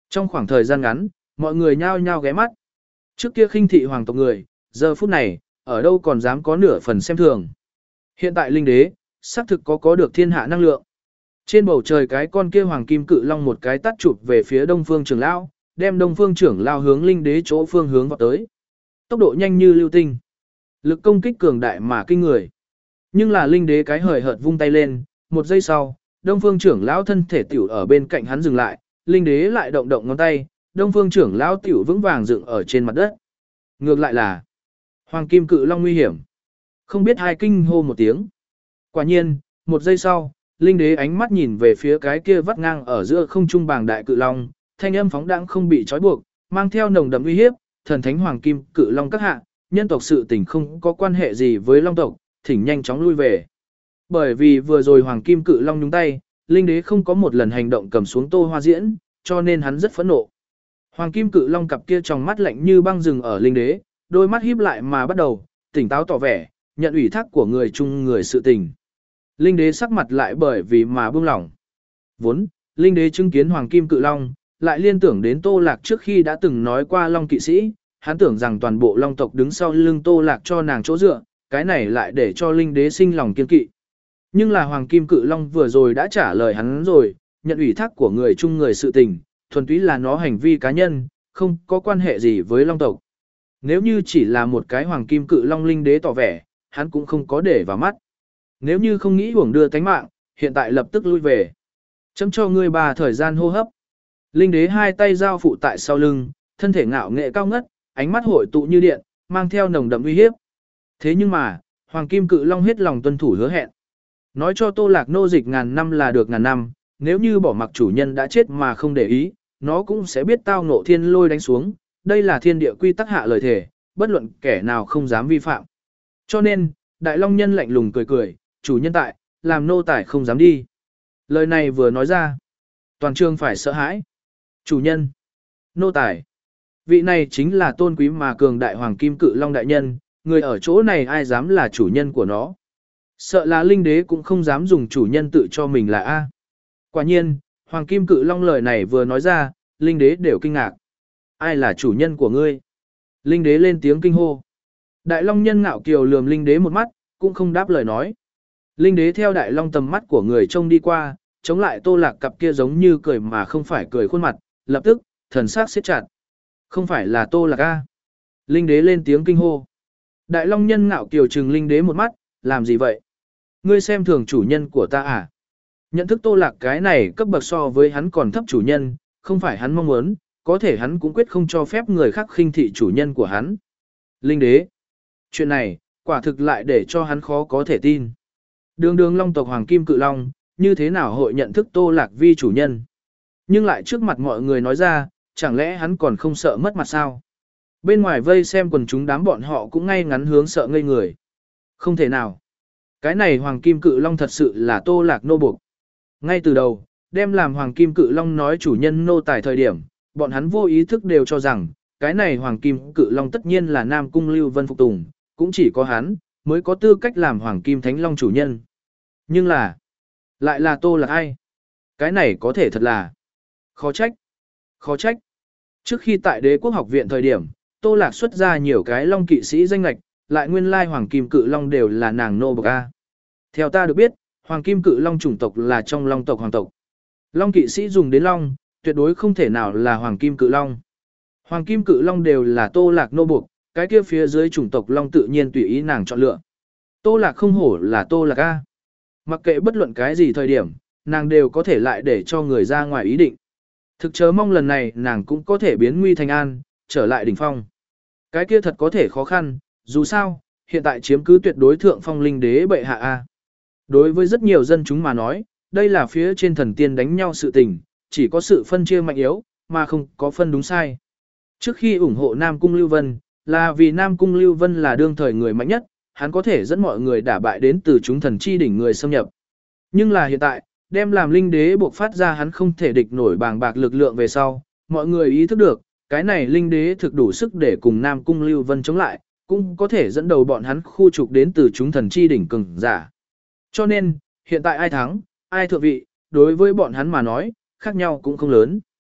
Trong khoảng thời gian ngắn, mọi người nhao nhao ghé mắt. Trước kia khinh thị hoàng tộc người, giờ phút này, ở đâu còn dám có nửa phần xem thường. Hiện tại linh đế, xác thực có có được thiên hạ năng lượng. Trên bầu trời cái con kia hoàng kim cự long một cái tát chụp về phía Đông Phương trưởng lão, đem Đông Phương trưởng lão hướng linh đế chỗ phương hướng vào tới. Tốc độ nhanh như lưu tinh, lực công kích cường đại mà kinh người. Nhưng là linh đế cái hời hợt vung tay lên, một giây sau, Đông Phương trưởng lão thân thể tiểu ở bên cạnh hắn dừng lại, linh đế lại động động ngón tay, Đông Phương trưởng lão tiểu vững vàng dựng ở trên mặt đất. Ngược lại là hoàng kim cự long nguy hiểm. Không biết hai kinh hô một tiếng. Quả nhiên, một giây sau, linh đế ánh mắt nhìn về phía cái kia vắt ngang ở giữa không trung bàng đại cự long, thanh âm phóng đãng không bị trói buộc, mang theo nồng đậm uy hiếp, thần thánh hoàng kim cự long các hạ, nhân tộc sự tình không có quan hệ gì với long tộc, thỉnh nhanh chóng lui về. Bởi vì vừa rồi hoàng kim cự long nhúng tay, linh đế không có một lần hành động cầm xuống Tô Hoa Diễn, cho nên hắn rất phẫn nộ. Hoàng kim cự long cặp kia trong mắt lạnh như băng rừng ở linh đế, đôi mắt híp lại mà bắt đầu, tỉnh táo tỏ vẻ, nhận ủy thác của người chung người sự tình. Linh đế sắc mặt lại bởi vì mà buông lỏng. Vốn, linh đế chứng kiến hoàng kim cự long, lại liên tưởng đến Tô Lạc trước khi đã từng nói qua long kỵ sĩ, hắn tưởng rằng toàn bộ long tộc đứng sau lưng Tô Lạc cho nàng chỗ dựa, cái này lại để cho linh đế sinh lòng kiên kỵ. Nhưng là hoàng kim cự long vừa rồi đã trả lời hắn rồi, nhận ủy thác của người chung người sự tình, thuần túy là nó hành vi cá nhân, không có quan hệ gì với long tộc. Nếu như chỉ là một cái hoàng kim cự long linh đế tỏ vẻ, hắn cũng không có để vào mắt. Nếu như không nghĩ uổng đưa tánh mạng, hiện tại lập tức lui về. Chấm cho ngươi ba thời gian hô hấp. Linh đế hai tay giao phụ tại sau lưng, thân thể ngạo nghệ cao ngất, ánh mắt hội tụ như điện, mang theo nồng đậm uy hiếp. Thế nhưng mà, hoàng kim cự long hết lòng tuân thủ hứa hẹn. Nói cho Tô Lạc nô dịch ngàn năm là được ngàn năm, nếu như bỏ mặc chủ nhân đã chết mà không để ý, nó cũng sẽ biết tao ngộ thiên lôi đánh xuống. Đây là thiên địa quy tắc hạ lời thể, bất luận kẻ nào không dám vi phạm. Cho nên, Đại Long Nhân lạnh lùng cười cười, chủ nhân tại, làm nô tài không dám đi. Lời này vừa nói ra, toàn trường phải sợ hãi. Chủ nhân, nô tài, vị này chính là tôn quý mà cường đại hoàng kim cự long đại nhân, người ở chỗ này ai dám là chủ nhân của nó. Sợ là linh đế cũng không dám dùng chủ nhân tự cho mình là A. Quả nhiên, hoàng kim cự long lời này vừa nói ra, linh đế đều kinh ngạc. Ai là chủ nhân của ngươi? Linh đế lên tiếng kinh hô. Đại long nhân ngạo kiều lườm linh đế một mắt, cũng không đáp lời nói. Linh đế theo đại long tầm mắt của người trông đi qua, chống lại Tô Lạc cặp kia giống như cười mà không phải cười khuôn mặt, lập tức, thần sắc siết chặt. Không phải là Tô Lạc A. Linh đế lên tiếng kinh hô. Đại long nhân ngạo kiều trừng linh đế một mắt, làm gì vậy? Ngươi xem thường chủ nhân của ta à? Nhận thức Tô Lạc cái này cấp bậc so với hắn còn thấp chủ nhân, không phải hắn mong muốn, có thể hắn cũng quyết không cho phép người khác khinh thị chủ nhân của hắn. Linh đế. Chuyện này, quả thực lại để cho hắn khó có thể tin. Đường đường long tộc hoàng kim cự long, như thế nào hội nhận thức Tô Lạc vi chủ nhân? Nhưng lại trước mặt mọi người nói ra, chẳng lẽ hắn còn không sợ mất mặt sao? Bên ngoài vây xem quần chúng đám bọn họ cũng ngay ngắn hướng sợ ngây người. Không thể nào. Cái này hoàng kim cự long thật sự là Tô Lạc nô buộc. Ngay từ đầu, đem làm hoàng kim cự long nói chủ nhân nô tài thời điểm, bọn hắn vô ý thức đều cho rằng, cái này hoàng kim cự long tất nhiên là Nam Cung Lưu Vân phục tùng, cũng chỉ có hắn, mới có tư cách làm hoàng kim thánh long chủ nhân. Nhưng là, lại là Tô Lạc ai? Cái này có thể thật là khó trách. Khó trách. Trước khi tại đế quốc học viện thời điểm, Tô Lạc xuất ra nhiều cái long kỵ sĩ danh lạch, lại nguyên lai hoàng kim cự long đều là nàng nô bộc A. Theo ta được biết, hoàng kim cự long chủng tộc là trong long tộc hoàng tộc. Long kỵ sĩ dùng đến long, tuyệt đối không thể nào là hoàng kim cự long. Hoàng kim cự long đều là Tô Lạc nô buộc, cái kia phía dưới chủng tộc long tự nhiên tùy ý nàng chọn lựa. Tô Lạc không hổ là Tô Lạc A. Mặc kệ bất luận cái gì thời điểm, nàng đều có thể lại để cho người ra ngoài ý định. Thực chớ mong lần này nàng cũng có thể biến nguy thành an, trở lại đỉnh phong. Cái kia thật có thể khó khăn, dù sao, hiện tại chiếm cứ tuyệt đối thượng phong linh đế bệ hạ A. Đối với rất nhiều dân chúng mà nói, đây là phía trên thần tiên đánh nhau sự tình, chỉ có sự phân chia mạnh yếu, mà không có phân đúng sai. Trước khi ủng hộ Nam Cung Lưu Vân, là vì Nam Cung Lưu Vân là đương thời người mạnh nhất, hắn có thể dẫn mọi người đả bại đến từ chúng thần chi đỉnh người xâm nhập. Nhưng là hiện tại, đem làm linh đế buộc phát ra hắn không thể địch nổi bàng bạc lực lượng về sau, mọi người ý thức được, cái này linh đế thực đủ sức để cùng Nam Cung Lưu Vân chống lại, cũng có thể dẫn đầu bọn hắn khu trục đến từ chúng thần chi đỉnh cường giả. Cho nên, hiện tại ai thắng, ai thượng vị, đối với bọn hắn mà nói, khác nhau cũng không lớn.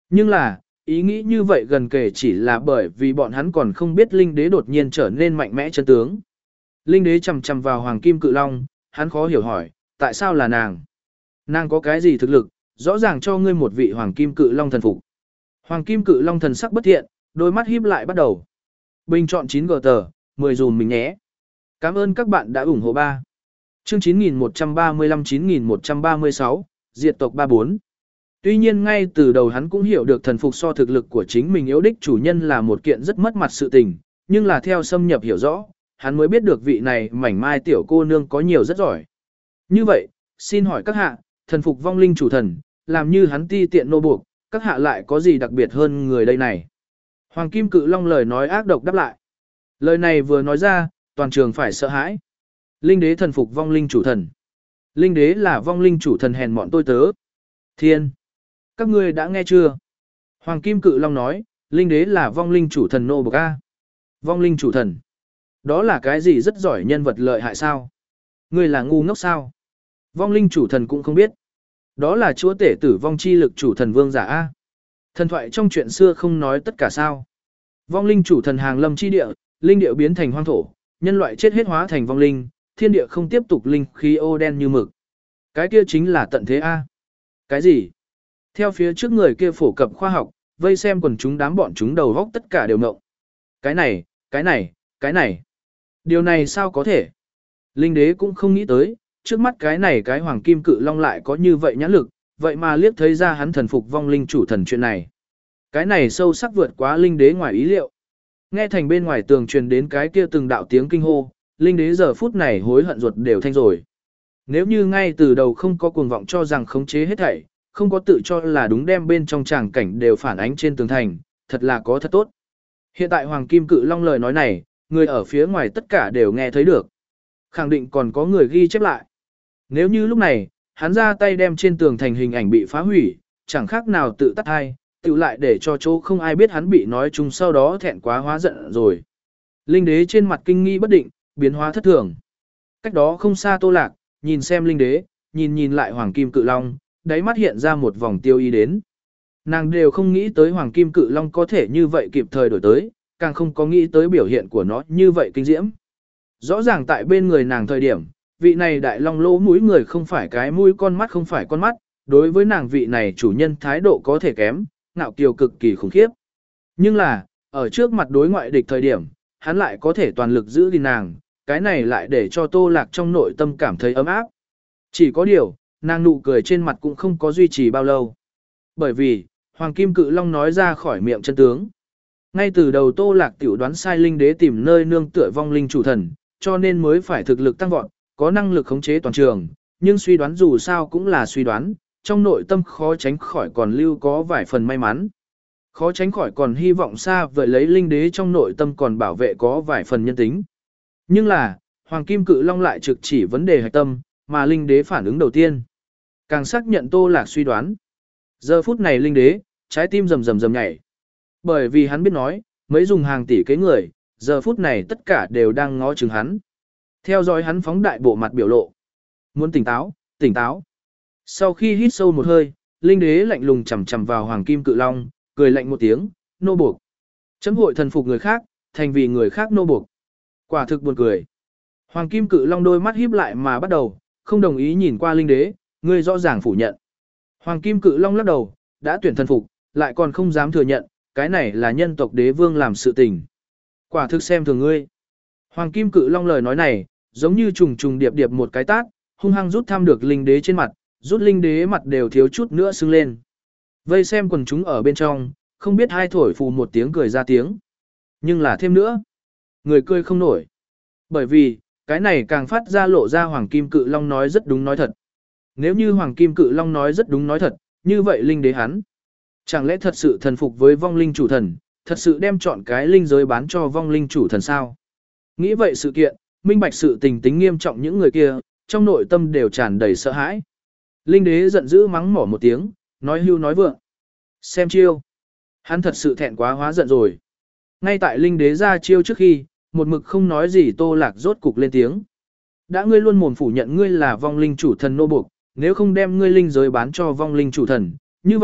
Nhưng là, ý nghĩ như vậy gần kể chỉ là bởi vì bọn hắn còn không biết linh đế đột nhiên trở nên mạnh mẽ chân tướng. Linh đế chầm chầm vào hoàng kim cự long, hắn khó hiểu hỏi, tại sao là nàng? Nàng có cái gì thực lực, rõ ràng cho ngươi một vị hoàng kim cự long thần phục. Hoàng kim cự long thần sắc bất thiện, đôi mắt híp lại bắt đầu. Bình chọn chín g tờ, mười dùm mình nhé. Cảm ơn các bạn đã ủng hộ ba. Chương chín nghìn một trăm ba mươi lăm chín nghìn một trăm ba mươi sáu, diệt tộc ba bốn. Tuy nhiên ngay từ đầu hắn cũng hiểu được thần phục so thực lực của chính mình yếu đích chủ nhân là một kiện rất mất mặt sự tình, nhưng là theo xâm nhập hiểu rõ, hắn mới biết được vị này mảnh mai tiểu cô nương có nhiều rất giỏi. Như vậy, xin hỏi các hạ, thần phục vong linh chủ thần, làm như hắn ti tiện nô buộc, các hạ lại có gì đặc biệt hơn người đây này? Hoàng kim cự long lời nói ác độc đáp lại. Lời này vừa nói ra, toàn trường phải sợ hãi. Linh đế thần phục vong linh chủ thần. Linh đế là vong linh chủ thần hèn mọn tôi tớ. Thiên! Các ngươi đã nghe chưa? Hoàng kim cự long nói, linh đế là vong linh chủ thần nô bộc a. Vong linh chủ thần. Đó là cái gì rất giỏi nhân vật lợi hại sao? Ngươi là ngu ngốc sao? Vong linh chủ thần cũng không biết. Đó là chúa tể tử vong chi lực chủ thần vương giả a. Thần thoại trong chuyện xưa không nói tất cả sao? Vong linh chủ thần hàng lâm chi địa, linh địa biến thành hoang thổ, nhân loại chết hết hóa thành vong linh, thiên địa không tiếp tục linh khí ô đen như mực. Cái kia chính là tận thế a. Cái gì? Theo phía trước người kia phổ cập khoa học, vây xem quần chúng đám bọn chúng đầu góc tất cả đều ngộng. Cái này, cái này, cái này. Điều này sao có thể? Linh đế cũng không nghĩ tới, trước mắt cái này cái hoàng kim cự long lại có như vậy nhãn lực, vậy mà liếc thấy ra hắn thần phục vong linh chủ thần chuyện này. Cái này sâu sắc vượt quá linh đế ngoài ý liệu. Nghe thành bên ngoài tường truyền đến cái kia từng đạo tiếng kinh hô, linh đế giờ phút này hối hận ruột đều thanh rồi. Nếu như ngay từ đầu không có cuồng vọng cho rằng khống chế hết thảy, không có tự cho là đúng đem bên trong tràng cảnh đều phản ánh trên tường thành, thật là có thật tốt. Hiện tại Hoàng Kim Cự Long lời nói này, người ở phía ngoài tất cả đều nghe thấy được. Khẳng định còn có người ghi chép lại. Nếu như lúc này, hắn ra tay đem trên tường thành hình ảnh bị phá hủy, chẳng khác nào tự tắt hai, tự lại để cho chỗ không ai biết hắn bị nói chung sau đó thẹn quá hóa giận rồi. Linh đế trên mặt kinh nghi bất định, biến hóa thất thường. Cách đó không xa Tô Lạc, nhìn xem linh đế, nhìn nhìn lại Hoàng Kim Cự Long, đáy mắt hiện ra một vòng tiêu ý đến. Nàng đều không nghĩ tới Hoàng Kim Cự Long có thể như vậy kịp thời đổi tới, càng không có nghĩ tới biểu hiện của nó như vậy kinh diễm. Rõ ràng tại bên người nàng thời điểm, vị này đại long lỗ mũi người không phải cái mũi con mắt không phải con mắt, đối với nàng vị này chủ nhân thái độ có thể kém, ngạo kiều cực kỳ khủng khiếp. Nhưng là, ở trước mặt đối ngoại địch thời điểm, hắn lại có thể toàn lực giữ gìn nàng, cái này lại để cho Tô Lạc trong nội tâm cảm thấy ấm áp. Chỉ có điều, nàng nụ cười trên mặt cũng không có duy trì bao lâu. Bởi vì, Hoàng Kim Cự Long nói ra khỏi miệng chân tướng. Ngay từ đầu Tô Lạc tiểu đoán sai linh đế tìm nơi nương tựa vong linh chủ thần, cho nên mới phải thực lực tăng vọt, có năng lực khống chế toàn trường, nhưng suy đoán dù sao cũng là suy đoán, trong nội tâm khó tránh khỏi còn lưu có vài phần may mắn. Khó tránh khỏi còn hy vọng xa vời lấy linh đế trong nội tâm còn bảo vệ có vài phần nhân tính. Nhưng là, Hoàng Kim Cự Long lại trực chỉ vấn đề hạch tâm, mà linh đế phản ứng đầu tiên. Càng xác nhận Tô Lạc suy đoán. Giờ phút này linh đế, trái tim rầm rầm rầm nhảy. Bởi vì hắn biết nói, mấy dùng hàng tỷ cái người, giờ phút này tất cả đều đang ngó chừng hắn. Theo dõi hắn phóng đại bộ mặt biểu lộ. Muốn tỉnh táo, tỉnh táo. Sau khi hít sâu một hơi, linh đế lạnh lùng chằm chằm vào Hoàng Kim Cự Long, cười lạnh một tiếng, nô buộc. Chấm hội thần phục người khác, thành vì người khác nô buộc. Quả thực buồn cười. Hoàng Kim Cự Long đôi mắt híp lại mà bắt đầu, không đồng ý nhìn qua linh đế, ngươi rõ ràng phủ nhận. Hoàng Kim Cự Long lắc đầu, đã tuyển thần phục, lại còn không dám thừa nhận, cái này là nhân tộc đế vương làm sự tình. Quả thực xem thường ngươi. Hoàng Kim Cự Long lời nói này, giống như trùng trùng điệp điệp một cái tát, hung hăng rút thăm được linh đế trên mặt, rút linh đế mặt đều thiếu chút nữa sưng lên. Vây xem quần chúng ở bên trong, không biết hai thổi phù một tiếng cười ra tiếng. Nhưng là thêm nữa, người cười không nổi. Bởi vì, cái này càng phát ra lộ ra Hoàng Kim Cự Long nói rất đúng nói thật. Nếu như Hoàng Kim Cự Long nói rất đúng nói thật, như vậy linh đế hắn. Chẳng lẽ thật sự thần phục với vong linh chủ thần, thật sự đem chọn cái linh giới bán cho vong linh chủ thần sao? Nghĩ vậy sự kiện, minh bạch sự tình tính nghiêm trọng những người kia, trong nội tâm đều tràn đầy sợ hãi. Linh đế giận dữ mắng mỏ một tiếng, nói hưu nói vượng. Xem chiêu. Hắn thật sự thẹn quá hóa giận rồi. Ngay tại linh đế ra chiêu trước khi, một mực không nói gì Tô Lạc rốt cục lên tiếng. Đã ngươi luôn mồm phủ nhận ngươi là vong linh chủ thần nô buộc, nếu không đem ngươi linh giới bán cho vong linh chủ thần, như vậy,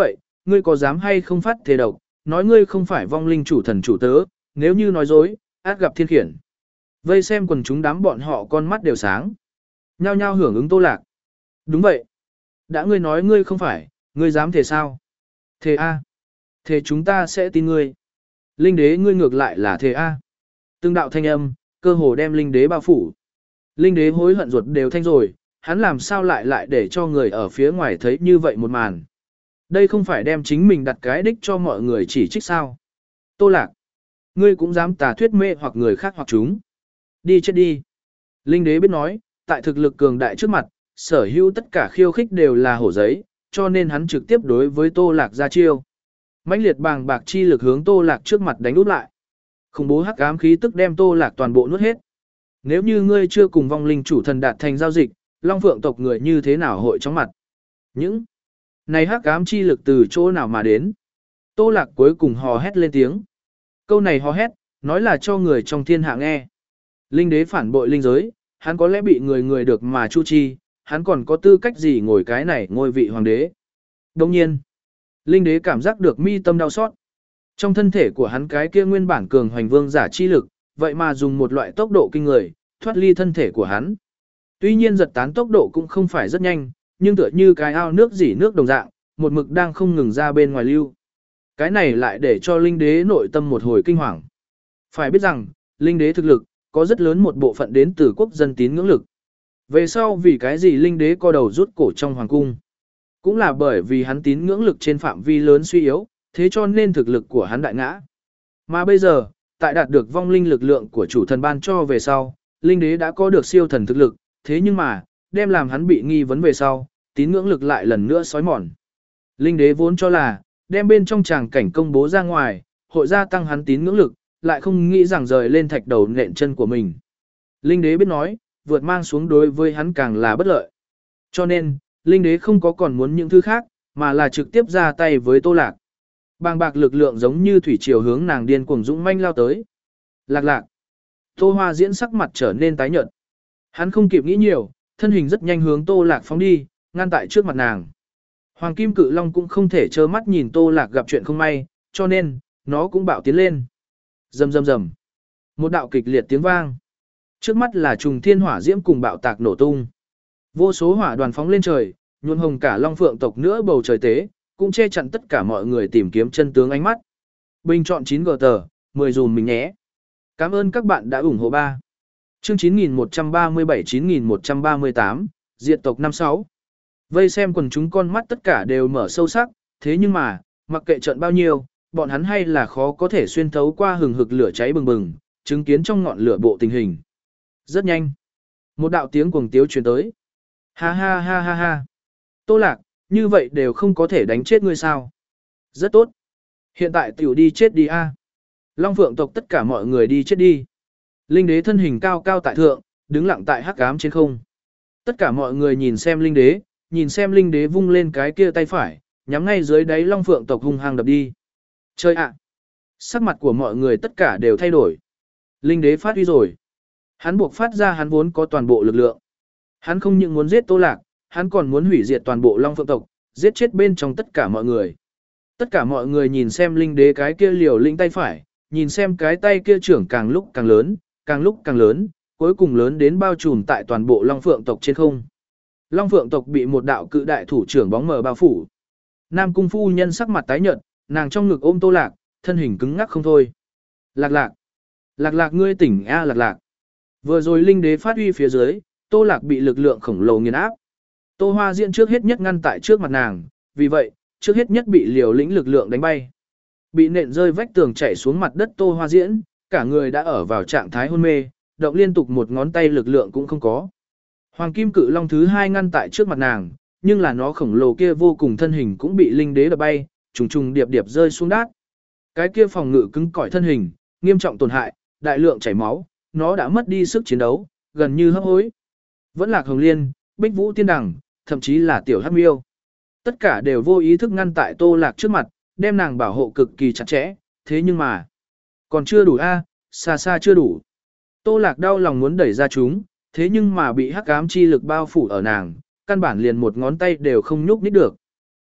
ngươi có dám hay không phát thề độc, nói ngươi không phải vong linh chủ thần chủ tớ, nếu như nói dối, át gặp thiên khiển. Vây xem quần chúng đám bọn họ con mắt đều sáng. Nhao nhao hưởng ứng Tô Lạc. Đúng vậy. Đã ngươi nói ngươi không phải, ngươi dám thề sao? Thề A. Thề chúng ta sẽ tin ngươi. Linh đế ngươi ngược lại là thề A. Từng đạo thanh âm, cơ hồ đem linh đế bao phủ. Linh đế hối hận ruột đều thanh rồi, hắn làm sao lại lại để cho người ở phía ngoài thấy như vậy một màn. Đây không phải đem chính mình đặt cái đích cho mọi người chỉ trích sao. Tô Lạc. Ngươi cũng dám tà thuyết mê hoặc người khác hoặc chúng. Đi chết đi. Linh đế biết nói, tại thực lực cường đại trước mặt, sở hữu tất cả khiêu khích đều là hổ giấy, cho nên hắn trực tiếp đối với Tô Lạc ra chiêu. Mãnh liệt bàng bạc chi lực hướng Tô Lạc trước mặt đánh úp lại. Khủng bố hắc ám khí tức đem Tô Lạc toàn bộ nuốt hết. Nếu như ngươi chưa cùng vong linh chủ thần đạt thành giao dịch, Long Phượng tộc người như thế nào hội chóng mặt? Những này hắc ám chi lực từ chỗ nào mà đến? Tô Lạc cuối cùng hò hét lên tiếng. Câu này hò hét, nói là cho người trong thiên hạ nghe. Linh đế phản bội linh giới, hắn có lẽ bị người người được mà chu chi, hắn còn có tư cách gì ngồi cái này ngôi vị hoàng đế. Đồng nhiên, linh đế cảm giác được mi tâm đau xót. Trong thân thể của hắn cái kia nguyên bản cường hoành vương giả chi lực, vậy mà dùng một loại tốc độ kinh người, thoát ly thân thể của hắn. Tuy nhiên giật tán tốc độ cũng không phải rất nhanh, nhưng tựa như cái ao nước dỉ nước đồng dạng, một mực đang không ngừng ra bên ngoài lưu. Cái này lại để cho linh đế nội tâm một hồi kinh hoàng. Phải biết rằng, linh đế thực lực, có rất lớn một bộ phận đến từ quốc dân tín ngưỡng lực. Về sau vì cái gì linh đế co đầu rút cổ trong hoàng cung? Cũng là bởi vì hắn tín ngưỡng lực trên phạm vi lớn suy yếu, thế cho nên thực lực của hắn đại ngã. Mà bây giờ, tại đạt được vong linh lực lượng của chủ thần ban cho về sau, linh đế đã có được siêu thần thực lực, thế nhưng mà, đem làm hắn bị nghi vấn về sau, tín ngưỡng lực lại lần nữa xói mòn. Linh đế vốn cho là, đem bên trong tràng cảnh công bố ra ngoài, hội gia tăng hắn tín ngưỡng lực, lại không nghĩ rằng rời lên thạch đầu nện chân của mình. Linh đế biết nói, vượt mang xuống đối với hắn càng là bất lợi. Cho nên, linh đế không có còn muốn những thứ khác, mà là trực tiếp ra tay với Tô Lạc. Bàng bạc lực lượng giống như thủy triều hướng nàng điên cuồng dũng manh lao tới. Lạc lạc. Tô Hoa diễn sắc mặt trở nên tái nhợt. Hắn không kịp nghĩ nhiều, thân hình rất nhanh hướng Tô Lạc phóng đi, ngăn tại trước mặt nàng. Hoàng Kim Cự Long cũng không thể trơ mắt nhìn Tô Lạc gặp chuyện không may, cho nên, nó cũng bạo tiến lên. Rầm rầm rầm. Một đạo kịch liệt tiếng vang. Trước mắt là trùng thiên hỏa diễm cùng bạo tạc nổ tung. Vô số hỏa đoàn phóng lên trời, nhuộm hồng cả Long Phượng tộc nữa bầu trời tế, cũng che chắn tất cả mọi người tìm kiếm chân tướng ánh mắt. Bình chọn chín gờ tờ, mười dùm mình nhé. Cảm ơn các bạn đã ủng hộ ba. Chương chín nghìn một trăm ba mươi bảy chín nghìn một trăm ba mươi tám, diệt tộc năm sáu. Vây xem quần chúng con mắt tất cả đều mở sâu sắc, thế nhưng mà, mặc kệ trận bao nhiêu, bọn hắn hay là khó có thể xuyên thấu qua hừng hực lửa cháy bừng bừng, chứng kiến trong ngọn lửa bộ tình hình. Rất nhanh. Một đạo tiếng cuồng tiếu truyền tới. Ha ha ha ha ha. Tô Lạc, như vậy đều không có thể đánh chết ngươi sao. Rất tốt. Hiện tại tiểu đi chết đi a. Long Phượng tộc tất cả mọi người đi chết đi. Linh đế thân hình cao cao tại thượng, đứng lặng tại hắc ám trên không. Tất cả mọi người nhìn xem linh đế, nhìn xem linh đế vung lên cái kia tay phải, nhắm ngay dưới đáy Long Phượng tộc hung hăng đập đi. Chơi ạ. Sắc mặt của mọi người tất cả đều thay đổi. Linh đế phát huy rồi. Hắn buộc phát ra hắn vốn có toàn bộ lực lượng. Hắn không những muốn giết Tô Lạc, hắn còn muốn hủy diệt toàn bộ Long Phượng tộc, giết chết bên trong tất cả mọi người. Tất cả mọi người nhìn xem linh đế cái kia liều lĩnh tay phải, nhìn xem cái tay kia trưởng càng lúc càng lớn, càng lúc càng lớn, cuối cùng lớn đến bao trùm tại toàn bộ Long Phượng tộc trên không. Long Phượng tộc bị một đạo cự đại thủ trưởng bóng mờ bao phủ. Nam cung phu nhân sắc mặt tái nhợt, nàng trong ngực ôm Tô Lạc, thân hình cứng ngắc không thôi. Lạc lạc. Lạc lạc ngươi tỉnh a lạc lạc. Vừa rồi linh đế phát huy phía dưới, Tô Lạc bị lực lượng khổng lồ nghiền áp. Tô Hoa Diễn trước hết nhất ngăn tại trước mặt nàng, vì vậy, trước hết nhất bị liều lĩnh lực lượng đánh bay. Bị nện rơi vách tường chảy xuống mặt đất Tô Hoa Diễn, cả người đã ở vào trạng thái hôn mê, động liên tục một ngón tay lực lượng cũng không có. Hoàng Kim Cự Long thứ hai ngăn tại trước mặt nàng, nhưng là nó khổng lồ kia vô cùng thân hình cũng bị linh đế đập bay, trùng trùng điệp điệp rơi xuống đát. Cái kia phòng ngự cứng cỏi thân hình, nghiêm trọng tổn hại, đại lượng chảy máu, nó đã mất đi sức chiến đấu, gần như hấp hối. Vẫn Lạc Hồng Liên, Bích Vũ Tiên Đằng, thậm chí là Tiểu Hắc Miêu. Tất cả đều vô ý thức ngăn tại Tô Lạc trước mặt, đem nàng bảo hộ cực kỳ chặt chẽ, thế nhưng mà, còn chưa đủ a, xa xa chưa đủ. Tô Lạc đau lòng muốn đẩy ra chúng, thế nhưng mà bị hắc ám chi lực bao phủ ở nàng, căn bản liền một ngón tay đều không nhúc nhích được.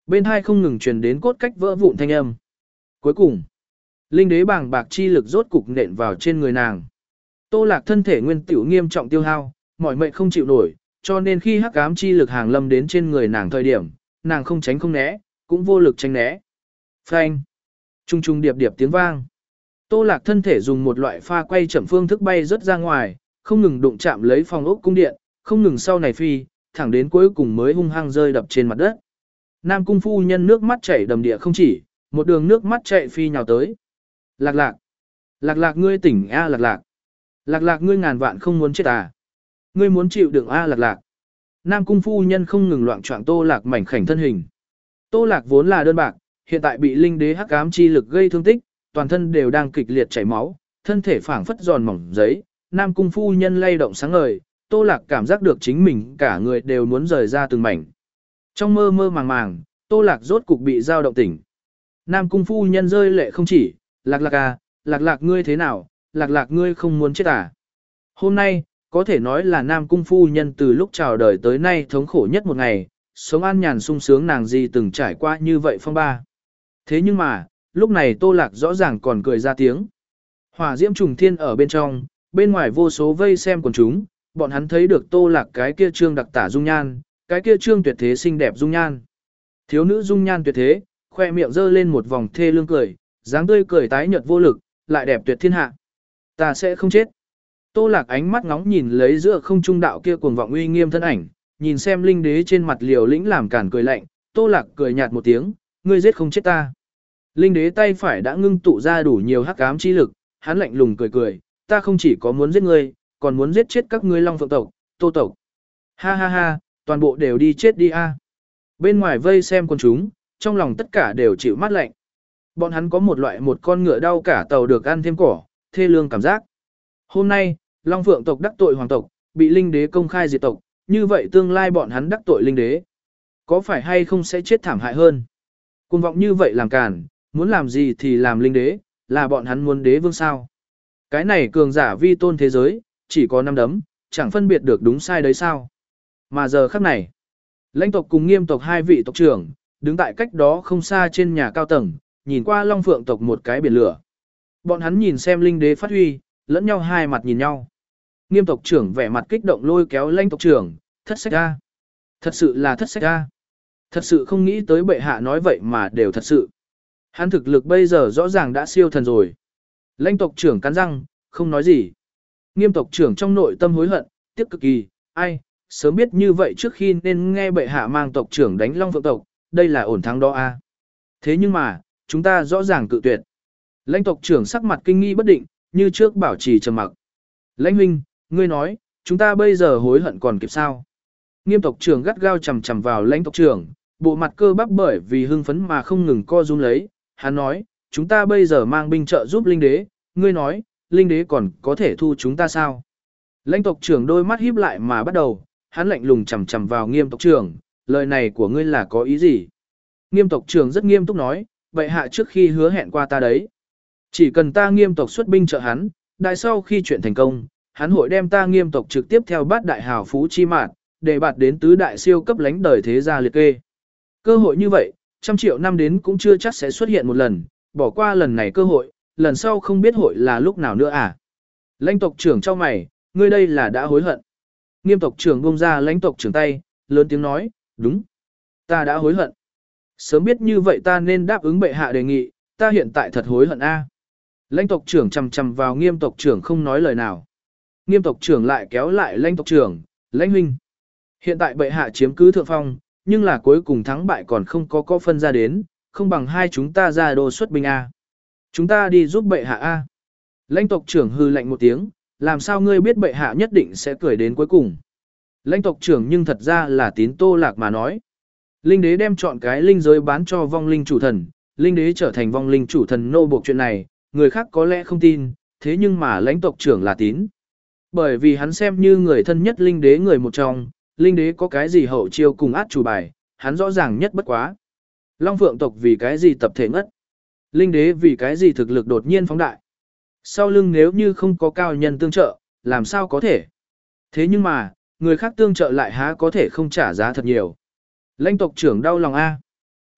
Bên hai không ngừng truyền đến cốt cách vỡ vụn thanh âm. Cuối cùng, linh đế bàng bạc chi lực rốt cục nện vào trên người nàng. Tô Lạc thân thể nguyên tiểu nghiêm trọng tiêu hao, mỏi mệt không chịu nổi, cho nên khi hắc ám chi lực hàng lâm đến trên người nàng thời điểm, nàng không tránh không né, cũng vô lực tránh né. Phanh! Trung trung điệp điệp tiếng vang. Tô Lạc thân thể dùng một loại pha quay chậm phương thức bay rất ra ngoài, không ngừng đụng chạm lấy phòng ốc cung điện, không ngừng sau này phi, thẳng đến cuối cùng mới hung hăng rơi đập trên mặt đất. Nam cung phu nhân nước mắt chảy đầm địa không chỉ, một đường nước mắt chạy phi nhào tới. Lạc lạc! Lạc lạc ngươi tỉnh a lạc lạc! Lạc lạc ngươi ngàn vạn không muốn chết à? Ngươi muốn chịu đựng a lạc lạc! Nam cung phu nhân không ngừng loạn choạng Tô Lạc mảnh khảnh thân hình. Tô Lạc vốn là đơn bạc, hiện tại bị linh đế hắc ám chi lực gây thương tích, toàn thân đều đang kịch liệt chảy máu, thân thể phảng phất giòn mỏng giấy. Nam cung phu nhân lay động sáng ngời, Tô Lạc cảm giác được chính mình cả người đều muốn rời ra từng mảnh. Trong mơ mơ màng màng, Tô Lạc rốt cục bị dao động tỉnh. Nam cung phu nhân rơi lệ không chỉ, lạc lạc à, lạc lạc ngươi thế nào, lạc lạc ngươi không muốn chết à. Hôm nay, có thể nói là Nam cung phu nhân từ lúc chào đời tới nay thống khổ nhất một ngày, sống an nhàn sung sướng nàng gì từng trải qua như vậy phong ba. Thế nhưng mà, lúc này Tô Lạc rõ ràng còn cười ra tiếng. Hỏa diễm trùng thiên ở bên trong, bên ngoài vô số vây xem quần chúng, bọn hắn thấy được Tô Lạc cái kia trương đặc tả dung nhan, cái kia trương tuyệt thế xinh đẹp dung nhan. Thiếu nữ dung nhan tuyệt thế, khoe miệng giơ lên một vòng thê lương cười, dáng tươi cười tái nhợt vô lực, lại đẹp tuyệt thiên hạ. Ta sẽ không chết. Tô Lạc ánh mắt ngóng nhìn lấy giữa không trung đạo kia cuồng vọng uy nghiêm thân ảnh, nhìn xem linh đế trên mặt liều lĩnh làm cản cười lạnh, Tô Lạc cười nhạt một tiếng, ngươi giết không chết ta. Linh đế tay phải đã ngưng tụ ra đủ nhiều hắc ám chi lực, hắn lạnh lùng cười cười, ta không chỉ có muốn giết ngươi, còn muốn giết chết các ngươi Long Phượng tộc, Tô tộc. Ha ha ha, toàn bộ đều đi chết đi a. Bên ngoài vây xem con chúng, trong lòng tất cả đều chịu mát lạnh. Bọn hắn có một loại một con ngựa đau cả tàu được ăn thêm cỏ, thê lương cảm giác. Hôm nay, Long Phượng tộc đắc tội hoàng tộc, bị linh đế công khai diệt tộc, như vậy tương lai bọn hắn đắc tội linh đế. Có phải hay không sẽ chết thảm hại hơn? Cuồng vọng như vậy làm càn, muốn làm gì thì làm linh đế, là bọn hắn muốn đế vương sao? Cái này cường giả vi tôn thế giới, chỉ có năm đấm, chẳng phân biệt được đúng sai đấy sao? Mà giờ khắc này, lãnh tộc cùng nghiêm tộc hai vị tộc trưởng, đứng tại cách đó không xa trên nhà cao tầng, nhìn qua Long Phượng tộc một cái biển lửa. Bọn hắn nhìn xem linh đế phát huy, lẫn nhau hai mặt nhìn nhau. Nghiêm tộc trưởng vẻ mặt kích động lôi kéo lãnh tộc trưởng, thất sách ra. Thật sự là thất sách ra. Thật sự không nghĩ tới bệ hạ nói vậy mà đều thật sự. Hắn thực lực bây giờ rõ ràng đã siêu thần rồi. Lãnh tộc trưởng cắn răng, không nói gì. Nghiêm tộc trưởng trong nội tâm hối hận, tiếc cực kỳ, ai, sớm biết như vậy trước khi nên nghe bệ hạ mang tộc trưởng đánh Long Phượng tộc, đây là ổn thắng đó a. À. Thế nhưng mà, chúng ta rõ ràng cự tuyệt. Lãnh tộc trưởng sắc mặt kinh nghi bất định, như trước bảo trì trầm mặc. Lãnh huynh, ngươi nói, chúng ta bây giờ hối hận còn kịp sao? Nghiêm tộc trưởng gắt gao chằm chằm vào lãnh tộc trưởng, bộ mặt cơ bắp bởi vì hưng phấn mà không ngừng co rúm lấy. Hắn nói, chúng ta bây giờ mang binh trợ giúp linh đế, ngươi nói, linh đế còn có thể thu chúng ta sao? Lãnh tộc trưởng đôi mắt híp lại mà bắt đầu, hắn lạnh lùng chằm chằm vào nghiêm tộc trưởng, lời này của ngươi là có ý gì? Nghiêm tộc trưởng rất nghiêm túc nói, bệ hạ trước khi hứa hẹn qua ta đấy. Chỉ cần ta nghiêm tộc xuất binh trợ hắn, đại sau khi chuyện thành công, hắn hội đem ta nghiêm tộc trực tiếp theo bát đại hào phú chi mạn, để bạt đến tứ đại siêu cấp lãnh đời thế gia liệt kê. Cơ hội như vậy, trăm triệu năm đến cũng chưa chắc sẽ xuất hiện một lần, bỏ qua lần này cơ hội, lần sau không biết hội là lúc nào nữa à. Lãnh tộc trưởng cho mày, ngươi đây là đã hối hận. Nghiêm tộc trưởng buông ra lãnh tộc trưởng tay, lớn tiếng nói, đúng, ta đã hối hận. Sớm biết như vậy ta nên đáp ứng bệ hạ đề nghị, ta hiện tại thật hối hận a. Lãnh tộc trưởng chằm chằm vào nghiêm tộc trưởng không nói lời nào. Nghiêm tộc trưởng lại kéo lại lãnh tộc trưởng, lãnh huynh. Hiện tại bệ hạ chiếm cứ thượng phong, nhưng là cuối cùng thắng bại còn không có có phân ra đến, không bằng hai chúng ta ra đô xuất binh a. Chúng ta đi giúp bệ hạ a. Lãnh tộc trưởng hư lạnh một tiếng, làm sao ngươi biết bệ hạ nhất định sẽ cười đến cuối cùng. Lãnh tộc trưởng nhưng thật ra là tín Tô Lạc mà nói. Linh đế đem chọn cái linh giới bán cho vong linh chủ thần, linh đế trở thành vong linh chủ thần nô buộc chuyện này, người khác có lẽ không tin, thế nhưng mà lãnh tộc trưởng là tín. Bởi vì hắn xem như người thân nhất linh đế người một trong, linh đế có cái gì hậu chiêu cùng át chủ bài, hắn rõ ràng nhất bất quá. Long Phượng tộc vì cái gì tập thể ngất? Linh đế vì cái gì thực lực đột nhiên phóng đại? Sau lưng nếu như không có cao nhân tương trợ, làm sao có thể? Thế nhưng mà, người khác tương trợ lại há có thể không trả giá thật nhiều. Lãnh tộc trưởng đau lòng a.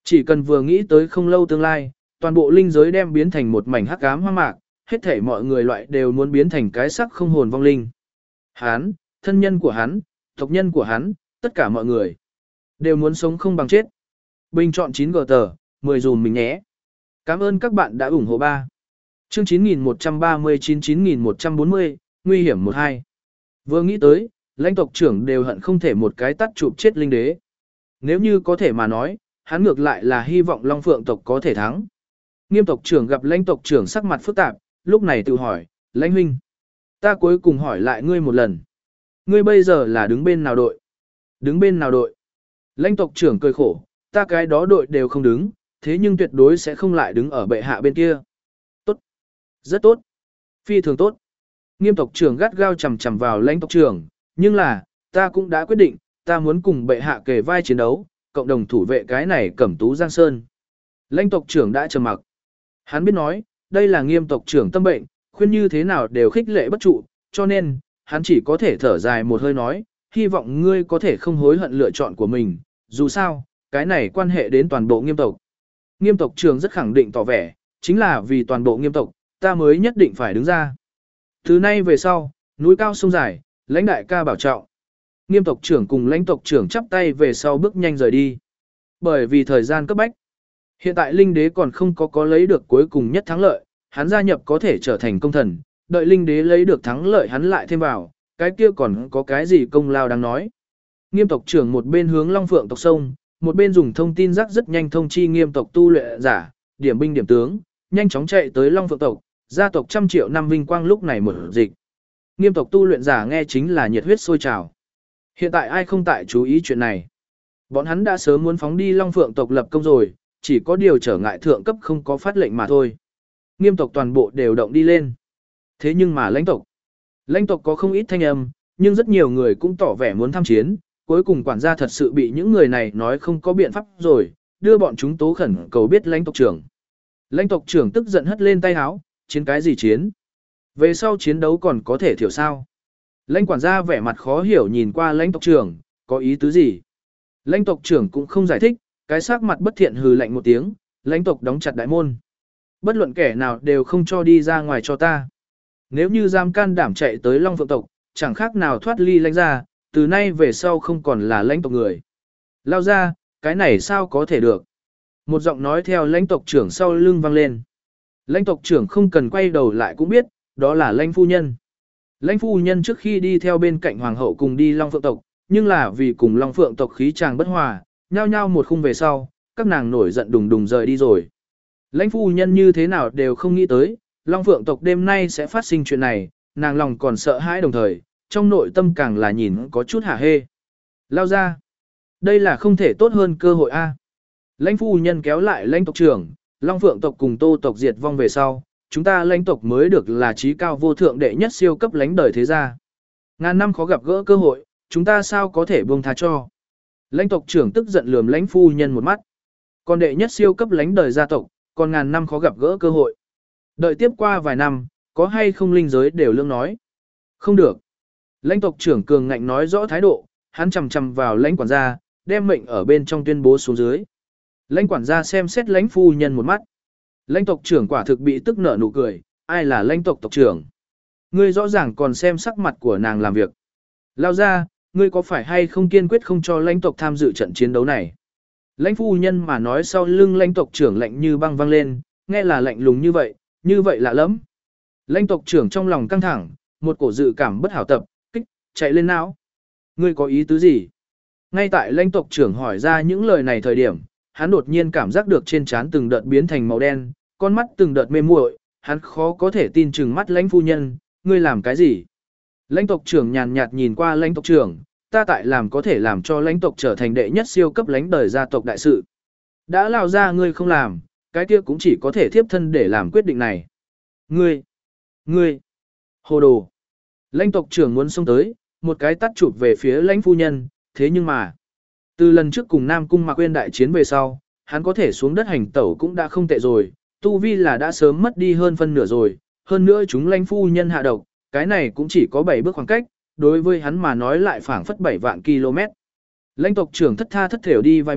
Chỉ cần vừa nghĩ tới không lâu tương lai, toàn bộ linh giới đem biến thành một mảnh hắc ám hoang mạc, hết thảy mọi người loại đều muốn biến thành cái sắc không hồn vong linh. Hắn, thân nhân của hắn, tộc nhân của hắn, tất cả mọi người đều muốn sống không bằng chết. Bình chọn chín g tờ, mười dùm mình nhé. Cảm ơn các bạn đã ủng hộ ba. Chương chín nghìn một trăm ba mươi chín chín nghìn một trăm bốn mươi, nguy hiểm một hai. Vừa nghĩ tới, lãnh tộc trưởng đều hận không thể một cái tắt chụp chết linh đế. Nếu như có thể mà nói, hắn ngược lại là hy vọng Long Phượng tộc có thể thắng. Nghiêm tộc trưởng gặp lãnh tộc trưởng sắc mặt phức tạp, lúc này tự hỏi, lãnh huynh. Ta cuối cùng hỏi lại ngươi một lần. Ngươi bây giờ là đứng bên nào đội? Đứng bên nào đội? Lãnh tộc trưởng cười khổ, ta cái đó đội đều không đứng, thế nhưng tuyệt đối sẽ không lại đứng ở bệ hạ bên kia. Tốt. Rất tốt. Phi thường tốt. Nghiêm tộc trưởng gắt gao chầm chầm vào lãnh tộc trưởng, nhưng là, ta cũng đã quyết định, ta muốn cùng bệ hạ kề vai chiến đấu, cộng đồng thủ vệ cái này Cẩm Tú Giang Sơn. Lãnh tộc trưởng đã trầm mặc. Hắn biết nói, đây là nghiêm tộc trưởng tâm bệnh, khuyên như thế nào đều khích lệ bất trụ, cho nên, hắn chỉ có thể thở dài một hơi nói, hy vọng ngươi có thể không hối hận lựa chọn của mình, dù sao, cái này quan hệ đến toàn bộ nghiêm tộc. Nghiêm tộc trưởng rất khẳng định tỏ vẻ, chính là vì toàn bộ nghiêm tộc, ta mới nhất định phải đứng ra. Từ nay về sau, núi cao sông dài, lãnh đại ca bảo trọng. Nghiêm tộc trưởng cùng lãnh tộc trưởng chắp tay về sau bước nhanh rời đi. Bởi vì thời gian cấp bách, hiện tại linh đế còn không có có lấy được cuối cùng nhất thắng lợi, hắn gia nhập có thể trở thành công thần, đợi linh đế lấy được thắng lợi hắn lại thêm vào, cái kia còn có cái gì công lao đáng nói. Nghiêm tộc trưởng một bên hướng Long Phượng tộc sông, một bên dùng thông tin rắc rất nhanh thông chi nghiêm tộc tu luyện giả, điểm binh điểm tướng, nhanh chóng chạy tới Long Phượng tộc, gia tộc trăm triệu năm vinh quang lúc này mở dịch. Nghiêm tộc tu luyện giả nghe chính là nhiệt huyết sôi trào. Hiện tại ai không tại chú ý chuyện này. Bọn hắn đã sớm muốn phóng đi Long Phượng tộc lập công rồi, chỉ có điều trở ngại thượng cấp không có phát lệnh mà thôi. Nghiêm tộc toàn bộ đều động đi lên. Thế nhưng mà lãnh tộc, lãnh tộc có không ít thanh âm, nhưng rất nhiều người cũng tỏ vẻ muốn tham chiến, cuối cùng quản gia thật sự bị những người này nói không có biện pháp rồi, đưa bọn chúng tố khẩn cầu biết lãnh tộc trưởng. Lãnh tộc trưởng tức giận hất lên tay áo, chiến cái gì chiến? Về sau chiến đấu còn có thể thiểu sao? Lãnh quản gia vẻ mặt khó hiểu nhìn qua lãnh tộc trưởng, có ý tứ gì? Lãnh tộc trưởng cũng không giải thích, cái sắc mặt bất thiện hừ lạnh một tiếng, lãnh tộc đóng chặt đại môn. Bất luận kẻ nào đều không cho đi ra ngoài cho ta. Nếu như dám can đảm chạy tới Long Phượng tộc, chẳng khác nào thoát ly lãnh gia, từ nay về sau không còn là lãnh tộc người. Lao ra, cái này sao có thể được? Một giọng nói theo lãnh tộc trưởng sau lưng vang lên. Lãnh tộc trưởng không cần quay đầu lại cũng biết, đó là lãnh phu nhân. Lãnh phu nhân trước khi đi theo bên cạnh hoàng hậu cùng đi Long Phượng tộc, nhưng là vì cùng Long Phượng tộc khí chàng bất hòa, nhao nhao một khung về sau, các nàng nổi giận đùng đùng rời đi rồi. Lãnh phu nhân như thế nào đều không nghĩ tới, Long Phượng tộc đêm nay sẽ phát sinh chuyện này, nàng lòng còn sợ hãi đồng thời, trong nội tâm càng là nhìn có chút hả hê. Lao ra, đây là không thể tốt hơn cơ hội a. Lãnh phu nhân kéo lại lãnh tộc trưởng, Long Phượng tộc cùng Tô tộc diệt vong về sau, chúng ta lãnh tộc mới được là trí cao vô thượng đệ nhất siêu cấp lãnh đời thế gia. Ngàn năm khó gặp gỡ cơ hội, chúng ta sao có thể buông tha cho. Lãnh tộc trưởng tức giận lườm lãnh phu nhân một mắt. Còn đệ nhất siêu cấp lãnh đời gia tộc, còn ngàn năm khó gặp gỡ cơ hội. Đợi tiếp qua vài năm, có hay không linh giới đều lương nói. Không được. Lãnh tộc trưởng cường ngạnh nói rõ thái độ, hắn chầm chầm vào lãnh quản gia, đem mệnh ở bên trong tuyên bố xuống dưới. Lãnh quản gia xem xét lãnh phu nhân một mắt. Lãnh tộc trưởng quả thực bị tức nở nụ cười, ai là lãnh tộc tộc trưởng? Ngươi rõ ràng còn xem sắc mặt của nàng làm việc. Lao ra, ngươi có phải hay không kiên quyết không cho lãnh tộc tham dự trận chiến đấu này? Lãnh phu nhân mà nói sau lưng lãnh tộc trưởng lạnh như băng văng lên, nghe là lạnh lùng như vậy, như vậy lạ lắm. Lãnh tộc trưởng trong lòng căng thẳng, một cổ dự cảm bất hảo tập, kích, chạy lên não. Ngươi có ý tứ gì? Ngay tại lãnh tộc trưởng hỏi ra những lời này thời điểm, hắn đột nhiên cảm giác được trên trán từng đợt biến thành màu đen, con mắt từng đợt mê muội, hắn khó có thể tin chừng mắt lãnh phu nhân, ngươi làm cái gì? Lãnh tộc trưởng nhàn nhạt nhìn qua lãnh tộc trưởng, ta tại làm có thể làm cho lãnh tộc trở thành đệ nhất siêu cấp lãnh đời gia tộc đại sự. Đã lao ra ngươi không làm, cái kia cũng chỉ có thể thiếp thân để làm quyết định này. Ngươi, ngươi, hồ đồ. Lãnh tộc trưởng muốn xông tới, một cái tắt chụp về phía lãnh phu nhân, thế nhưng mà, từ lần trước cùng Nam Cung Mạc Quyên đại chiến về sau, hắn có thể xuống đất hành tẩu cũng đã không tệ rồi, tu vi là đã sớm mất đi hơn phân nửa rồi, hơn nữa chúng lãnh phu nhân hạ độc, cái này cũng chỉ có bảy bước khoảng cách, đối với hắn mà nói lại phảng phất bảy vạn km. Lãnh tộc trưởng thất tha thất thểu đi vài bước,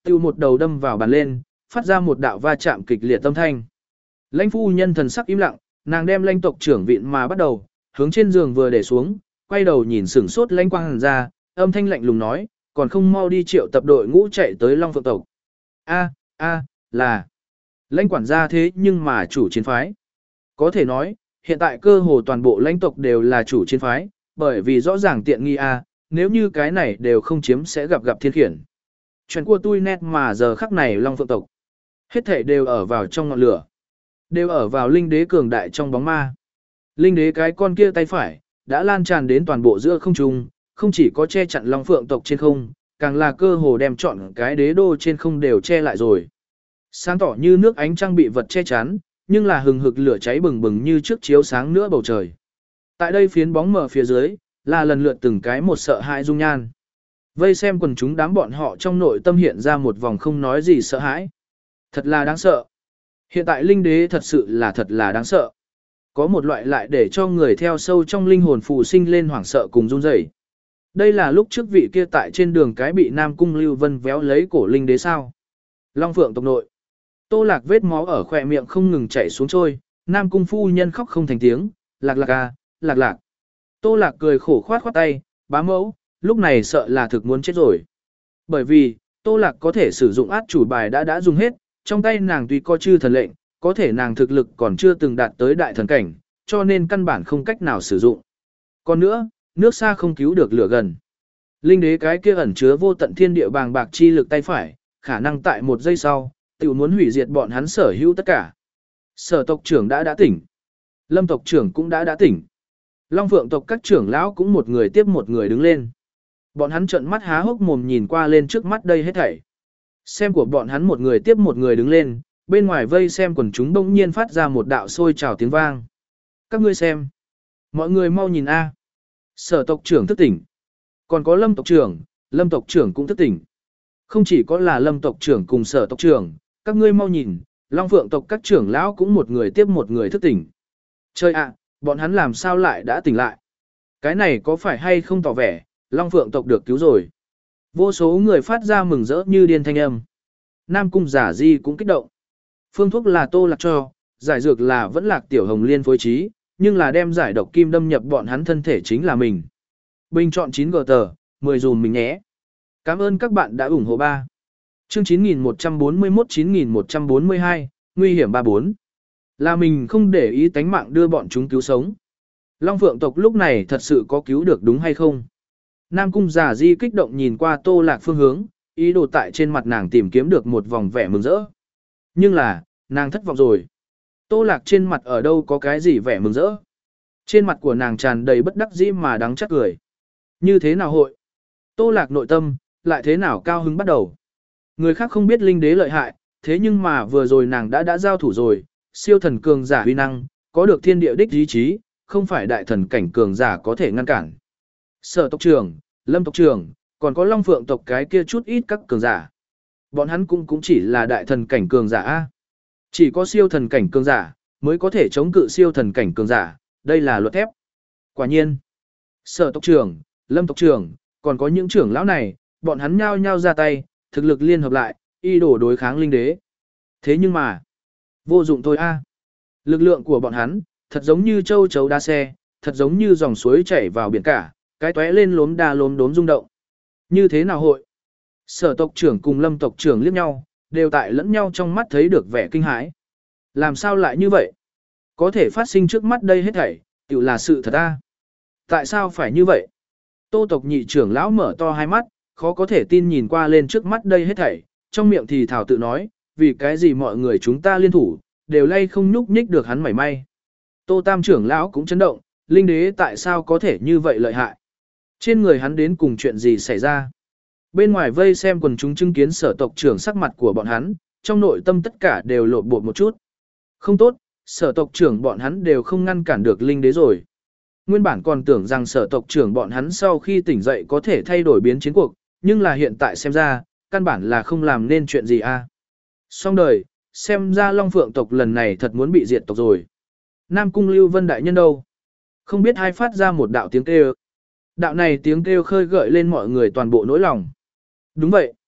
tiêu một đầu đâm vào bàn lên, phát ra một đạo va chạm kịch liệt âm thanh. Lãnh phu nhân thần sắc im lặng, nàng đem lãnh tộc trưởng vịn mà bắt đầu, hướng trên giường vừa để xuống, quay đầu nhìn sửng sốt lãnh quang hàn ra, âm thanh lạnh lùng nói, còn không mau đi triệu tập đội ngũ chạy tới Long Phượng tộc. A, a, là lãnh quản gia thế nhưng mà chủ chiến phái. Có thể nói, hiện tại cơ hồ toàn bộ lãnh tộc đều là chủ chiến phái, bởi vì rõ ràng tiện nghi a, nếu như cái này đều không chiếm sẽ gặp gặp thiên khiển. Chuyện của tôi nét mà giờ khắc này Long Phượng tộc. Hết thảy đều ở vào trong ngọn lửa. Đều ở vào linh đế cường đại trong bóng ma. Linh đế cái con kia tay phải, đã lan tràn đến toàn bộ giữa không trung, không chỉ có che chặn Long Phượng tộc trên không, càng là cơ hồ đem chọn cái đế đô trên không đều che lại rồi. Sáng tỏ như nước ánh trăng bị vật che chắn, nhưng là hừng hực lửa cháy bừng bừng như trước chiếu sáng nữa bầu trời. Tại đây phiến bóng mờ phía dưới, là lần lượt từng cái một sợ hãi dung nhan. Vây xem quần chúng đám bọn họ trong nội tâm hiện ra một vòng không nói gì sợ hãi. Thật là đáng sợ. Hiện tại linh đế thật sự là thật là đáng sợ. Có một loại lại để cho người theo sâu trong linh hồn phù sinh lên hoảng sợ cùng run rẩy. Đây là lúc trước vị kia tại trên đường cái bị Nam Cung Lưu Vân véo lấy cổ linh đế sao. Long Phượng tộc nội. Tô Lạc vết máu ở khỏe miệng không ngừng chảy xuống trôi, Nam Cung phu nhân khóc không thành tiếng, lạc lạc à, lạc lạc. Tô Lạc cười khổ khoát khoát tay, bá mẫu, lúc này sợ là thực muốn chết rồi. Bởi vì, Tô Lạc có thể sử dụng át chủ bài đã đã dùng hết, trong tay nàng tuy có chư thần lệnh, có thể nàng thực lực còn chưa từng đạt tới đại thần cảnh, cho nên căn bản không cách nào sử dụng. Còn nữa, nước xa không cứu được lửa gần. Linh đế cái kia ẩn chứa vô tận thiên địa bàng bạc chi lực tay phải, khả năng tại một giây sau, tiểu muốn hủy diệt bọn hắn sở hữu tất cả. Sở tộc trưởng đã đã tỉnh. Lâm tộc trưởng cũng đã đã tỉnh. Long Phượng tộc các trưởng lão cũng một người tiếp một người đứng lên. Bọn hắn trợn mắt há hốc mồm nhìn qua lên trước mắt đây hết thảy. Xem của bọn hắn một người tiếp một người đứng lên, bên ngoài vây xem quần chúng bỗng nhiên phát ra một đạo sôi trào tiếng vang. Các ngươi xem. Mọi người mau nhìn a. Sở tộc trưởng thức tỉnh. Còn có Lâm tộc trưởng, Lâm tộc trưởng cũng thức tỉnh. Không chỉ có là Lâm tộc trưởng cùng Sở tộc trưởng, các ngươi mau nhìn, Long Phượng tộc các trưởng lão cũng một người tiếp một người thức tỉnh. Trời ạ, bọn hắn làm sao lại đã tỉnh lại? Cái này có phải hay không tỏ vẻ, Long Phượng tộc được cứu rồi? Vô số người phát ra mừng rỡ như điên thanh âm. Nam Cung Giả Di cũng kích động. Phương thuốc là Tô Lạc cho, giải dược là vẫn Lạc Tiểu Hồng Liên phối trí, nhưng là đem giải độc kim đâm nhập bọn hắn thân thể chính là mình. Bình chọn chín gờ tờ, mười dùm mình nhé. Cảm ơn các bạn đã ủng hộ ba. Chương chín nghìn một trăm bốn mươi mốt chín nghìn một trăm bốn mươi hai, nguy hiểm ba bốn. Là mình không để ý tánh mạng đưa bọn chúng cứu sống. Long Phượng tộc lúc này thật sự có cứu được đúng hay không? Nam Cung Giả Di kích động nhìn qua Tô Lạc phương hướng, ý đồ tại trên mặt nàng tìm kiếm được một vòng vẻ mừng rỡ. Nhưng là, nàng thất vọng rồi. Tô Lạc trên mặt ở đâu có cái gì vẻ mừng rỡ. Trên mặt của nàng tràn đầy bất đắc dĩ mà đắng chắc cười. Như thế nào hội? Tô Lạc nội tâm, lại thế nào cao hứng bắt đầu. Người khác không biết linh đế lợi hại, thế nhưng mà vừa rồi nàng đã đã giao thủ rồi, siêu thần cường giả huy năng, có được thiên địa đích ý chí, không phải đại thần cảnh cường giả có thể ngăn cản. Sở tộc trưởng, Lâm tộc trưởng, còn có Long Phượng tộc cái kia chút ít các cường giả. Bọn hắn cũng cũng chỉ là đại thần cảnh cường giả a. Chỉ có siêu thần cảnh cường giả mới có thể chống cự siêu thần cảnh cường giả, đây là luật thép. Quả nhiên, Sở tộc trưởng, Lâm tộc trưởng, còn có những trưởng lão này, bọn hắn nhao nhao ra tay, thực lực liên hợp lại, y đổ đối kháng linh đế. Thế nhưng mà, vô dụng thôi a. Lực lượng của bọn hắn, thật giống như châu chấu đá xe, thật giống như dòng suối chảy vào biển cả, cái tóe lên lốm đa lốm đốm rung động. Như thế nào hội? Sở tộc trưởng cùng Lâm tộc trưởng liếc nhau, đều tại lẫn nhau trong mắt thấy được vẻ kinh hãi. Làm sao lại như vậy? Có thể phát sinh trước mắt đây hết thảy, tự là sự thật a. Tại sao phải như vậy? Tô tộc nhị trưởng lão mở to hai mắt, khó có thể tin nhìn qua lên trước mắt đây hết thảy, trong miệng thì thảo tự nói, vì cái gì mọi người chúng ta liên thủ, đều lay không nhúc nhích được hắn mảy may. Tô tam trưởng lão cũng chấn động, linh đế tại sao có thể như vậy lợi hại? Trên người hắn đến cùng chuyện gì xảy ra? Bên ngoài vây xem quần chúng chứng kiến Sở tộc trưởng sắc mặt của bọn hắn, trong nội tâm tất cả đều lộn bột một chút. Không tốt, Sở tộc trưởng bọn hắn đều không ngăn cản được linh đế rồi. Nguyên bản còn tưởng rằng Sở tộc trưởng bọn hắn sau khi tỉnh dậy có thể thay đổi biến chiến cuộc, nhưng là hiện tại xem ra, căn bản là không làm nên chuyện gì a. Xong đời, xem ra Long Phượng tộc lần này thật muốn bị diệt tộc rồi. Nam Cung Lưu Vân đại nhân đâu? Không biết ai phát ra một đạo tiếng kêu. Đạo này tiếng kêu khơi gợi lên mọi người toàn bộ nỗi lòng. Đúng vậy.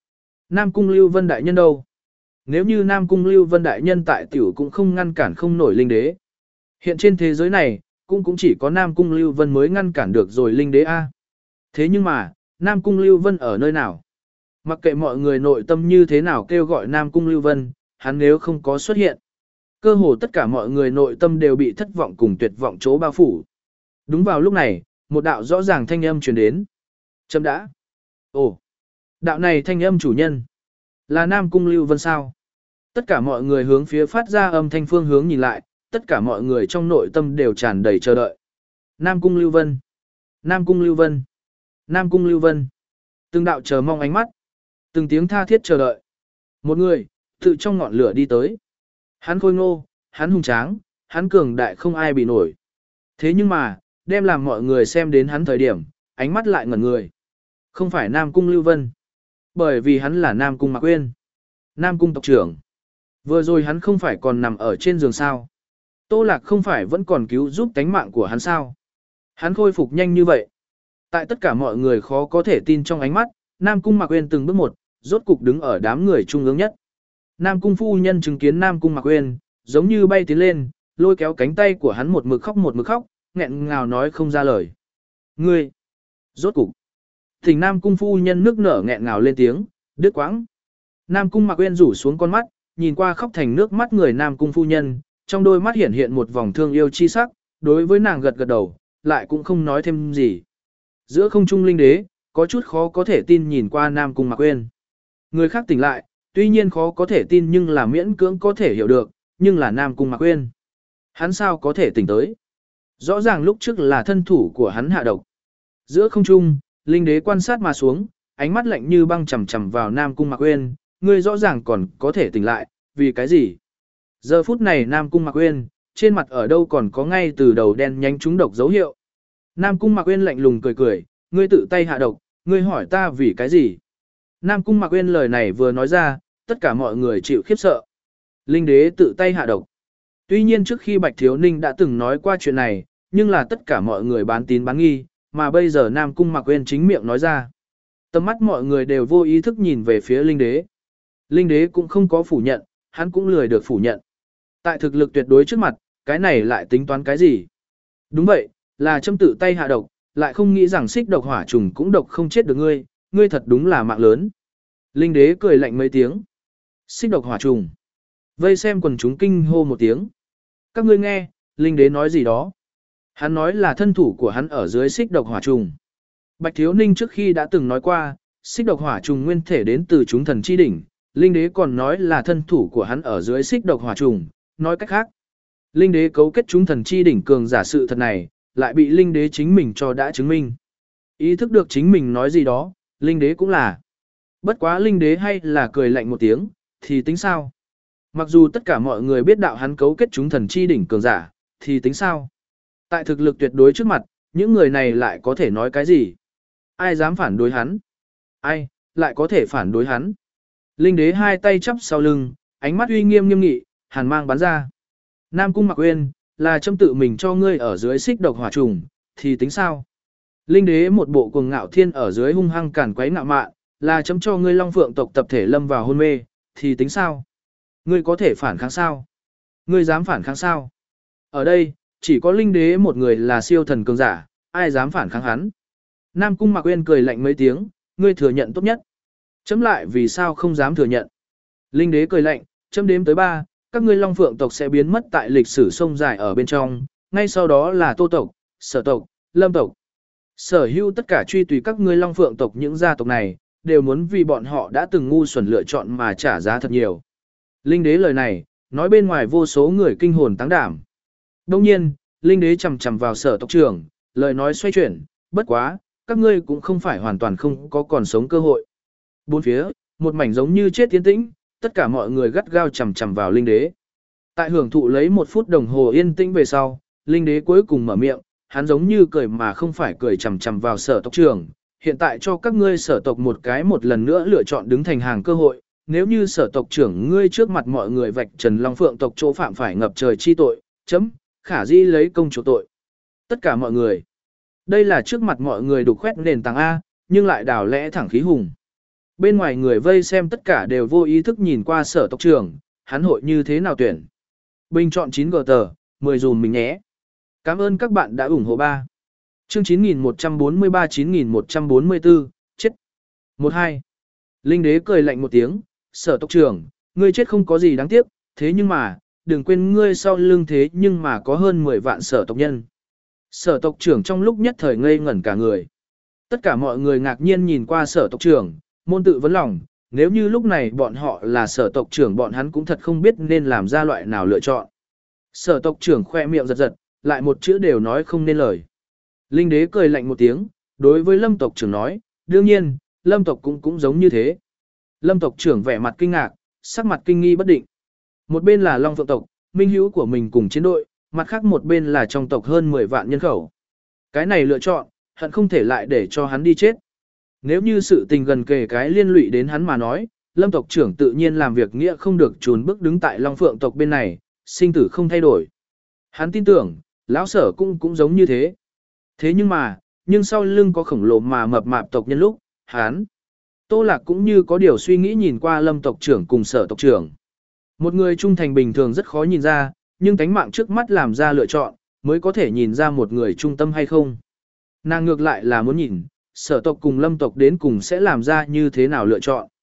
Nam Cung Lưu Vân đại nhân đâu? Nếu như Nam Cung Lưu Vân đại nhân tại tiểu cũng không ngăn cản không nổi linh đế. Hiện trên thế giới này, cũng cũng chỉ có Nam Cung Lưu Vân mới ngăn cản được rồi linh đế A. Thế nhưng mà, Nam Cung Lưu Vân ở nơi nào? Mặc kệ mọi người nội tâm như thế nào kêu gọi Nam Cung Lưu Vân, hắn nếu không có xuất hiện. Cơ hồ tất cả mọi người nội tâm đều bị thất vọng cùng tuyệt vọng chỗ bao phủ. Đúng vào lúc này, một đạo rõ ràng thanh âm truyền đến. Chấm đã. Ồ, đạo này thanh âm chủ nhân. Là Nam Cung Lưu Vân sao? Tất cả mọi người hướng phía phát ra âm thanh phương hướng nhìn lại, tất cả mọi người trong nội tâm đều tràn đầy chờ đợi. Nam Cung Lưu Vân. Nam Cung Lưu Vân. Nam Cung Lưu Vân. Từng đạo chờ mong ánh mắt. Từng tiếng tha thiết chờ đợi. Một người, tự trong ngọn lửa đi tới. Hắn khôi ngô, hắn hùng tráng, hắn cường đại không ai bị nổi. Thế nhưng mà, đem làm mọi người xem đến hắn thời điểm, ánh mắt lại ngẩn người. Không phải Nam Cung Lưu Vân. Bởi vì hắn là Nam Cung Mạc Uyên. Nam Cung tộc trưởng. Vừa rồi hắn không phải còn nằm ở trên giường sao. Tô Lạc không phải vẫn còn cứu giúp tánh mạng của hắn sao. Hắn khôi phục nhanh như vậy. Tại tất cả mọi người khó có thể tin trong ánh mắt, Nam Cung Mạc Uyên từng bước một, rốt cục đứng ở đám người trung ương nhất. Nam Cung phu nhân chứng kiến Nam Cung Mạc Uyên, giống như bay tiến lên, lôi kéo cánh tay của hắn một mực khóc một mực khóc, nghẹn ngào nói không ra lời. Ngươi! Rốt cục! Thỉnh Nam Cung phu nhân nước nở nghẹn ngào lên tiếng, đứt quãng. Nam Cung Mạc Uyên rủ xuống con mắt, nhìn qua khóc thành nước mắt người Nam Cung phu nhân, trong đôi mắt hiện hiện một vòng thương yêu chi sắc, đối với nàng gật gật đầu, lại cũng không nói thêm gì. Giữa không trung linh đế, có chút khó có thể tin nhìn qua Nam Cung Mạc Uyên. Người khác tỉnh lại, tuy nhiên khó có thể tin nhưng là miễn cưỡng có thể hiểu được, nhưng là Nam Cung Mạc Uyên. Hắn sao có thể tỉnh tới? Rõ ràng lúc trước là thân thủ của hắn hạ độc. Giữa không trung, linh đế quan sát mà xuống, ánh mắt lạnh như băng chằm chằm vào Nam Cung Mạc Uyên, ngươi rõ ràng còn có thể tỉnh lại, vì cái gì? Giờ phút này Nam Cung Mạc Uyên, trên mặt ở đâu còn có ngay từ đầu đen nhánh trúng độc dấu hiệu. Nam Cung Mạc Uyên lạnh lùng cười cười, ngươi tự tay hạ độc, ngươi hỏi ta vì cái gì? Nam Cung Mạc Uyên lời này vừa nói ra, tất cả mọi người chịu khiếp sợ. Linh đế tự tay hạ độc. Tuy nhiên trước khi Bạch Thiếu Ninh đã từng nói qua chuyện này, nhưng là tất cả mọi người bán tín bán nghi, mà bây giờ Nam Cung Mạc Uyên chính miệng nói ra. Tầm mắt mọi người đều vô ý thức nhìn về phía Linh đế. Linh đế cũng không có phủ nhận, hắn cũng lười được phủ nhận. Tại thực lực tuyệt đối trước mặt, cái này lại tính toán cái gì? Đúng vậy, là châm tự tay hạ độc, lại không nghĩ rằng xích độc hỏa trùng cũng độc không chết được ngươi, ngươi thật đúng là mạng lớn. Linh đế cười lạnh mấy tiếng. Xích độc hỏa trùng. Vây xem quần chúng kinh hô một tiếng. Các ngươi nghe, Linh đế nói gì đó. Hắn nói là thân thủ của hắn ở dưới xích độc hỏa trùng. Bạch Thiếu Ninh trước khi đã từng nói qua, xích độc hỏa trùng nguyên thể đến từ chúng thần chi đỉnh. Linh đế còn nói là thân thủ của hắn ở dưới xích độc hỏa trùng. Nói cách khác, Linh đế cấu kết chúng thần chi đỉnh cường giả sự thật này, lại bị Linh đế chính mình cho đã chứng minh. Ý thức được chính mình nói gì đó, Linh đế cũng là. Bất quá Linh đế hay là cười lạnh một tiếng, thì tính sao? Mặc dù tất cả mọi người biết đạo hắn cấu kết chúng thần chi đỉnh cường giả, thì tính sao? Tại thực lực tuyệt đối trước mặt, những người này lại có thể nói cái gì? Ai dám phản đối hắn? Ai, lại có thể phản đối hắn? Linh đế hai tay chắp sau lưng, ánh mắt uy nghiêm nghiêm nghị, hàn mang bắn ra. Nam Cung Mạc Uyên, là châm tự mình cho ngươi ở dưới xích độc hỏa trùng, thì tính sao? Linh đế một bộ cuồng ngạo thiên ở dưới hung hăng cản quấy ngạo mạn, là chấm cho ngươi Long Phượng tộc tập thể lâm vào hôn mê, thì tính sao? Ngươi có thể phản kháng sao? Ngươi dám phản kháng sao? Ở đây, chỉ có Linh đế một người là siêu thần cường giả, ai dám phản kháng hắn? Nam Cung Mạc Uyên cười lạnh mấy tiếng, ngươi thừa nhận tốt nhất. Chấm lại vì sao không dám thừa nhận? Linh đế cười lạnh, chấm đếm tới ba, các ngươi Long Phượng tộc sẽ biến mất tại lịch sử sông dài ở bên trong, ngay sau đó là Tô tộc, Sở tộc, Lâm tộc. Sở hữu tất cả truy tùy các ngươi Long Phượng tộc những gia tộc này, đều muốn vì bọn họ đã từng ngu xuẩn lựa chọn mà trả giá thật nhiều. Linh đế lời này, nói bên ngoài vô số người kinh hồn táng đảm. Đông nhiên, Linh đế chầm chầm vào Sở tộc trưởng, lời nói xoay chuyển, bất quá, các ngươi cũng không phải hoàn toàn không có còn sống cơ hội. Bốn phía, một mảnh giống như chết tiến tĩnh, tất cả mọi người gắt gao chầm chầm vào Linh đế. Tại hưởng thụ lấy một phút đồng hồ yên tĩnh về sau, Linh đế cuối cùng mở miệng, hắn giống như cười mà không phải cười chầm chầm vào Sở tộc trưởng. Hiện tại cho các ngươi Sở tộc một cái một lần nữa lựa chọn đứng thành hàng cơ hội, nếu như Sở tộc trưởng ngươi trước mặt mọi người vạch trần Long Phượng tộc chỗ phạm phải ngập trời chi tội, chấm, khả dĩ lấy công chủ tội. Tất cả mọi người. Đây là trước mặt mọi người đục khoét nền tảng A, nhưng lại đào lẽ thẳng khí hùng. Bên ngoài người vây xem tất cả đều vô ý thức nhìn qua sở tộc trưởng, hắn hội như thế nào tuyển. Bình chọn chín gờ tờ, mười dùm mình nhé. Cảm ơn các bạn đã ủng hộ ba. Chương chín nghìn một trăm bốn mươi ba chín nghìn một trăm bốn mươi tư, chết. một hai. Linh đế cười lạnh một tiếng, sở tộc trưởng, ngươi chết không có gì đáng tiếc, thế nhưng mà, đừng quên ngươi sau lưng thế nhưng mà có hơn mười vạn sở tộc nhân. Sở tộc trưởng trong lúc nhất thời ngây ngẩn cả người. Tất cả mọi người ngạc nhiên nhìn qua sở tộc trưởng, môn tự vấn lòng, nếu như lúc này bọn họ là sở tộc trưởng bọn hắn cũng thật không biết nên làm ra loại nào lựa chọn. Sở tộc trưởng khoe miệng giật giật, lại một chữ đều nói không nên lời. Linh đế cười lạnh một tiếng, đối với lâm tộc trưởng nói, đương nhiên, lâm tộc cũng cũng giống như thế. Lâm tộc trưởng vẻ mặt kinh ngạc, sắc mặt kinh nghi bất định. Một bên là Long Phượng tộc, minh hữu của mình cùng chiến đội, mặt khác một bên là trong tộc hơn mười vạn nhân khẩu. Cái này lựa chọn, hận không thể lại để cho hắn đi chết. Nếu như sự tình gần kề cái liên lụy đến hắn mà nói, lâm tộc trưởng tự nhiên làm việc nghĩa không được trốn bước đứng tại Long Phượng tộc bên này, sinh tử không thay đổi. Hắn tin tưởng, lão sở cũng cũng giống như thế. Thế nhưng mà, nhưng sau lưng có khổng lồ mà mập mạp tộc nhân lúc, hắn, Tô Lạc cũng như có điều suy nghĩ nhìn qua lâm tộc trưởng cùng sở tộc trưởng. Một người trung thành bình thường rất khó nhìn ra, nhưng tánh mạng trước mắt làm ra lựa chọn, mới có thể nhìn ra một người trung tâm hay không. Nàng ngược lại là muốn nhìn, sở tộc cùng lâm tộc đến cùng sẽ làm ra như thế nào lựa chọn.